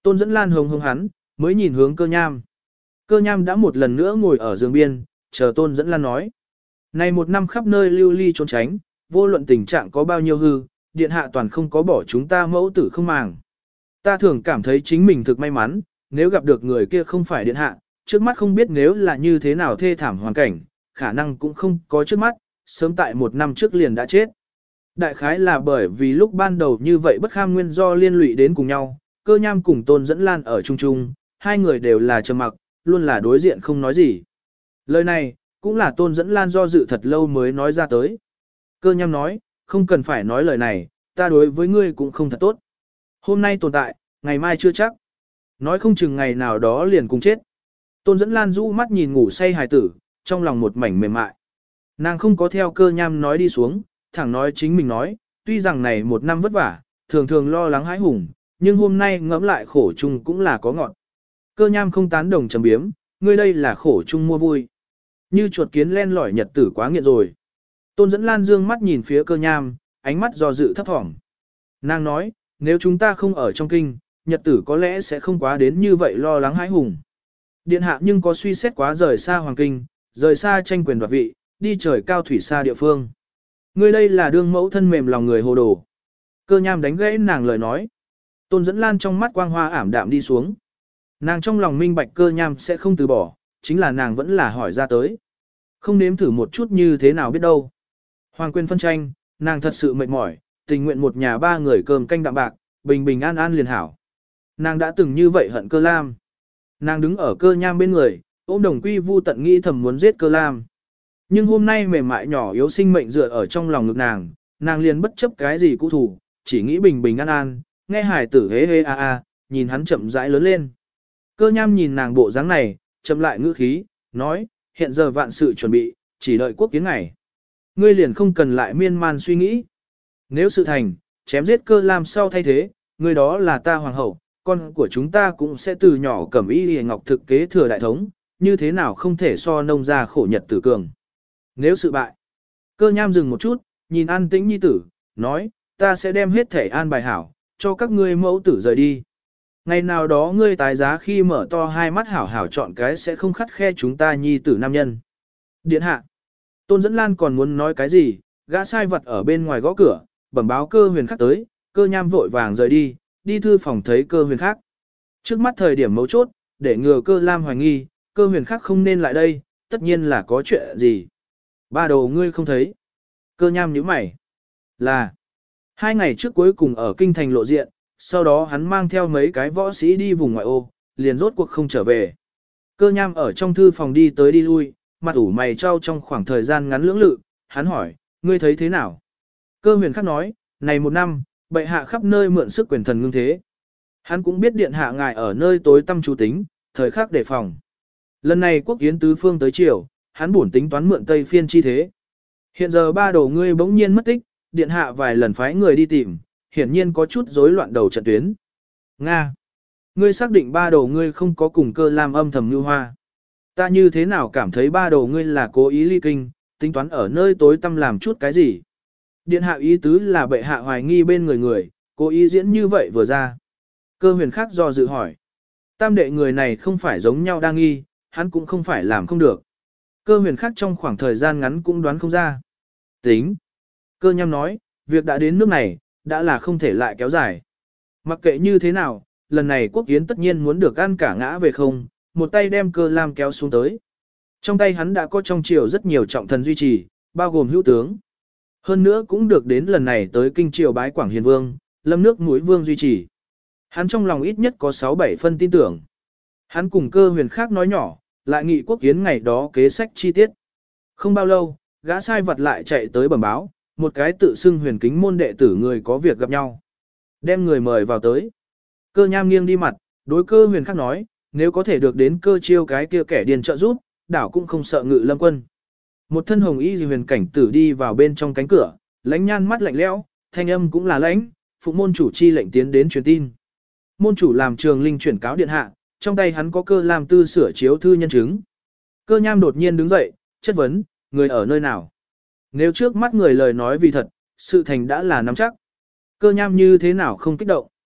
Tôn Dẫn Lan hống hống hắn, mới nhìn hướng Cơ Nham. Cơ Nham đã một lần nữa ngồi ở giường biên, chờ Tôn Dẫn Lan nói. Này một năm khắp nơi lưu ly trốn tránh, vô luận tình trạng có bao nhiêu hư, điện hạ toàn không có bỏ chúng ta mẫu tử không màng. Ta thường cảm thấy chính mình thực may mắn, nếu gặp được người kia không phải điện hạ, trước mắt không biết nếu là như thế nào thê thảm hoàn cảnh, khả năng cũng không có trước mắt, sớm tại một năm trước liền đã chết. Đại khái là bởi vì lúc ban đầu như vậy bất kham nguyên do liên lụy đến cùng nhau, Cơ Nham cùng Tôn Dẫn Lan ở chung chung, hai người đều là trầm mặc, luôn là đối diện không nói gì. Lời này, cũng là Tôn Dẫn Lan do dự thật lâu mới nói ra tới. Cơ Nham nói, không cần phải nói lời này, ta đối với ngươi cũng không thật tốt. Hôm nay tồn tại, ngày mai chưa chắc. Nói không chừng ngày nào đó liền cùng chết. Tôn Dẫn Lan rũ mắt nhìn ngủ say hài tử, trong lòng một mảnh mềm mại. Nàng không có theo Cơ Nham nói đi xuống, thẳng nói chính mình nói, tuy rằng này một năm vất vả, thường thường lo lắng hãi hùng, nhưng hôm nay ngẫm lại khổ chung cũng là có ngọn. Cơ Nham không tán đồng trầm biếm, ngươi đây là khổ chung mua vui. Như chuột kiến len lỏi nhật tử quá nghiện rồi. Tôn Dẫn Lan dương mắt nhìn phía Cơ Nham, ánh mắt do dự thấp thỏm. Nàng nói, nếu chúng ta không ở trong kinh, nhật tử có lẽ sẽ không quá đến như vậy lo lắng hãi hùng. Điện hạ nhưng có suy xét quá rời xa hoàng kinh, rời xa tranh quyền đoạt vị, đi trời cao thủy xa địa phương. Ngươi đây là đương mẫu thân mềm lòng người hồ đồ. Cơ Nham đánh gãy nàng lời nói. Tôn Dẫn Lan trong mắt quang hoa ảm đạm đi xuống. Nàng trong lòng minh bạch Cơ Nham sẽ không từ bỏ, chính là nàng vẫn là hỏi ra tới. Không nếm thử một chút như thế nào biết đâu. Hoàng quyền phân tranh, nàng thật sự mệt mỏi, tình nguyện một nhà ba người cơm canh đạm bạc, bình bình an an liền hảo. Nàng đã từng như vậy hận Cơ Lam. Nàng đứng ở Cơ Nham bên người, ôm Đồng Quy Vu tận nghĩ thầm muốn giết Cơ Lam. Nhưng hôm nay mềm mại nhỏ yếu sinh mệnh dựa ở trong lòng ngực nàng liền bất chấp cái gì cũ thủ, chỉ nghĩ bình bình an an, nghe hải tử hế hế a a, nhìn hắn chậm rãi lớn lên. Cơ Nham nhìn nàng bộ dáng này, chậm lại ngữ khí, nói, hiện giờ vạn sự chuẩn bị, chỉ đợi quốc kiến ngày. Ngươi liền không cần lại miên man suy nghĩ. Nếu sự thành, chém giết Cơ Lam sau thay thế, ngươi đó là ta hoàng hậu, con của chúng ta cũng sẽ từ nhỏ cẩm y hề ngọc thực kế thừa đại thống, như thế nào không thể so nông gia khổ nhật tử cường. Nếu sự bại, Cơ Nham dừng một chút, nhìn an tĩnh nhi tử, nói, ta sẽ đem hết thể an bài hảo, cho các ngươi mẫu tử rời đi. Ngày nào đó ngươi tái giá khi mở to hai mắt hảo hảo chọn cái sẽ không khắt khe chúng ta nhi tử nam nhân. Điện hạ, Tôn Dẫn Lan còn muốn nói cái gì, gã sai vật ở bên ngoài gõ cửa, bẩm báo Cơ Huyền Khắc tới, Cơ Nham vội vàng rời đi, đi thư phòng thấy Cơ Huyền Khắc. Trước mắt thời điểm mấu chốt, để ngừa Cơ Lam hoài nghi, Cơ Huyền Khắc không nên lại đây, tất nhiên là có chuyện gì. Ba đồ ngươi không thấy. Cơ Nham nhíu mày. Là. 2 ngày trước cuối cùng ở kinh thành lộ diện, sau đó hắn mang theo mấy cái võ sĩ đi vùng ngoại ô, liền rốt cuộc không trở về. Cơ Nham ở trong thư phòng đi tới đi lui, mặt ủ mày trao trong khoảng thời gian ngắn lưỡng lự, hắn hỏi, ngươi thấy thế nào? Cơ Huyền Khắc nói, này một năm, bệ hạ khắp nơi mượn sức quyền thần ngưng thế. Hắn cũng biết điện hạ ngài ở nơi tối tăm chú tính, thời khắc đề phòng. Lần này quốc kiến tứ phương tới chiều, hắn buồn tính toán mượn Tây Phiên chi thế. Hiện giờ ba đồ ngươi bỗng nhiên mất tích, điện hạ vài lần phái người đi tìm, hiển nhiên có chút rối loạn đầu trận tuyến. Nga! Ngươi xác định ba đồ ngươi không có cùng Cơ Lam âm thầm như hoa. Ta như thế nào cảm thấy ba đồ ngươi là cố ý ly kinh, tính toán ở nơi tối tăm làm chút cái gì. Điện hạ ý tứ là bệ hạ hoài nghi bên người, cố ý diễn như vậy vừa ra. Cơ Huyền Khắc do dự hỏi. Tam đệ người này không phải giống nhau đang nghi, hắn cũng không phải làm không được. Cơ Huyền Khắc trong khoảng thời gian ngắn cũng đoán không ra. Tính. Cơ Nham nói, việc đã đến nước này, đã là không thể lại kéo dài. Mặc kệ như thế nào, lần này quốc kiến tất nhiên muốn được ăn cả ngã về không, một tay đem Cơ Lam kéo xuống tới. Trong tay hắn đã có trong triều rất nhiều trọng thần duy trì, bao gồm hữu tướng. Hơn nữa cũng được đến lần này tới kinh triều bái Quảng Hiền Vương, lâm nước mũi vương duy trì. Hắn trong lòng ít nhất có 6-7 phân tin tưởng. Hắn cùng Cơ Huyền Khắc nói nhỏ, lại nghị quốc kiến ngày đó kế sách chi tiết. Không bao lâu, gã sai vật lại chạy tới bẩm báo, một cái tự xưng Huyền Kính môn đệ tử người có việc gặp nhau. Đem người mời vào tới. Cơ Nham nghiêng đi mặt, đối Cơ Huyền Khắc nói, nếu có thể được đến Cơ Chiêu cái kia kẻ điên trợ giúp, đảo cũng không sợ Ngự Lâm quân. Một thân hồng y huyền cảnh tử đi vào bên trong cánh cửa, lãnh nhan mắt lạnh lẽo, thanh âm cũng là lãnh, phụ môn chủ chi lệnh tiến đến truyền tin. Môn chủ làm Trường Linh chuyển cáo điện hạ, trong tay hắn có Cơ Lam tư sửa chiếu thư nhân chứng. Cơ Nham đột nhiên đứng dậy, chất vấn, người ở nơi nào? Nếu trước mắt người lời nói vì thật, sự thành đã là nắm chắc. Cơ Nham như thế nào không kích động?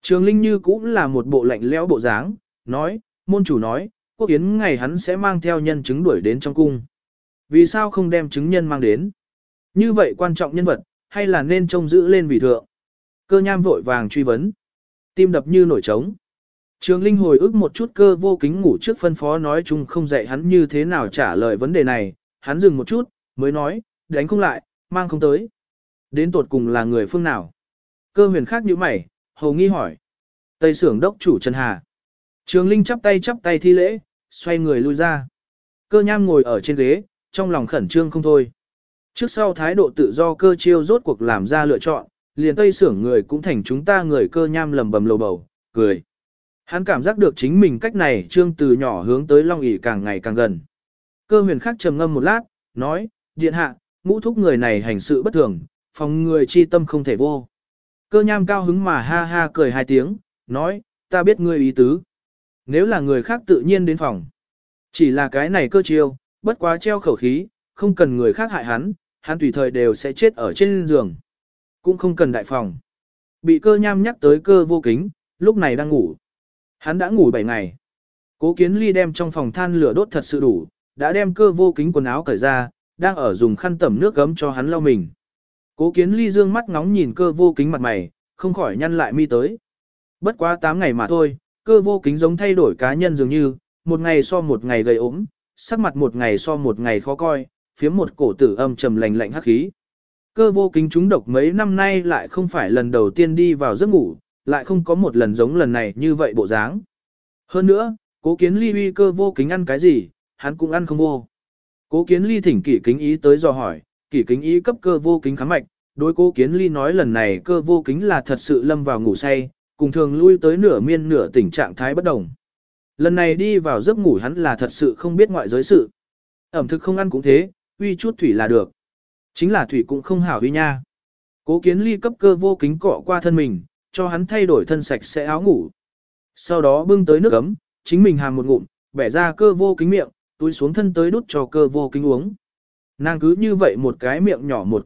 Trường Linh như cũng là một bộ lạnh lẽo bộ dáng, nói, môn chủ nói, Quốc Yến ngày hắn sẽ mang theo nhân chứng đuổi đến trong cung. Vì sao không đem chứng nhân mang đến? Như vậy quan trọng nhân vật, hay là nên trông giữ lên vì thượng? Cơ nham vội vàng truy vấn. Tim đập như nổi trống. Trường Linh hồi ức một chút Cơ Vô Kính ngủ trước phân phó nói chung không dạy hắn như thế nào trả lời vấn đề này, hắn dừng một chút, mới nói, đánh không lại, mang không tới. Đến tột cùng là người phương nào? Cơ huyền khác như mày, hầu nghi hỏi. Tây xưởng đốc chủ Trần Hà. Trường Linh chắp tay thi lễ, xoay người lui ra. Cơ nham ngồi ở trên ghế, trong lòng khẩn trương không thôi. Trước sau thái độ tự do Cơ Chiêu rốt cuộc làm ra lựa chọn, liền Tây xưởng người cũng thành chúng ta người Cơ nham lầm bầm lầu bầu, cười. Hắn cảm giác được chính mình cách này trương từ nhỏ hướng tới Long ỷ càng ngày càng gần. Cơ huyền khắc trầm ngâm một lát, nói, điện hạ, ngũ thúc người này hành sự bất thường, phòng người chi tâm không thể vô. Cơ nham cao hứng mà ha ha cười hai tiếng, nói, ta biết ngươi ý tứ. Nếu là người khác tự nhiên đến phòng. Chỉ là cái này Cơ Chiêu, bất quá treo khẩu khí, không cần người khác hại hắn, hắn tùy thời đều sẽ chết ở trên giường. Cũng không cần đại phòng. Bị Cơ nham nhắc tới Cơ Vô Kính, lúc này đang ngủ. Hắn đã ngủ 7 ngày. Cố Kiến Ly đem trong phòng than lửa đốt thật sự đủ, đã đem Cơ Vô Kính quần áo cởi ra, đang ở dùng khăn tẩm nước gấm cho hắn lau mình. Cố Kiến Ly dương mắt ngóng nhìn Cơ Vô Kính mặt mày, không khỏi nhăn lại mi tới. Bất quá 8 ngày mà thôi, Cơ Vô Kính giống thay đổi cá nhân dường như, một ngày so một ngày gầy ốm, sắc mặt một ngày so một ngày khó coi, phiếm một cổ tử âm trầm lạnh lạnh hắc khí. Cơ Vô Kính trúng độc mấy năm nay lại không phải lần đầu tiên đi vào giấc ngủ, lại không có một lần giống lần này như vậy bộ dáng. Hơn nữa, Cố Kiến Ly uy Cơ Vô Kính ăn cái gì, hắn cũng ăn không vô. Cố Kiến Ly thỉnh Kỷ Kính Ý tới dò hỏi, Kỷ Kính Ý cấp Cơ Vô Kính khám mạch, đối Cố Kiến Ly nói lần này Cơ Vô Kính là thật sự lâm vào ngủ say, cùng thường lui tới nửa miên nửa tỉnh trạng thái bất đồng. Lần này đi vào giấc ngủ hắn là thật sự không biết ngoại giới sự. Ẩm thực không ăn cũng thế, uy chút thủy là được. Chính là thủy cũng không hảo uy nha. Cố Kiến Ly cấp Cơ Vô Kính cọ qua thân mình, cho hắn thay đổi thân sạch sẽ áo ngủ. Sau đó bưng tới nước ấm, chính mình hàm một ngụm, bẻ ra Cơ Vô Kính miệng, túi xuống thân tới đút cho Cơ Vô Kính uống. Nàng cứ như vậy một cái miệng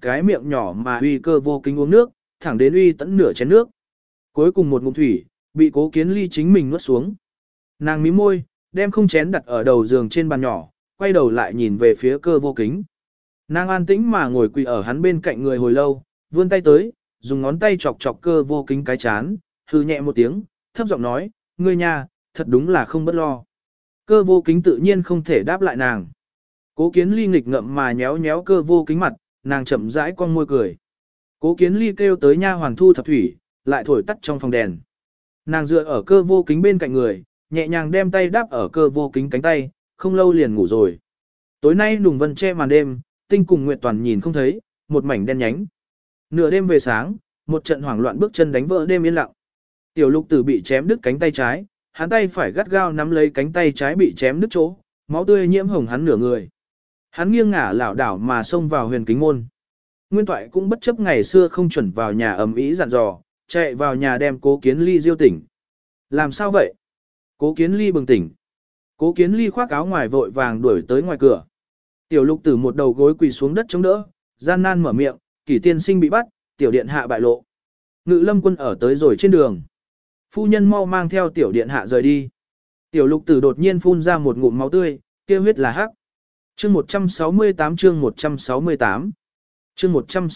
nhỏ mà uy Cơ Vô Kính uống nước, thẳng đến uy tận nửa chén nước. Cuối cùng một ngụm thủy, bị Cố Kiến Ly chính mình nuốt xuống. Nàng mím môi, đem không chén đặt ở đầu giường trên bàn nhỏ, quay đầu lại nhìn về phía Cơ Vô Kính. Nàng an tĩnh mà ngồi quỳ ở hắn bên cạnh người hồi lâu, vươn tay tới, dùng ngón tay chọc chọc Cơ Vô Kính cái chán, hừ nhẹ một tiếng, thấp giọng nói, ngươi nha, thật đúng là không bất lo. Cơ Vô Kính tự nhiên không thể đáp lại nàng. Cố Kiến Ly nghịch ngậm mà nhéo nhéo Cơ Vô Kính mặt, nàng chậm rãi con môi cười. Cố Kiến Ly kêu tới nha hoàn thu thập thủy, lại thổi tắt trong phòng đèn. Nàng dựa ở Cơ Vô Kính bên cạnh người, nhẹ nhàng đem tay đáp ở Cơ Vô Kính cánh tay, không lâu liền ngủ rồi. Tối nay nùng vân che màn đêm, tinh cùng nguyệt toàn nhìn không thấy, một mảnh đen nhánh. Nửa đêm về sáng, một trận hoảng loạn bước chân đánh vỡ đêm yên lặng. Tiểu Lục Tử bị chém đứt cánh tay trái, hắn tay phải gắt gao nắm lấy cánh tay trái bị chém đứt chỗ, máu tươi nhiễm hồng hắn nửa người. Hắn nghiêng ngả lảo đảo mà xông vào huyền kính môn. Nguyên Toại cũng bất chấp ngày xưa không chuẩn vào nhà ầm ĩ dặn dò, chạy vào nhà đem Cố Kiến Ly diêu tỉnh. Làm sao vậy? Cố Kiến Ly bừng tỉnh. Cố Kiến Ly khoác áo ngoài vội vàng đuổi tới ngoài cửa. Tiểu Lục Tử một đầu gối quỳ xuống đất chống đỡ, gian nan mở miệng, Kỷ tiên sinh bị bắt, tiểu điện hạ bại lộ. Ngự Lâm quân ở tới rồi trên đường. Phu nhân mau mang theo tiểu điện hạ rời đi. Tiểu Lục Tử đột nhiên phun ra một ngụm máu tươi, kia huyết là hắc. Chương 168 chương 168 chương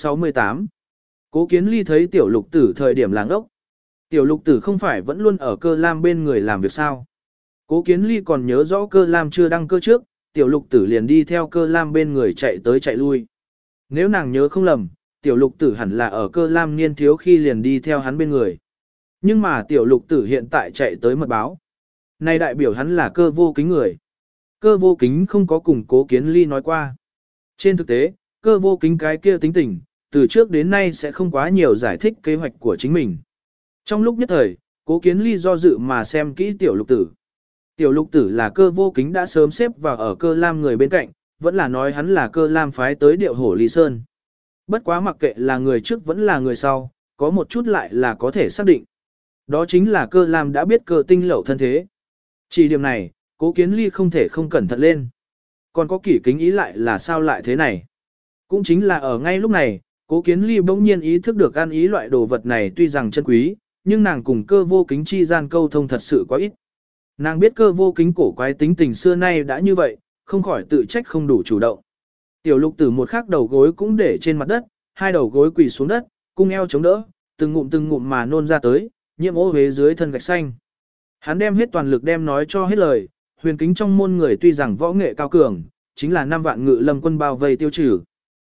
168 Cố Kiến Ly thấy Tiểu Lục Tử thời điểm làng ốc. Tiểu Lục Tử không phải vẫn luôn ở Cơ Lam bên người làm việc sao. Cố Kiến Ly còn nhớ rõ Cơ Lam chưa đăng cơ trước, Tiểu Lục Tử liền đi theo Cơ Lam bên người chạy tới chạy lui. Nếu nàng nhớ không lầm, Tiểu Lục Tử hẳn là ở Cơ Lam niên thiếu khi liền đi theo hắn bên người. Nhưng mà Tiểu Lục Tử hiện tại chạy tới mật báo. Này đại biểu hắn là Cơ Vô Kính người. Cơ Vô Kính không có cùng Cố Kiến Ly nói qua. Trên thực tế, Cơ Vô Kính cái kia tính tình, từ trước đến nay sẽ không quá nhiều giải thích kế hoạch của chính mình. Trong lúc nhất thời, Cố Kiến Ly do dự mà xem kỹ Tiểu Lục Tử. Tiểu Lục Tử là Cơ Vô Kính đã sớm xếp vào ở Cơ Lam người bên cạnh, vẫn là nói hắn là Cơ Lam phái tới điệu hổ Ly Sơn. Bất quá mặc kệ là người trước vẫn là người sau, có một chút lại là có thể xác định. Đó chính là Cơ Lam đã biết Cơ Tinh Lẩu thân thế. Chỉ điểm này, Cố Kiến Ly không thể không cẩn thận lên. Còn có Kỷ Kính Ý lại là sao lại thế này? Cũng chính là ở ngay lúc này, Cố Kiến Ly bỗng nhiên ý thức được ăn ý loại đồ vật này tuy rằng chân quý, nhưng nàng cùng cơ vô kính chi gian câu thông thật sự quá ít. Nàng biết cơ vô kính cổ quái tính tình xưa nay đã như vậy, không khỏi tự trách không đủ chủ động. Tiểu lục tử một khắc đầu gối cũng để trên mặt đất, hai đầu gối quỳ xuống đất, cung eo chống đỡ, từng ngụm mà nôn ra tới, nhiễm ô hế dưới thân gạch xanh. Hắn đem hết toàn lực đem nói cho hết lời, huyền kính trong môn người tuy rằng võ nghệ cao cường, chính là 5 vạn ngự lâm quân bao vây tiêu trừ.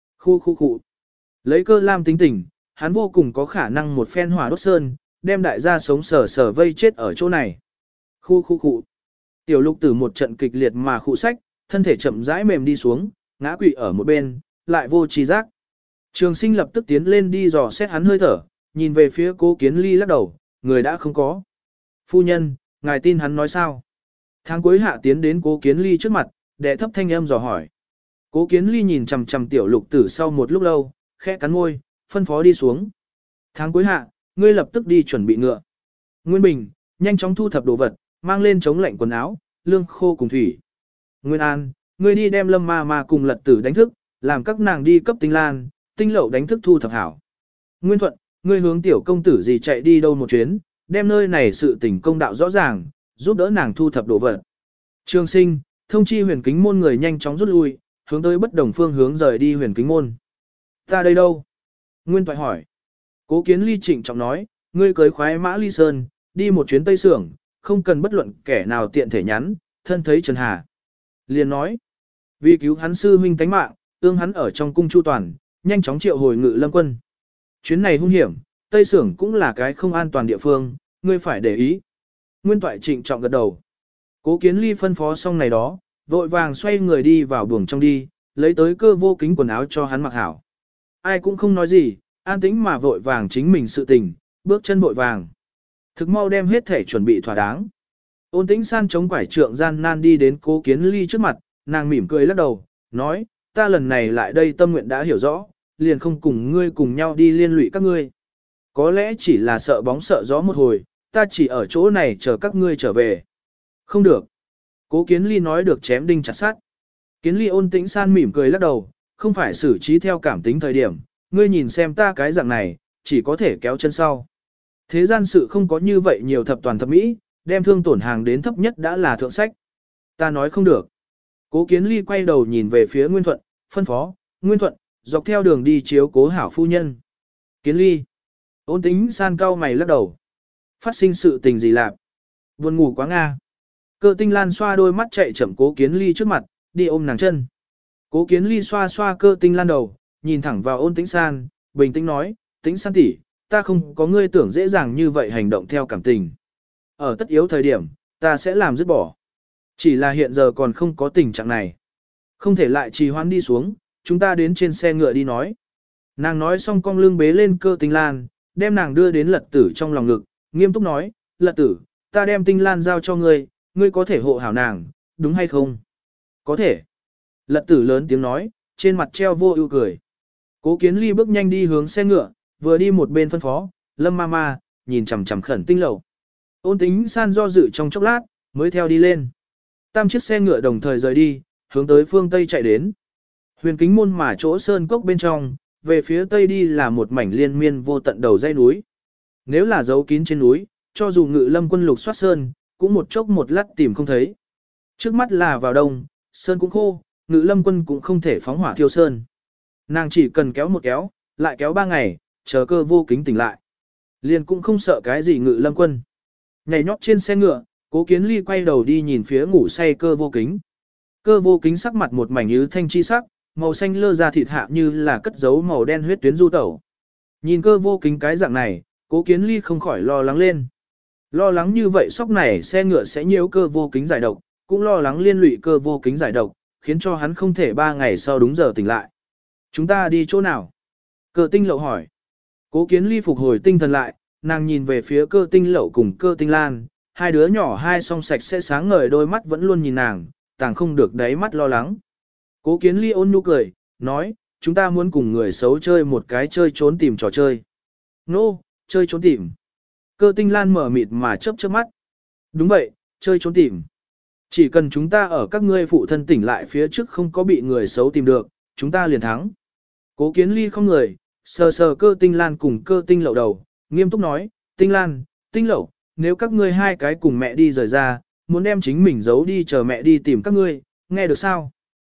Khu. Lấy cơ lam tính tình, hắn vô cùng có khả năng một phen hỏa đốt sơn, đem đại gia sống sờ vây chết ở chỗ này. Khu. Tiểu lục tử một trận kịch liệt mà khụ sách, thân thể chậm rãi mềm đi xuống, ngã quỵ ở một bên, lại vô trí giác. Trường sinh lập tức tiến lên đi dò xét hắn hơi thở, nhìn về phía Cố Kiến Ly lắc đầu, người đã không có. Phu nhân, ngài tin hắn nói sao? Tháng cuối hạ tiến đến Cố Kiến Ly trước mặt, đệ thấp thanh âm dò hỏi. Cố Kiến Ly nhìn chằm chằm tiểu lục tử sau một lúc lâu, khẽ cắn môi, phân phó đi xuống. Tháng cuối hạ, ngươi lập tức đi chuẩn bị ngựa. Nguyên Bình, nhanh chóng thu thập đồ vật, mang lên chống lạnh quần áo, lương khô cùng thủy. Nguyên An, ngươi đi đem Lâm Ma cùng Lật Tử đánh thức, làm các nàng đi cấp Tinh Lan, Tinh Lậu đánh thức thu thập hảo. Nguyên Thuận, ngươi hướng tiểu công tử gì chạy đi đâu một chuyến, đem nơi này sự tình công đạo rõ ràng, giúp đỡ nàng thu thập đồ vật. Trường Sinh, thông chi huyền kính môn người nhanh chóng rút lui, hướng tới bất đồng phương hướng rời đi huyền kính môn. Ta đây đâu? Nguyên Toại hỏi. Cố Kiến Ly trịnh trọng nói, ngươi cưới khoái mã ly sơn, đi một chuyến Tây Sưởng, không cần bất luận kẻ nào tiện thể nhắn, thân thấy Trần Hà. Liền nói, vì cứu hắn sư huynh tánh mạng, ương hắn ở trong cung chu toàn, nhanh chóng triệu hồi ngự lâm quân. Chuyến này hung hiểm, Tây Sưởng cũng là cái không an toàn địa phương, ngươi phải để ý. Nguyên Toại trịnh trọng gật đầu. Cố Kiến Ly phân phó xong này đó, vội vàng xoay người đi vào buồng trong đi, lấy tới cơ vô kính quần áo cho hắn mặc hảo. Ai cũng không nói gì, an tĩnh mà vội vàng chính mình sự tình, bước chân vội vàng. Thực mau đem hết thể chuẩn bị thỏa đáng. Ôn Tĩnh San chống quải trượng gian nan đi đến Cố Kiến Ly trước mặt, nàng mỉm cười lắc đầu, nói, ta lần này lại đây tâm nguyện đã hiểu rõ, liền không cùng ngươi cùng nhau đi liên lụy các ngươi. Có lẽ chỉ là sợ bóng sợ gió một hồi, ta chỉ ở chỗ này chờ các ngươi trở về. Không được. Cố Kiến Ly nói được chém đinh chặt sắt. Kiến Ly Ôn Tĩnh San mỉm cười lắc đầu, không phải xử trí theo cảm tính thời điểm, ngươi nhìn xem ta cái dạng này, chỉ có thể kéo chân sau. Thế gian sự không có như vậy nhiều thập toàn thập mỹ, đem thương tổn hàng đến thấp nhất đã là thượng sách. Ta nói không được. Cố Kiến Ly quay đầu nhìn về phía Nguyên Thuận, phân phó, Nguyên Thuận, dọc theo đường đi chiếu cố hảo phu nhân. Kiến Ly. Ôn Tĩnh San cau mày lắc đầu. Phát sinh sự tình gì lạc? Buồn ngủ quá Nga. Cơ Tinh Lan xoa đôi mắt chạy chậm Cố Kiến Ly trước mặt, đi ôm nàng chân. Cố Kiến Ly xoa xoa Cơ Tinh Lan đầu, nhìn thẳng vào Ôn Tĩnh San, bình tĩnh nói, Tĩnh San tỷ, ta không có ngươi tưởng dễ dàng như vậy hành động theo cảm tình. Ở tất yếu thời điểm, ta sẽ làm dứt bỏ. Chỉ là hiện giờ còn không có tình trạng này. Không thể lại trì hoãn đi xuống, chúng ta đến trên xe ngựa đi nói. Nàng nói xong cong lưng bế lên Cơ Tinh Lan, đem nàng đưa đến Lật Tử trong lòng ngực, nghiêm túc nói, Lật Tử, ta đem Tinh Lan giao cho ngươi, ngươi có thể hộ hảo nàng, đúng hay không? Có thể. Lật Tử lớn tiếng nói, trên mặt treo vô ưu cười. Cố Kiến Ly bước nhanh đi hướng xe ngựa, vừa đi một bên phân phó, Lâm Mama, nhìn chằm chằm khẩn Tinh Lậu. Ôn Tĩnh San do dự trong chốc lát, mới theo đi lên. Tam chiếc xe ngựa đồng thời rời đi, hướng tới phương Tây chạy đến. Huyền kính môn mà chỗ sơn cốc bên trong, về phía Tây đi là một mảnh liên miên vô tận đầu dãy núi. Nếu là giấu kín trên núi, cho dù ngự lâm quân lục soát sơn, cũng một chốc một lát tìm không thấy. Trước mắt là vào đông, sơn cũng khô, ngự lâm quân cũng không thể phóng hỏa thiêu sơn. Nàng chỉ cần kéo một kéo, lại kéo 3 ngày, chờ cơ vô kính tỉnh lại. Liền cũng không sợ cái gì ngự lâm quân. Nhảy nhót trên xe ngựa, Cố Kiến Ly quay đầu đi nhìn phía ngủ say cơ vô kính. Cơ vô kính sắc mặt một mảnh như thanh chi sắc, màu xanh lơ ra thịt hạ như là cất giấu màu đen huyết tuyến du tẩu. Nhìn cơ vô kính cái dạng này, Cố Kiến Ly không khỏi lo lắng lên. Lo lắng như vậy sóc này xe ngựa sẽ nhiễu cơ vô kính giải độc, cũng lo lắng liên lụy cơ vô kính giải độc, khiến cho hắn không thể 3 ngày sau đúng giờ tỉnh lại. Chúng ta đi chỗ nào? Cơ Tinh Lậu hỏi. Cố Kiến Ly phục hồi tinh thần lại, nàng nhìn về phía Cơ Tinh Lậu cùng Cơ Tinh Lan, hai đứa nhỏ hai song sạch sẽ sáng ngời đôi mắt vẫn luôn nhìn nàng, tàng không được đáy mắt lo lắng. Cố Kiến Ly ôn nhu cười, nói, chúng ta muốn cùng người xấu chơi một cái chơi trốn tìm trò chơi. Nô, chơi trốn tìm. Cơ Tinh Lan mở mịt mà chớp chớp mắt. Đúng vậy, chơi trốn tìm. Chỉ cần chúng ta ở các ngươi phụ thân tỉnh lại phía trước không có bị người xấu tìm được, chúng ta liền thắng. Cố Kiến Ly không người, sờ sờ Cơ Tinh Lan cùng Cơ Tinh Lậu đầu, nghiêm túc nói, Tinh Lan, Tinh Lẩu, nếu các ngươi hai cái cùng mẹ đi rời ra, muốn đem chính mình giấu đi chờ mẹ đi tìm các ngươi, nghe được sao?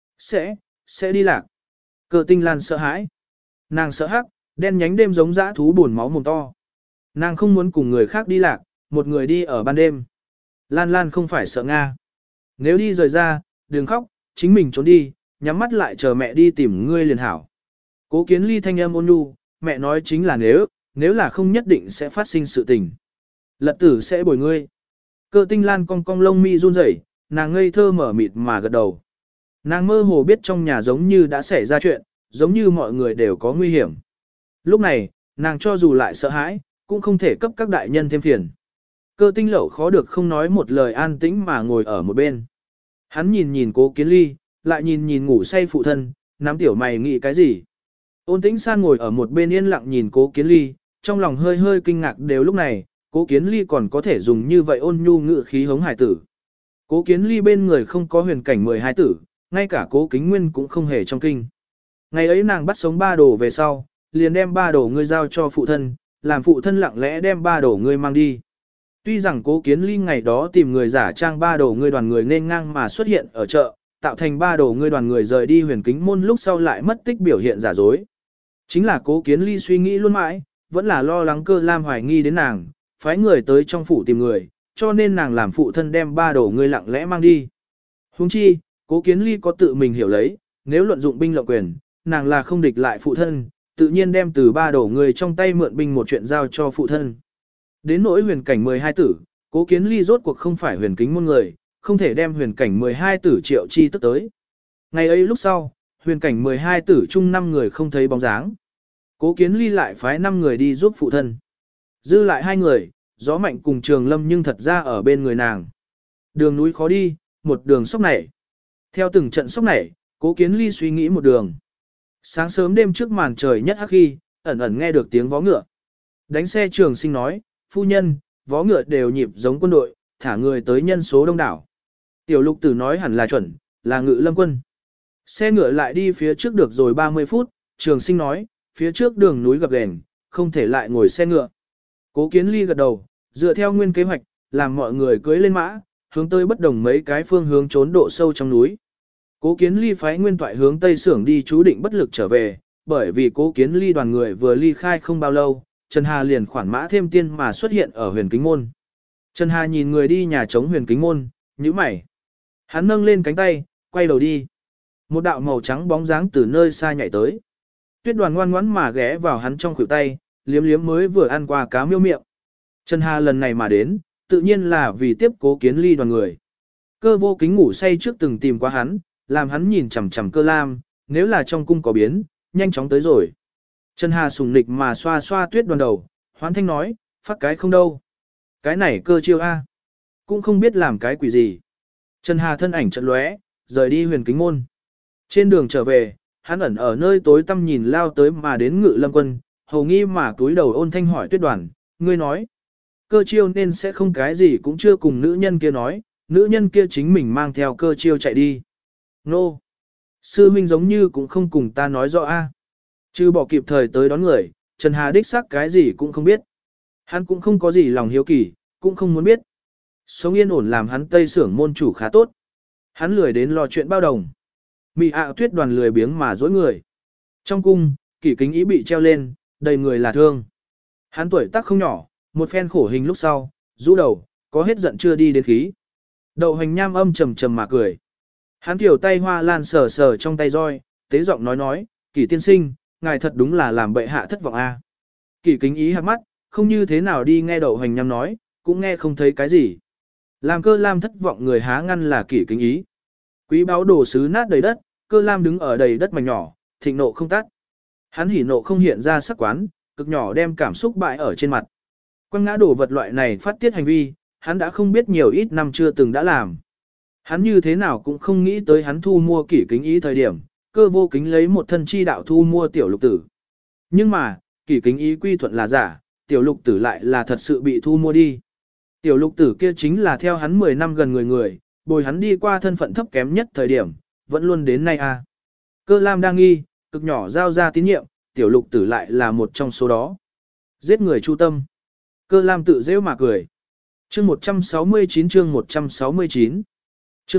Sẽ đi lạc. Cơ Tinh Lan sợ hãi. Nàng sợ hắc, đen nhánh đêm giống dã thú buồn máu mồm to. Nàng không muốn cùng người khác đi lạc, một người đi ở ban đêm. Lan Lan không phải sợ Nga. Nếu đi rời ra, đừng khóc, chính mình trốn đi, nhắm mắt lại chờ mẹ đi tìm ngươi liền hảo. Cố Kiến Ly thanh âm ôn nhu, mẹ nói chính là nếu là không nhất định sẽ phát sinh sự tình. Lật tử sẽ bồi ngươi. Cơ Tinh Lan cong cong lông mi run rẩy, nàng ngây thơ mở mịt mà gật đầu. Nàng mơ hồ biết trong nhà giống như đã xảy ra chuyện, giống như mọi người đều có nguy hiểm. Lúc này, nàng cho dù lại sợ hãi, cũng không thể cấp các đại nhân thêm phiền. Cơ Tinh Lẩu khó được không nói một lời an tĩnh mà ngồi ở một bên. Hắn nhìn nhìn Cố Kiến Ly, lại nhìn nhìn ngủ say phụ thân, nắm tiểu mày nghĩ cái gì. Ôn Tĩnh San ngồi ở một bên yên lặng nhìn Cố Kiến Ly, trong lòng hơi hơi kinh ngạc đều lúc này, Cố Kiến Ly còn có thể dùng như vậy ôn nhu ngữ khí hống hải tử. Cố Kiến Ly bên người không có huyền cảnh 12 tử, ngay cả Cố Kính Nguyên cũng không hề trong kinh. Ngày ấy nàng bắt sống ba đồ về sau, liền đem ba đồ ngươi giao cho phụ thân, làm phụ thân lặng lẽ đem ba đồ ngươi mang đi. Tuy rằng Cố Kiến Ly ngày đó tìm người giả trang ba đồ ngươi đoàn người nên ngang mà xuất hiện ở chợ, tạo thành ba đồ ngươi đoàn người rời đi huyền kính môn lúc sau lại mất tích biểu hiện giả dối. Chính là Cố Kiến Ly suy nghĩ luôn mãi, vẫn là lo lắng Cơ Lam hoài nghi đến nàng, phái người tới trong phủ tìm người, cho nên nàng làm phụ thân đem ba đồ ngươi lặng lẽ mang đi. Huống chi, Cố Kiến Ly có tự mình hiểu lấy, nếu luận dụng binh lộng quyền, nàng là không địch lại phụ thân, tự nhiên đem từ ba đồ ngươi trong tay mượn binh một chuyện giao cho phụ thân. Đến nỗi huyền cảnh 12 tử, Cố Kiến Ly rốt cuộc không phải huyền kính môn người, không thể đem huyền cảnh 12 tử Triệu Chi tức tới. Ngày ấy lúc sau, huyền cảnh 12 tử chung 5 người không thấy bóng dáng. Cố Kiến Ly lại phái 5 người đi giúp phụ thân. Dư lại 2 người, Gió Mạnh cùng Trường Lâm nhưng thật ra ở bên người nàng. Đường núi khó đi, một đường sóc nảy. Theo từng trận sóc nảy, Cố Kiến Ly suy nghĩ một đường. Sáng sớm đêm trước màn trời nhất hắc khi, ẩn ẩn nghe được tiếng vó ngựa. Đánh xe Trường Sinh nói, phu nhân, vó ngựa đều nhịp giống quân đội, thả người tới nhân số đông đảo. Tiểu Lục Tử nói hẳn là chuẩn, là Ngự Lâm quân. Xe ngựa lại đi phía trước được rồi 30 phút, Trường Sinh nói, phía trước đường núi gập ghềnh, không thể lại ngồi xe ngựa. Cố Kiến Ly gật đầu, dựa theo nguyên kế hoạch, làm mọi người cưỡi lên mã, hướng tới bất đồng mấy cái phương hướng trốn độ sâu trong núi. Cố Kiến Ly phái nguyên toại hướng Tây Sưởng đi chú định bất lực trở về, bởi vì Cố Kiến Ly đoàn người vừa ly khai không bao lâu, Trần Hà liền khoản mã thêm tiên mà xuất hiện ở huyền kính môn. Trần Hà nhìn người đi nhà chống huyền kính môn, nhíu mày. Hắn nâng lên cánh tay, quay đầu đi. Một đạo màu trắng bóng dáng từ nơi xa nhảy tới. Tuyết Đoàn ngoan ngoãn mà ghé vào hắn trong khuỷu tay, liếm liếm mới vừa ăn qua cá miêu miệng. Trần Hà lần này mà đến, tự nhiên là vì tiếp Cố Kiến Ly đoàn người. Cơ Vô Kính ngủ say trước từng tìm qua hắn, làm hắn nhìn chằm chằm Cơ Lam, nếu là trong cung có biến, nhanh chóng tới rồi. Trần Hà sùng nịch mà xoa xoa Tuyết Đoàn đầu, hoán thanh nói, phát cái không đâu. Cái này cơ chiêu A. Cũng không biết làm cái quỷ gì. Trần Hà thân ảnh chợt lóe, rời đi huyền kính môn. Trên đường trở về, hắn ẩn ở nơi tối tăm nhìn lao tới mà đến Ngự Lâm quân, hầu nghi mà túi đầu ôn thanh hỏi Tuyết Đoàn, ngươi nói. Cơ chiêu nên sẽ không cái gì cũng chưa cùng nữ nhân kia nói, nữ nhân kia chính mình mang theo cơ chiêu chạy đi. Nô! Sư huynh giống như cũng không cùng ta nói rõ a. Chứ bỏ kịp thời tới đón người, Trần Hà đích xác cái gì cũng không biết. Hắn cũng không có gì lòng hiếu kỳ, cũng không muốn biết. Sống yên ổn làm hắn Tây Sưởng môn chủ khá tốt. Hắn lười đến lo chuyện bao đồng. Mị ạ Tuyết Đoàn lười biếng mà dối người. Trong cung, Kỷ Kính Ý bị treo lên, đầy người là thương. Hắn tuổi tác không nhỏ, một phen khổ hình lúc sau, rũ đầu, có hết giận chưa đi đến khí. Đậu Hành Nham âm trầm trầm mà cười. Hắn tiểu tay hoa lan sờ sờ trong tay roi, tế giọng nói, Kỷ tiên sinh, ngài thật đúng là làm bệ hạ thất vọng a. Kỷ Kính Ý hạt mắt, không như thế nào đi nghe Đậu Hành Nham nói, cũng nghe không thấy cái gì. Làm Cơ Lam thất vọng người há ngăn là Kỷ Kính Ý. Quý báu đồ sứ nát đầy đất, Cơ Lam đứng ở đầy đất mảnh nhỏ, thịnh nộ không tắt. Hắn hỉ nộ không hiện ra sắc quán, cực nhỏ đem cảm xúc bại ở trên mặt. Quăng ngã đổ vật loại này phát tiết hành vi, hắn đã không biết nhiều ít năm chưa từng đã làm. Hắn như thế nào cũng không nghĩ tới hắn thu mua Kỷ Kính Ý thời điểm, Cơ Vô Kính lấy một thân chi đạo thu mua Tiểu Lục Tử. Nhưng mà, Kỷ Kính Ý quy thuận là giả, Tiểu Lục Tử lại là thật sự bị thu mua đi. Tiểu Lục Tử kia chính là theo hắn 10 năm gần người, bồi hắn đi qua thân phận thấp kém nhất thời điểm, vẫn luôn đến nay a. Cơ Lam đang nghi, cực nhỏ giao ra tín nhiệm, Tiểu Lục Tử lại là một trong số đó. Giết người chu tâm. Cơ Lam tự dễ mà cười. Chương 169 chương 169 chương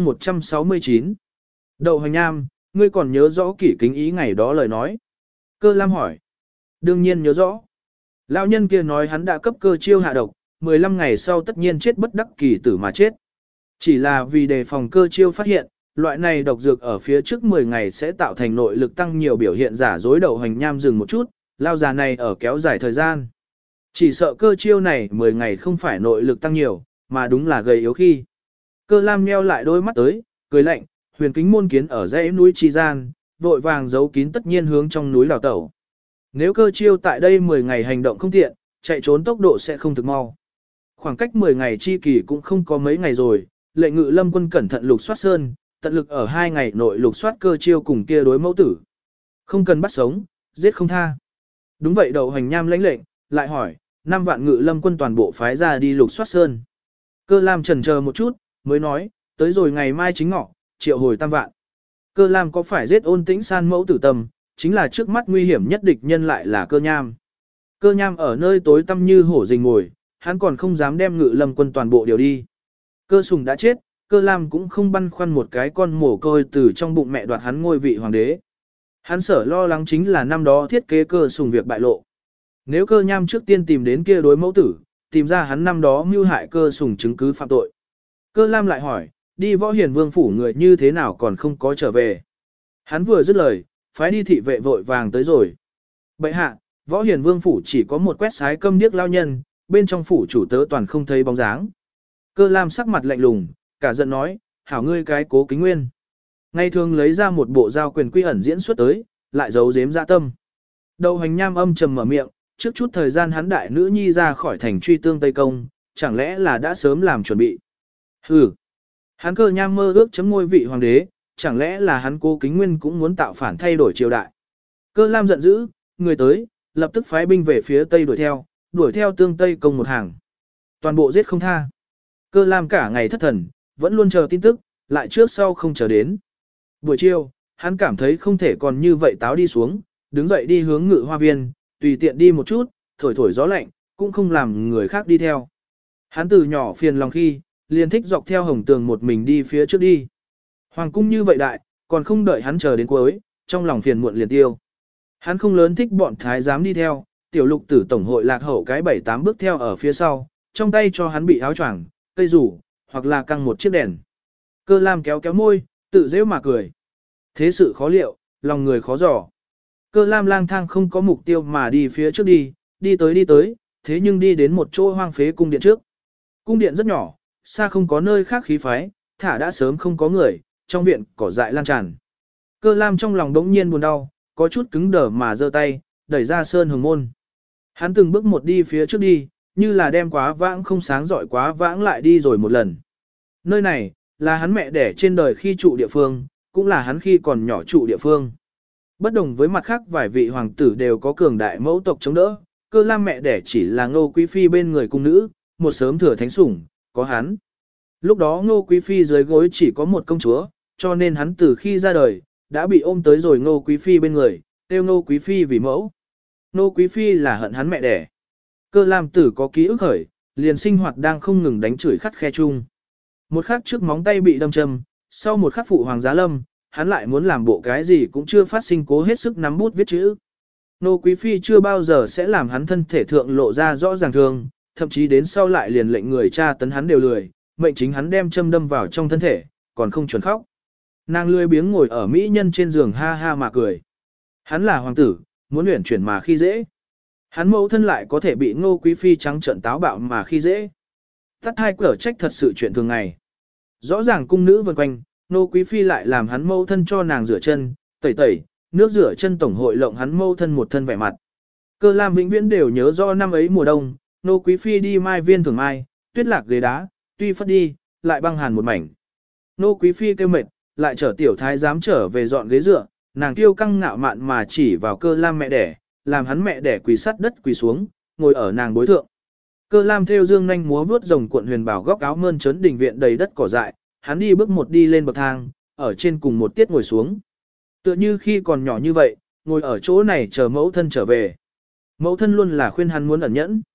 169 Đậu Hoành Nham, ngươi còn nhớ rõ kỷ kính ý ngày đó lời nói. Cơ Lam hỏi. Đương nhiên nhớ rõ. Lão nhân kia nói hắn đã cấp cơ chiêu hạ độc, 15 ngày sau tất nhiên chết bất đắc kỳ tử mà chết. Chỉ là vì đề phòng cơ chiêu phát hiện, loại này độc dược ở phía trước 10 ngày sẽ tạo thành nội lực tăng nhiều biểu hiện giả dối. Đậu Hoành Nham dừng một chút, lao già này ở kéo dài thời gian. Chỉ sợ cơ chiêu này 10 ngày không phải nội lực tăng nhiều, mà đúng là gầy yếu khi. Cơ Lam nheo lại đôi mắt tới, cười lạnh, huyền kính môn kiến ở dãy núi Chi Gian, vội vàng giấu kín tất nhiên hướng trong núi đào tẩu. Nếu cơ chiêu tại đây 10 ngày hành động không tiện, chạy trốn tốc độ sẽ không thực mau. Khoảng cách 10 ngày chi kỳ cũng không có mấy ngày rồi, lệnh Ngự Lâm quân cẩn thận lục soát sơn, tận lực ở 2 ngày nội lục soát cơ chiêu cùng kia đối mẫu tử. Không cần bắt sống, giết không tha. Đúng vậy. Đậu Hoành Nham lãnh lệnh, lại hỏi, 5 vạn Ngự Lâm quân toàn bộ phái ra đi lục soát sơn. Cơ Lam chần chờ một chút, mới nói, tới rồi ngày mai chính ngọ, triệu hồi tam vạn. Cơ Lam có phải giết Ôn Tĩnh San mẫu tử tâm, chính là trước mắt nguy hiểm nhất địch nhân lại là Cơ Nham. Cơ Nham ở nơi tối tăm như hổ rình ngồi, hắn còn không dám đem Ngự Lâm quân toàn bộ điều đi. Cơ Sùng đã chết, Cơ Lam cũng không băn khoăn một cái con mồ côi từ trong bụng mẹ đoạt hắn ngôi vị hoàng đế. Hắn sở lo lắng chính là năm đó thiết kế Cơ Sùng việc bại lộ. Nếu Cơ Nham trước tiên tìm đến kia đối mẫu tử, tìm ra hắn năm đó mưu hại Cơ Sùng chứng cứ phạm tội. Cơ Lam lại hỏi, đi Võ Hiền Vương phủ người như thế nào còn không có trở về. Hắn vừa dứt lời, phái đi thị vệ vội vàng tới rồi. Bệ hạ, Võ Hiền Vương phủ chỉ có một quét sái câm điếc lao nhân, bên trong phủ chủ tớ toàn không thấy bóng dáng. Cơ Lam sắc mặt lạnh lùng, cả giận nói, hảo ngươi cái Cố Kính Nguyên. Ngày thường lấy ra một bộ giao quyền quy ẩn diễn xuất tới, lại giấu giếm dạ tâm. Đậu Hoành Nham âm trầm mở miệng, trước chút thời gian hắn đại nữ nhi ra khỏi thành truy tương Tây Công, chẳng lẽ là đã sớm làm chuẩn bị. Hừ. Hắn Cơ Nham mơ ước chấm ngôi vị hoàng đế, chẳng lẽ là hắn Cố Kính Nguyên cũng muốn tạo phản thay đổi triều đại. Cơ Lam giận dữ, người tới, lập tức phái binh về phía Tây đuổi theo tương Tây Công một hàng. Toàn bộ giết không tha. Cơ Lam cả ngày thất thần, vẫn luôn chờ tin tức, lại trước sau không chờ đến. Buổi chiều, hắn cảm thấy không thể còn như vậy táo đi xuống, đứng dậy đi hướng Ngự Hoa Viên, tùy tiện đi một chút, thổi thổi gió lạnh, cũng không làm người khác đi theo. Hắn từ nhỏ phiền lòng khi, liền thích dọc theo hồng tường một mình đi phía trước đi. Hoàng cung như vậy đại, còn không đợi hắn chờ đến cuối, trong lòng phiền muộn liền tiêu. Hắn không lớn thích bọn thái giám đi theo, tiểu lục tử tổng hội lạc hậu cái 7-8 bước theo ở phía sau, trong tay cho hắn bị áo choàng, cây rủ, hoặc là căng một chiếc đèn. Cơ Lam kéo kéo môi, tự dễ mà cười. Thế sự khó liệu, lòng người khó dò. Cơ Lam lang thang không có mục tiêu mà đi phía trước đi tới, thế nhưng đi đến một chỗ hoang phế cung điện trước. Cung điện rất nhỏ, xa không có nơi khác khí phái, thả đã sớm không có người, trong viện cỏ dại lan tràn. Cơ Lam trong lòng đống nhiên buồn đau, có chút cứng đờ mà giơ tay, đẩy ra sơn hồng môn. Hắn từng bước một đi phía trước đi, như là đem quá vãng không sáng giỏi quá vãng lại đi rồi một lần. Nơi này, là hắn mẹ đẻ trên đời khi trụ địa phương, cũng là hắn khi còn nhỏ trụ địa phương. Bất đồng với mặt khác vài vị hoàng tử đều có cường đại mẫu tộc chống đỡ, Cơ Lam mẹ đẻ chỉ là Ngô Quý Phi bên người cung nữ, một sớm thừa thánh sủng, có hắn. Lúc đó Ngô Quý Phi dưới gối chỉ có một công chúa, cho nên hắn từ khi ra đời, đã bị ôm tới rồi Ngô Quý Phi bên người, tiêu Ngô Quý Phi vì mẫu. Ngô Quý Phi là hận hắn mẹ đẻ. Cơ Lam tử có ký ức khởi, liền sinh hoạt đang không ngừng đánh chửi khắt khe chung. Một khắc trước móng tay bị đâm châm, sau một khắc phụ hoàng giá lâm, hắn lại muốn làm bộ cái gì cũng chưa phát sinh cố hết sức nắm bút viết chữ. Ngô Quý Phi chưa bao giờ sẽ làm hắn thân thể thượng lộ ra rõ ràng thương, thậm chí đến sau lại liền lệnh người tra tấn hắn đều lười, mệnh chính hắn đem châm đâm vào trong thân thể, còn không chuẩn khóc. Nàng lười biếng ngồi ở mỹ nhân trên giường ha ha mà cười. Hắn là hoàng tử, muốn luyện chuyển mà khi dễ. Hắn mẫu thân lại có thể bị Ngô Quý Phi trắng trợn táo bạo mà khi dễ. Tắt hai cửa trách thật sự chuyện thường ngày. Rõ ràng cung nữ vần quanh, Ngô Quý Phi lại làm hắn mẫu thân cho nàng rửa chân, tẩy, nước rửa chân tổng hội lộng hắn mẫu thân một thân vẻ mặt. Cơ Lam vĩnh viễn đều nhớ do năm ấy mùa đông, Ngô Quý Phi đi mai viên thường mai, tuyết lạc ghế đá, tuy phất đi, lại băng hàn một mảnh. Ngô Quý Phi kêu mệt, lại chở tiểu thái giám trở về dọn ghế dựa, nàng tiêu căng ngạo mạn mà chỉ vào Cơ Lam mẹ đẻ, làm hắn mẹ đẻ quỳ sắt đất quỳ xuống, ngồi ở nàng bối thượng. Cơ Lam theo dương nhanh múa vuốt rồng cuộn huyền bảo góc áo mơn trớn đình viện đầy đất cỏ dại, hắn đi bước một đi lên bậc thang, ở trên cùng một tiết ngồi xuống. Tựa như khi còn nhỏ như vậy, ngồi ở chỗ này chờ mẫu thân trở về. Mẫu thân luôn là khuyên hắn muốn ẩn nhẫn.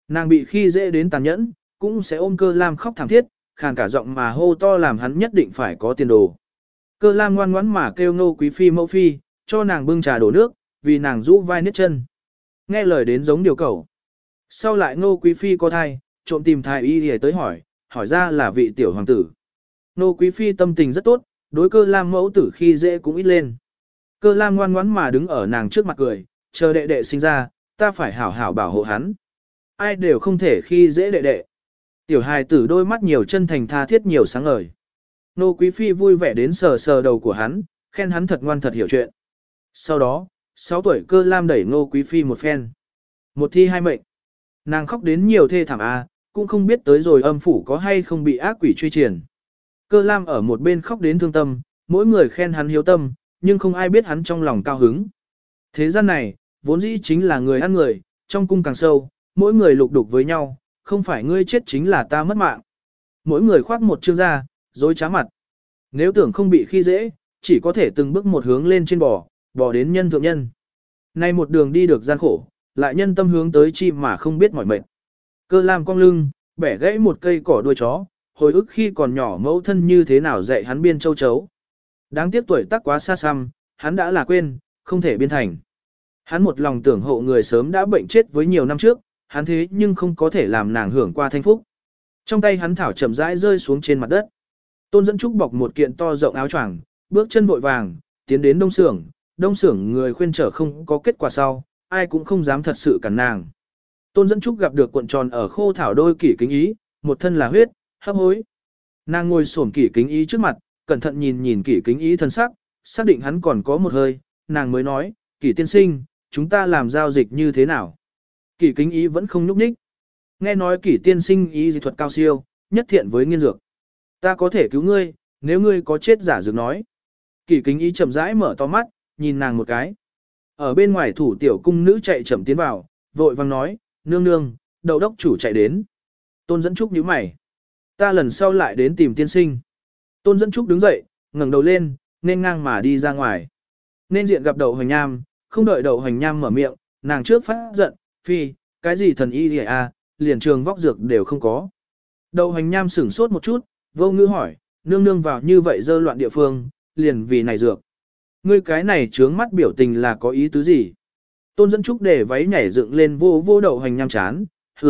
Nàng bị khi dễ đến tàn nhẫn, cũng sẽ ôm Cơ Lam khóc thảm thiết, khàn cả giọng mà hô to làm hắn nhất định phải có tiền đồ. Cơ Lam ngoan ngoãn mà kêu Ngô Quý Phi mẫu phi, cho nàng bưng trà đổ nước, vì nàng rũ vai niết chân. Nghe lời đến giống điều cẩu. Sau lại Ngô Quý Phi có thai, trộm tìm thái y để tới hỏi ra là vị tiểu hoàng tử. Ngô Quý Phi tâm tình rất tốt, đối Cơ Lam mẫu tử khi dễ cũng ít lên. Cơ Lam ngoan ngoãn mà đứng ở nàng trước mặt cười, chờ đệ đệ sinh ra, ta phải hảo hảo bảo hộ hắn. Ai đều không thể khi dễ đệ đệ. Tiểu hài tử đôi mắt nhiều chân thành tha thiết nhiều sáng ngời. Nô Quý Phi vui vẻ đến sờ sờ đầu của hắn, khen hắn thật ngoan thật hiểu chuyện. Sau đó, 6 tuổi Cơ Lam đẩy Nô Quý Phi một phen. Một thi hai mệnh. Nàng khóc đến nhiều thê thảm cũng không biết tới rồi âm phủ có hay không bị ác quỷ truy truyền. Cơ Lam ở một bên khóc đến thương tâm, mỗi người khen hắn hiếu tâm, nhưng không ai biết hắn trong lòng cao hứng. Thế gian này, vốn dĩ chính là người ăn người, trong cung càng sâu, mỗi người lục đục với nhau, không phải ngươi chết chính là ta mất mạng. Mỗi người khoác một chương da, dối trá mặt. Nếu tưởng không bị khi dễ, chỉ có thể từng bước một hướng lên trên bò đến nhân thượng nhân. Nay một đường đi được gian khổ, lại nhân tâm hướng tới chi mà không biết mỏi mệt. Cơ Lam cong lưng, bẻ gãy một cây cỏ đuôi chó, hồi ức khi còn nhỏ mẫu thân như thế nào dạy hắn biên châu chấu. Đáng tiếc tuổi tác quá xa xăm, hắn đã là quên, không thể biên thành. Hắn một lòng tưởng hộ người sớm đã bệnh chết với nhiều năm trước, hắn thế nhưng không có thể làm nàng hưởng qua thanh phúc. Trong tay hắn thảo chậm rãi rơi xuống trên mặt đất. Tôn Dẫn Trúc bọc một kiện to rộng áo choàng, bước chân vội vàng, tiến đến đông xưởng người khuyên trở không có kết quả sau, ai cũng không dám thật sự cản nàng. Tôn Dẫn Trúc gặp được cuộn tròn ở khô thảo đôi kỷ kính ý, một thân là huyết, hấp hối. Nàng ngồi xổm kỷ kính ý trước mặt, cẩn thận nhìn kỷ kính ý thân sắc, xác định hắn còn có một hơi, nàng mới nói, kỷ tiên sinh, chúng ta làm giao dịch như thế nào? Kỷ kính ý vẫn không nhúc nhích. Nghe nói kỷ tiên sinh y dị thuật cao siêu, nhất thiện với nghiên dược. Ta có thể cứu ngươi, nếu ngươi có chết giả dược nói. Kỷ kính ý chậm rãi mở to mắt, nhìn nàng một cái. Ở bên ngoài thủ tiểu cung nữ chạy chậm tiến vào, vội vang nói, nương nương, đậu đốc chủ chạy đến. Tôn Dẫn Trúc nhíu mày. Ta lần sau lại đến tìm tiên sinh. Tôn Dẫn Trúc đứng dậy, ngẩng đầu lên, nên ngang mà đi ra ngoài. Nên diện gặp Đậu Hoành Nham, không đợi Đậu Hoành Nham mở miệng, nàng trước phát giận, phi, cái gì thần y liền trường vóc dược đều không có. Đậu Hoành Nham sửng sốt một chút, vô ngữ hỏi, nương nương vào như vậy dơ loạn địa phương, liền vì này dược. Ngươi cái này trướng mắt biểu tình là có ý tứ gì? Tôn Dẫn Trúc để váy nhảy dựng lên vô Đậu Hoành Nham chán,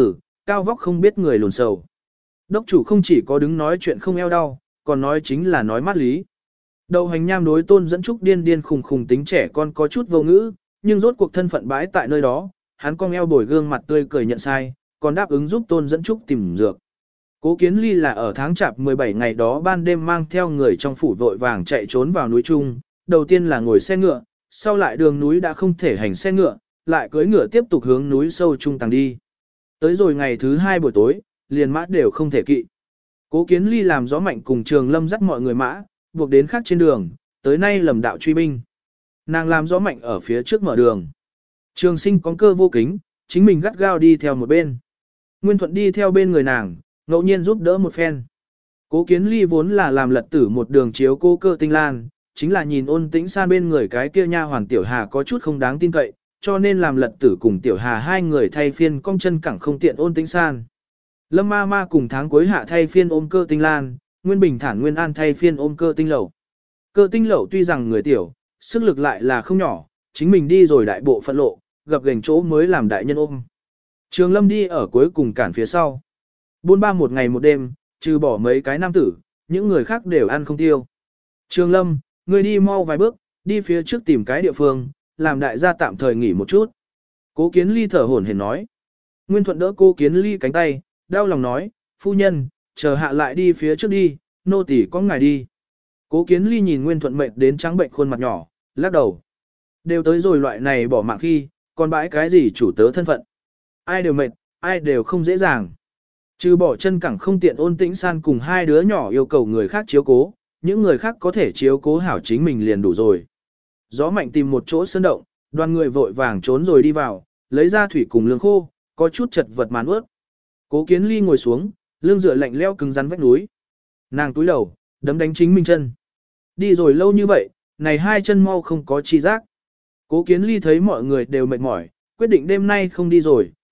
cao vóc không biết người lùn sầu. Đốc chủ không chỉ có đứng nói chuyện không eo đau, còn nói chính là nói mát lý. Đậu Hoành Nham đối Tôn Dẫn Trúc điên khùng tính trẻ con có chút vô ngữ, nhưng rốt cuộc thân phận bãi tại nơi đó, hắn cong eo bồi gương mặt tươi cười nhận sai, còn đáp ứng giúp Tôn Dẫn Trúc tìm dược. Cố Kiến Ly là ở tháng chạp 17 ngày đó ban đêm mang theo người trong phủ vội vàng chạy trốn vào núi Trung, đầu tiên là ngồi xe ngựa, sau lại đường núi đã không thể hành xe ngựa, lại cưỡi ngựa tiếp tục hướng núi sâu Trung tàng đi. Tới rồi ngày thứ 2 buổi tối, liền mã đều không thể kỵ. Cố Kiến Ly làm gió mạnh cùng Trường Lâm dắt mọi người mã, buộc đến khác trên đường, tới nay lầm đạo truy binh. Nàng làm gió mạnh ở phía trước mở đường. Trường Sinh có cơ vô kính, chính mình gắt gao đi theo một bên. Nguyên Thuận đi theo bên người nàng, ngẫu nhiên giúp đỡ một phen. Cố Kiến Ly vốn là làm lật tử một đường chiếu cô Cơ Tinh Lan, chính là nhìn Ôn Tĩnh San bên người cái kia nha hoàn Tiểu Hà có chút không đáng tin cậy, cho nên làm lật tử cùng Tiểu Hà hai người thay phiên cong chân cẳng không tiện Ôn Tĩnh San. Lâm ma ma cùng tháng cuối hạ thay phiên ôm Cơ Tinh Lan, Nguyên Bình Thản Nguyên An thay phiên ôm Cơ Tinh Lẩu. Cơ Tinh Lẩu tuy rằng người tiểu, sức lực lại là không nhỏ, chính mình đi rồi đại bộ phận lộ, gặp gành chỗ mới làm đại nhân ôm. Trường Lâm đi ở cuối cùng cản phía sau. Buôn ba một ngày một đêm, trừ bỏ mấy cái nam tử, những người khác đều ăn không tiêu. Trường Lâm, ngươi đi mau vài bước, đi phía trước tìm cái địa phương, làm đại gia tạm thời nghỉ một chút. Cố Kiến Ly thở hổn hển nói. Nguyên Thuận đỡ Cố Kiến Ly cánh tay, đau lòng nói, phu nhân, chờ hạ lại đi phía trước đi, nô tỳ có ngài đi. Cố Kiến Ly nhìn Nguyên Thuận mệt đến trắng bệnh khuôn mặt nhỏ, lắc đầu. Đều tới rồi loại này bỏ mạng khi, còn bãi cái gì chủ tớ thân phận. Ai đều mệt, ai đều không dễ dàng. Trừ bỏ chân cẳng không tiện Ôn Tĩnh San cùng hai đứa nhỏ yêu cầu người khác chiếu cố, những người khác có thể chiếu cố hảo chính mình liền đủ rồi. Gió mạnh tìm một chỗ sơn động, đoàn người vội vàng trốn rồi đi vào, lấy ra thủy cùng lương khô, có chút chật vật màn ướt. Cố Kiến Ly ngồi xuống, lưng dựa lạnh leo cứng rắn vách núi. Nàng túi đầu, đấm đánh chính mình chân. Đi rồi lâu như vậy, này hai chân mau không có chi giác. Cố Kiến Ly thấy mọi người đều mệt mỏi, quyết định đêm nay không đi rồi,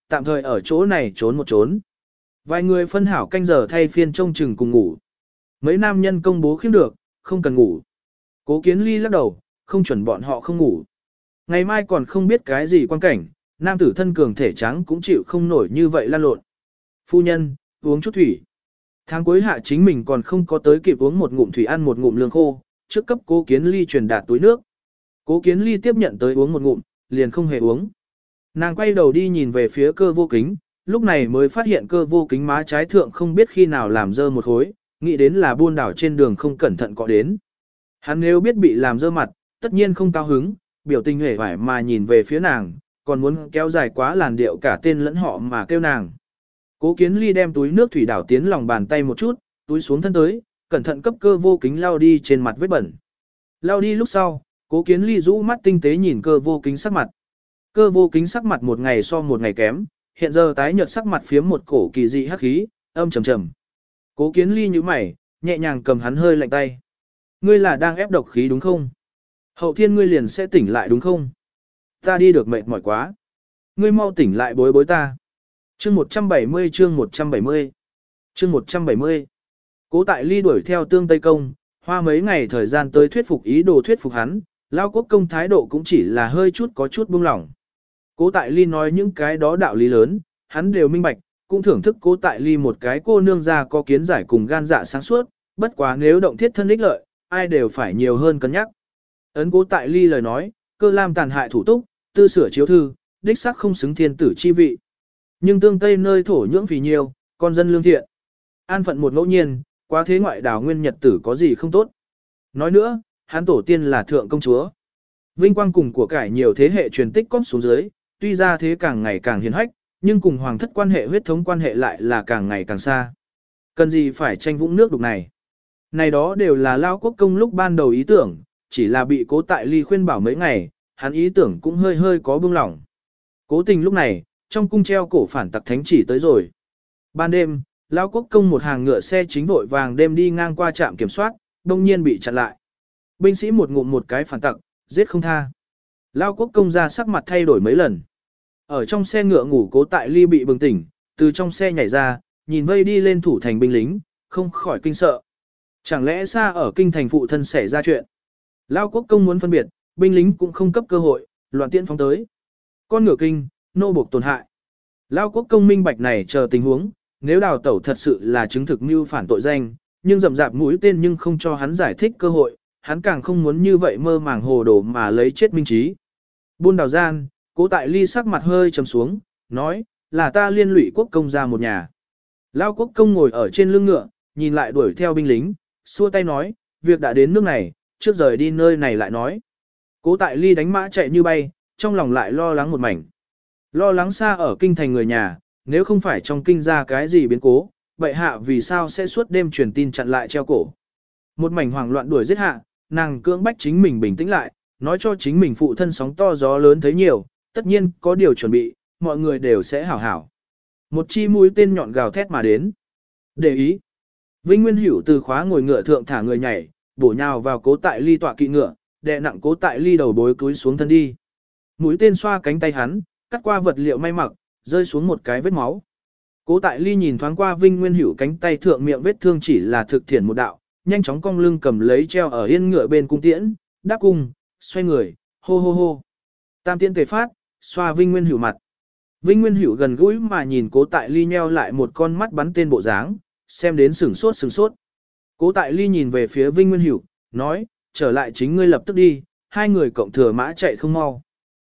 tạm thời ở chỗ này trốn một trốn. Vài người phân hảo canh giờ thay phiên trông chừng cùng ngủ. Mấy nam nhân công bố khiêm được, không cần ngủ. Cố Kiến Ly lắc đầu, không chuẩn bọn họ không ngủ. Ngày mai còn không biết cái gì quan cảnh, nam tử thân cường thể trắng cũng chịu không nổi như vậy lan lộn. Phu nhân, uống chút thủy. Tháng cuối hạ chính mình còn không có tới kịp uống một ngụm thủy ăn một ngụm lương khô, trước cấp Cố Kiến Ly truyền đạt túi nước. Cố Kiến Ly tiếp nhận tới uống một ngụm, liền không hề uống. Nàng quay đầu đi nhìn về phía Cơ Vô Kính, lúc này mới phát hiện Cơ Vô Kính má trái thượng không biết khi nào làm dơ một khối, nghĩ đến là buôn đảo trên đường không cẩn thận cọ đến. Hắn nếu biết bị làm dơ mặt, tất nhiên không cao hứng, biểu tình hề hoài mà nhìn về phía nàng, còn muốn kéo dài quá làn điệu cả tên lẫn họ mà kêu nàng. Cố Kiến Ly đem túi nước thủy đảo tiến lòng bàn tay một chút, túi xuống thân tới, cẩn thận cấp Cơ Vô Kính lau đi trên mặt vết bẩn. Lau đi lúc sau, Cố Kiến Ly rũ mắt tinh tế nhìn Cơ Vô Kính sắc mặt. Cơ Vô Kính sắc mặt một ngày so một ngày kém, hiện giờ tái nhợt sắc mặt phiếm một cổ kỳ dị hắc khí, âm trầm trầm. Cố Kiến Ly nhíu mày, nhẹ nhàng cầm hắn hơi lạnh tay. Ngươi là đang ép độc khí đúng không? Hậu thiên ngươi liền sẽ tỉnh lại đúng không? Ta đi được mệt mỏi quá. Ngươi mau tỉnh lại bối bối ta. Chương 170 chương 170 chương 170 Cố Tại Ly đuổi theo Tương Tây Công, hoa mấy ngày thời gian tới thuyết phục ý đồ thuyết phục hắn, Lao Quốc Công thái độ cũng chỉ là hơi chút có chút buông lỏng. Cố Tại Ly nói những cái đó đạo lý lớn, hắn đều minh bạch, cũng thưởng thức Cố Tại Ly một cái cô nương ra có kiến giải cùng gan dạ sáng suốt, bất quá nếu động thiết thân ích lợi, ai đều phải nhiều hơn cân nhắc. Ấn Cố Tại Ly lời nói, Cơ Lam tàn hại thủ túc, tư sửa chiếu thư, đích xác không xứng thiên tử chi vị. Nhưng Tương Tây nơi thổ nhưỡng vì nhiều, con dân lương thiện. An phận một ngẫu nhiên, quá thế ngoại đảo nguyên nhật tử có gì không tốt. Nói nữa, hắn tổ tiên là thượng công chúa. Vinh quang cùng của cải nhiều thế hệ truyền tích cóp xuống dưới, tuy ra thế càng ngày càng hiền hách, nhưng cùng hoàng thất quan hệ huyết thống quan hệ lại là càng ngày càng xa. Cần gì phải tranh vũng nước đục này. Này đó đều là Lao Quốc Công lúc ban đầu ý tưởng, chỉ là bị Cố Tại Ly khuyên bảo mấy ngày, hắn ý tưởng cũng hơi hơi có buông lỏng. Cố Tình lúc này, trong cung treo cổ phản tặc thánh chỉ tới rồi. Ban đêm, Lao Quốc Công một hàng ngựa xe chính vội vàng đêm đi ngang qua trạm kiểm soát, đông nhiên bị chặn lại. Binh sĩ một ngụm một cái phản tặc, giết không tha. Lao Quốc Công ra sắc mặt thay đổi mấy lần. Ở trong xe ngựa ngủ Cố Tại Ly bị bừng tỉnh, từ trong xe nhảy ra, nhìn vây đi lên thủ thành binh lính, không khỏi kinh sợ. Chẳng lẽ xa ở kinh thành phụ thân xảy ra chuyện. Lao Quốc Công muốn phân biệt, binh lính cũng không cấp cơ hội, loạn tiễn phóng tới. Con ngựa kinh, nô buộc tổn hại. Lao Quốc Công minh bạch này chờ tình huống, nếu đào tẩu thật sự là chứng thực mưu phản tội danh, nhưng rậm rạp mũi tên nhưng không cho hắn giải thích cơ hội, hắn càng không muốn như vậy mơ màng hồ đồ mà lấy chết minh trí. Buôn đào gian, Cố Tại Ly sắc mặt hơi trầm xuống, nói, là ta liên lụy Quốc Công ra một nhà. Lao Quốc Công ngồi ở trên lưng ngựa, nhìn lại đuổi theo binh lính, xua tay nói, việc đã đến nước này, trước rời đi nơi này lại nói. Cố Tại Ly đánh mã chạy như bay, trong lòng lại lo lắng một mảnh. Lo lắng xa ở kinh thành người nhà, nếu không phải trong kinh ra cái gì biến cố, bệ hạ vì sao sẽ suốt đêm truyền tin chặn lại treo cổ. Một mảnh hoảng loạn đuổi giết hạ, nàng cưỡng bách chính mình bình tĩnh lại, nói cho chính mình phụ thân sóng to gió lớn thấy nhiều, tất nhiên có điều chuẩn bị, mọi người đều sẽ hảo hảo. Một chi mũi tên nhọn gào thét mà đến. Để ý. Vinh Nguyên Hữu từ khóa ngồi ngựa thượng thả người nhảy, bổ nhào vào Cố Tại Ly tọa kỵ ngựa, đè nặng Cố Tại Ly đầu bối cúi xuống thân đi. Mũi tên xoa cánh tay hắn, cắt qua vật liệu may mặc, rơi xuống một cái vết máu. Cố Tại Ly nhìn thoáng qua Vinh Nguyên Hữu cánh tay thượng miệng vết thương chỉ là thực thiện một đạo, nhanh chóng cong lưng cầm lấy treo ở yên ngựa bên cung tiễn, đáp cung, xoay người, hô hô hô. Tam tiễn tề phát, xoa Vinh Nguyên Hữu mặt. Vinh Nguyên Hữu gần gũi mà nhìn Cố Tại Ly nheo lại một con mắt bắn tên bộ dáng, xem đến sửng sốt sửng sốt. Cố Tại Ly nhìn về phía Vinh Nguyên Hữu, nói, trở lại chính ngươi lập tức đi, hai người cộng thừa mã chạy không mau.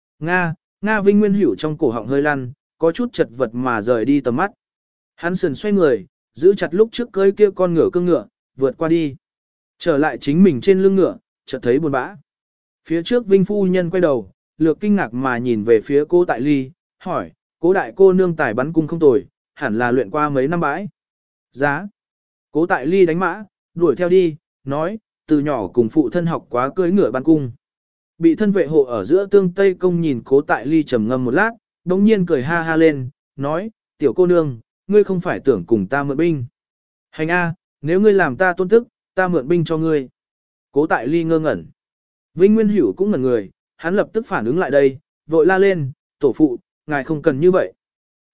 Nga Vinh Nguyên Hữu trong cổ họng hơi lăn, có chút chật vật mà rời đi tầm mắt. Hắn sườn xoay người, giữ chặt lúc trước cưỡi kia con ngựa cương ngựa, vượt qua đi. Trở lại chính mình trên lưng ngựa, chợt thấy buồn bã. Phía trước Vinh phu nhân quay đầu, lược kinh ngạc mà nhìn về phía Cố Tại Ly, hỏi, Cố đại cô nương tài bắn cung không tồi, hẳn là luyện qua mấy năm bãi. Giá. Cố Tại Ly đánh mã, đuổi theo đi, nói, từ nhỏ cùng phụ thân học quá cưỡi ngựa bắn cung. Bị thân vệ hộ ở giữa Tương Tây Công nhìn Cố Tại Ly trầm ngâm một lát, đống nhiên cười ha ha lên, nói, tiểu cô nương, ngươi không phải tưởng cùng ta mượn binh. Hành A, nếu ngươi làm ta tôn tức, ta mượn binh cho ngươi. Cố Tại Ly ngơ ngẩn. Vinh Nguyên Hữu cũng ngẩn người, hắn lập tức phản ứng lại đây, vội la lên, tổ phụ, ngài không cần như vậy.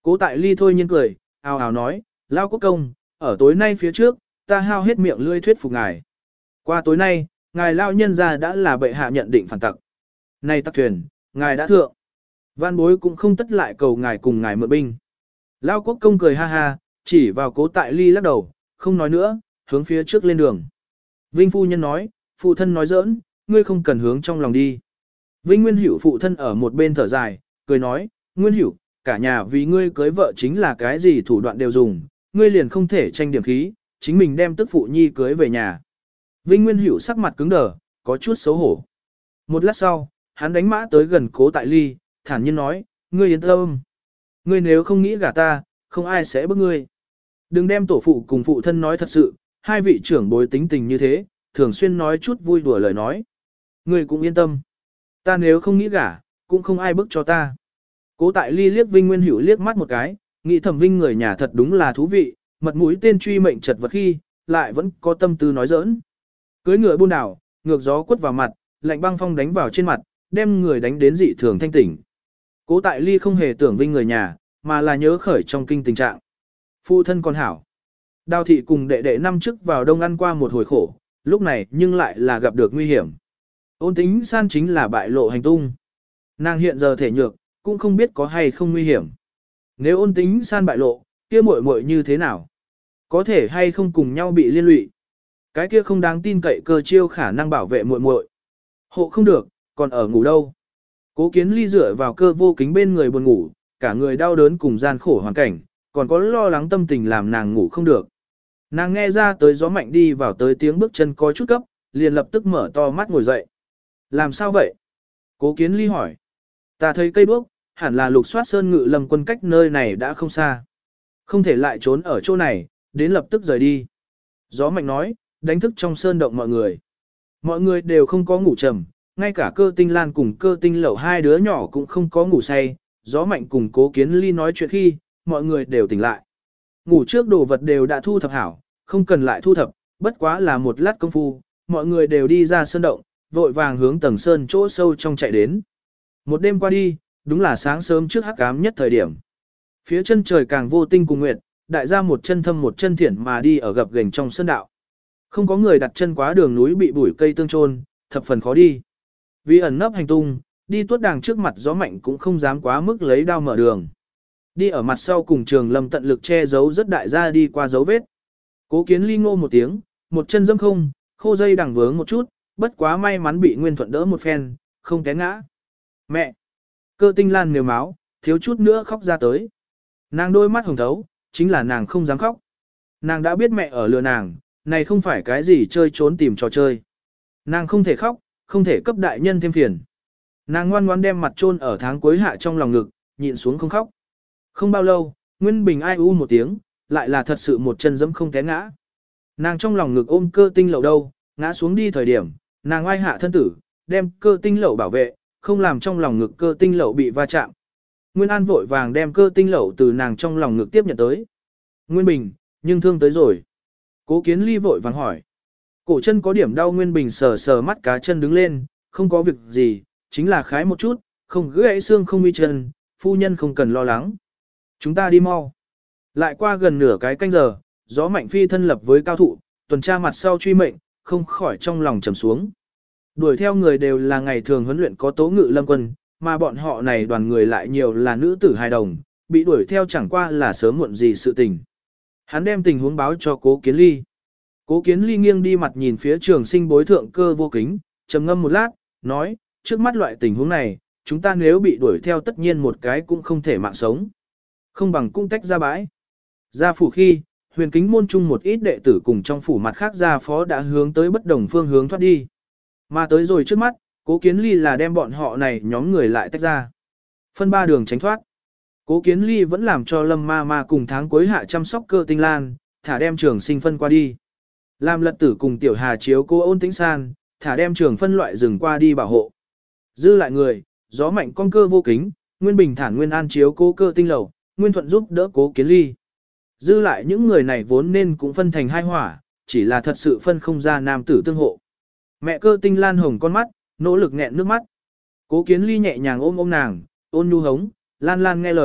Cố Tại Ly thôi nhiên cười, ào ào nói, Lao Quốc công, ở tối nay phía trước, ta hao hết miệng lưỡi thuyết phục ngài. Qua tối nay, ngài Lao nhân ra đã là bệ hạ nhận định phản tặc. Này tặc thuyền, ngài đã thượng. Văn bối cũng không tất lại cầu ngài cùng ngài mượn binh. Lao Quốc công cười ha ha, chỉ vào Cố Tại Ly lắc đầu, không nói nữa, hướng phía trước lên đường. Vinh phu nhân nói, phụ thân nói giỡn, ngươi không cần hướng trong lòng đi. Vinh Nguyên Hữu phụ thân ở một bên thở dài, cười nói, Nguyên Hữu, cả nhà vì ngươi cưới vợ chính là cái gì thủ đoạn đều dùng, ngươi liền không thể tranh điểm khí, chính mình đem tức phụ nhi cưới về nhà. Vinh Nguyên Hữu sắc mặt cứng đờ, có chút xấu hổ. Một lát sau, hắn đánh mã tới gần Cố Tại Ly, thản nhiên nói, ngươi yên tâm. Ngươi nếu không nghĩ gả ta, không ai sẽ bức ngươi. Đừng đem tổ phụ cùng phụ thân nói thật sự, hai vị trưởng bối tính tình như thế, thường xuyên nói chút vui đùa lời nói. Ngươi cũng yên tâm. Ta nếu không nghĩ gả, cũng không ai bức cho ta. Cố Tại Ly liếc Vinh Nguyên Hữu liếc mắt một cái, nghĩ thầm Vinh người nhà thật đúng là thú vị, mật mũi tên truy mệnh chật vật khi, lại vẫn có tâm tư nói giỡn. Cưới ngựa buôn đảo, ngược gió quất vào mặt, lạnh băng phong đánh vào trên mặt, đem người đánh đến dị thường thanh tỉnh. Cố Tại Ly không hề tưởng Vinh người nhà, mà là nhớ khởi trong kinh tình trạng. Phụ thân con hảo. Đào thị cùng đệ đệ năm trước vào đông ăn qua một hồi khổ, lúc này nhưng lại là gặp được nguy hiểm. Ôn Tính San chính là bại lộ hành tung. Nàng hiện giờ thể nhược, cũng không biết có hay không nguy hiểm. Nếu Ôn Tính San bại lộ, kia muội muội như thế nào? Có thể hay không cùng nhau bị liên lụy? Cái kia không đáng tin cậy cơ chiêu khả năng bảo vệ muội muội. Hộ không được, còn ở ngủ đâu? Cố Kiến Ly dựa vào cơ vô kính bên người buồn ngủ, cả người đau đớn cùng gian khổ hoàn cảnh, còn có lo lắng tâm tình làm nàng ngủ không được. Nàng nghe ra tới gió mạnh đi vào tới tiếng bước chân có chút cấp, liền lập tức mở to mắt ngồi dậy. Làm sao vậy? Cố Kiến Ly hỏi. Ta thấy cây đuốc, hẳn là Lục Soát Sơn Ngự Lâm quân cách nơi này đã không xa. Không thể lại trốn ở chỗ này, đến lập tức rời đi. Gió mạnh nói, đánh thức trong sơn động mọi người. Mọi người đều không có ngủ trầm, ngay cả Cơ Tinh Lan cùng Cơ Tinh Lẩu hai đứa nhỏ cũng không có ngủ say. Gió mạnh cùng Cố Kiến Ly nói chuyện khi, mọi người đều tỉnh lại. Ngủ trước đồ vật đều đã thu thập hảo, không cần lại thu thập, bất quá là một lát công phu, mọi người đều đi ra sơn động, vội vàng hướng tầng sơn chỗ sâu trong chạy đến. Một đêm qua đi, đúng là sáng sớm trước hắc ám nhất thời điểm. Phía chân trời càng vô tinh cùng nguyệt, đại gia một chân thâm một chân thiển mà đi ở gập ghềnh trong sơn đạo. Không có người đặt chân quá đường núi bị bụi cây tương trôn, thập phần khó đi. Vì ẩn nấp hành tung, đi tuốt đàng trước mặt gió mạnh cũng không dám quá mức lấy đao mở đường. Đi ở mặt sau cùng Trường Lâm tận lực che giấu rất đại gia đi qua dấu vết. Cố Kiến Ly ngô một tiếng, một chân dâm không, khô dây đằng vướng một chút, bất quá may mắn bị Nguyên Thuận đỡ một phen, không té ngã. Mẹ! Cơ Tinh Lan nếu máu, thiếu chút nữa khóc ra tới. Nàng đôi mắt hồng thấu, chính là nàng không dám khóc. Nàng đã biết mẹ ở lừa nàng, này không phải cái gì chơi trốn tìm trò chơi. Nàng không thể khóc, không thể cấp đại nhân thêm phiền. Nàng ngoan ngoãn đem mặt chôn ở tháng cuối hạ trong lòng ngực, nhịn xuống không khóc. Không bao lâu, Nguyên Bình ai u một tiếng, lại là thật sự một chân dẫm không té ngã. Nàng trong lòng ngực ôm Cơ Tinh Lậu đâu, ngã xuống đi thời điểm, nàng oai hạ thân tử, đem Cơ Tinh Lậu bảo vệ, không làm trong lòng ngực Cơ Tinh Lậu bị va chạm. Nguyên An vội vàng đem Cơ Tinh Lậu từ nàng trong lòng ngực tiếp nhận tới. Nguyên Bình, nhưng thương tới rồi. Cố Kiến Ly vội vàng hỏi. Cổ chân có điểm đau, Nguyên Bình sờ sờ mắt cá chân đứng lên, không có việc gì, chính là khái một chút, không gãy xương không nguy chân, phu nhân không cần lo lắng. Chúng ta đi mau. Lại qua gần nửa cái canh giờ, gió mạnh phi thân lập với cao thụ, tuần tra mặt sau truy mệnh, không khỏi trong lòng trầm xuống. Đuổi theo người đều là ngày thường huấn luyện có tố ngự lâm quân, mà bọn họ này đoàn người lại nhiều là nữ tử hài đồng, bị đuổi theo chẳng qua là sớm muộn gì sự tình. Hắn đem tình huống báo cho Cố Kiến Ly. Cố Kiến Ly nghiêng đi mặt nhìn phía Trường Sinh bối thượng Cơ vô kính, trầm ngâm một lát, nói, trước mắt loại tình huống này, chúng ta nếu bị đuổi theo tất nhiên một cái cũng không thể mạng sống. Không bằng cung tách ra bãi. Ra phủ khi, Huyền Kính môn chung một ít đệ tử cùng trong phủ mặt khác gia phó đã hướng tới bất đồng phương hướng thoát đi. Mà tới rồi trước mắt, Cố Kiến Ly là đem bọn họ này nhóm người lại tách ra. Phân ba đường tránh thoát. Cố Kiến Ly vẫn làm cho Lâm Ma Ma cùng tháng cuối hạ chăm sóc Cơ Tinh Lan, thả đem Trường Sinh phân qua đi. Làm Lật Tử cùng Tiểu Hà chiếu cô Ôn Tĩnh San, thả đem Trường phân loại rừng qua đi bảo hộ. Dư lại người, gió mạnh con Cơ vô kính, Nguyên Bình thản Nguyên An chiếu cô Cơ Tinh Lầu, Nguyên Thuận giúp đỡ Cố Kiến Ly. Dư lại những người này vốn nên cũng phân thành hai hỏa, chỉ là thật sự phân không ra nam tử tương hộ. Mẹ Cơ Tinh Lan hồng con mắt, nỗ lực nghẹn nước mắt. Cố Kiến Ly nhẹ nhàng ôm nàng, ôn nhu hống, Lan Lan nghe lời,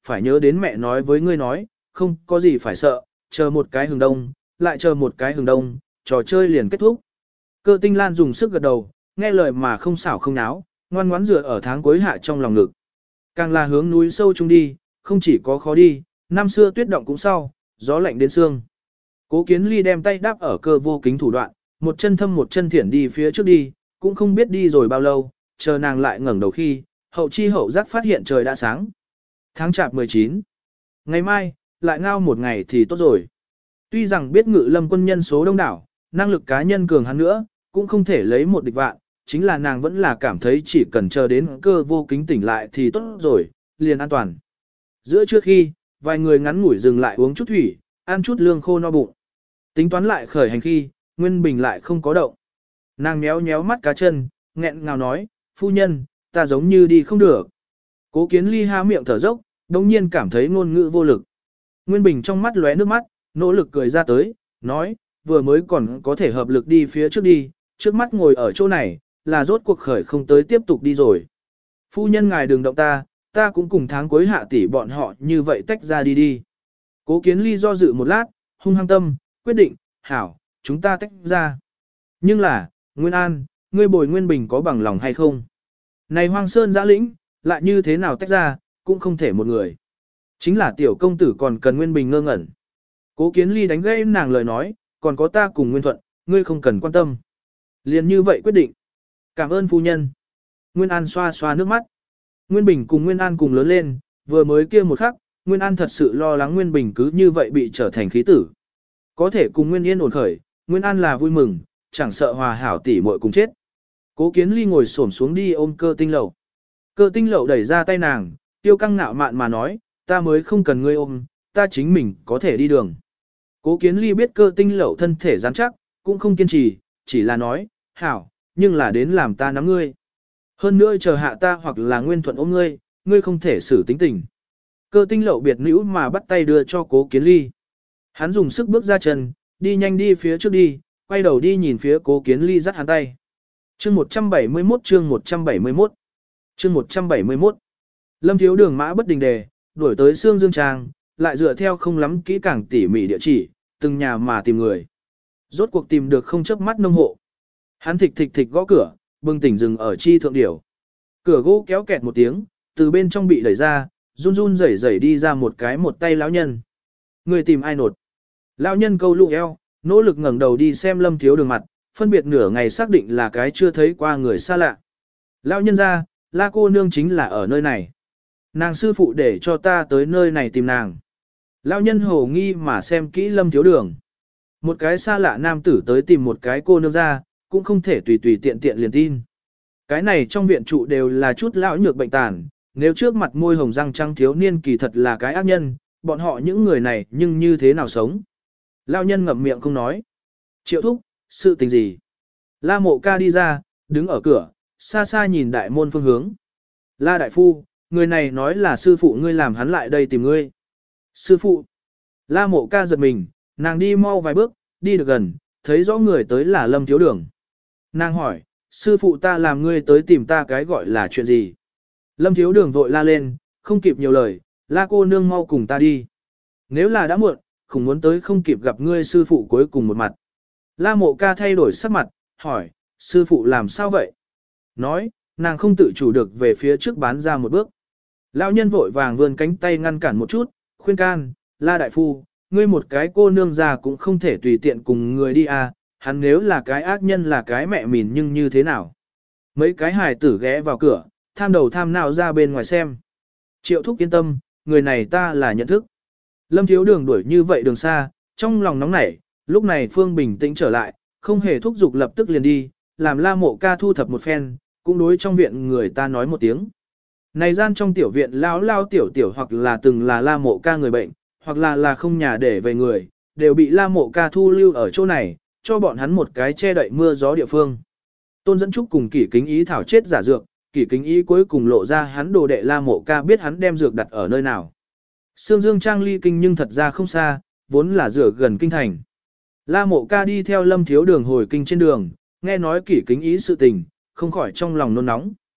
phải nhớ đến mẹ nói với ngươi nói, không có gì phải sợ, chờ một cái hừng đông, lại chờ một cái hừng đông, trò chơi liền kết thúc. Cơ Tinh Lan dùng sức gật đầu, nghe lời mà không xảo không náo, ngoan ngoãn dựa ở tháng cuối hạ trong lòng ngực. Càng là hướng núi sâu chung đi, không chỉ có khó đi, năm xưa tuyết động cũng sau, gió lạnh đến xương. Cố Kiến Ly đem tay đáp ở Cơ Vô Kính thủ đoạn, một chân thâm một chân thiển đi phía trước đi, cũng không biết đi rồi bao lâu, chờ nàng lại ngẩng đầu khi, hậu chi hậu giác phát hiện trời đã sáng. Tháng chạp 19. Ngày mai, lại ngao một ngày thì tốt rồi. Tuy rằng biết Ngự Lâm quân nhân số đông đảo, năng lực cá nhân cường hắn nữa, cũng không thể lấy một địch vạn, chính là nàng vẫn là cảm thấy chỉ cần chờ đến Cơ Vô Kính tỉnh lại thì tốt rồi, liền an toàn. Giữa trước khi, vài người ngắn ngủi dừng lại uống chút thủy, ăn chút lương khô no bụng. Tính toán lại khởi hành khi, Nguyên Bình lại không có động. Nàng méo méo mắt cá chân, nghẹn ngào nói, phu nhân, ta giống như đi không được. Cố Kiến Ly há miệng thở dốc, đồng nhiên cảm thấy ngôn ngữ vô lực. Nguyên Bình trong mắt lóe nước mắt, nỗ lực cười ra tới, nói, vừa mới còn có thể hợp lực đi phía trước đi, trước mắt ngồi ở chỗ này, là rốt cuộc khởi không tới tiếp tục đi rồi. Phu nhân ngài đừng động ta cũng cùng tháng cuối hạ tỷ bọn họ như vậy tách ra đi đi. Cố Kiến Ly do dự một lát, hung hăng tâm, quyết định, hảo, chúng ta tách ra. Nhưng là, Nguyên An, ngươi bồi Nguyên Bình có bằng lòng hay không? Này Hoang Sơn giã lĩnh, lại như thế nào tách ra, cũng không thể một người. Chính là tiểu công tử còn cần Nguyên Bình ngơ ngẩn. Cố Kiến Ly đánh gãy nàng lời nói, còn có ta cùng Nguyên Thuận, ngươi không cần quan tâm. Liền như vậy quyết định. Cảm ơn phu nhân. Nguyên An xoa xoa nước mắt. Nguyên Bình cùng Nguyên An cùng lớn lên, vừa mới kia một khắc, Nguyên An thật sự lo lắng Nguyên Bình cứ như vậy bị trở thành khí tử. Có thể cùng Nguyên Yên ổn khởi, Nguyên An là vui mừng, chẳng sợ hòa hảo tỷ muội cùng chết. Cố Kiến Ly ngồi xổm xuống đi ôm Cơ Tinh Lậu. Cơ Tinh Lậu đẩy ra tay nàng, tiêu căng ngạo mạn mà nói, ta mới không cần ngươi ôm, ta chính mình có thể đi đường. Cố Kiến Ly biết Cơ Tinh Lậu thân thể rắn chắc, cũng không kiên trì, chỉ là nói, hảo, nhưng là đến làm ta nắm ngươi. Hơn nữa chờ hạ ta hoặc là Nguyên Thuận ôm ngươi, ngươi không thể xử tính tình. Cơ Tinh Lậu biệt nữ mà bắt tay đưa cho Cố Kiến Ly. Hắn dùng sức bước ra chân, đi nhanh đi phía trước đi, quay đầu đi nhìn phía Cố Kiến Ly dắt hắn tay. Chương 171 chương 171 chương 171 Lâm Thiếu Đường mã bất đình đề, đuổi tới Sương Dương Trang, lại dựa theo không lắm kỹ càng tỉ mỉ địa chỉ, từng nhà mà tìm người. Rốt cuộc tìm được không chớp mắt nông hộ. Hắn thịch thịch thịch gõ cửa, bừng tỉnh dừng ở chi thượng điểu. Cửa gỗ kéo kẹt một tiếng, từ bên trong bị đẩy ra, run run rẩy rẩy đi ra một cái một tay lão nhân. Người tìm ai nột? Lão nhân câu lụ eo, nỗ lực ngẩng đầu đi xem Lâm Thiếu Đường mặt, phân biệt nửa ngày xác định là cái chưa thấy qua người xa lạ. Lão nhân ra, La cô nương chính là ở nơi này. Nàng sư phụ để cho ta tới nơi này tìm nàng. Lão nhân hồ nghi mà xem kỹ Lâm Thiếu Đường. Một cái xa lạ nam tử tới tìm một cái cô nương ra, cũng không thể tùy tùy tiện tiện liền tin. Cái này trong viện trụ đều là chút lão nhược bệnh tàn, nếu trước mặt môi hồng răng trắng thiếu niên kỳ thật là cái ác nhân, bọn họ những người này nhưng như thế nào sống? Lão nhân ngậm miệng không nói. Triệu thúc, sự tình gì? La Mộ Ca đi ra, đứng ở cửa, xa xa nhìn đại môn phương hướng. La đại phu, người này nói là sư phụ ngươi làm hắn lại đây tìm ngươi. Sư phụ. La Mộ Ca giật mình, nàng đi mau vài bước, đi được gần, thấy rõ người tới là Lâm Thiếu Đường. Nàng hỏi, sư phụ ta làm ngươi tới tìm ta cái gọi là chuyện gì? Lâm Thiếu Đường vội la lên, không kịp nhiều lời, La cô nương mau cùng ta đi. Nếu là đã muộn, không muốn tới không kịp gặp ngươi sư phụ cuối cùng một mặt. La Mộ Ca thay đổi sắc mặt, hỏi, sư phụ làm sao vậy? Nói, nàng không tự chủ được về phía trước bán ra một bước. Lão nhân vội vàng vươn cánh tay ngăn cản một chút, khuyên can, La đại phu, ngươi một cái cô nương già cũng không thể tùy tiện cùng người đi à, hắn nếu là cái ác nhân là cái mẹ mìn nhưng như thế nào? Mấy cái hài tử ghé vào cửa, tham đầu tham nào ra bên ngoài xem. Triệu thúc yên tâm, người này ta là nhận thức. Lâm Thiếu Đường đuổi như vậy đường xa, trong lòng nóng nảy, lúc này Phương bình tĩnh trở lại, không hề thúc giục lập tức liền đi, làm La Mộ Ca thu thập một phen, cũng đối trong viện người ta nói một tiếng. Này gian trong tiểu viện lão lao tiểu tiểu hoặc là từng là La Mộ Ca người bệnh, hoặc là không nhà để về người, đều bị La Mộ Ca thu lưu ở chỗ này, cho bọn hắn một cái che đậy mưa gió địa phương. Tôn Dẫn Trúc cùng Kỷ Kính Ý thảo chết giả dược, Kỷ Kính Ý cuối cùng lộ ra hắn đồ đệ La Mộ Ca biết hắn đem dược đặt ở nơi nào. Sương Dương Trang ly kinh nhưng thật ra không xa, vốn là dựa gần kinh thành. La Mộ Ca đi theo Lâm Thiếu Đường hồi kinh trên đường, nghe nói Kỷ Kính Ý sự tình, không khỏi trong lòng nôn nóng.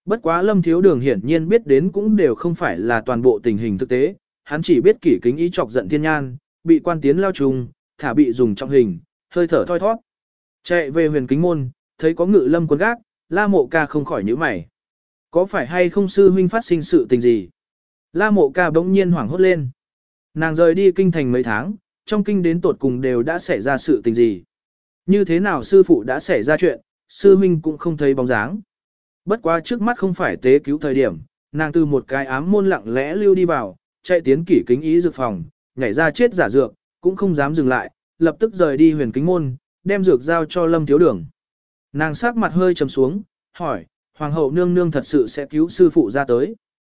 Bất quá Lâm Thiếu Đường hiển nhiên biết đến cũng đều không phải là toàn bộ tình hình thực tế, hắn chỉ biết Kỷ Kính Ý chọc giận Thiên Nhan, bị quan tiến lao trùng, thả bị dùng trong hình, hơi thở thoi thoát. Chạy về Huyền Kính môn, thấy có Ngự Lâm quân gác, La Mộ Ca không khỏi nhíu mày. Có phải hay không sư huynh phát sinh sự tình gì? La Mộ Ca bỗng nhiên hoảng hốt lên. Nàng rời đi kinh thành mấy tháng, trong kinh đến tột cùng đều đã xảy ra sự tình gì? Như thế nào sư phụ đã xảy ra chuyện, sư huynh cũng không thấy bóng dáng. Bất quá trước mắt không phải tế cứu thời điểm, nàng từ một cái ám môn lặng lẽ lưu đi vào, chạy tiến Kỷ Kính Ý dược phòng, nhảy ra chết giả dược, cũng không dám dừng lại, lập tức rời đi Huyền Kính môn, đem dược giao cho Lâm Thiếu Đường. Nàng sắc mặt hơi trầm xuống, hỏi, Hoàng hậu nương nương thật sự sẽ cứu sư phụ ra tới.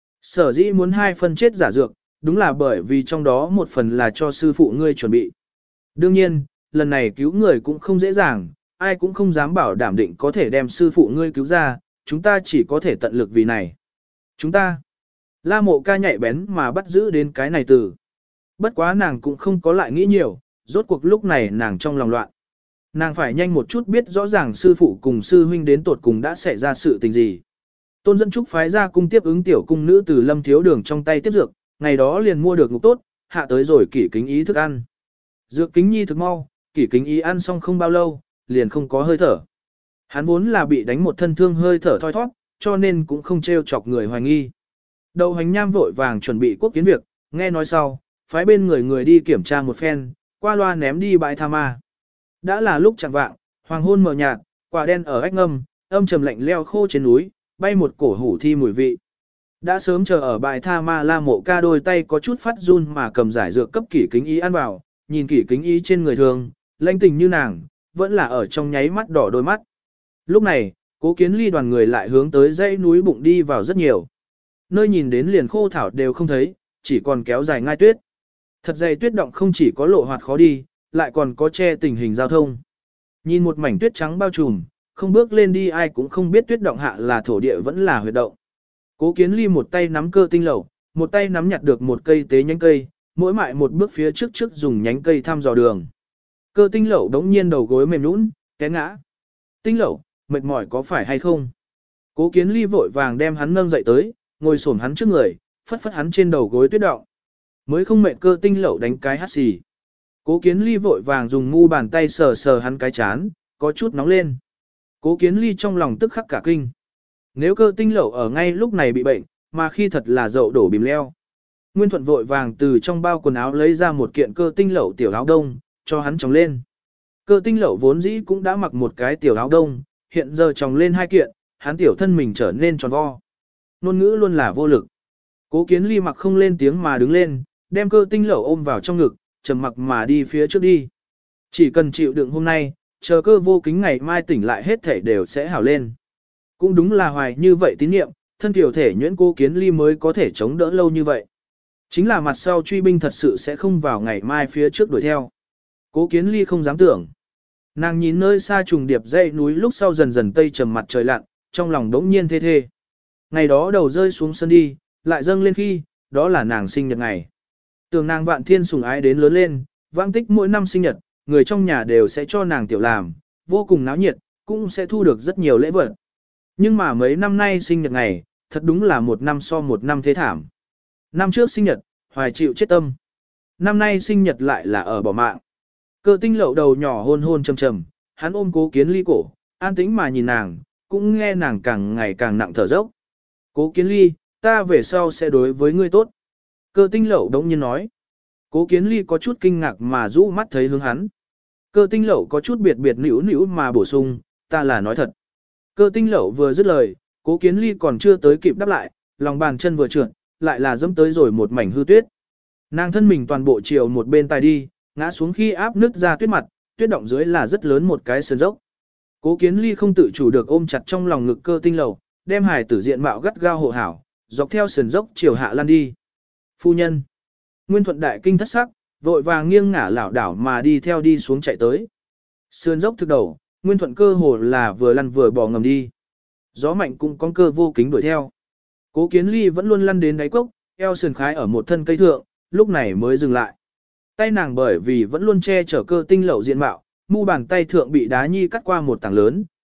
Sở dĩ muốn 2 phần chết giả dược, đúng là bởi vì trong đó một phần là cho sư phụ ngươi chuẩn bị. Đương nhiên, lần này cứu người cũng không dễ dàng, ai cũng không dám bảo đảm định có thể đem sư phụ ngươi cứu ra, chúng ta chỉ có thể tận lực vì này. Chúng ta, La Mộ Ca nhạy bén mà bắt giữ đến cái này từ. Bất quá nàng cũng không có lại nghĩ nhiều, rốt cuộc lúc này nàng trong lòng loạn. Nàng phải nhanh một chút biết rõ ràng sư phụ cùng sư huynh đến tột cùng đã xảy ra sự tình gì. Tôn Dẫn Trúc phái ra cung tiếp ứng tiểu cung nữ từ Lâm Thiếu Đường trong tay tiếp dược, ngày đó liền mua được ngục tốt, hạ tới rồi Kỷ Kính Ý thức ăn. Dược Kính Nhi thực mau, Kỷ Kính Ý ăn xong không bao lâu, liền không có hơi thở. Hắn vốn là bị đánh một thân thương hơi thở thoi thoát, cho nên cũng không trêu chọc người hoài nghi. Đầu Hành Nham vội vàng chuẩn bị quốc kiến việc, nghe nói sau, phái bên người đi kiểm tra một phen, qua loa ném đi bãi tha ma. Đã là lúc chẳng vạng, hoàng hôn mờ nhạt, quả đen ở ách ngâm, âm trầm lạnh leo khô trên núi, bay một cổ hủ thi mùi vị. Đã sớm chờ ở bãi tha ma La Mộ Ca đôi tay có chút phát run mà cầm giải dược cấp Kỷ Kính Ý ăn vào, nhìn Kỷ Kính Ý trên người thường, lãnh tình như nàng, vẫn là ở trong nháy mắt đỏ đôi mắt. Lúc này, Cố Kiến Ly đoàn người lại hướng tới dãy núi bụng đi vào rất nhiều. Nơi nhìn đến liền khô thảo đều không thấy, chỉ còn kéo dài ngai tuyết. Thật dày tuyết động không chỉ có lộ hoạt khó đi, lại còn có che tình hình giao thông. Nhìn một mảnh tuyết trắng bao trùm, không bước lên đi ai cũng không biết tuyết động hạ là thổ địa vẫn là huyệt động. Cố Kiến Ly một tay nắm cơ tinh lẩu, một tay nắm nhặt được một cây tế nhánh cây, mỗi mại một bước phía trước dùng nhánh cây thăm dò đường. Cơ tinh lẩu đống nhiên đầu gối mềm nhũn, té ngã. Tinh lẩu, mệt mỏi có phải hay không? Cố Kiến Ly vội vàng đem hắn nâng dậy tới, ngồi xổm hắn trước người, phất phất hắn trên đầu gối tuyết động. Mới không mệt cơ tinh lẩu đánh cái hắt xì. Cố Kiến Ly vội vàng dùng mu bàn tay sờ sờ hắn cái chán, có chút nóng lên. Cố Kiến Ly trong lòng tức khắc cả kinh. Nếu cơ tinh lẩu ở ngay lúc này bị bệnh, mà khi thật là dậu đổ bìm leo. Nguyên Thuận vội vàng từ trong bao quần áo lấy ra một kiện cơ tinh lẩu tiểu áo đông, cho hắn tròng lên. Cơ tinh lẩu vốn dĩ cũng đã mặc một cái tiểu áo đông, hiện giờ tròng lên 2 kiện, hắn tiểu thân mình trở nên tròn vo. Ngôn ngữ luôn là vô lực. Cố Kiến Ly mặc không lên tiếng mà đứng lên, đem cơ tinh lẩu ôm vào trong ngực, trầm mặc mà đi phía trước đi. Chỉ cần chịu đựng hôm nay, chờ cơ vô kính ngày mai tỉnh lại hết thể đều sẽ hảo lên. Cũng đúng là hoài như vậy tín niệm, thân tiểu thể nhuyễn Cố Kiến Ly mới có thể chống đỡ lâu như vậy. Chính là mặt sau truy binh thật sự sẽ không vào ngày mai phía trước đuổi theo. Cố Kiến Ly không dám tưởng. Nàng nhìn nơi xa trùng điệp dãy núi lúc sau dần dần tây trầm mặt trời lặn, trong lòng đống nhiên thê thê. Ngày đó đầu rơi xuống sân đi, lại dâng lên khi, đó là nàng sinh nhật ngày. Tưởng nàng vạn thiên sủng ái đến lớn lên, vãng tích mỗi năm sinh nhật, người trong nhà đều sẽ cho nàng tiểu làm, vô cùng náo nhiệt, cũng sẽ thu được rất nhiều lễ vật. Nhưng mà mấy năm nay sinh nhật ngày, thật đúng là một năm so một năm thế thảm. Năm trước sinh nhật, hoài chịu chết tâm. Năm nay sinh nhật lại là ở bỏ mạng. Cơ tinh lậu đầu nhỏ hôn hôn trầm trầm, hắn ôm Cố Kiến Ly cổ, an tĩnh mà nhìn nàng, cũng nghe nàng càng ngày càng nặng thở dốc. Cố Kiến Ly, ta về sau sẽ đối với ngươi tốt. Cơ tinh lậu đống nhiên nói. Cố Kiến Ly có chút kinh ngạc mà rũ mắt thấy hướng hắn. Cơ tinh lậu có chút biệt biệt nữu nữu mà bổ sung, ta là nói thật. Cơ tinh lậu vừa dứt lời, Cố Kiến Ly còn chưa tới kịp đáp lại, lòng bàn chân vừa trượt, lại là dẫm tới rồi một mảnh hư tuyết. Nàng thân mình toàn bộ chiều một bên tài đi, ngã xuống khi áp nứt ra tuyết mặt, tuyết động dưới là rất lớn một cái sườn dốc. Cố Kiến Ly không tự chủ được ôm chặt trong lòng ngực cơ tinh lậu, đem hài tử diện mạo gắt gao hộ hảo, dọc theo sườn dốc chiều hạ lăn đi. Phu nhân. Nguyên Thuận đại kinh thất sắc, vội vàng nghiêng ngả lảo đảo mà đi theo đi xuống chạy tới. Sườn dốc thực đầu, Nguyên Thuận cơ hồ là vừa lăn vừa bò ngầm đi. Gió mạnh cũng có cơ vô kính đuổi theo. Cố Kiến Ly vẫn luôn lăn đến đáy cốc, eo sườn khái ở một thân cây thượng, lúc này mới dừng lại. Tay nàng bởi vì vẫn luôn che chở cơ tinh lậu diện mạo, mu bàn tay thượng bị đá nhi cắt qua một tảng lớn,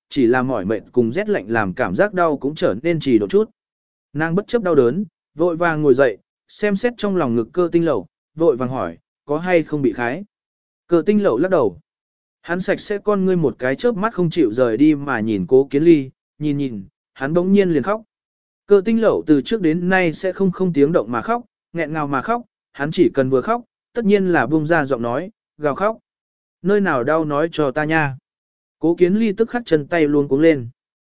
chỉ là mỏi mệt cùng rét lạnh làm cảm giác đau cũng trở nên trì độn chút. Nàng bất chấp đau đớn, vội vàng ngồi dậy, xem xét trong lòng ngực Cơ Tinh Lẩu, vội vàng hỏi, có hay không bị khái. Cơ Tinh Lẩu lắc đầu. Hắn sạch sẽ con ngươi một cái chớp mắt không chịu rời đi mà nhìn Cố Kiến Ly, nhìn, hắn bỗng nhiên liền khóc. Cơ Tinh Lẩu từ trước đến nay sẽ không tiếng động mà khóc, nghẹn ngào mà khóc, hắn chỉ cần vừa khóc, tất nhiên là buông ra giọng nói, gào khóc. Nơi nào đau nói cho ta nha. Cố Kiến Ly tức khắc chân tay luôn cuống lên.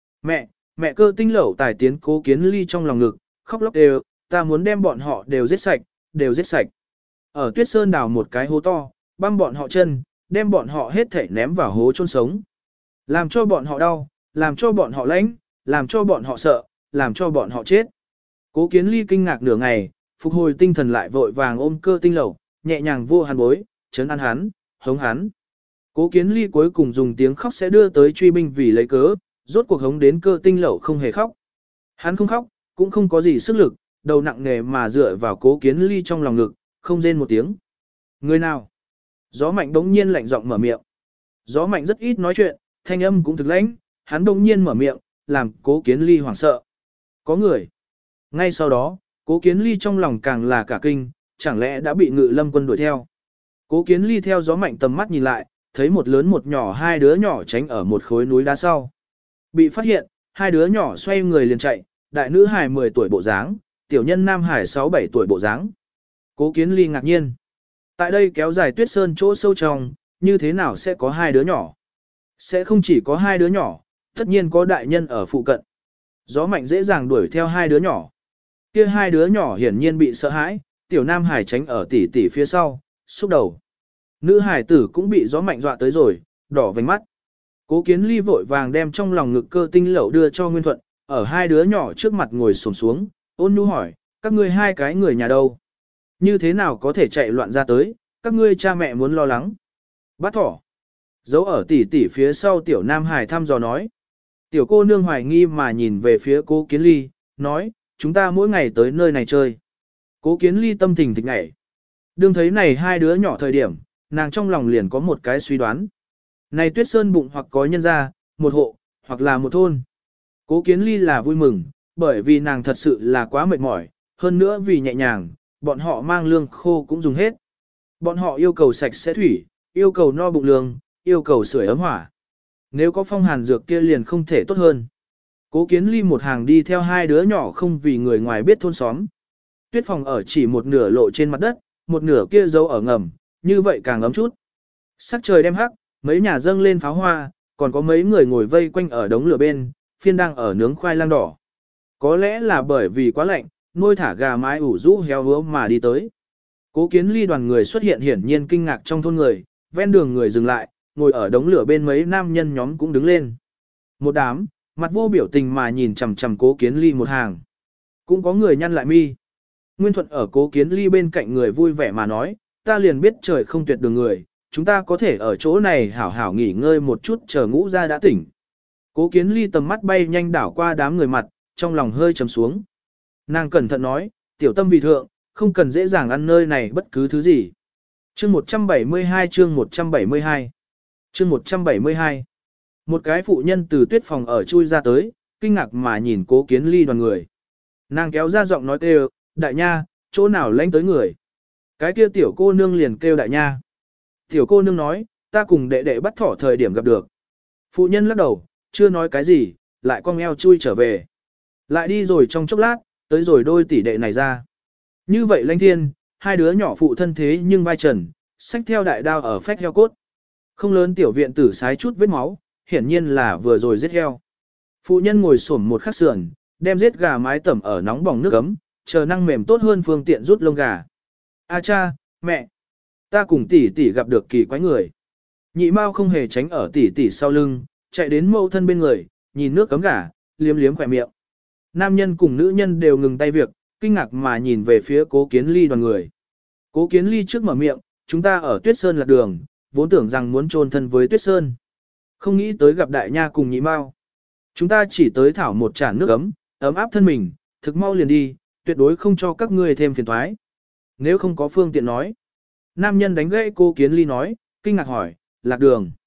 Mẹ Cơ Tinh Lẩu tài tiến Cố Kiến Ly trong lòng ngực, khóc lóc đều, ta muốn đem bọn họ đều giết sạch. Ở Tuyết Sơn đào một cái hố to, băm bọn họ chân, đem bọn họ hết thảy ném vào hố chôn sống. Làm cho bọn họ đau, làm cho bọn họ lãnh, làm cho bọn họ sợ, làm cho bọn họ chết. Cố Kiến Ly kinh ngạc nửa ngày, phục hồi tinh thần lại vội vàng ôm Cơ Tinh Lẩu, nhẹ nhàng vô hắn bối, trấn an hắn, hống hắn. Cố Kiến Ly cuối cùng dùng tiếng khóc sẽ đưa tới truy binh vì lấy cớ, rốt cuộc hống đến Cơ Tinh Lẩu không hề khóc. Hắn không khóc, cũng không có gì sức lực, đầu nặng nề mà dựa vào Cố Kiến Ly trong lòng ngực, không rên một tiếng. Người nào? Gió Mạnh đống nhiên lạnh giọng mở miệng. Gió Mạnh rất ít nói chuyện, thanh âm cũng thực lãnh, hắn đống nhiên mở miệng, làm Cố Kiến Ly hoảng sợ. Có người. Ngay sau đó, Cố Kiến Ly trong lòng càng là cả kinh, chẳng lẽ đã bị Ngự Lâm quân đuổi theo. Cố Kiến Ly theo Gió Mạnh tầm mắt nhìn lại, thấy một lớn một nhỏ hai đứa nhỏ tránh ở một khối núi đá sau. Bị phát hiện, hai đứa nhỏ xoay người liền chạy, đại nữ hài 10 tuổi bộ dáng, tiểu nhân nam hài 6-7 tuổi bộ dáng. Cố Kiến Ly ngạc nhiên. Tại đây kéo dài Tuyết Sơn chỗ sâu trong, như thế nào sẽ có hai đứa nhỏ? Sẽ không chỉ có hai đứa nhỏ, tất nhiên có đại nhân ở phụ cận. Gió Mạnh dễ dàng đuổi theo hai đứa nhỏ. Kia hai đứa nhỏ hiển nhiên bị sợ hãi, tiểu nam hải tránh ở tỉ tỉ phía sau, xúc đầu. Nữ hải tử cũng bị Gió Mạnh dọa tới rồi, đỏ vành mắt. Cố Kiến Ly vội vàng đem trong lòng ngực Cơ Tinh Lẩu đưa cho Nguyên Thuận, ở hai đứa nhỏ trước mặt ngồi xổm xuống, ôn nhu hỏi, các ngươi hai cái người nhà đâu? Như thế nào có thể chạy loạn ra tới, các ngươi cha mẹ muốn lo lắng. Bắt thỏ. Giấu ở tỉ tỉ phía sau tiểu nam hải thăm dò nói. Tiểu cô nương hoài nghi mà nhìn về phía Cố Kiến Ly, nói, chúng ta mỗi ngày tới nơi này chơi. Cố Kiến Ly tâm tình thịch ngảy. Đương thấy này hai đứa nhỏ thời điểm, nàng trong lòng liền có một cái suy đoán. Này Tuyết Sơn bụng hoặc có nhân gia, một hộ, hoặc là một thôn. Cố Kiến Ly là vui mừng, bởi vì nàng thật sự là quá mệt mỏi, hơn nữa vì nhẹ nhàng, bọn họ mang lương khô cũng dùng hết. Bọn họ yêu cầu sạch sẽ thủy, yêu cầu no bụng lương, yêu cầu sưởi ấm hỏa. Nếu có phong hàn dược kia liền không thể tốt hơn. Cố Kiến Ly một hàng đi theo hai đứa nhỏ không vì người ngoài biết thôn xóm. Tuyết phòng ở chỉ một nửa lộ trên mặt đất, một nửa kia giấu ở ngầm, như vậy càng ấm chút. Sắc trời đem hắc, mấy nhà dâng lên pháo hoa, còn có mấy người ngồi vây quanh ở đống lửa bên, phiên đang ở nướng khoai lang đỏ. Có lẽ là bởi vì quá lạnh, nuôi thả gà mái ủ rũ heo hứa mà đi tới. Cố Kiến Ly đoàn người xuất hiện hiển nhiên kinh ngạc trong thôn người, ven đường người dừng lại, ngồi ở đống lửa bên mấy nam nhân nhóm cũng đứng lên. Một đám, mặt vô biểu tình mà nhìn chằm chằm Cố Kiến Ly một hàng. Cũng có người nhăn lại mi. Nguyên Thuận ở Cố Kiến Ly bên cạnh người vui vẻ mà nói, ta liền biết trời không tuyệt đường người, chúng ta có thể ở chỗ này hảo hảo nghỉ ngơi một chút chờ ngũ ra đã tỉnh. Cố Kiến Ly tầm mắt bay nhanh đảo qua đám người mặt, trong lòng hơi trầm xuống. Nàng cẩn thận nói, tiểu tâm vì thượng, không cần dễ dàng ăn nơi này bất cứ thứ gì. Chương 172 chương 172 chương 172 Một cái phụ nhân từ tuyết phòng ở chui ra tới, kinh ngạc mà nhìn Cố Kiến Ly đoàn người. Nàng kéo ra giọng nói kêu, đại nha, chỗ nào lánh tới người. Cái kia tiểu cô nương liền kêu đại nha. Tiểu cô nương nói, ta cùng đệ đệ bắt thỏ thời điểm gặp được. Phụ nhân lắc đầu, chưa nói cái gì, lại cong eo chui trở về. Lại đi rồi trong chốc lát, tới rồi đôi tỷ đệ này ra. Như vậy lãnh thiên, hai đứa nhỏ phụ thân thế nhưng vai trần, xách theo đại đao ở phách heo cốt. Không lớn tiểu viện tử sái chút vết máu, hiển nhiên là vừa rồi giết heo. Phụ nhân ngồi xổm một khắc sườn, đem giết gà mái tẩm ở nóng bỏng nước ấm, chờ năng mềm tốt hơn phương tiện rút lông gà. A cha, mẹ, ta cùng tỷ tỷ gặp được kỳ quái người. Nhị Mao không hề tránh ở tỷ tỷ sau lưng, chạy đến mẫu thân bên người, nhìn nước cấm gà, liếm liếm khỏe miệng. Nam nhân cùng nữ nhân đều ngừng tay việc, kinh ngạc mà nhìn về phía Cố Kiến Ly đoàn người. Cố Kiến Ly trước mở miệng, chúng ta ở Tuyết Sơn lạc đường, vốn tưởng rằng muốn chôn thân với Tuyết Sơn. Không nghĩ tới gặp đại nha cùng Nhị Mao. Chúng ta chỉ tới thảo một chản nước ấm, ấm áp thân mình, thực mau liền đi, tuyệt đối không cho các ngươi thêm phiền toái. Nếu không có phương tiện nói. Nam nhân đánh gãy Cố Kiến Ly nói, kinh ngạc hỏi, lạc đường.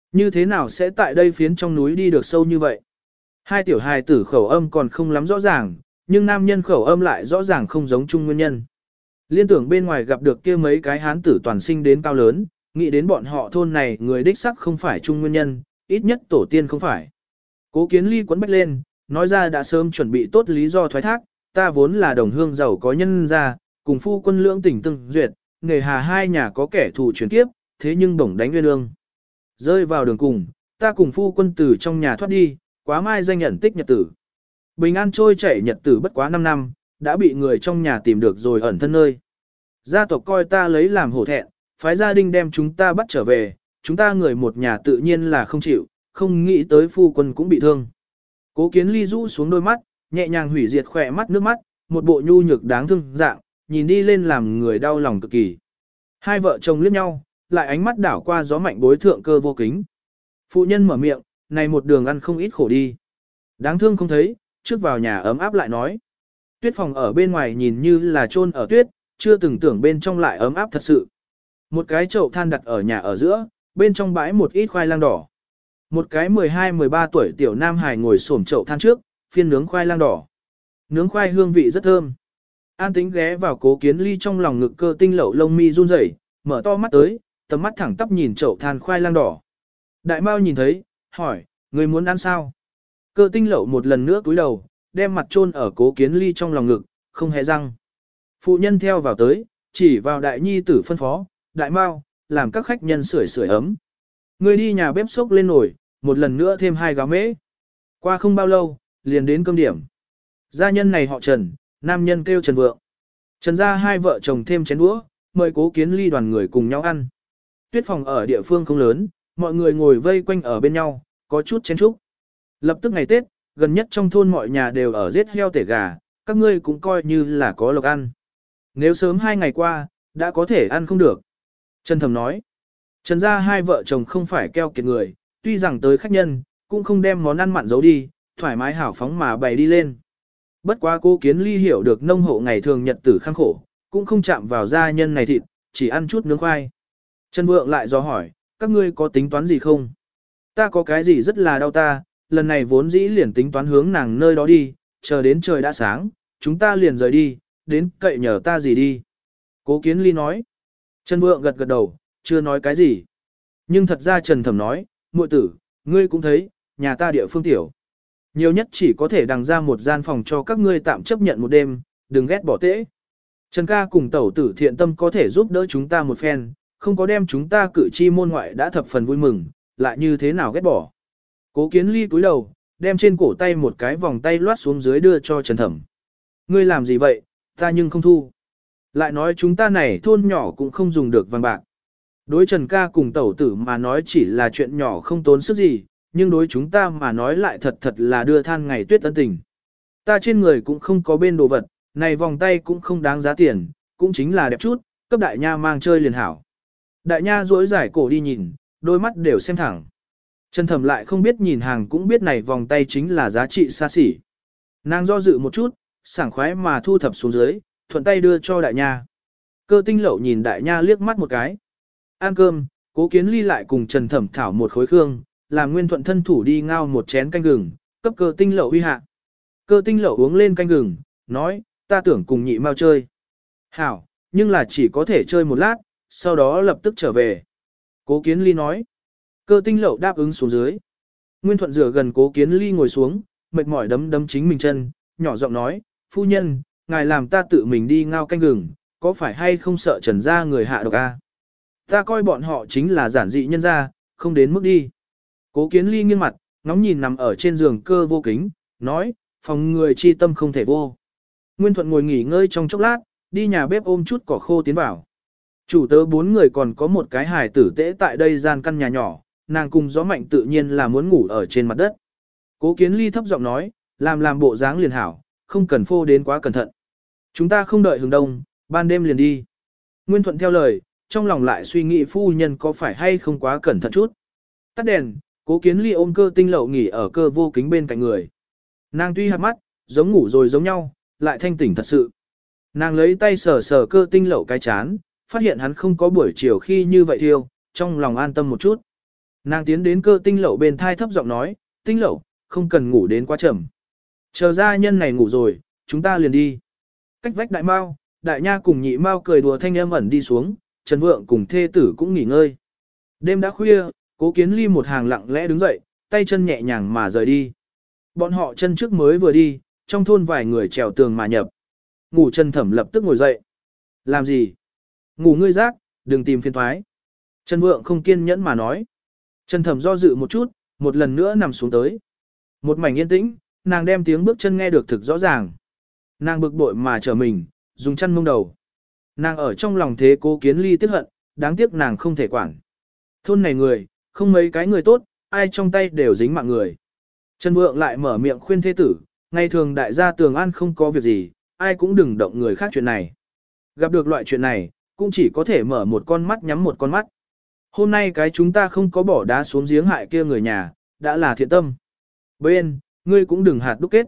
Như thế nào sẽ tại đây phiến trong núi đi được sâu như vậy? Hai tiểu hài tử khẩu âm còn không lắm rõ ràng, nhưng nam nhân khẩu âm lại rõ ràng không giống chung nguyên nhân. Liên tưởng bên ngoài gặp được kia mấy cái hán tử toàn sinh đến cao lớn, nghĩ đến bọn họ thôn này người đích sắc không phải chung nguyên nhân, ít nhất tổ tiên không phải. Cố Kiến Ly quấn bách lên, nói ra đã sớm chuẩn bị tốt lý do thoái thác, ta vốn là đồng hương giàu có nhân gia, cùng phu quân lưỡng tỉnh từng duyệt, nghề hà hai nhà có kẻ thù chuyển kiếp, thế nhưng bổng đánh nguyên ương. Rơi vào đường cùng, ta cùng phu quân từ trong nhà thoát đi, quá mai danh nhận tích nhật tử. Bình an trôi chảy nhật tử bất quá 5 năm, đã bị người trong nhà tìm được rồi ẩn thân nơi. Gia tộc coi ta lấy làm hổ thẹn, phái gia đình đem chúng ta bắt trở về, chúng ta người một nhà tự nhiên là không chịu, không nghĩ tới phu quân cũng bị thương. Cố Kiến Ly rũ xuống đôi mắt, nhẹ nhàng hủy diệt khỏe mắt nước mắt, một bộ nhu nhược đáng thương dạng, nhìn đi lên làm người đau lòng cực kỳ. Hai vợ chồng liếc nhau, lại ánh mắt đảo qua gió mạnh bối thượng Cơ Vô Kính. Phụ nhân mở miệng, này một đường ăn không ít khổ đi. Đáng thương không thấy, trước vào nhà ấm áp lại nói. Tuyết phòng ở bên ngoài nhìn như là chôn ở tuyết, chưa từng tưởng bên trong lại ấm áp thật sự. Một cái chậu than đặt ở nhà ở giữa, bên trong bãi một ít khoai lang đỏ. Một cái 12-13 tuổi tiểu nam hài ngồi xổm chậu than trước, phiên nướng khoai lang đỏ. Nướng khoai hương vị rất thơm. An Tĩnh ghé vào Cố Kiến Ly trong lòng ngực Cơ Tinh Lậu lông mi run rẩy, mở to mắt tới, tầm mắt thẳng tắp nhìn chậu than khoai lang đỏ. Đại Mao nhìn thấy, hỏi, người muốn ăn sao? Cơ Tinh Lậu một lần nữa cúi đầu, đem mặt chôn ở Cố Kiến Ly trong lòng ngực, không hề răng. Phụ nhân theo vào tới, chỉ vào đại nhi tử phân phó, Đại Mao, làm các khách nhân sưởi ấm. Người đi nhà bếp xốc lên nồi, một lần nữa thêm 2 gáo mễ. Qua không bao lâu, liền đến cơm điểm. Gia nhân này họ Trần, nam nhân kêu Trần Vượng. Trần gia hai vợ chồng thêm chén đũa, mời Cố Kiến Ly đoàn người cùng nhau ăn. Tuyết phòng ở địa phương không lớn, mọi người ngồi vây quanh ở bên nhau, có chút chén chúc. Lập tức ngày Tết, gần nhất trong thôn mọi nhà đều ở giết heo tể gà, các ngươi cũng coi như là có lộc ăn. Nếu sớm 2 ngày qua, đã có thể ăn không được. Trần Thẩm nói, Trần gia hai vợ chồng không phải keo kiệt người, tuy rằng tới khách nhân, cũng không đem món ăn mặn giấu đi, thoải mái hảo phóng mà bày đi lên. Bất quá Cố Kiến Ly hiểu được nông hộ ngày thường nhật tử khăng khổ, cũng không chạm vào gia nhân này thịt, chỉ ăn chút nướng khoai. Trần Vượng lại dò hỏi, các ngươi có tính toán gì không? Ta có cái gì rất là đau ta, lần này vốn dĩ liền tính toán hướng nàng nơi đó đi, chờ đến trời đã sáng, chúng ta liền rời đi, đến cậy nhờ ta gì đi. Cố Kiến Ly nói. Trần Vượng gật gật đầu, chưa nói cái gì. Nhưng thật ra Trần Thẩm nói, muội tử, ngươi cũng thấy, nhà ta địa phương tiểu. Nhiều nhất chỉ có thể đằng ra một gian phòng cho các ngươi tạm chấp nhận một đêm, đừng ghét bỏ tễ. Trần ca cùng tẩu tử thiện tâm có thể giúp đỡ chúng ta một phen, không có đem chúng ta cử chi môn ngoại đã thập phần vui mừng, lại như thế nào ghét bỏ. Cố Kiến Ly cúi đầu, đem trên cổ tay một cái vòng tay loát xuống dưới đưa cho Trần Thẩm. Ngươi làm gì vậy, ta nhưng không thu. Lại nói chúng ta này thôn nhỏ cũng không dùng được vàng bạc. Đối Trần ca cùng tẩu tử mà nói chỉ là chuyện nhỏ không tốn sức gì, nhưng đối chúng ta mà nói lại thật thật là đưa than ngày tuyết ân tình. Ta trên người cũng không có bên đồ vật, này vòng tay cũng không đáng giá tiền, cũng chính là đẹp chút, cấp đại nha mang chơi liền hảo. Đại nha duỗi giải cổ đi nhìn, đôi mắt đều xem thẳng. Trần Thẩm lại không biết nhìn hàng cũng biết này vòng tay chính là giá trị xa xỉ. Nàng do dự một chút, sảng khoái mà thu thập xuống dưới, thuận tay đưa cho đại nha. Cơ Tinh Lậu nhìn đại nha liếc mắt một cái. Ăn cơm, Cố Kiến Ly lại cùng Trần Thẩm thảo một khối khương, làm Nguyên Thuận thân thủ đi ngao một chén canh gừng, cấp Cơ Tinh Lậu uy hạ. Cơ Tinh Lậu uống lên canh gừng, nói, ta tưởng cùng nhị mau chơi. Hảo, nhưng là chỉ có thể chơi một lát, sau đó lập tức trở về. Cố Kiến Ly nói. Cơ Tinh Lậu đáp ứng xuống dưới. Nguyên Thuận rửa gần Cố Kiến Ly ngồi xuống, mệt mỏi đấm đấm chính mình chân, nhỏ giọng nói, phu nhân, ngài làm ta tự mình đi ngao canh gừng, có phải hay không sợ Trần gia người hạ độc a? Ta coi bọn họ chính là giản dị nhân gia, không đến mức đi. Cố Kiến Ly nghiêng mặt, ngóng nhìn nằm ở trên giường Cơ Vô Kính, nói, phòng người chi tâm không thể vô. Nguyên Thuận ngồi nghỉ ngơi trong chốc lát, đi nhà bếp ôm chút cỏ khô tiến vào. Chủ tớ 4 người còn có một cái hài tử tễ tại đây gian căn nhà nhỏ, nàng cùng gió mạnh tự nhiên là muốn ngủ ở trên mặt đất. Cố Kiến Ly thấp giọng nói, làm bộ dáng liền hảo, không cần phô đến quá cẩn thận. Chúng ta không đợi hừng đông, ban đêm liền đi. Nguyên Thuận theo lời, trong lòng lại suy nghĩ phu nhân có phải hay không quá cẩn thận chút. Tắt đèn, Cố Kiến Ly ôm Cơ Tinh Lậu nghỉ ở Cơ Vô Kính bên cạnh người. Nàng tuy hạt mắt, giống ngủ rồi giống nhau, lại thanh tỉnh thật sự. Nàng lấy tay sờ sờ Cơ Tinh Lậu cái chán, phát hiện hắn không có buổi chiều khi như vậy thiêu, trong lòng an tâm một chút. Nàng tiến đến cơ tinh lậu bên thai thấp giọng nói, tinh lậu, không cần ngủ đến quá chậm. Chờ gia nhân này ngủ rồi, chúng ta liền đi. Cách vách đại mao, đại nha cùng nhị mao cười đùa thanh âm ẩn đi xuống, Trần Vượng cùng thê tử cũng nghỉ ngơi. Đêm đã khuya, Cố Kiến Ly một hàng lặng lẽ đứng dậy, tay chân nhẹ nhàng mà rời đi. Bọn họ chân trước mới vừa đi, trong thôn vài người trèo tường mà nhập. Ngủ Trần Thẩm lập tức ngồi dậy. Làm gì? Ngủ ngươi rác, đừng tìm phiền thoái. Trần Vượng không kiên nhẫn mà nói. Trần Thẩm do dự một chút, một lần nữa nằm xuống tới. Một mảnh yên tĩnh, nàng đem tiếng bước chân nghe được thực rõ ràng. Nàng bực bội mà trở mình, dùng chăn mông đầu. Nàng ở trong lòng thế Cố Kiến Ly tiếc hận, đáng tiếc nàng không thể quản. Thôn này người, không mấy cái người tốt, ai trong tay đều dính mạng người. Trần Vượng lại mở miệng khuyên thế tử, ngày thường đại gia Tường An không có việc gì, ai cũng đừng động người khác chuyện này. Gặp được loại chuyện này, cũng chỉ có thể mở một con mắt nhắm một con mắt. Hôm nay cái chúng ta không có bỏ đá xuống giếng hại kia người nhà, đã là thiện tâm. Bên, ngươi cũng đừng hạt đúc kết.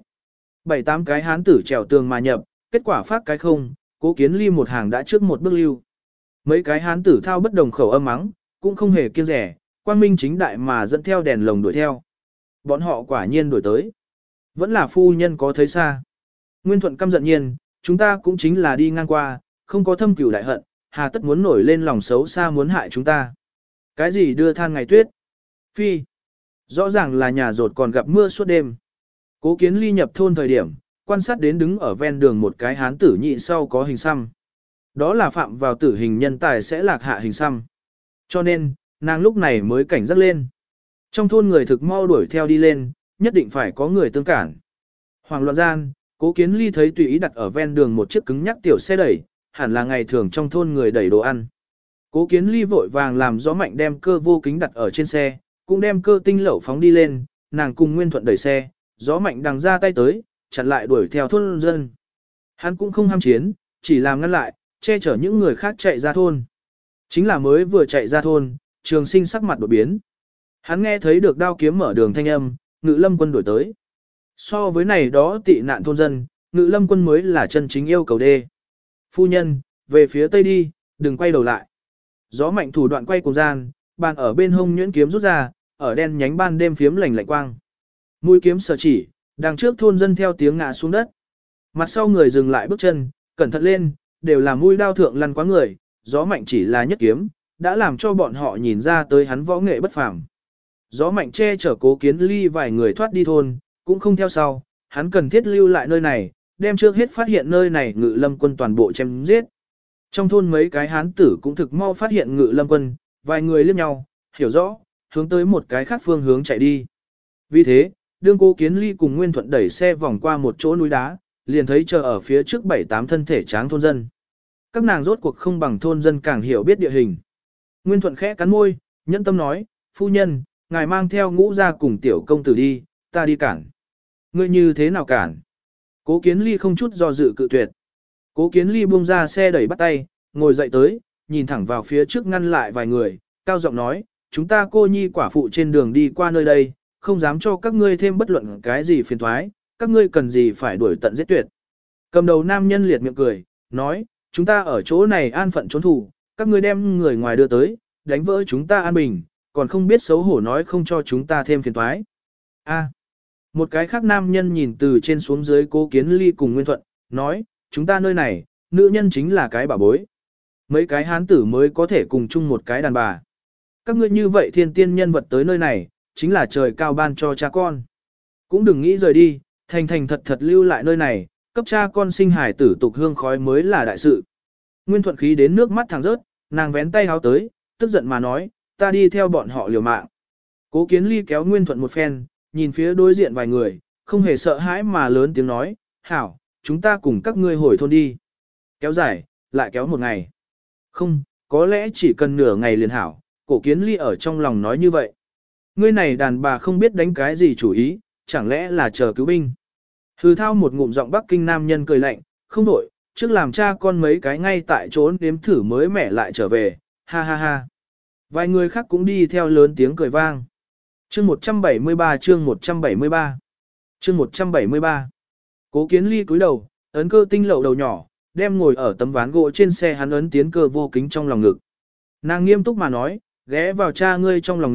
7-8 cái hán tử trèo tường mà nhập, kết quả phát cái không, Cố Kiến Ly một hàng đã trước một bước lưu. Mấy cái hán tử thao bất đồng khẩu âm mắng, cũng không hề kiêng rẻ, quang minh chính đại mà dẫn theo đèn lồng đuổi theo. Bọn họ quả nhiên đuổi tới. Vẫn là phu nhân có thấy xa. Nguyên Thuận căm giận nhiên, chúng ta cũng chính là đi ngang qua, không có thâm cửu đại hận, hà tất muốn nổi lên lòng xấu xa muốn hại chúng ta. Cái gì đưa than ngày tuyết? Phi. Rõ ràng là nhà rột còn gặp mưa suốt đêm. Cố Kiến Ly nhập thôn thời điểm, quan sát đến đứng ở ven đường một cái hán tử nhị sau có hình xăm. Đó là phạm vào tử hình nhân tài sẽ lạc hạ hình xăm. Cho nên, nàng lúc này mới cảnh giác lên. Trong thôn người thực mau đuổi theo đi lên, nhất định phải có người tương cản. Hoàng loạn gian, Cố Kiến Ly thấy tùy ý đặt ở ven đường một chiếc cứng nhắc tiểu xe đẩy, hẳn là ngày thường trong thôn người đẩy đồ ăn. Cố Kiến Ly vội vàng làm gió mạnh đem cơ vô kính đặt ở trên xe, cũng đem cơ tinh lậu phóng đi lên, nàng cùng Nguyên Thuận đẩy xe, gió mạnh đằng ra tay tới, chặn lại đuổi theo thôn dân. Hắn cũng không ham chiến, chỉ làm ngăn lại, che chở những người khác chạy ra thôn. Chính là mới vừa chạy ra thôn, Trường Sinh sắc mặt đột biến. Hắn nghe thấy được đao kiếm mở đường thanh âm, Ngự Lâm quân đuổi tới. So với này đó tị nạn thôn dân, Ngự Lâm quân mới là chân chính yêu cầu đê. Phu nhân, về phía tây đi, đừng quay đầu lại. Gió mạnh thủ đoạn quay cùng gian, bàn ở bên hông nhuyễn kiếm rút ra, ở đen nhánh ban đêm phiếm lạnh lạnh quang. Mũi kiếm sở chỉ, đằng trước thôn dân theo tiếng ngã xuống đất. Mặt sau người dừng lại bước chân, cẩn thận lên, đều là mũi đao thượng lăn quá người, gió mạnh chỉ là nhất kiếm, đã làm cho bọn họ nhìn ra tới hắn võ nghệ bất phàm. Gió mạnh che chở Cố Kiến Ly vài người thoát đi thôn, cũng không theo sau, hắn cần thiết lưu lại nơi này, đem trước hết phát hiện nơi này Ngự Lâm quân toàn bộ chém giết. Trong thôn mấy cái hán tử cũng thực mau phát hiện Ngự Lâm quân, vài người liếc nhau, hiểu rõ, hướng tới một cái khác phương hướng chạy đi. Vì thế, đương Cố Kiến Ly cùng Nguyên Thuận đẩy xe vòng qua một chỗ núi đá, liền thấy chờ ở phía trước 7-8 thân thể tráng thôn dân. Các nàng rốt cuộc không bằng thôn dân càng hiểu biết địa hình. Nguyên Thuận khẽ cắn môi, nhẫn tâm nói, phu nhân, ngài mang theo Ngũ gia cùng tiểu công tử đi, ta đi cản. Ngươi như thế nào cản? Cố Kiến Ly không chút do dự cự tuyệt. Cố Kiến Ly buông ra xe đẩy bắt tay, ngồi dậy tới, nhìn thẳng vào phía trước ngăn lại vài người, cao giọng nói, chúng ta cô nhi quả phụ trên đường đi qua nơi đây, không dám cho các ngươi thêm bất luận cái gì phiền thoái, các ngươi cần gì phải đuổi tận giết tuyệt. Cầm đầu nam nhân liệt miệng cười, nói, chúng ta ở chỗ này an phận trốn thủ, các ngươi đem người ngoài đưa tới, đánh vỡ chúng ta an bình, còn không biết xấu hổ nói không cho chúng ta thêm phiền thoái. A. Một cái khác nam nhân nhìn từ trên xuống dưới Cố Kiến Ly cùng Nguyên Thuận, nói, chúng ta nơi này, nữ nhân chính là cái bà bối. Mấy cái hán tử mới có thể cùng chung một cái đàn bà. Các ngươi như vậy thiên tiên nhân vật tới nơi này, chính là trời cao ban cho cha con. Cũng đừng nghĩ rời đi, thành thành thật thật lưu lại nơi này, cấp cha con sinh hải tử tục hương khói mới là đại sự. Nguyên Thuận khí đến nước mắt thẳng rớt, nàng vén tay háo tới, tức giận mà nói, ta đi theo bọn họ liều mạng. Cố Kiến Ly kéo Nguyên Thuận một phen, nhìn phía đối diện vài người, không hề sợ hãi mà lớn tiếng nói, hảo, chúng ta cùng các ngươi hồi thôn đi. Kéo dài, lại kéo một ngày. Không, có lẽ chỉ cần nửa ngày liền hảo, Cố Kiến Ly ở trong lòng nói như vậy. Ngươi này đàn bà không biết đánh cái gì chủ ý, chẳng lẽ là chờ cứu binh. Hư thao một ngụm giọng Bắc Kinh nam nhân cười lạnh, không đổi, trước làm cha con mấy cái ngay tại chỗ nếm thử mới mẻ lại trở về, ha ha ha. Vài người khác cũng đi theo lớn tiếng cười vang. Chương 173 chương 173 chương 173 Cố Kiến Ly cúi đầu, ấn cơ tinh lậu đầu nhỏ, đem ngồi ở tấm ván gỗ trên xe hắn ấn tiến cơ vô kính trong lòng ngực. Nàng nghiêm túc mà nói, ghé vào cha ngươi trong lòng ngực,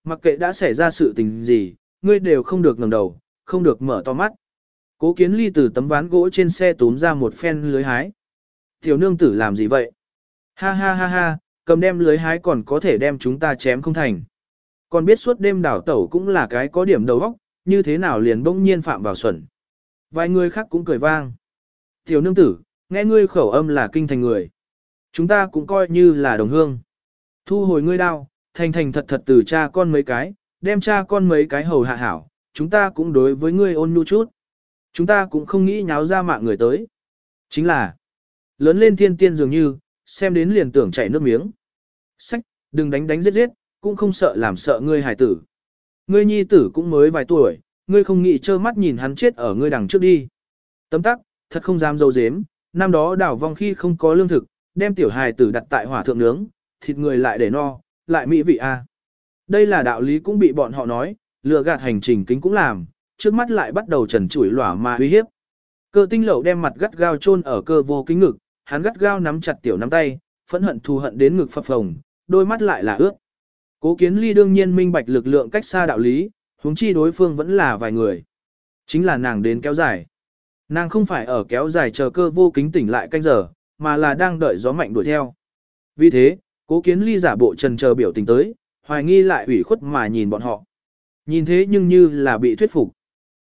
Mặc kệ đã xảy ra sự tình gì, ngươi đều không được ngẩng đầu, không được mở to mắt. Cố Kiến Ly từ tấm ván gỗ trên xe túm ra một phen lưới hái. Tiểu nương tử làm gì vậy? Ha ha ha ha, cầm đem lưới hái còn có thể đem chúng ta chém không thành. Còn biết suốt đêm đảo tẩu cũng là cái có điểm đầu óc, như thế nào liền bỗng nhiên phạm vào xuẩn. Vài người khác cũng cười vang. Tiểu nương tử, nghe ngươi khẩu âm là kinh thành người. Chúng ta cũng coi như là đồng hương. Thu hồi ngươi đao, thành thành thật thật từ cha con mấy cái, đem cha con mấy cái hầu hạ hảo, chúng ta cũng đối với ngươi ôn nhu chút. Chúng ta cũng không nghĩ nháo ra mạng người tới. Chính là, lớn lên thiên tiên dường như, xem đến liền tưởng chảy nước miếng. Sách, đừng đánh đánh giết giết, cũng không sợ làm sợ ngươi hài tử. Ngươi nhi tử cũng mới vài tuổi, ngươi không nghĩ trơ mắt nhìn hắn chết ở ngươi đằng trước đi. Tấm tắc, thật không dám dâu dếm, năm đó đảo vong khi không có lương thực, đem tiểu hài tử đặt tại hỏa thượng nướng, thịt người lại để no, lại mỹ vị a. Đây là đạo lý cũng bị bọn họ nói, lừa gạt hành trình kính cũng làm, trước mắt lại bắt đầu trần trụi lỏa mà uy hiếp. Cơ tinh lậu đem mặt gắt gao chôn ở cơ vô kính ngực, hắn gắt gao nắm chặt tiểu nắm tay, phẫn hận thù hận đến ngực phập phồng, đôi mắt lại là ướt. Cố Kiến Ly đương nhiên minh bạch lực lượng cách xa đạo lý, huống chi đối phương vẫn là vài người. Chính là nàng đến kéo dài. Nàng không phải ở kéo dài chờ cơ vô kính tỉnh lại canh giờ, mà là đang đợi gió mạnh đuổi theo. Vì thế, Cố Kiến Ly giả bộ trần chờ biểu tình tới, hoài nghi lại ủy khuất mà nhìn bọn họ. Nhìn thế nhưng như là bị thuyết phục.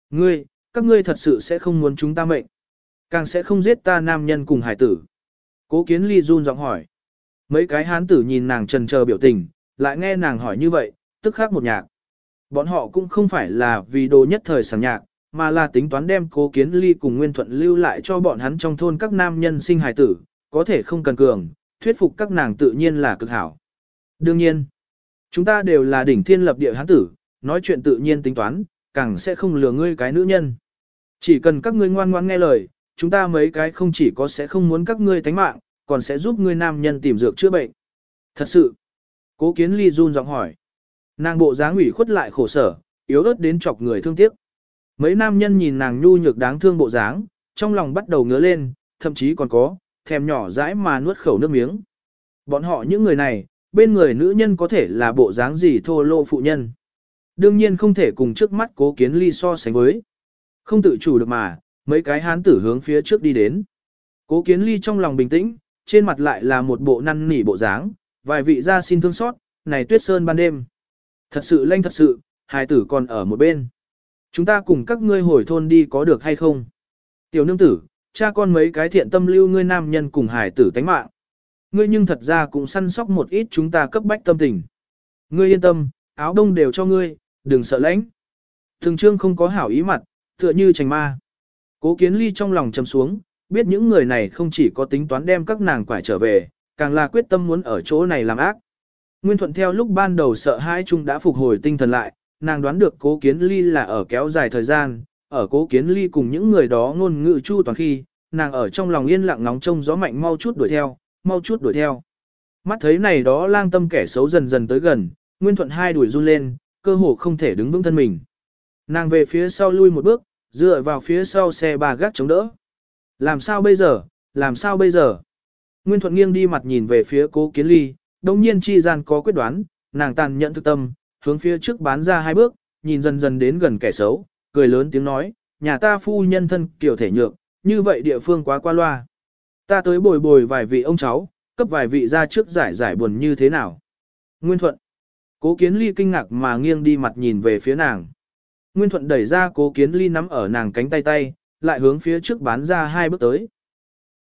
Các ngươi thật sự sẽ không muốn chúng ta mệnh. Càng sẽ không giết ta nam nhân cùng hải tử. Cố Kiến Ly run giọng hỏi. Mấy cái hán tử nhìn nàng trần chờ biểu tình, lại nghe nàng hỏi như vậy, tức khắc một nhạc. Bọn họ cũng không phải là vì đồ nhất thời sảng nhạc, mà là tính toán đem Cố Kiến Ly cùng Nguyên Thuận lưu lại cho bọn hắn trong thôn các nam nhân sinh hài tử, có thể không cần cường, thuyết phục các nàng tự nhiên là cực hảo. Đương nhiên, chúng ta đều là đỉnh thiên lập địa hán tử, nói chuyện tự nhiên tính toán, càng sẽ không lừa ngươi cái nữ nhân. Chỉ cần các ngươi ngoan ngoãn nghe lời, chúng ta mấy cái không chỉ có sẽ không muốn các ngươi tánh mạng, còn sẽ giúp ngươi nam nhân tìm dược chữa bệnh. Thật sự. Cố Kiến Ly run giọng hỏi. Nàng bộ dáng ủy khuất lại khổ sở, yếu ớt đến chọc người thương tiếc. Mấy nam nhân nhìn nàng nhu nhược đáng thương bộ dáng, trong lòng bắt đầu ngứa lên, thậm chí còn có, thèm nhỏ dãi mà nuốt khẩu nước miếng. Bọn họ những người này, bên người nữ nhân có thể là bộ dáng gì thô lô phụ nhân. Đương nhiên không thể cùng trước mắt Cố Kiến Ly so sánh với. Không tự chủ được mà, mấy cái hán tử hướng phía trước đi đến. Cố Kiến Ly trong lòng bình tĩnh, trên mặt lại là một bộ năn nỉ bộ dáng, vài vị ra xin thương xót, này tuyết sơn ban đêm. Thật sự lanh thật sự, hài tử còn ở một bên. Chúng ta cùng các ngươi hồi thôn đi có được hay không? Tiểu nương tử, cha con mấy cái thiện tâm lưu ngươi nam nhân cùng hài tử tánh mạng. Ngươi nhưng thật ra cũng săn sóc một ít chúng ta cấp bách tâm tình. Ngươi yên tâm, áo đông đều cho ngươi, đừng sợ lãnh. Thường trương không có hảo ý mặt, tựa như trành ma. Cố Kiến Ly trong lòng trầm xuống, biết những người này không chỉ có tính toán đem các nàng quải trở về, càng là quyết tâm muốn ở chỗ này làm ác. Nguyên Thuận theo lúc ban đầu sợ hãi chung đã phục hồi tinh thần lại, nàng đoán được Cố Kiến Ly là ở kéo dài thời gian, ở Cố Kiến Ly cùng những người đó ngôn ngữ chu toàn khi, nàng ở trong lòng yên lặng ngóng trông gió mạnh mau chút đuổi theo, mau chút đuổi theo. Mắt thấy này đó lang tâm kẻ xấu dần dần tới gần, Nguyên Thuận hai đuổi run lên, cơ hồ không thể đứng vững thân mình. Nàng về phía sau lui một bước, dựa vào phía sau xe ba gác chống đỡ. Làm sao bây giờ, làm sao bây giờ? Nguyên Thuận nghiêng đi mặt nhìn về phía Cố Kiến Ly, đồng nhiên chi gian có quyết đoán, nàng tàn nhẫn thực tâm, hướng phía trước bán ra hai bước, nhìn dần dần đến gần kẻ xấu, cười lớn tiếng nói, nhà ta phu nhân thân kiểu thể nhược, như vậy địa phương quá qua loa. Ta tới bồi bồi vài vị ông cháu, cấp vài vị ra trước giải buồn như thế nào. Nguyên Thuận. Cố Kiến Ly kinh ngạc mà nghiêng đi mặt nhìn về phía nàng. Nguyên Thuận đẩy ra Cố Kiến Ly nắm ở nàng cánh tay tay, lại hướng phía trước bán ra hai bước tới.